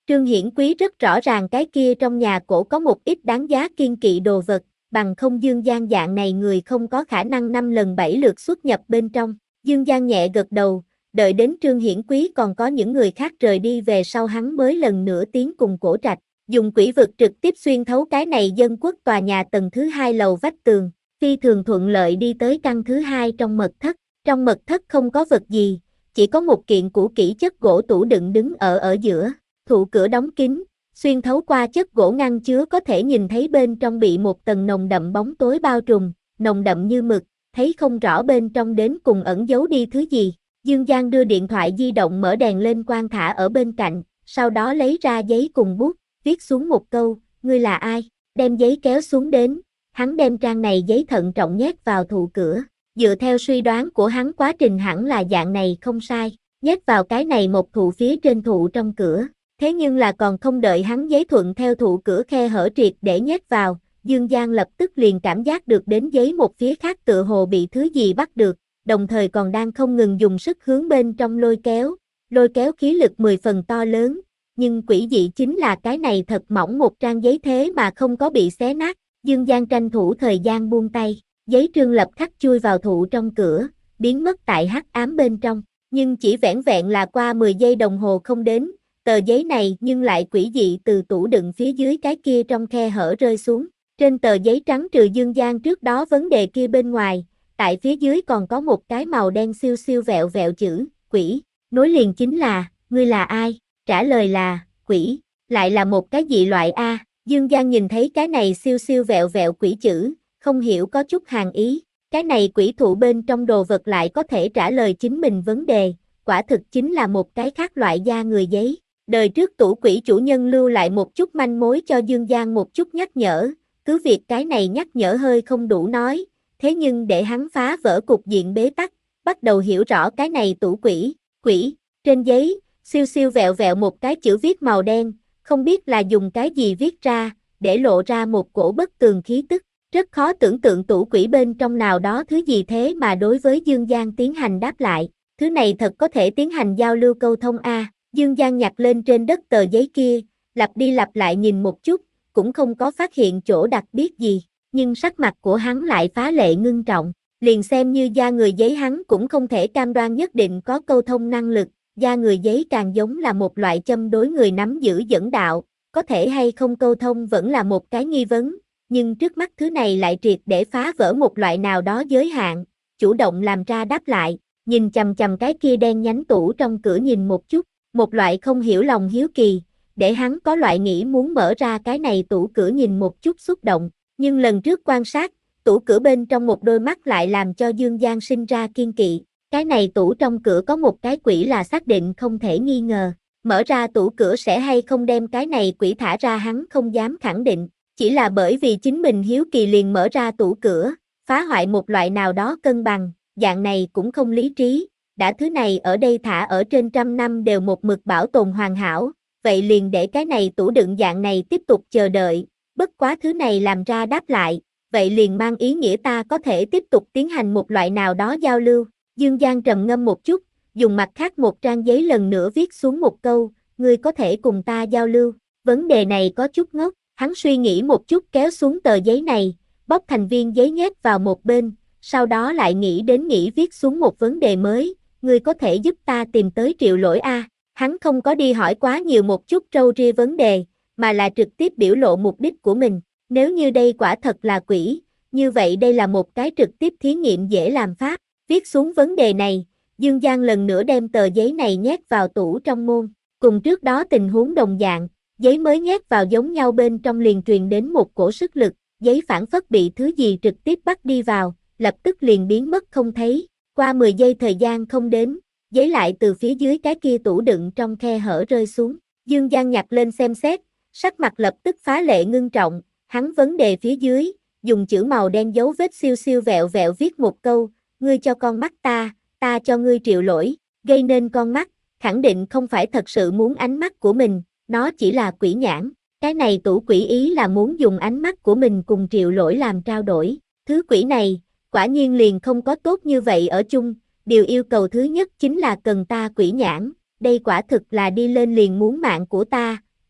Trương Hiển Quý rất rõ ràng cái kia trong nhà cổ có một ít đáng giá kiên kỵ đồ vật, bằng không Dương Giang dạng này người không có khả năng năm lần bảy lượt xuất nhập bên trong. Dương Giang nhẹ gật đầu, đợi đến Trương Hiển Quý còn có những người khác rời đi về sau hắn mới lần nữa tiến cùng cổ trạch, dùng quỷ vực trực tiếp xuyên thấu cái này dân quốc tòa nhà tầng thứ hai lầu vách tường, phi thường thuận lợi đi tới căn thứ hai trong mật thất. Trong mật thất không có vật gì, chỉ có một kiện cũ kỹ chất gỗ tủ đựng đứng ở ở giữa, thụ cửa đóng kín, xuyên thấu qua chất gỗ ngăn chứa có thể nhìn thấy bên trong bị một tầng nồng đậm bóng tối bao trùm, nồng đậm như mực, thấy không rõ bên trong đến cùng ẩn giấu đi thứ gì. Dương Giang đưa điện thoại di động mở đèn lên quang thả ở bên cạnh, sau đó lấy ra giấy cùng bút, viết xuống một câu, ngươi là ai, đem giấy kéo xuống đến, hắn đem trang này giấy thận trọng nhét vào thụ cửa, dựa theo suy đoán của hắn quá trình hẳn là dạng này không sai, nhét vào cái này một thụ phía trên thụ trong cửa, thế nhưng là còn không đợi hắn giấy thuận theo thụ cửa khe hở triệt để nhét vào, Dương Giang lập tức liền cảm giác được đến giấy một phía khác tựa hồ bị thứ gì bắt được, đồng thời còn đang không ngừng dùng sức hướng bên trong lôi kéo, lôi kéo khí lực mười phần to lớn, nhưng quỷ dị chính là cái này thật mỏng một trang giấy thế mà không có bị xé nát, Dương Giang tranh thủ thời gian buông tay, giấy trương lập khắc chui vào thụ trong cửa, biến mất tại hắc ám bên trong, nhưng chỉ vẻn vẹn là qua mười giây đồng hồ không đến, tờ giấy này nhưng lại quỷ dị từ tủ đựng phía dưới cái kia trong khe hở rơi xuống, trên tờ giấy trắng trừ Dương Giang trước đó vấn đề kia bên ngoài, tại phía dưới còn có một cái màu đen siêu siêu vẹo vẹo chữ, quỷ, nối liền chính là, ngươi là ai, trả lời là, quỷ, lại là một cái dị loại A, Dương Giang nhìn thấy cái này siêu siêu vẹo vẹo quỷ chữ, không hiểu có chút hàng ý, cái này quỷ thụ bên trong đồ vật lại có thể trả lời chính mình vấn đề, quả thực chính là một cái khác loại da người giấy, đời trước tủ quỷ chủ nhân lưu lại một chút manh mối cho Dương Giang một chút nhắc nhở, cứ việc cái này nhắc nhở hơi không đủ nói, thế nhưng để hắn phá vỡ cục diện bế tắc, bắt đầu hiểu rõ cái này tủ quỷ, quỷ, trên giấy, siêu siêu vẹo vẹo một cái chữ viết màu đen, không biết là dùng cái gì viết ra, để lộ ra một cổ bất tường khí tức, rất khó tưởng tượng tủ quỷ bên trong nào đó thứ gì thế mà đối với Dương Giang tiến hành đáp lại, thứ này thật có thể tiến hành giao lưu câu thông a. Dương Giang nhặt lên trên đất tờ giấy kia, lặp đi lặp lại nhìn một chút, cũng không có phát hiện chỗ đặc biệt gì, nhưng sắc mặt của hắn lại phá lệ ngưng trọng, liền xem như da người giấy hắn cũng không thể cam đoan nhất định có câu thông năng lực, da người giấy càng giống là một loại châm đối người nắm giữ dẫn đạo, có thể hay không câu thông vẫn là một cái nghi vấn, nhưng trước mắt thứ này lại triệt để phá vỡ một loại nào đó giới hạn, chủ động làm ra đáp lại, nhìn chằm chằm cái kia đen nhánh tủ trong cửa nhìn một chút, một loại không hiểu lòng hiếu kỳ, để hắn có loại nghĩ muốn mở ra cái này tủ cửa nhìn một chút xúc động, nhưng lần trước quan sát, tủ cửa bên trong một đôi mắt lại làm cho Dương Giang sinh ra kiên kỵ, cái này tủ trong cửa có một cái quỷ là xác định không thể nghi ngờ, mở ra tủ cửa sẽ hay không đem cái này quỷ thả ra hắn không dám khẳng định, chỉ là bởi vì chính mình hiếu kỳ liền mở ra tủ cửa, phá hoại một loại nào đó cân bằng, dạng này cũng không lý trí, đã thứ này ở đây thả ở trên trăm năm đều một mực bảo tồn hoàn hảo, vậy liền để cái này tủ đựng dạng này tiếp tục chờ đợi, bất quá thứ này làm ra đáp lại, vậy liền mang ý nghĩa ta có thể tiếp tục tiến hành một loại nào đó giao lưu. Dương Giang trầm ngâm một chút, dùng mặt khác một trang giấy lần nữa viết xuống một câu, ngươi có thể cùng ta giao lưu, vấn đề này có chút ngốc, hắn suy nghĩ một chút kéo xuống tờ giấy này, bóc thành viên giấy nhét vào một bên, sau đó lại nghĩ đến nghĩ viết xuống một vấn đề mới, ngươi có thể giúp ta tìm tới Triệu Lỗi a? Hắn không có đi hỏi quá nhiều một chút trâu ria vấn đề, mà là trực tiếp biểu lộ mục đích của mình, nếu như đây quả thật là quỷ, như vậy đây là một cái trực tiếp thí nghiệm dễ làm pháp, viết xuống vấn đề này, Dương Giang lần nữa đem tờ giấy này nhét vào tủ trong môn, cùng trước đó tình huống đồng dạng, giấy mới nhét vào giống nhau bên trong liền truyền đến một cổ sức lực, giấy phản phất bị thứ gì trực tiếp bắt đi vào, lập tức liền biến mất không thấy, qua mười giây thời gian không đến, giấy lại từ phía dưới cái kia tủ đựng trong khe hở rơi xuống, Dương Giang nhặt lên xem xét, sắc mặt lập tức phá lệ ngưng trọng, hắn vấn đề phía dưới, dùng chữ màu đen dấu vết siêu siêu vẹo vẹo viết một câu, ngươi cho con mắt ta, ta cho ngươi Triệu Lỗi, gây nên con mắt, khẳng định không phải thật sự muốn ánh mắt của mình, nó chỉ là quỷ nhãn, cái này tủ quỷ ý là muốn dùng ánh mắt của mình cùng Triệu Lỗi làm trao đổi, thứ quỷ này, quả nhiên liền không có tốt như vậy ở chung, điều yêu cầu thứ nhất chính là cần ta quỷ nhãn, đây quả thực là đi lên liền muốn mạng của ta,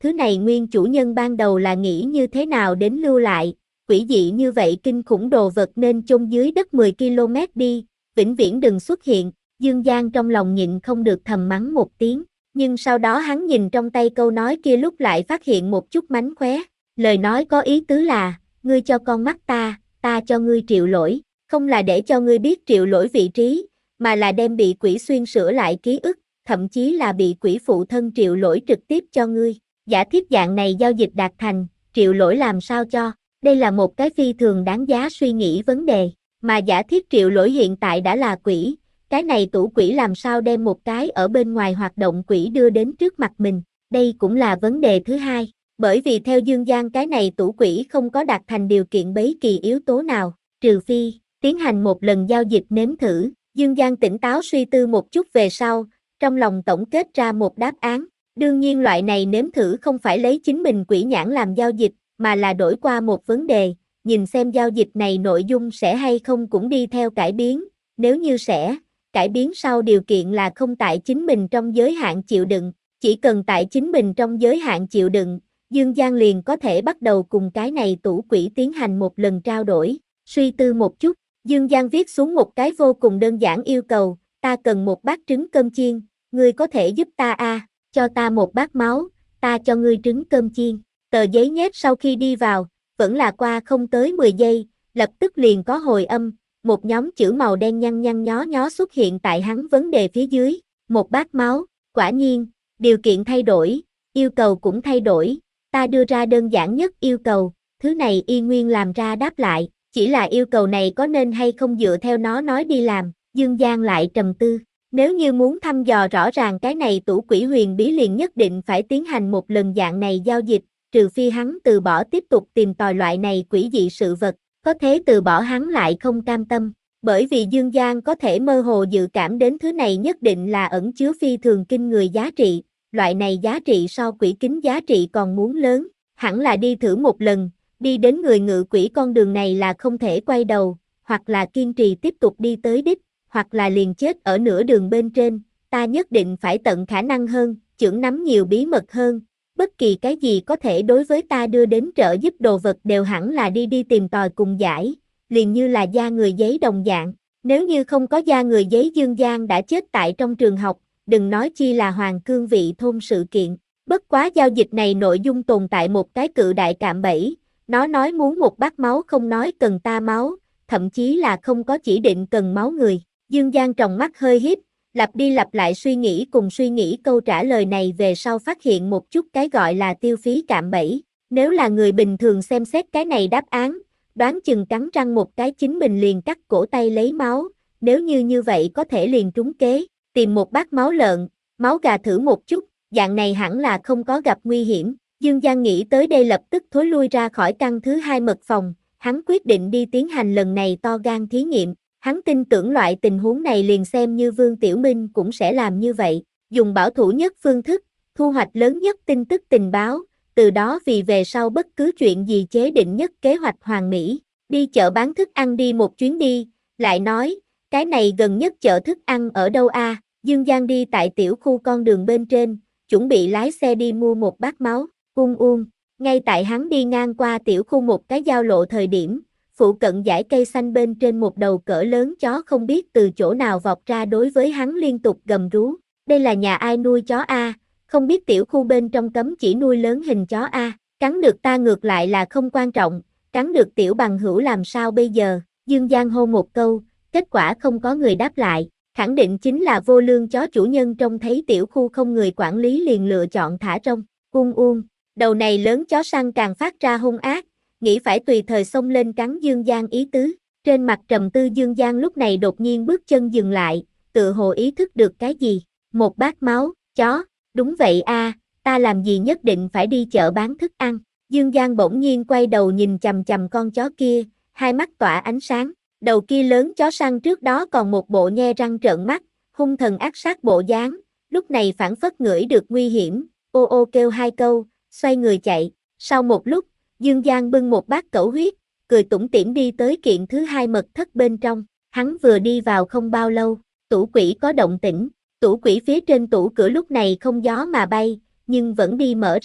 thứ này nguyên chủ nhân ban đầu là nghĩ như thế nào đến lưu lại, quỷ dị như vậy kinh khủng đồ vật nên chôn dưới đất mười ki lô mét đi, vĩnh viễn đừng xuất hiện, Dương Giang trong lòng nhịn không được thầm mắng một tiếng, nhưng sau đó hắn nhìn trong tay câu nói kia lúc lại phát hiện một chút mánh khóe, lời nói có ý tứ là, ngươi cho con mắt ta, ta cho ngươi triệu lỗi, không là để cho ngươi biết triệu lỗi vị trí, mà là đem bị quỷ xuyên sửa lại ký ức, thậm chí là bị quỷ phụ thân triệu lỗi trực tiếp cho ngươi, giả thiết dạng này giao dịch đạt thành, triệu lỗi làm sao cho, đây là một cái phi thường đáng giá suy nghĩ vấn đề, mà giả thiết triệu lỗi hiện tại đã là quỷ, cái này tủ quỷ làm sao đem một cái ở bên ngoài hoạt động quỷ đưa đến trước mặt mình, đây cũng là vấn đề thứ hai, bởi vì theo Dương Giang cái này tủ quỷ không có đạt thành điều kiện bấy kỳ yếu tố nào, trừ phi, tiến hành một lần giao dịch nếm thử, Dương Giang tỉnh táo suy tư một chút về sau, trong lòng tổng kết ra một đáp án, đương nhiên loại này nếm thử không phải lấy chính mình quỷ nhãn làm giao dịch, mà là đổi qua một vấn đề, nhìn xem giao dịch này nội dung sẽ hay không cũng đi theo cải biến, nếu như sẽ, cải biến sau điều kiện là không tại chính mình trong giới hạn chịu đựng, chỉ cần tại chính mình trong giới hạn chịu đựng, Dương Giang liền có thể bắt đầu cùng cái này tủ quỷ tiến hành một lần trao đổi, suy tư một chút, Dương Giang viết xuống một cái vô cùng đơn giản yêu cầu, ta cần một bát trứng cơm chiên, ngươi có thể giúp ta a, à, cho ta một bát máu, ta cho ngươi trứng cơm chiên, tờ giấy nhét sau khi đi vào, vẫn là qua không tới mười giây, lập tức liền có hồi âm, một nhóm chữ màu đen nhăn nhăn nhó nhó xuất hiện tại hắn vấn đề phía dưới, một bát máu, quả nhiên, điều kiện thay đổi, yêu cầu cũng thay đổi, ta đưa ra đơn giản nhất yêu cầu, thứ này y nguyên làm ra đáp lại, chỉ là yêu cầu này có nên hay không dựa theo nó nói đi làm, Dương Giang lại trầm tư, nếu như muốn thăm dò rõ ràng cái này tủ quỷ huyền bí liền nhất định phải tiến hành một lần dạng này giao dịch, trừ phi hắn từ bỏ tiếp tục tìm tòi loại này quỷ dị sự vật, có thế từ bỏ hắn lại không cam tâm, bởi vì Dương Giang có thể mơ hồ dự cảm đến thứ này nhất định là ẩn chứa phi thường kinh người giá trị, loại này giá trị so quỷ kính giá trị còn muốn lớn, hẳn là đi thử một lần, đi đến người ngự quỷ con đường này là không thể quay đầu, hoặc là kiên trì tiếp tục đi tới đích, hoặc là liền chết ở nửa đường bên trên, ta nhất định phải tận khả năng hơn, chưởng nắm nhiều bí mật hơn, bất kỳ cái gì có thể đối với ta đưa đến trợ giúp đồ vật đều hẳn là đi đi tìm tòi cùng giải, liền như là da người giấy đồng dạng, nếu như không có da người giấy Dương Giang đã chết tại trong trường học, đừng nói chi là Hoàng Cương vị thôn sự kiện, bất quá giao dịch này nội dung tồn tại một cái cự đại cạm bẫy, nó nói muốn một bát máu không nói cần ta máu, thậm chí là không có chỉ định cần máu người, Dương Giang tròng mắt hơi híp, lặp đi lặp lại suy nghĩ cùng suy nghĩ câu trả lời này về sau phát hiện một chút cái gọi là tiêu phí cạm bẫy, nếu là người bình thường xem xét cái này đáp án, đoán chừng cắn răng một cái chính mình liền cắt cổ tay lấy máu, nếu như như vậy có thể liền trúng kế, tìm một bát máu lợn, máu gà thử một chút, dạng này hẳn là không có gặp nguy hiểm, Dương Giang nghĩ tới đây lập tức thối lui ra khỏi căn thứ hai mật phòng, hắn quyết định đi tiến hành lần này to gan thí nghiệm. Hắn tin tưởng loại tình huống này liền xem như Vương Tiểu Minh cũng sẽ làm như vậy, dùng bảo thủ nhất phương thức, thu hoạch lớn nhất tin tức tình báo, từ đó vì về sau bất cứ chuyện gì chế định nhất kế hoạch hoàn mỹ, đi chợ bán thức ăn đi một chuyến đi, lại nói, cái này gần nhất chợ thức ăn ở đâu a? À? Dương Giang đi tại tiểu khu con đường bên trên, chuẩn bị lái xe đi mua một bát máu, uông uông, ngay tại hắn đi ngang qua tiểu khu một cái giao lộ thời điểm, phụ cận dãy cây xanh bên trên một đầu cỡ lớn chó không biết từ chỗ nào vọt ra đối với hắn liên tục gầm rú. Đây là nhà ai nuôi chó a? Không biết tiểu khu bên trong cấm chỉ nuôi lớn hình chó a? Cắn được ta ngược lại là không quan trọng, cắn được tiểu bằng hữu làm sao bây giờ? Dương Giang hô một câu, kết quả không có người đáp lại, khẳng định chính là vô lương chó chủ nhân trông thấy tiểu khu không người quản lý liền lựa chọn thả rông. Uông uông, đầu này lớn chó săn càng phát ra hung ác, nghĩ phải tùy thời xông lên cắn Dương Giang ý tứ, trên mặt trầm tư Dương Giang lúc này đột nhiên bước chân dừng lại, tự hồ ý thức được cái gì, một bát máu, chó, đúng vậy a, ta làm gì nhất định phải đi chợ bán thức ăn, Dương Giang bỗng nhiên quay đầu nhìn chằm chằm con chó kia, hai mắt tỏa ánh sáng, đầu kia lớn chó săn trước đó còn một bộ nhe răng trợn mắt, hung thần ác sát bộ dáng, lúc này phản phất ngửi được nguy hiểm, ô ô kêu hai câu, xoay người chạy, sau một lúc, Dương Giang bưng một bát cẩu huyết, cười tủm tỉm đi tới kiện thứ hai mật thất bên trong, hắn vừa đi vào không bao lâu, tủ quỷ có động tĩnh, tủ quỷ phía trên tủ cửa lúc này không gió mà bay, nhưng vẫn đi mở ra,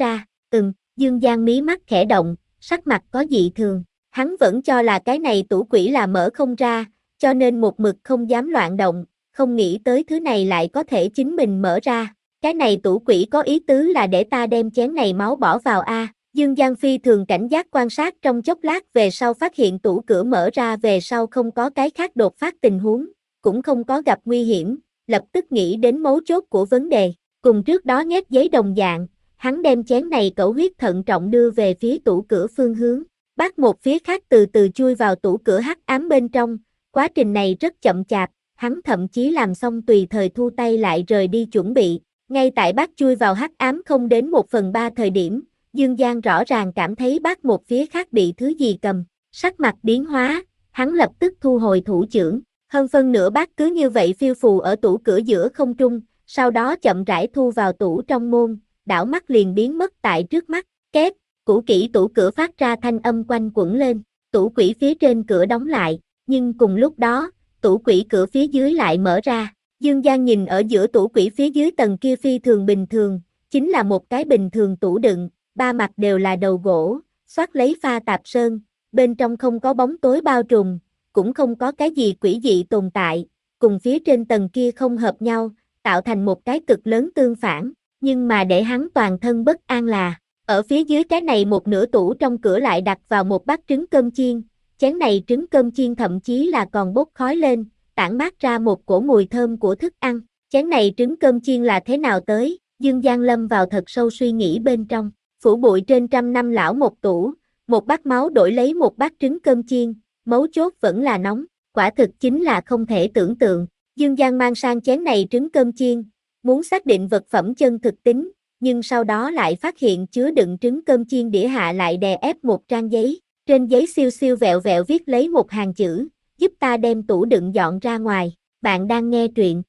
Ừm, Dương Giang mí mắt khẽ động, sắc mặt có dị thường. Hắn vẫn cho là cái này tủ quỷ là mở không ra, cho nên một mực không dám loạn động, không nghĩ tới thứ này lại có thể chính mình mở ra. Cái này tủ quỷ có ý tứ là để ta đem chén này máu bỏ vào a. Dương Giang Phi thường cảnh giác quan sát trong chốc lát về sau phát hiện tủ cửa mở ra về sau không có cái khác đột phát tình huống, cũng không có gặp nguy hiểm, lập tức nghĩ đến mấu chốt của vấn đề. Cùng trước đó nhét giấy đồng dạng, hắn đem chén này cẩu huyết thận trọng đưa về phía tủ cửa phương hướng, bắt một phía khác từ từ chui vào tủ cửa hắc ám bên trong. Quá trình này rất chậm chạp, hắn thậm chí làm xong tùy thời thu tay lại rời đi chuẩn bị. Ngay tại bác chui vào hắc ám không đến một phần ba thời điểm, Dương Giang rõ ràng cảm thấy bác một phía khác bị thứ gì cầm, sắc mặt biến hóa, hắn lập tức thu hồi thủ chưởng, hơn phân nửa bác cứ như vậy phiêu phù ở tủ cửa giữa không trung, sau đó chậm rãi thu vào tủ trong môn, đảo mắt liền biến mất tại trước mắt. Két, cũ kỹ tủ cửa phát ra thanh âm quanh quẩn lên, tủ quỷ phía trên cửa đóng lại, nhưng cùng lúc đó, tủ quỷ cửa phía dưới lại mở ra. Dương Giang nhìn ở giữa tủ quỷ phía dưới tầng kia phi thường bình thường, chính là một cái bình thường tủ đựng, ba mặt đều là đầu gỗ, xoát lấy pha tạp sơn, bên trong không có bóng tối bao trùm, cũng không có cái gì quỷ dị tồn tại, cùng phía trên tầng kia không hợp nhau, tạo thành một cái cực lớn tương phản, nhưng mà để hắn toàn thân bất an là, ở phía dưới cái này một nửa tủ trong cửa lại đặt vào một bát trứng cơm chiên, chén này trứng cơm chiên thậm chí là còn bốc khói lên, tản mát ra một cổ mùi thơm của thức ăn. Chén này trứng cơm chiên là thế nào tới? Dương Giang lâm vào thật sâu suy nghĩ bên trong. Phủ bụi trên trăm năm lão một tủ, một bát máu đổi lấy một bát trứng cơm chiên, mấu chốt vẫn là nóng, quả thực chính là không thể tưởng tượng. Dương Giang mang sang chén này trứng cơm chiên, muốn xác định vật phẩm chân thực tính, nhưng sau đó lại phát hiện chứa đựng trứng cơm chiên đĩa hạ lại đè ép một trang giấy, trên giấy siêu siêu vẹo vẹo viết lấy một hàng chữ, giúp ta đem tủ đựng dọn ra ngoài. Bạn đang nghe truyện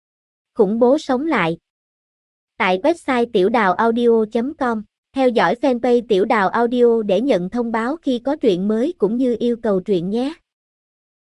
Khủng bố sống lại tại website tiểu đào audio chấm com. Theo dõi fanpage Tiểu Đào Audio để nhận thông báo khi có truyện mới cũng như yêu cầu truyện nhé.